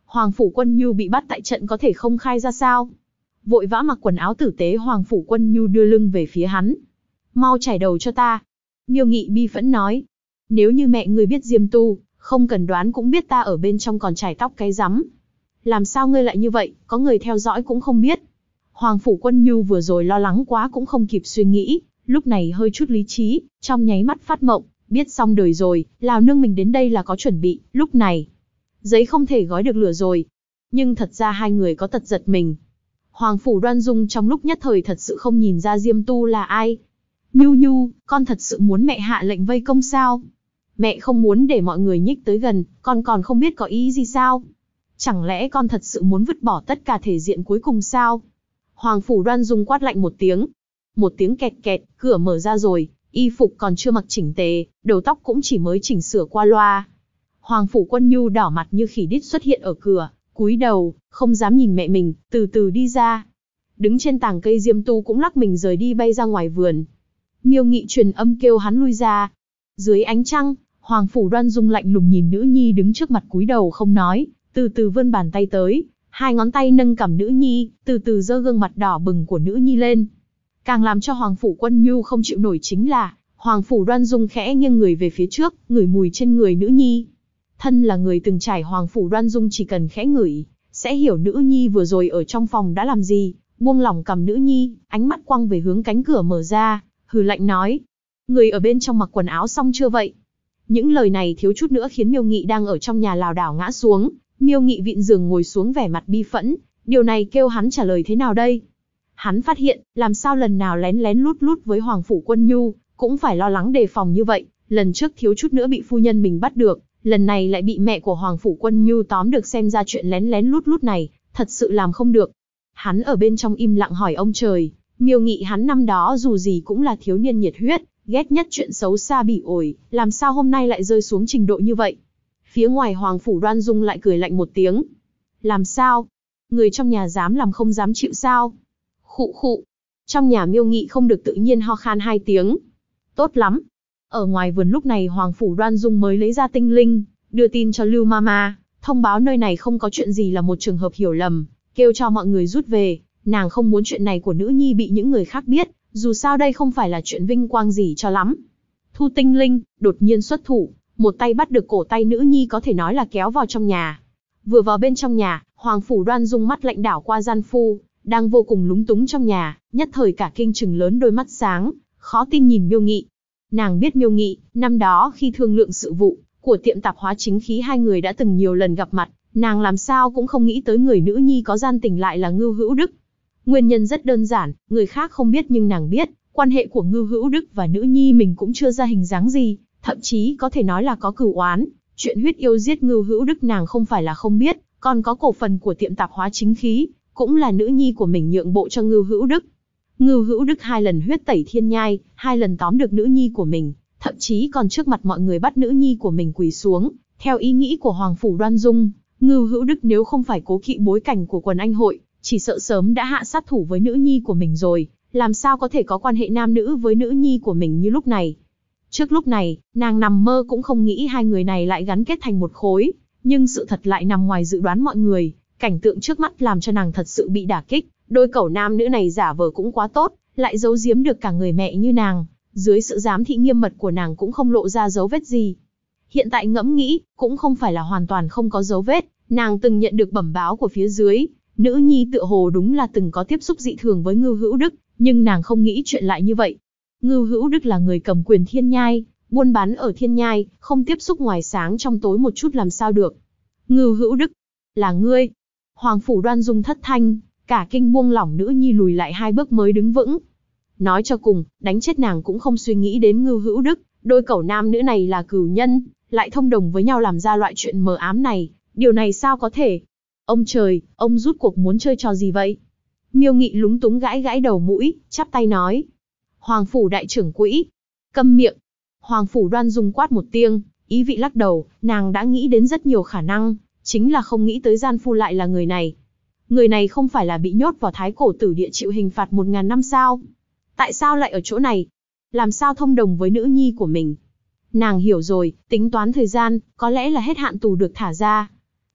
A: Hoàng Phủ Quân Nhu bị bắt tại trận có thể không khai ra sao? Vội vã mặc quần áo tử tế, Hoàng Phủ Quân Nhu đưa lưng về phía hắn. Mau chải đầu cho ta. Miêu Nghị bi phẫn nói. Nếu như mẹ ngươi biết Diêm Tu, không cần đoán cũng biết ta ở bên trong còn chải tóc cái rắm. Làm sao ngươi lại như vậy, có người theo dõi cũng không biết. Hoàng Phủ Quân Nhu vừa rồi lo lắng quá cũng không kịp suy nghĩ, lúc này hơi chút lý trí, trong nháy mắt phát mộng, biết xong đời rồi, Lào nương mình đến đây là có chuẩn bị, lúc này. Giấy không thể gói được lửa rồi. Nhưng thật ra hai người có tật giật mình. Hoàng Phủ Đoan Dung trong lúc nhất thời thật sự không nhìn ra Diêm Tu là ai. Nhu Nhu, con thật sự muốn mẹ hạ lệnh vây công sao? Mẹ không muốn để mọi người nhích tới gần, con còn không biết có ý gì sao? Chẳng lẽ con thật sự muốn vứt bỏ tất cả thể diện cuối cùng sao? Hoàng Phủ Đoan Dung quát lạnh một tiếng. Một tiếng kẹt kẹt, cửa mở ra rồi, y phục còn chưa mặc chỉnh tề, đầu tóc cũng chỉ mới chỉnh sửa qua loa. Hoàng Phủ Quân Nhu đỏ mặt như khỉ đít xuất hiện ở cửa, cúi đầu, không dám nhìn mẹ mình, từ từ đi ra. Đứng trên tàng cây, Diêm Tu cũng lắc mình rời đi, bay ra ngoài vườn. Miêu Nghị truyền âm kêu hắn lui ra. Dưới ánh trăng, Hoàng Phủ Đoan Dung lạnh lùng nhìn nữ nhi đứng trước mặt cúi đầu không nói, từ từ vươn bàn tay tới, hai ngón tay nâng cằm nữ nhi, từ từ giơ gương mặt đỏ bừng của nữ nhi lên. Càng làm cho Hoàng Phủ Quân Nhu không chịu nổi chính là, Hoàng Phủ Đoan Dung khẽ nghiêng người về phía trước, ngửi mùi trên người nữ nhi. Thân là người từng trải, Hoàng Phủ Đoan Dung chỉ cần khẽ ngửi, sẽ hiểu nữ nhi vừa rồi ở trong phòng đã làm gì, buông lỏng cằm nữ nhi, ánh mắt quăng về hướng cánh cửa mở ra, hừ lạnh nói. Người ở bên trong mặc quần áo xong chưa vậy? Những lời này thiếu chút nữa khiến Miêu Nghị đang ở trong nhà lảo đảo ngã xuống. Miêu Nghị vịn giường ngồi xuống vẻ mặt bi phẫn, điều này kêu hắn trả lời thế nào đây? Hắn phát hiện, làm sao lần nào lén lén lút lút với Hoàng Phủ Quân Nhu, cũng phải lo lắng đề phòng như vậy, lần trước thiếu chút nữa bị phu nhân mình bắt được, lần này lại bị mẹ của Hoàng Phủ Quân Nhu tóm được, xem ra chuyện lén lén lút lút này, thật sự làm không được. Hắn ở bên trong im lặng hỏi ông trời, Miêu Nghị hắn năm đó dù gì cũng là thiếu niên nhiệt huyết, ghét nhất chuyện xấu xa bỉ ổi, làm sao hôm nay lại rơi xuống trình độ như vậy? Phía ngoài Hoàng Phủ Đoan Dung lại cười lạnh một tiếng. Làm sao? Người trong nhà dám làm không dám chịu sao? Khụ khụ. Trong nhà Miêu Nghị không được tự nhiên ho khan hai tiếng. Tốt lắm. Ở ngoài vườn lúc này Hoàng Phủ Đoan Dung mới lấy ra tinh linh, đưa tin cho Lưu Mama, thông báo nơi này không có chuyện gì, là một trường hợp hiểu lầm, kêu cho mọi người rút về. Nàng không muốn chuyện này của nữ nhi bị những người khác biết, dù sao đây không phải là chuyện vinh quang gì cho lắm. Thu tinh linh, đột nhiên xuất thủ, một tay bắt được cổ tay nữ nhi, có thể nói là kéo vào trong nhà. Vừa vào bên trong nhà, Hoàng Phủ Đoan Dung mắt lạnh đảo qua gian phu, đang vô cùng lúng túng trong nhà, nhất thời cả kinh trừng lớn đôi mắt sáng, khó tin nhìn Miêu Nghị. Nàng biết Miêu Nghị, năm đó khi thương lượng sự vụ của tiệm tạp hóa chính khí, hai người đã từng nhiều lần gặp mặt, nàng làm sao cũng không nghĩ tới người nữ nhi có gian tình lại là Ngưu Hữu Đức. Nguyên nhân rất đơn giản, người khác không biết nhưng nàng biết, quan hệ của Ngưu Hữu Đức và nữ nhi mình cũng chưa ra hình dáng gì, thậm chí có thể nói là có cửu oán. Chuyện huyết yêu giết Ngưu Hữu Đức nàng không phải là không biết, còn có cổ phần của tiệm tạp hóa chính khí, cũng là nữ nhi của mình nhượng bộ cho Ngưu Hữu Đức. Ngưu Hữu Đức 2 lần huyết tẩy thiên nhai, 2 lần tóm được nữ nhi của mình, thậm chí còn trước mặt mọi người bắt nữ nhi của mình quỳ xuống. Theo ý nghĩ của Hoàng Phủ Đoan Dung, Ngưu Hữu Đức nếu không phải cố kỵ bối cảnh của quần anh hội, chỉ sợ sớm đã hạ sát thủ với nữ nhi của mình rồi, làm sao có thể có quan hệ nam nữ với nữ nhi của mình như lúc này. Trước lúc này, nàng nằm mơ cũng không nghĩ hai người này lại gắn kết thành một khối, nhưng sự thật lại nằm ngoài dự đoán mọi người, cảnh tượng trước mắt làm cho nàng thật sự bị đả kích, đôi cẩu nam nữ này giả vờ cũng quá tốt, lại giấu giếm được cả người mẹ như nàng, dưới sự giám thị nghiêm mật của nàng cũng không lộ ra dấu vết gì. Hiện tại ngẫm nghĩ, cũng không phải là hoàn toàn không có dấu vết, nàng từng nhận được bẩm báo của phía dưới, nữ nhi tựa hồ đúng là từng có tiếp xúc dị thường với Ngưu Hữu Đức, nhưng nàng không nghĩ chuyện lại như vậy. Ngưu Hữu Đức là người cầm quyền Thiên Nhai, buôn bán ở Thiên Nhai, không tiếp xúc ngoài sáng trong tối một chút làm sao được. Ngưu Hữu Đức, là ngươi. Hoàng Phủ Đoan Dung thất thanh, cả kinh buông lỏng nữ nhi lùi lại 2 bước mới đứng vững. Nói cho cùng, đánh chết nàng cũng không suy nghĩ đến Ngưu Hữu Đức, đôi cẩu nam nữ này là cừu nhân, lại thông đồng với nhau làm ra loại chuyện mờ ám này, điều này sao có thể? Ông trời, ông rút cuộc muốn chơi trò gì vậy? Miêu Nghị lúng túng gãi gãi đầu mũi, chắp tay nói. Hoàng Phủ đại trưởng quỹ, câm miệng. Hoàng Phủ Đoan Dung quát một tiếng, ý vị lắc đầu, nàng đã nghĩ đến rất nhiều khả năng, chính là không nghĩ tới gian phu lại là người này. Người này không phải là bị nhốt vào Thái Cổ Tử Địa chịu hình phạt 1000 năm sao? Tại sao lại ở chỗ này? Làm sao thông đồng với nữ nhi của mình? Nàng hiểu rồi, tính toán thời gian, có lẽ là hết hạn tù được thả ra.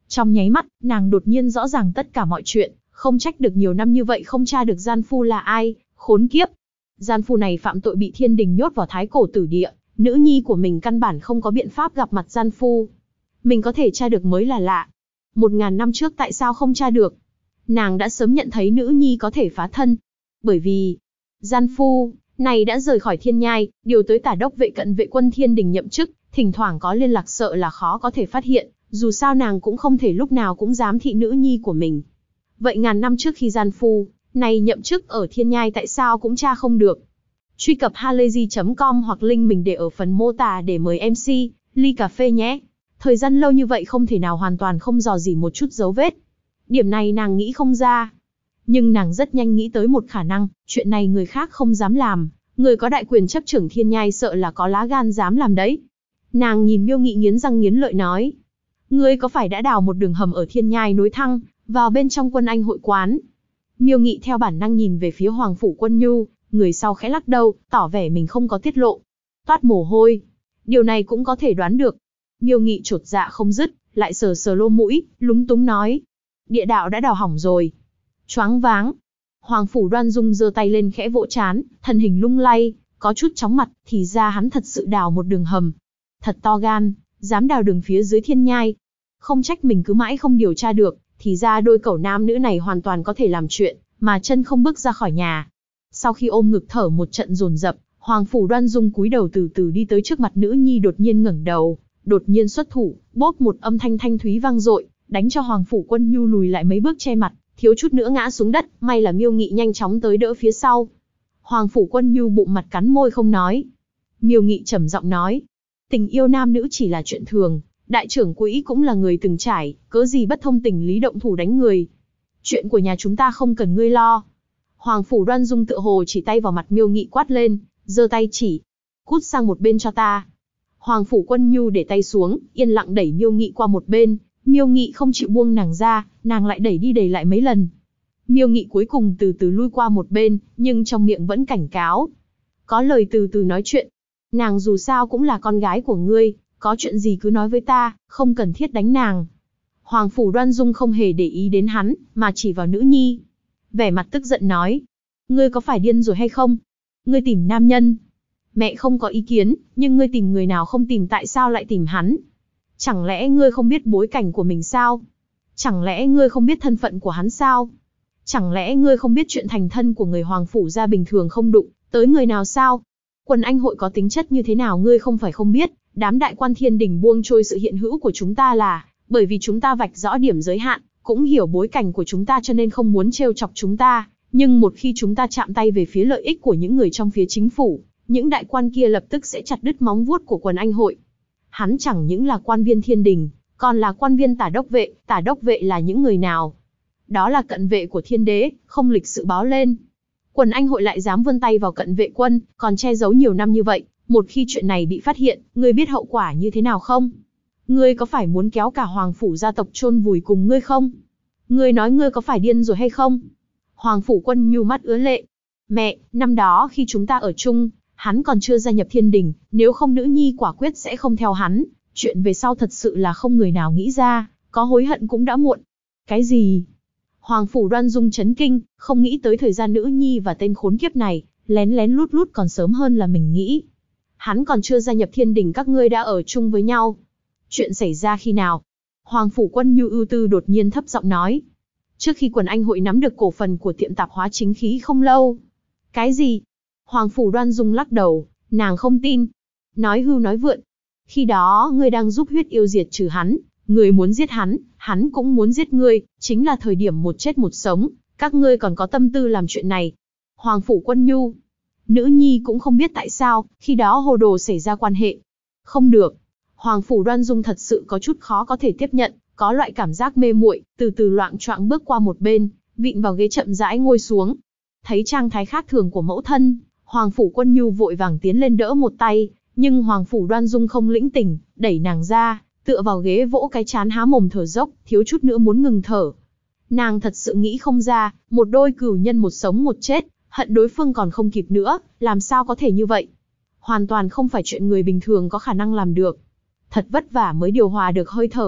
A: Trong nháy mắt, nàng đột nhiên rõ ràng tất cả mọi chuyện, không trách được nhiều năm như vậy không tra được gian phu là ai, khốn kiếp. Gian phu này phạm tội bị thiên đình nhốt vào thái cổ tử địa, nữ nhi của mình căn bản không có biện pháp gặp mặt gian phu. Mình có thể tra được mới là lạ. 1000 năm trước tại sao không tra được? Nàng đã sớm nhận thấy nữ nhi có thể phá thân. Bởi vì, gian phu này đã rời khỏi thiên nhai, điều tới tả đốc vệ cận vệ quân thiên đình nhậm chức, thỉnh thoảng có liên lạc sợ là khó có thể phát hiện, dù sao nàng cũng không thể lúc nào cũng giám thị nữ nhi của mình. Vậy ngàn năm trước khi gian phu này nhậm chức ở thiên nhai tại sao cũng tra không được? Truy cập halayzi.com hoặc link mình để ở phần mô tả để mời MC ly cà phê nhé. Thời gian lâu như vậy không thể nào hoàn toàn không dò dỉ một chút dấu vết. Điểm này nàng nghĩ không ra. Nhưng nàng rất nhanh nghĩ tới một khả năng, chuyện này người khác không dám làm, người có đại quyền chấp trưởng thiên nhai sợ là có lá gan dám làm đấy. Nàng nhìn Miêu Nghị nghiến răng nghiến lợi nói. Ngươi có phải đã đào một đường hầm ở thiên nhai nối thăng vào bên trong Quân Anh hội quán? Miêu Nghị theo bản năng nhìn về phía Hoàng Phủ Quân Nhu, người sau khẽ lắc đầu, tỏ vẻ mình không có tiết lộ. Toát mồ hôi. Điều này cũng có thể đoán được. Miêu Nghị chột dạ không dứt, lại sờ sờ lỗ mũi, lúng túng nói. Địa đạo đã đào hỏng rồi. Choáng váng. Hoàng Phủ Đoan Dung giơ tay lên khẽ vỗ trán, thân hình lung lay, có chút chóng mặt, thì ra hắn thật sự đào một đường hầm. Thật to gan, dám đào đường phía dưới thiên nhai. Không trách mình cứ mãi không điều tra được, thì ra đôi cẩu nam nữ này hoàn toàn có thể làm chuyện, mà chân không bước ra khỏi nhà. Sau khi ôm ngực thở một trận dồn dập, Hoàng Phủ Đoan Dung cúi đầu từ từ đi tới trước mặt nữ nhi, đột nhiên ngẩng đầu, đột nhiên xuất thủ, bốp một âm thanh thanh thúy vang dội, đánh cho Hoàng Phủ Quân Nhu lùi lại mấy bước che mặt, thiếu chút nữa ngã xuống đất, may là Miêu Nghị nhanh chóng tới đỡ phía sau. Hoàng Phủ Quân Nhu bụng mặt cắn môi không nói. Miêu Nghị trầm giọng nói, tình yêu nam nữ chỉ là chuyện thường, đại trưởng quỹ cũng là người từng trải, cớ gì bất thông tình lý động thủ đánh người. Chuyện của nhà chúng ta không cần ngươi lo. Hoàng Phủ Đoan Dung tựa hồ chỉ tay vào mặt Miêu Nghị quát lên, giơ tay chỉ, cút sang một bên cho ta. Hoàng Phủ Quân Nhu để tay xuống, yên lặng đẩy Miêu Nghị qua một bên. Miêu Nghị không chịu buông nàng ra, nàng lại đẩy đi đẩy lại mấy lần. Miêu Nghị cuối cùng từ từ lui qua một bên, nhưng trong miệng vẫn cảnh cáo. Có lời từ từ nói chuyện. Nàng dù sao cũng là con gái của ngươi, có chuyện gì cứ nói với ta, không cần thiết đánh nàng. Hoàng Phủ Đoan Dung không hề để ý đến hắn, mà chỉ vào nữ nhi. Vẻ mặt tức giận nói. Ngươi có phải điên rồi hay không? Ngươi tìm nam nhân. Mẹ không có ý kiến, nhưng ngươi tìm người nào không tìm tại sao lại tìm hắn? Chẳng lẽ ngươi không biết bối cảnh của mình sao? Chẳng lẽ ngươi không biết thân phận của hắn sao? Chẳng lẽ ngươi không biết chuyện thành thân của người Hoàng Phủ gia bình thường không đụng tới người nào sao? Quân Anh hội có tính chất như thế nào ngươi không phải không biết, đám đại quan thiên đình buông trôi sự hiện hữu của chúng ta là bởi vì chúng ta vạch rõ điểm giới hạn, cũng hiểu bối cảnh của chúng ta cho nên không muốn trêu chọc chúng ta, nhưng một khi chúng ta chạm tay về phía lợi ích của những người trong phía chính phủ, những đại quan kia lập tức sẽ chặt đứt móng vuốt của Quân Anh hội. Hắn chẳng những là quan viên thiên đình, còn là quan viên tả đốc vệ là những người nào? Đó là cận vệ của thiên đế, không lịch sự báo lên. Quân Anh hội lại dám vươn tay vào cận vệ quân, còn che giấu nhiều năm như vậy, một khi chuyện này bị phát hiện, ngươi biết hậu quả như thế nào không? Ngươi có phải muốn kéo cả Hoàng Phủ gia tộc chôn vùi cùng ngươi không? Ngươi nói ngươi có phải điên rồi hay không? Hoàng Phủ Quân Nhu mắt ứa lệ. Mẹ, năm đó khi chúng ta ở chung, hắn còn chưa gia nhập thiên đình, nếu không nữ nhi quả quyết sẽ không theo hắn. Chuyện về sau thật sự là không người nào nghĩ ra, có hối hận cũng đã muộn. Cái gì? Hoàng Phủ Đoan Dung chấn kinh, không nghĩ tới thời gian nữ nhi và tên khốn kiếp này, lén lén lút lút còn sớm hơn là mình nghĩ. Hắn còn chưa gia nhập thiên đình các ngươi đã ở chung với nhau. Chuyện xảy ra khi nào? Hoàng Phủ Quân Nhu ưu tư đột nhiên thấp giọng nói. Trước khi Quần Anh hội nắm được cổ phần của tiệm tạp hóa chính khí không lâu. Cái gì? Hoàng Phủ Đoan Dung lắc đầu, nàng không tin. Nói hưu nói vượn. Khi đó ngươi đang giúp huyết yêu diệt trừ hắn, ngươi muốn giết hắn, hắn cũng muốn giết ngươi, chính là thời điểm một chết một sống, các ngươi còn có tâm tư làm chuyện này. Hoàng Phủ Quân Nhu. Nữ nhi cũng không biết tại sao, khi đó hồ đồ xảy ra quan hệ. Không được. Hoàng Phủ Đoan Dung thật sự có chút khó có thể tiếp nhận, có loại cảm giác mê muội, từ từ loạng choạng bước qua một bên, vịn vào ghế chậm rãi ngồi xuống. Thấy trạng thái khác thường của mẫu thân, Hoàng Phủ Quân Nhu vội vàng tiến lên đỡ một tay, nhưng Hoàng Phủ Đoan Dung không lĩnh tình, đẩy nàng ra, tựa vào ghế vỗ cái trán há mồm thở dốc, thiếu chút nữa muốn ngừng thở. Nàng thật sự nghĩ không ra, một đôi cửu nhân một sống một chết, hận đối phương còn không kịp nữa, làm sao có thể như vậy? Hoàn toàn không phải chuyện người bình thường có khả năng làm được. Thật vất vả mới điều hòa được hơi thở,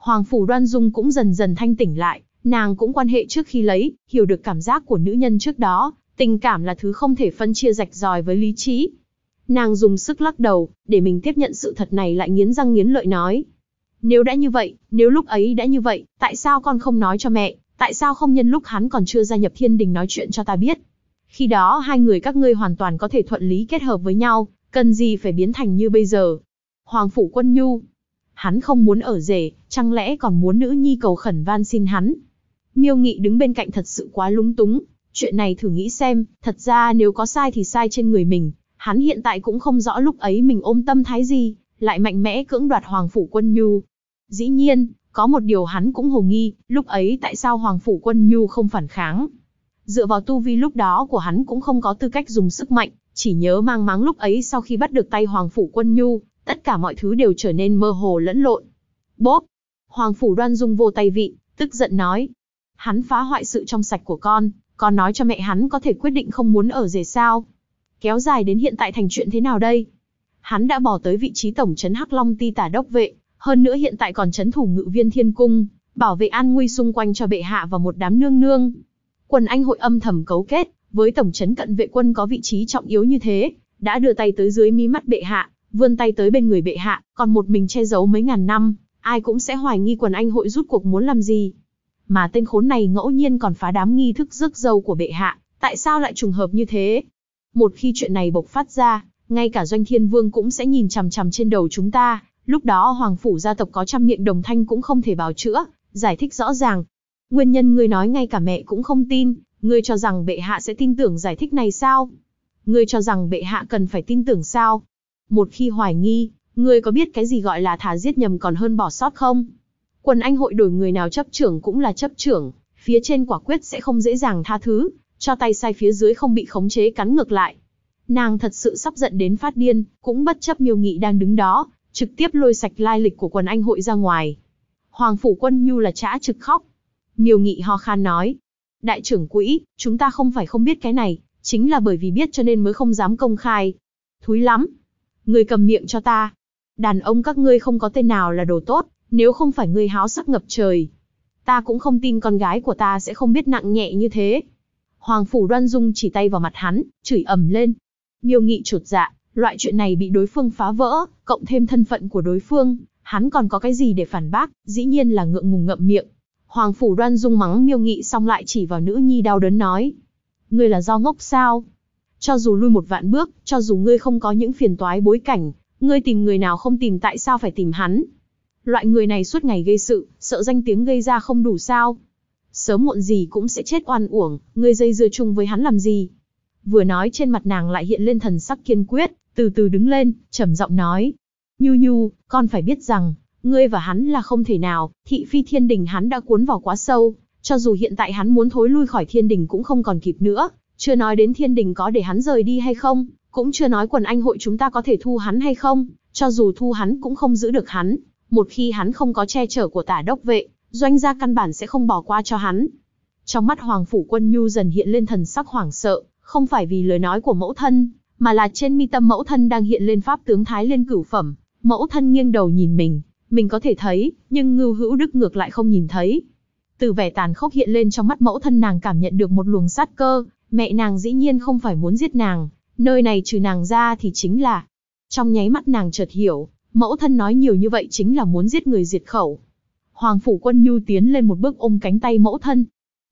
A: Hoàng phủ Đoan Dung cũng dần dần thanh tỉnh lại, nàng cũng quan hệ trước khi lấy, hiểu được cảm giác của nữ nhân trước đó, tình cảm là thứ không thể phân chia rạch ròi với lý trí. Nàng dùng sức lắc đầu, để mình tiếp nhận sự thật này, lại nghiến răng nghiến lợi nói. Nếu đã như vậy, nếu lúc ấy đã như vậy, tại sao con không nói cho mẹ, tại sao không nhân lúc hắn còn chưa gia nhập Thiên Đình nói chuyện cho ta biết? Khi đó hai người các ngươi hoàn toàn có thể thuận lý kết hợp với nhau, cần gì phải biến thành như bây giờ? Hoàng phủ Quân Nhu, hắn không muốn ở rể, chẳng lẽ còn muốn nữ nhi cầu khẩn van xin hắn? Miêu Nghị đứng bên cạnh thật sự quá lúng túng, chuyện này thử nghĩ xem, thật ra nếu có sai thì sai trên người mình, hắn hiện tại cũng không rõ lúc ấy mình ôm tâm thái gì, lại mạnh mẽ cưỡng đoạt Hoàng phủ Quân Nhu. Dĩ nhiên, có một điều hắn cũng hồ nghi, lúc ấy tại sao Hoàng phủ Quân Nhu không phản kháng? Dựa vào tu vi lúc đó của hắn cũng không có tư cách dùng sức mạnh, chỉ nhớ mang máng lúc ấy sau khi bắt được tay Hoàng phủ Quân Nhu, tất cả mọi thứ đều trở nên mơ hồ lẫn lộn. Bốp! Hoàng phủ Đoan Dung vô tay vị, tức giận nói. Hắn phá hoại sự trong sạch của con nói cho mẹ hắn có thể quyết định không muốn ở rể sao? Kéo dài đến hiện tại thành chuyện thế nào đây? Hắn đã bỏ tới vị trí tổng trấn Hắc Long Ti tả đốc vệ, hơn nữa hiện tại còn trấn thủ Ngự Viên Thiên Cung, bảo vệ an nguy xung quanh cho bệ hạ và một đám nương nương. Quần Anh hội âm thầm cấu kết, với tổng trấn Cận Vệ Quân có vị trí trọng yếu như thế, đã đưa tay tới dưới mí mắt bệ hạ, vươn tay tới bên người bệ hạ, còn một mình che giấu mấy ngàn năm, ai cũng sẽ hoài nghi Quần Anh hội rút cuộc muốn làm gì. Mà tên khốn này ngẫu nhiên còn phá đám nghi thức rước dâu của bệ hạ, tại sao lại trùng hợp như thế? Một khi chuyện này bộc phát ra, ngay cả Doanh Thiên Vương cũng sẽ nhìn chằm chằm trên đầu chúng ta, lúc đó Hoàng phủ gia tộc có trăm miệng đồng thanh cũng không thể bào chữa, giải thích rõ ràng. Nguyên nhân ngươi nói ngay cả mẹ cũng không tin, ngươi cho rằng bệ hạ sẽ tin tưởng giải thích này sao? Ngươi cho rằng bệ hạ cần phải tin tưởng sao? Một khi hoài nghi, ngươi có biết cái gì gọi là thà giết nhầm còn hơn bỏ sót không? Quần Anh hội đổi người nào chấp trưởng cũng là chấp trưởng, phía trên quả quyết sẽ không dễ dàng tha thứ, cho tay sai phía dưới không bị khống chế cắn ngược lại. Nàng thật sự sắp giận đến phát điên, cũng bất chấp Miêu Nghị đang đứng đó, trực tiếp lôi sạch lai lịch của Quần Anh hội ra ngoài. Hoàng phủ Quân Nhu là chã trực khóc. Miêu Nghị ho khan nói, đại trưởng quỹ, chúng ta không phải không biết cái này, chính là bởi vì biết cho nên mới không dám công khai. Thúi lắm. Ngươi cầm miệng cho ta. Đàn ông các ngươi không có tên nào là đồ tốt, nếu không phải ngươi háo sắc ngập trời. Ta cũng không tin con gái của ta sẽ không biết nặng nhẹ như thế. Hoàng phủ Đoan Dung chỉ tay vào mặt hắn, chửi ầm lên. Miêu Nghị chột dạ, loại chuyện này bị đối phương phá vỡ, cộng thêm thân phận của đối phương, hắn còn có cái gì để phản bác, dĩ nhiên là ngượng ngùng ngậm miệng. Hoàng phủ Đoan Dung mắng Miêu Nghị xong lại chỉ vào nữ nhi đau đớn nói. Ngươi là do ngốc sao? Cho dù lui một vạn bước, cho dù ngươi không có những phiền toái bối cảnh, ngươi tìm người nào không tìm tại sao phải tìm hắn? Loại người này suốt ngày gây sự, sợ danh tiếng gây ra không đủ sao? Sớm muộn gì cũng sẽ chết oan uổng, ngươi dây dưa chung với hắn làm gì? Vừa nói trên mặt nàng lại hiện lên thần sắc kiên quyết, từ từ đứng lên, trầm giọng nói. Nhu Nhu, con phải biết rằng, ngươi và hắn là không thể nào, thị phi Thiên Đình hắn đã cuốn vào quá sâu, cho dù hiện tại hắn muốn thối lui khỏi Thiên Đình cũng không còn kịp nữa, chưa nói đến Thiên Đình có để hắn rời đi hay không, cũng chưa nói Quần Anh hội chúng ta có thể thu hắn hay không, cho dù thu hắn cũng không giữ được hắn, một khi hắn không có che chở của tả đốc vệ, Doanh gia căn bản sẽ không bỏ qua cho hắn. Trong mắt Hoàng phủ Quân Nhu dần hiện lên thần sắc hoảng sợ, không phải vì lời nói của mẫu thân, mà là trên mi tâm mẫu thân đang hiện lên pháp tướng Thái Liên cửu phẩm. Mẫu thân nghiêng đầu nhìn mình có thể thấy, nhưng Ngưu Hữu Đức ngược lại không nhìn thấy. Từ vẻ tàn khốc hiện lên trong mắt mẫu thân, nàng cảm nhận được một luồng sát cơ, mẹ nàng dĩ nhiên không phải muốn giết nàng, nơi này trừ nàng ra thì chính là. Trong nháy mắt nàng chợt hiểu, mẫu thân nói nhiều như vậy chính là muốn giết người diệt khẩu. Hoàng phủ Quân Nhu tiến lên một bước ôm cánh tay mẫu thân.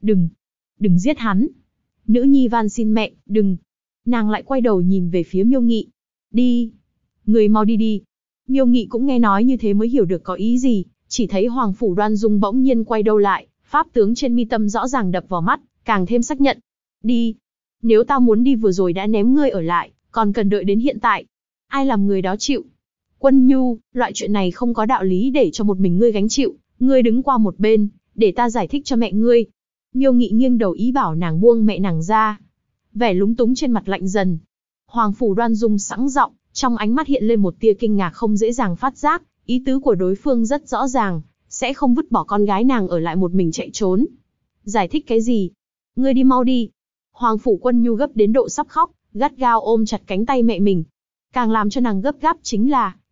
A: Đừng giết hắn. Nữ nhi van xin mẹ, đừng. Nàng lại quay đầu nhìn về phía Miêu Nghị. Đi. Người mau đi đi. Miêu Nghị cũng nghe nói như thế mới hiểu được có ý gì, chỉ thấy Hoàng phủ Đoan Dung bỗng nhiên quay đầu lại, pháp tướng trên mi tâm rõ ràng đập vào mắt, càng thêm xác nhận. Đi. Nếu tao muốn đi vừa rồi đã ném ngươi ở lại, còn cần đợi đến hiện tại. Ai làm người đó chịu? Quân Nhu, loại chuyện này không có đạo lý để cho một mình ngươi gánh chịu, ngươi đứng qua một bên, để ta giải thích cho mẹ ngươi. Miêu Nghị nghiêng đầu ý bảo nàng buông mẹ nàng ra. Vẻ lúng túng trên mặt lạnh dần. Hoàng phủ Đoan Dung sẵn giọng, trong ánh mắt hiện lên một tia kinh ngạc không dễ dàng phát giác, ý tứ của đối phương rất rõ ràng, sẽ không vứt bỏ con gái nàng ở lại một mình chạy trốn. Giải thích cái gì? Ngươi đi mau đi. Hoàng phủ Quân Nhu gấp đến độ sắp khóc, gắt gao ôm chặt cánh tay mẹ mình. Càng làm cho nàng gấp gáp chính là,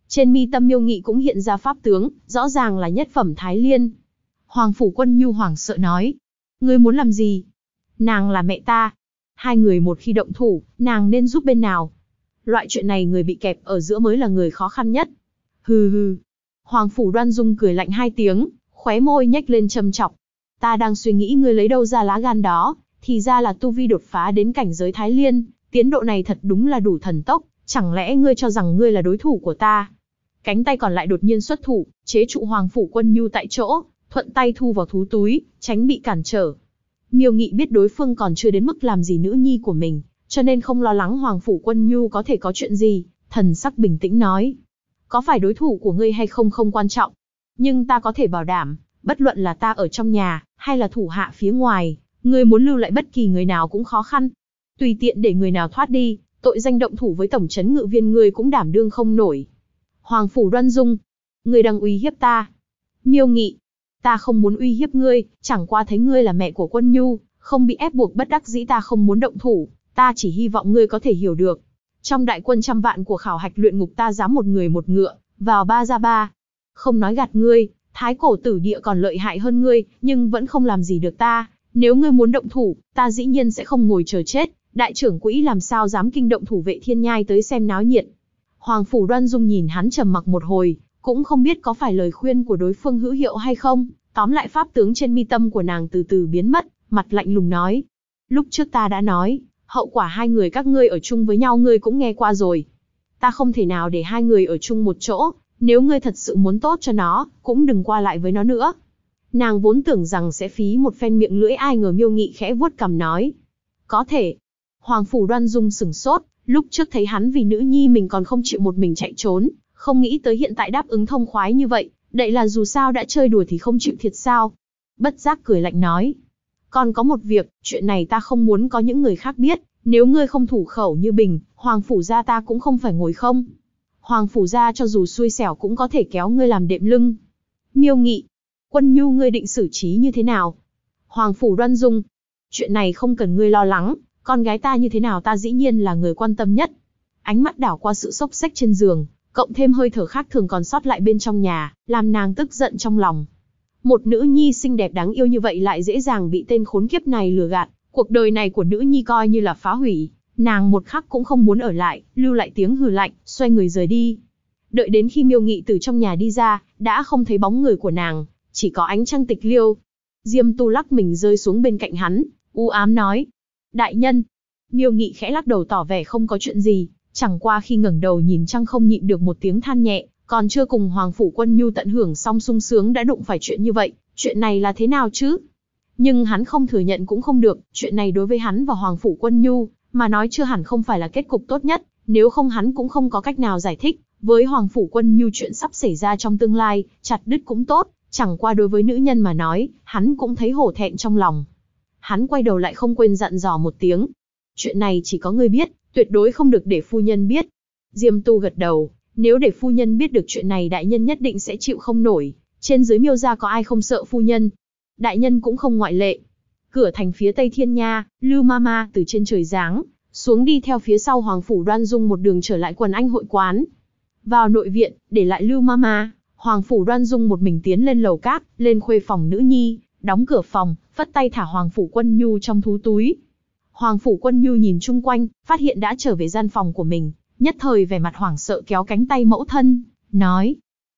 A: Trên mi tâm Miêu Nghị cũng hiện ra pháp tướng, rõ ràng là nhất phẩm Thái Liên. Hoàng Phủ Quân Nhu hoảng sợ nói. Ngươi muốn làm gì? Nàng là mẹ ta. Hai người một khi động thủ, nàng nên giúp bên nào? Loại chuyện này người bị kẹp ở giữa mới là người khó khăn nhất. Hừ hừ. Hoàng Phủ Đoan Dung cười lạnh hai tiếng, khóe môi nhếch lên châm chọc. Ta đang suy nghĩ ngươi lấy đâu ra lá gan đó, thì ra là tu vi đột phá đến cảnh giới Thái Liên, tiến độ này thật đúng là đủ thần tốc, chẳng lẽ ngươi cho rằng ngươi là đối thủ của ta? Cánh tay còn lại đột nhiên xuất thủ, chế trụ Hoàng Phủ Quân Nhu tại chỗ, thuận tay thu vào thú túi, tránh bị cản trở. Miêu Nghị biết đối phương còn chưa đến mức làm gì nữ nhi của mình, cho nên không lo lắng Hoàng Phủ Quân Nhu có thể có chuyện gì, thần sắc bình tĩnh nói. Có phải đối thủ của ngươi hay không không quan trọng, nhưng ta có thể bảo đảm, bất luận là ta ở trong nhà, hay là thủ hạ phía ngoài, ngươi muốn lưu lại bất kỳ người nào cũng khó khăn. Tùy tiện để người nào thoát đi, tội danh động thủ với tổng trấn ngự viên ngươi cũng đảm đương không nổi. Hoàng Phủ Đoan Dung, ngươi đang uy hiếp ta. Miêu Nghị, ta không muốn uy hiếp ngươi, chẳng qua thấy ngươi là mẹ của Quân Nhu, không bị ép buộc bất đắc dĩ ta không muốn động thủ, ta chỉ hy vọng ngươi có thể hiểu được. Trong đại quân trăm vạn của khảo hạch luyện ngục ta dám một người một ngựa, vào ba ra ba. Không nói gạt ngươi, Thái Cổ Tử Địa còn lợi hại hơn ngươi, nhưng vẫn không làm gì được ta. Nếu ngươi muốn động thủ, ta dĩ nhiên sẽ không ngồi chờ chết. Đại trưởng quỹ làm sao dám kinh động thủ vệ Thiên Nhai tới xem náo nhiệt. Hoàng Phủ Đoan Dung nhìn hắn trầm mặc một hồi, cũng không biết có phải lời khuyên của đối phương hữu hiệu hay không. Tóm lại pháp tướng trên mi tâm của nàng từ từ biến mất, mặt lạnh lùng nói. Lúc trước ta đã nói, hậu quả hai người các ngươi ở chung với nhau ngươi cũng nghe qua rồi. Ta không thể nào để hai người ở chung một chỗ, nếu ngươi thật sự muốn tốt cho nó, cũng đừng qua lại với nó nữa. Nàng vốn tưởng rằng sẽ phí một phen miệng lưỡi, ai ngờ Miêu Nghị khẽ vuốt cằm nói. Có thể. Hoàng Phủ Đoan Dung sửng sốt, lúc trước thấy hắn vì nữ nhi mình còn không chịu một mình chạy trốn, không nghĩ tới hiện tại đáp ứng thông khoái như vậy, đậy là dù sao đã chơi đùa thì không chịu thiệt sao. Bất giác cười lạnh nói. Còn có một việc, chuyện này ta không muốn có những người khác biết, nếu ngươi không thủ khẩu như bình, Hoàng Phủ gia ta cũng không phải ngồi không. Hoàng Phủ gia cho dù xui xẻo cũng có thể kéo ngươi làm đệm lưng. Miêu Nghị, Quân Nhu ngươi định xử trí như thế nào? Hoàng Phủ Đoan Dung, chuyện này không cần ngươi lo lắng, con gái ta như thế nào ta dĩ nhiên là người quan tâm nhất. Ánh mắt đảo qua sự xốc xếch trên giường, cộng thêm hơi thở khác thường còn sót lại bên trong nhà, làm nàng tức giận trong lòng. Một nữ nhi xinh đẹp đáng yêu như vậy lại dễ dàng bị tên khốn kiếp này lừa gạt, cuộc đời này của nữ nhi coi như là phá hủy, nàng một khắc cũng không muốn ở lại, lưu lại tiếng hừ lạnh, xoay người rời đi. Đợi đến khi Miêu Nghị từ trong nhà đi ra, đã không thấy bóng người của nàng, chỉ có ánh trăng tịch liêu. Diêm Tu lắc mình rơi xuống bên cạnh hắn, u ám nói: Đại nhân. Miêu Nghị khẽ lắc đầu tỏ vẻ không có chuyện gì, chẳng qua khi ngẩng đầu nhìn trăng không nhịn được một tiếng than nhẹ, còn chưa cùng Hoàng Phủ Quân Nhu tận hưởng xong sung sướng đã đụng phải chuyện như vậy, chuyện này là thế nào chứ? Nhưng hắn không thừa nhận cũng không được, chuyện này đối với hắn và Hoàng Phủ Quân Nhu mà nói chưa hẳn không phải là kết cục tốt nhất, nếu không hắn cũng không có cách nào giải thích với Hoàng Phủ Quân Nhu chuyện sắp xảy ra trong tương lai, chặt đứt cũng tốt, chẳng qua đối với nữ nhân mà nói, hắn cũng thấy hổ thẹn trong lòng. Hắn quay đầu lại không quên dặn dò một tiếng. Chuyện này chỉ có ngươi biết, tuyệt đối không được để phu nhân biết. Diêm Tu gật đầu, nếu để phu nhân biết được chuyện này đại nhân nhất định sẽ chịu không nổi, trên dưới Miêu gia có ai không sợ phu nhân. Đại nhân cũng không ngoại lệ. Cửa thành phía tây Thiên Nha, Lưu Mama từ trên trời giáng xuống đi theo phía sau Hoàng Phủ Đoan Dung một đường trở lại quần anh hội quán. Vào nội viện, để lại Lưu Mama, Hoàng Phủ Đoan Dung một mình tiến lên lầu các, lên khuê phòng nữ nhi, đóng cửa phòng, phất tay thả Hoàng Phủ Quân Nhu trong thú túi. Hoàng Phủ Quân Nhu nhìn chung quanh, phát hiện đã trở về gian phòng của mình, nhất thời vẻ mặt hoảng sợ kéo cánh tay mẫu thân, nói: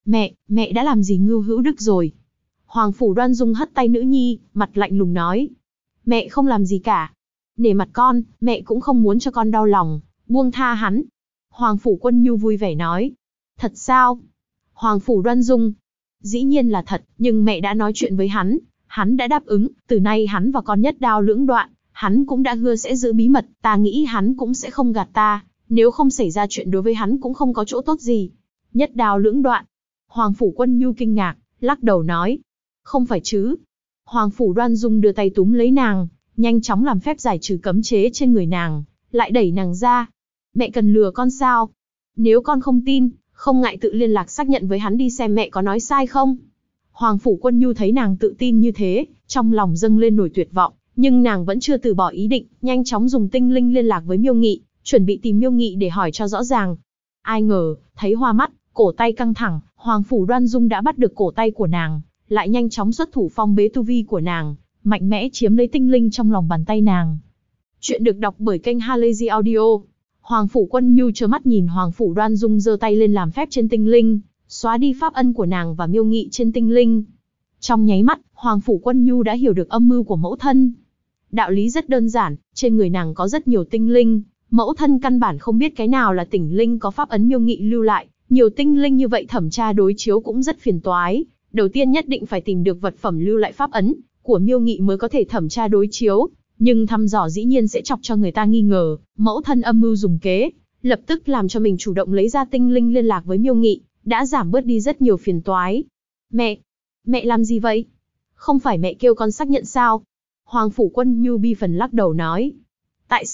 A: Mẹ đã làm gì ngưu hữu đức rồi? Hoàng Phủ Đoan Dung hất tay nữ nhi, mặt lạnh lùng nói: Mẹ không làm gì cả. Nể mặt con, mẹ cũng không muốn cho con đau lòng, buông tha hắn. Hoàng Phủ Quân Nhu vui vẻ nói: Thật sao? Hoàng Phủ Đoan Dung: Dĩ nhiên là thật, nhưng mẹ đã nói chuyện với hắn đã đáp ứng, từ nay hắn và con nhất đao lưỡng đoạn, hắn cũng đã hứa sẽ giữ bí mật, ta nghĩ hắn cũng sẽ không gạt ta, nếu không xảy ra chuyện đối với hắn cũng không có chỗ tốt gì. Nhất đao lưỡng đoạn. Hoàng Phủ Quân Nhu kinh ngạc, lắc đầu nói: Không phải chứ. Hoàng Phủ Đoan Dung đưa tay túm lấy nàng, nhanh chóng làm phép giải trừ cấm chế trên người nàng, lại đẩy nàng ra. Mẹ cần lừa con sao? Nếu con không tin, không ngại tự liên lạc xác nhận với hắn đi xem mẹ có nói sai không. Hoàng Phủ Quân Nhu thấy nàng tự tin như thế, trong lòng dâng lên nổi tuyệt vọng, nhưng nàng vẫn chưa từ bỏ ý định, nhanh chóng dùng tinh linh liên lạc với Miêu Nghị, chuẩn bị tìm Miêu Nghị để hỏi cho rõ ràng. Ai ngờ, thấy hoa mắt, Cổ tay căng thẳng, Hoàng Phủ Đoan Dung đã bắt được cổ tay của nàng, lại nhanh chóng xuất thủ phong bế tu vi của nàng, mạnh mẽ chiếm lấy tinh linh trong lòng bàn tay nàng. Chuyện được đọc bởi kênh Halazy Audio. Hoàng Phủ Quân Nhu trơ mắt nhìn Hoàng Phủ Đoan Dung giơ tay lên làm phép trên tinh linh, xóa đi pháp ân của nàng và miêu nghị trên tinh linh. Trong nháy mắt, Hoàng Phủ Quân Nhu đã hiểu được âm mưu của mẫu thân. Đạo lý rất đơn giản, trên người nàng có rất nhiều tinh linh, mẫu thân căn bản không biết cái nào là tinh linh có pháp ấn miêu nghị lưu lại, nhiều tinh linh như vậy thẩm tra đối chiếu cũng rất phiền toái. Đầu tiên nhất định phải tìm được vật phẩm lưu lại pháp ấn của miêu nghị mới có thể thẩm tra đối chiếu, nhưng thăm dò dĩ nhiên sẽ chọc cho người ta nghi ngờ, mẫu thân âm mưu dùng kế, lập tức làm cho mình chủ động lấy ra tinh linh liên lạc với miêu nghị, đã giảm bớt đi rất nhiều phiền toái. Mẹ làm gì vậy? Không phải mẹ kêu con xác nhận sao? Hoàng Phủ Quân Nhu bi phần lắc đầu nói. Tại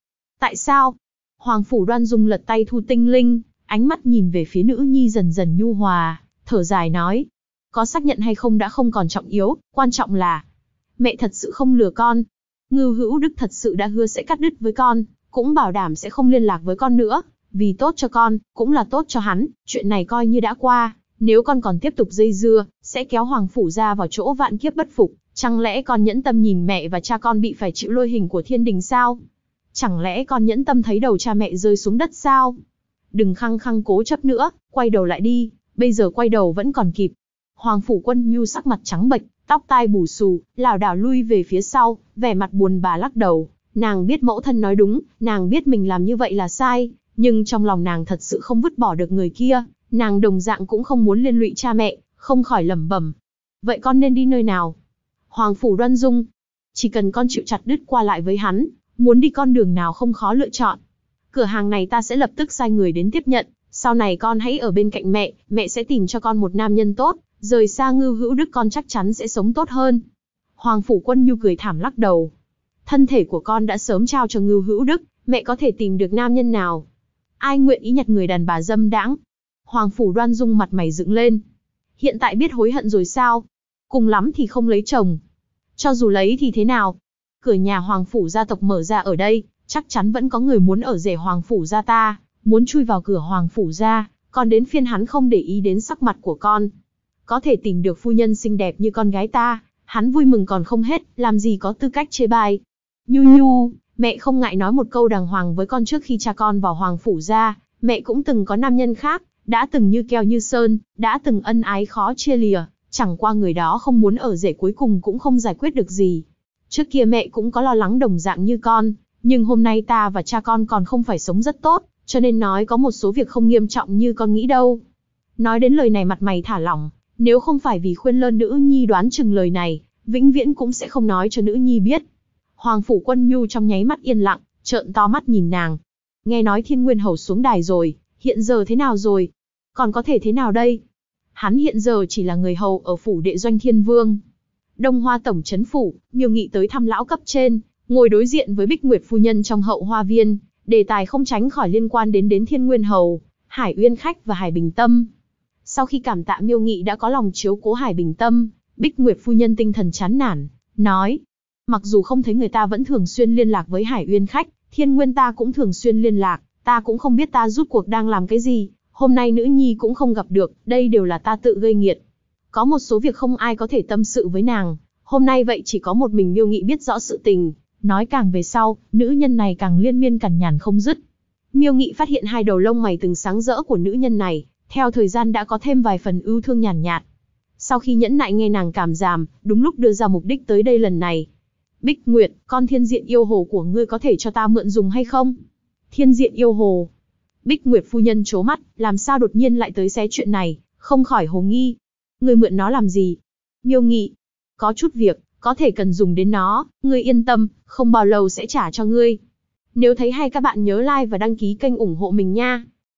A: sao? Hoàng Phủ Đoan Dung lật tay thu tinh linh, ánh mắt nhìn về phía nữ nhi dần dần nhu hòa, thở dài nói. Có xác nhận hay không đã không còn trọng yếu, quan trọng là mẹ thật sự không lừa con. Ngưu Hữu Đức thật sự đã hứa sẽ cắt đứt với con, cũng bảo đảm sẽ không liên lạc với con nữa, vì tốt cho con, cũng là tốt cho hắn, chuyện này coi như đã qua. Nếu con còn tiếp tục dây dưa, sẽ kéo Hoàng Phủ ra vào chỗ vạn kiếp bất phục. Chẳng lẽ con nhẫn tâm nhìn mẹ và cha con bị phải chịu lôi hình của thiên đình sao? Chẳng lẽ con nhẫn tâm thấy đầu cha mẹ rơi xuống đất sao? Đừng khăng khăng cố chấp nữa, quay đầu lại đi, bây giờ quay đầu vẫn còn kịp. Hoàng Phủ Quân Nhu sắc mặt trắng bệch, tóc tai bù xù, lảo đảo lui về phía sau, vẻ mặt buồn bã lắc đầu. Nàng biết mẫu thân nói đúng, nàng biết mình làm như vậy là sai, nhưng trong lòng nàng thật sự không vứt bỏ được người kia. Nàng đồng dạng cũng không muốn liên lụy cha mẹ, không khỏi lẩm bẩm. Vậy con nên đi nơi nào? Hoàng Phủ Đoan Dung. Chỉ cần con chịu chặt đứt qua lại với hắn, muốn đi con đường nào không khó lựa chọn. Cửa hàng này ta sẽ lập tức sai người đến tiếp nhận, sau này con hãy ở bên cạnh mẹ sẽ tìm cho con một nam nhân tốt, rời xa Ngưu Hữu Đức con chắc chắn sẽ sống tốt hơn. Hoàng Phủ Quân Nhu cười thảm lắc đầu. Thân thể của con đã sớm trao cho Ngưu Hữu Đức, mẹ có thể tìm được nam nhân nào? Ai nguyện ý nhặt người đàn bà dâm đãng? Hoàng Phủ Đoan Dung mặt mày dựng lên. Hiện tại biết hối hận rồi sao? Cùng lắm thì không lấy chồng. Cho dù lấy thì thế nào? Cửa nhà Hoàng Phủ gia tộc mở ra ở đây, chắc chắn vẫn có người muốn ở rể Hoàng Phủ gia ta, muốn chui vào cửa Hoàng Phủ gia, còn đến phiên hắn không để ý đến sắc mặt của con. Có thể tìm được phu nhân xinh đẹp như con gái ta, hắn vui mừng còn không hết, làm gì có tư cách chê bai. Nhu, mẹ không ngại nói một câu đàng hoàng với con trước khi cha con vào Hoàng Phủ gia, mẹ cũng từng có nam nhân khác, đã từng như keo như sơn, đã từng ân ái khó chia lìa, chẳng qua người đó không muốn ở rể cuối cùng cũng không giải quyết được gì. Trước kia mẹ cũng có lo lắng đồng dạng như con, nhưng hôm nay ta và cha con còn không phải sống rất tốt, cho nên nói có một số việc không nghiêm trọng như con nghĩ đâu. Nói đến lời này mặt mày thả lỏng, nếu không phải vì khuyên lơn nữ nhi đoán chừng lời này, vĩnh viễn cũng sẽ không nói cho nữ nhi biết. Hoàng Phủ Quân Nhu trong nháy mắt yên lặng, trợn to mắt nhìn nàng. Nghe nói Thiên Nguyên Hầu xuống đài rồi, hiện giờ thế nào rồi? Còn có thể thế nào đây? Hắn hiện giờ chỉ là người hầu ở phủ đệ doanh Thiên Vương. Đông Hoa tổng trấn phủ, Miêu Nghị tới thăm lão cấp trên, ngồi đối diện với Bích Nguyệt phu nhân trong hậu hoa viên, đề tài không tránh khỏi liên quan đến Thiên Nguyên Hầu, Hải Uyên Khách và Hải Bình Tâm. Sau khi cảm tạ Miêu Nghị đã có lòng chiếu cố Hải Bình Tâm, Bích Nguyệt phu nhân tinh thần chán nản, nói: mặc dù không thấy người ta vẫn thường xuyên liên lạc với Hải Uyên Khách, Thiên Nguyên ta cũng thường xuyên liên lạc, ta cũng không biết ta rút cuộc đang làm cái gì. Hôm nay nữ nhi cũng không gặp được, đây đều là ta tự gây nghiệt. Có một số việc không ai có thể tâm sự với nàng, hôm nay vậy chỉ có một mình Miêu Nghị biết rõ sự tình. Nói càng về sau, nữ nhân này càng liên miên cằn nhằn không dứt. Miêu Nghị phát hiện hai đầu lông mày từng sáng rỡ của nữ nhân này, theo thời gian đã có thêm vài phần ưu thương nhàn nhạt. Sau khi nhẫn nại nghe nàng cảm giảm, đúng lúc đưa ra mục đích tới đây lần này. Bích Nguyệt, con thiên diện yêu hồ của ngươi có thể cho ta mượn dùng hay không? Thiên diện yêu hồ. Bích Nguyệt phu nhân trố mắt, làm sao đột nhiên lại tới xé chuyện này, không khỏi hồ nghi. Ngươi mượn nó làm gì? Miêu Nghị, có chút việc, có thể cần dùng đến nó, ngươi yên tâm, không bao lâu sẽ trả cho ngươi. Nếu thấy hay các bạn nhớ like và đăng ký kênh ủng hộ mình nha.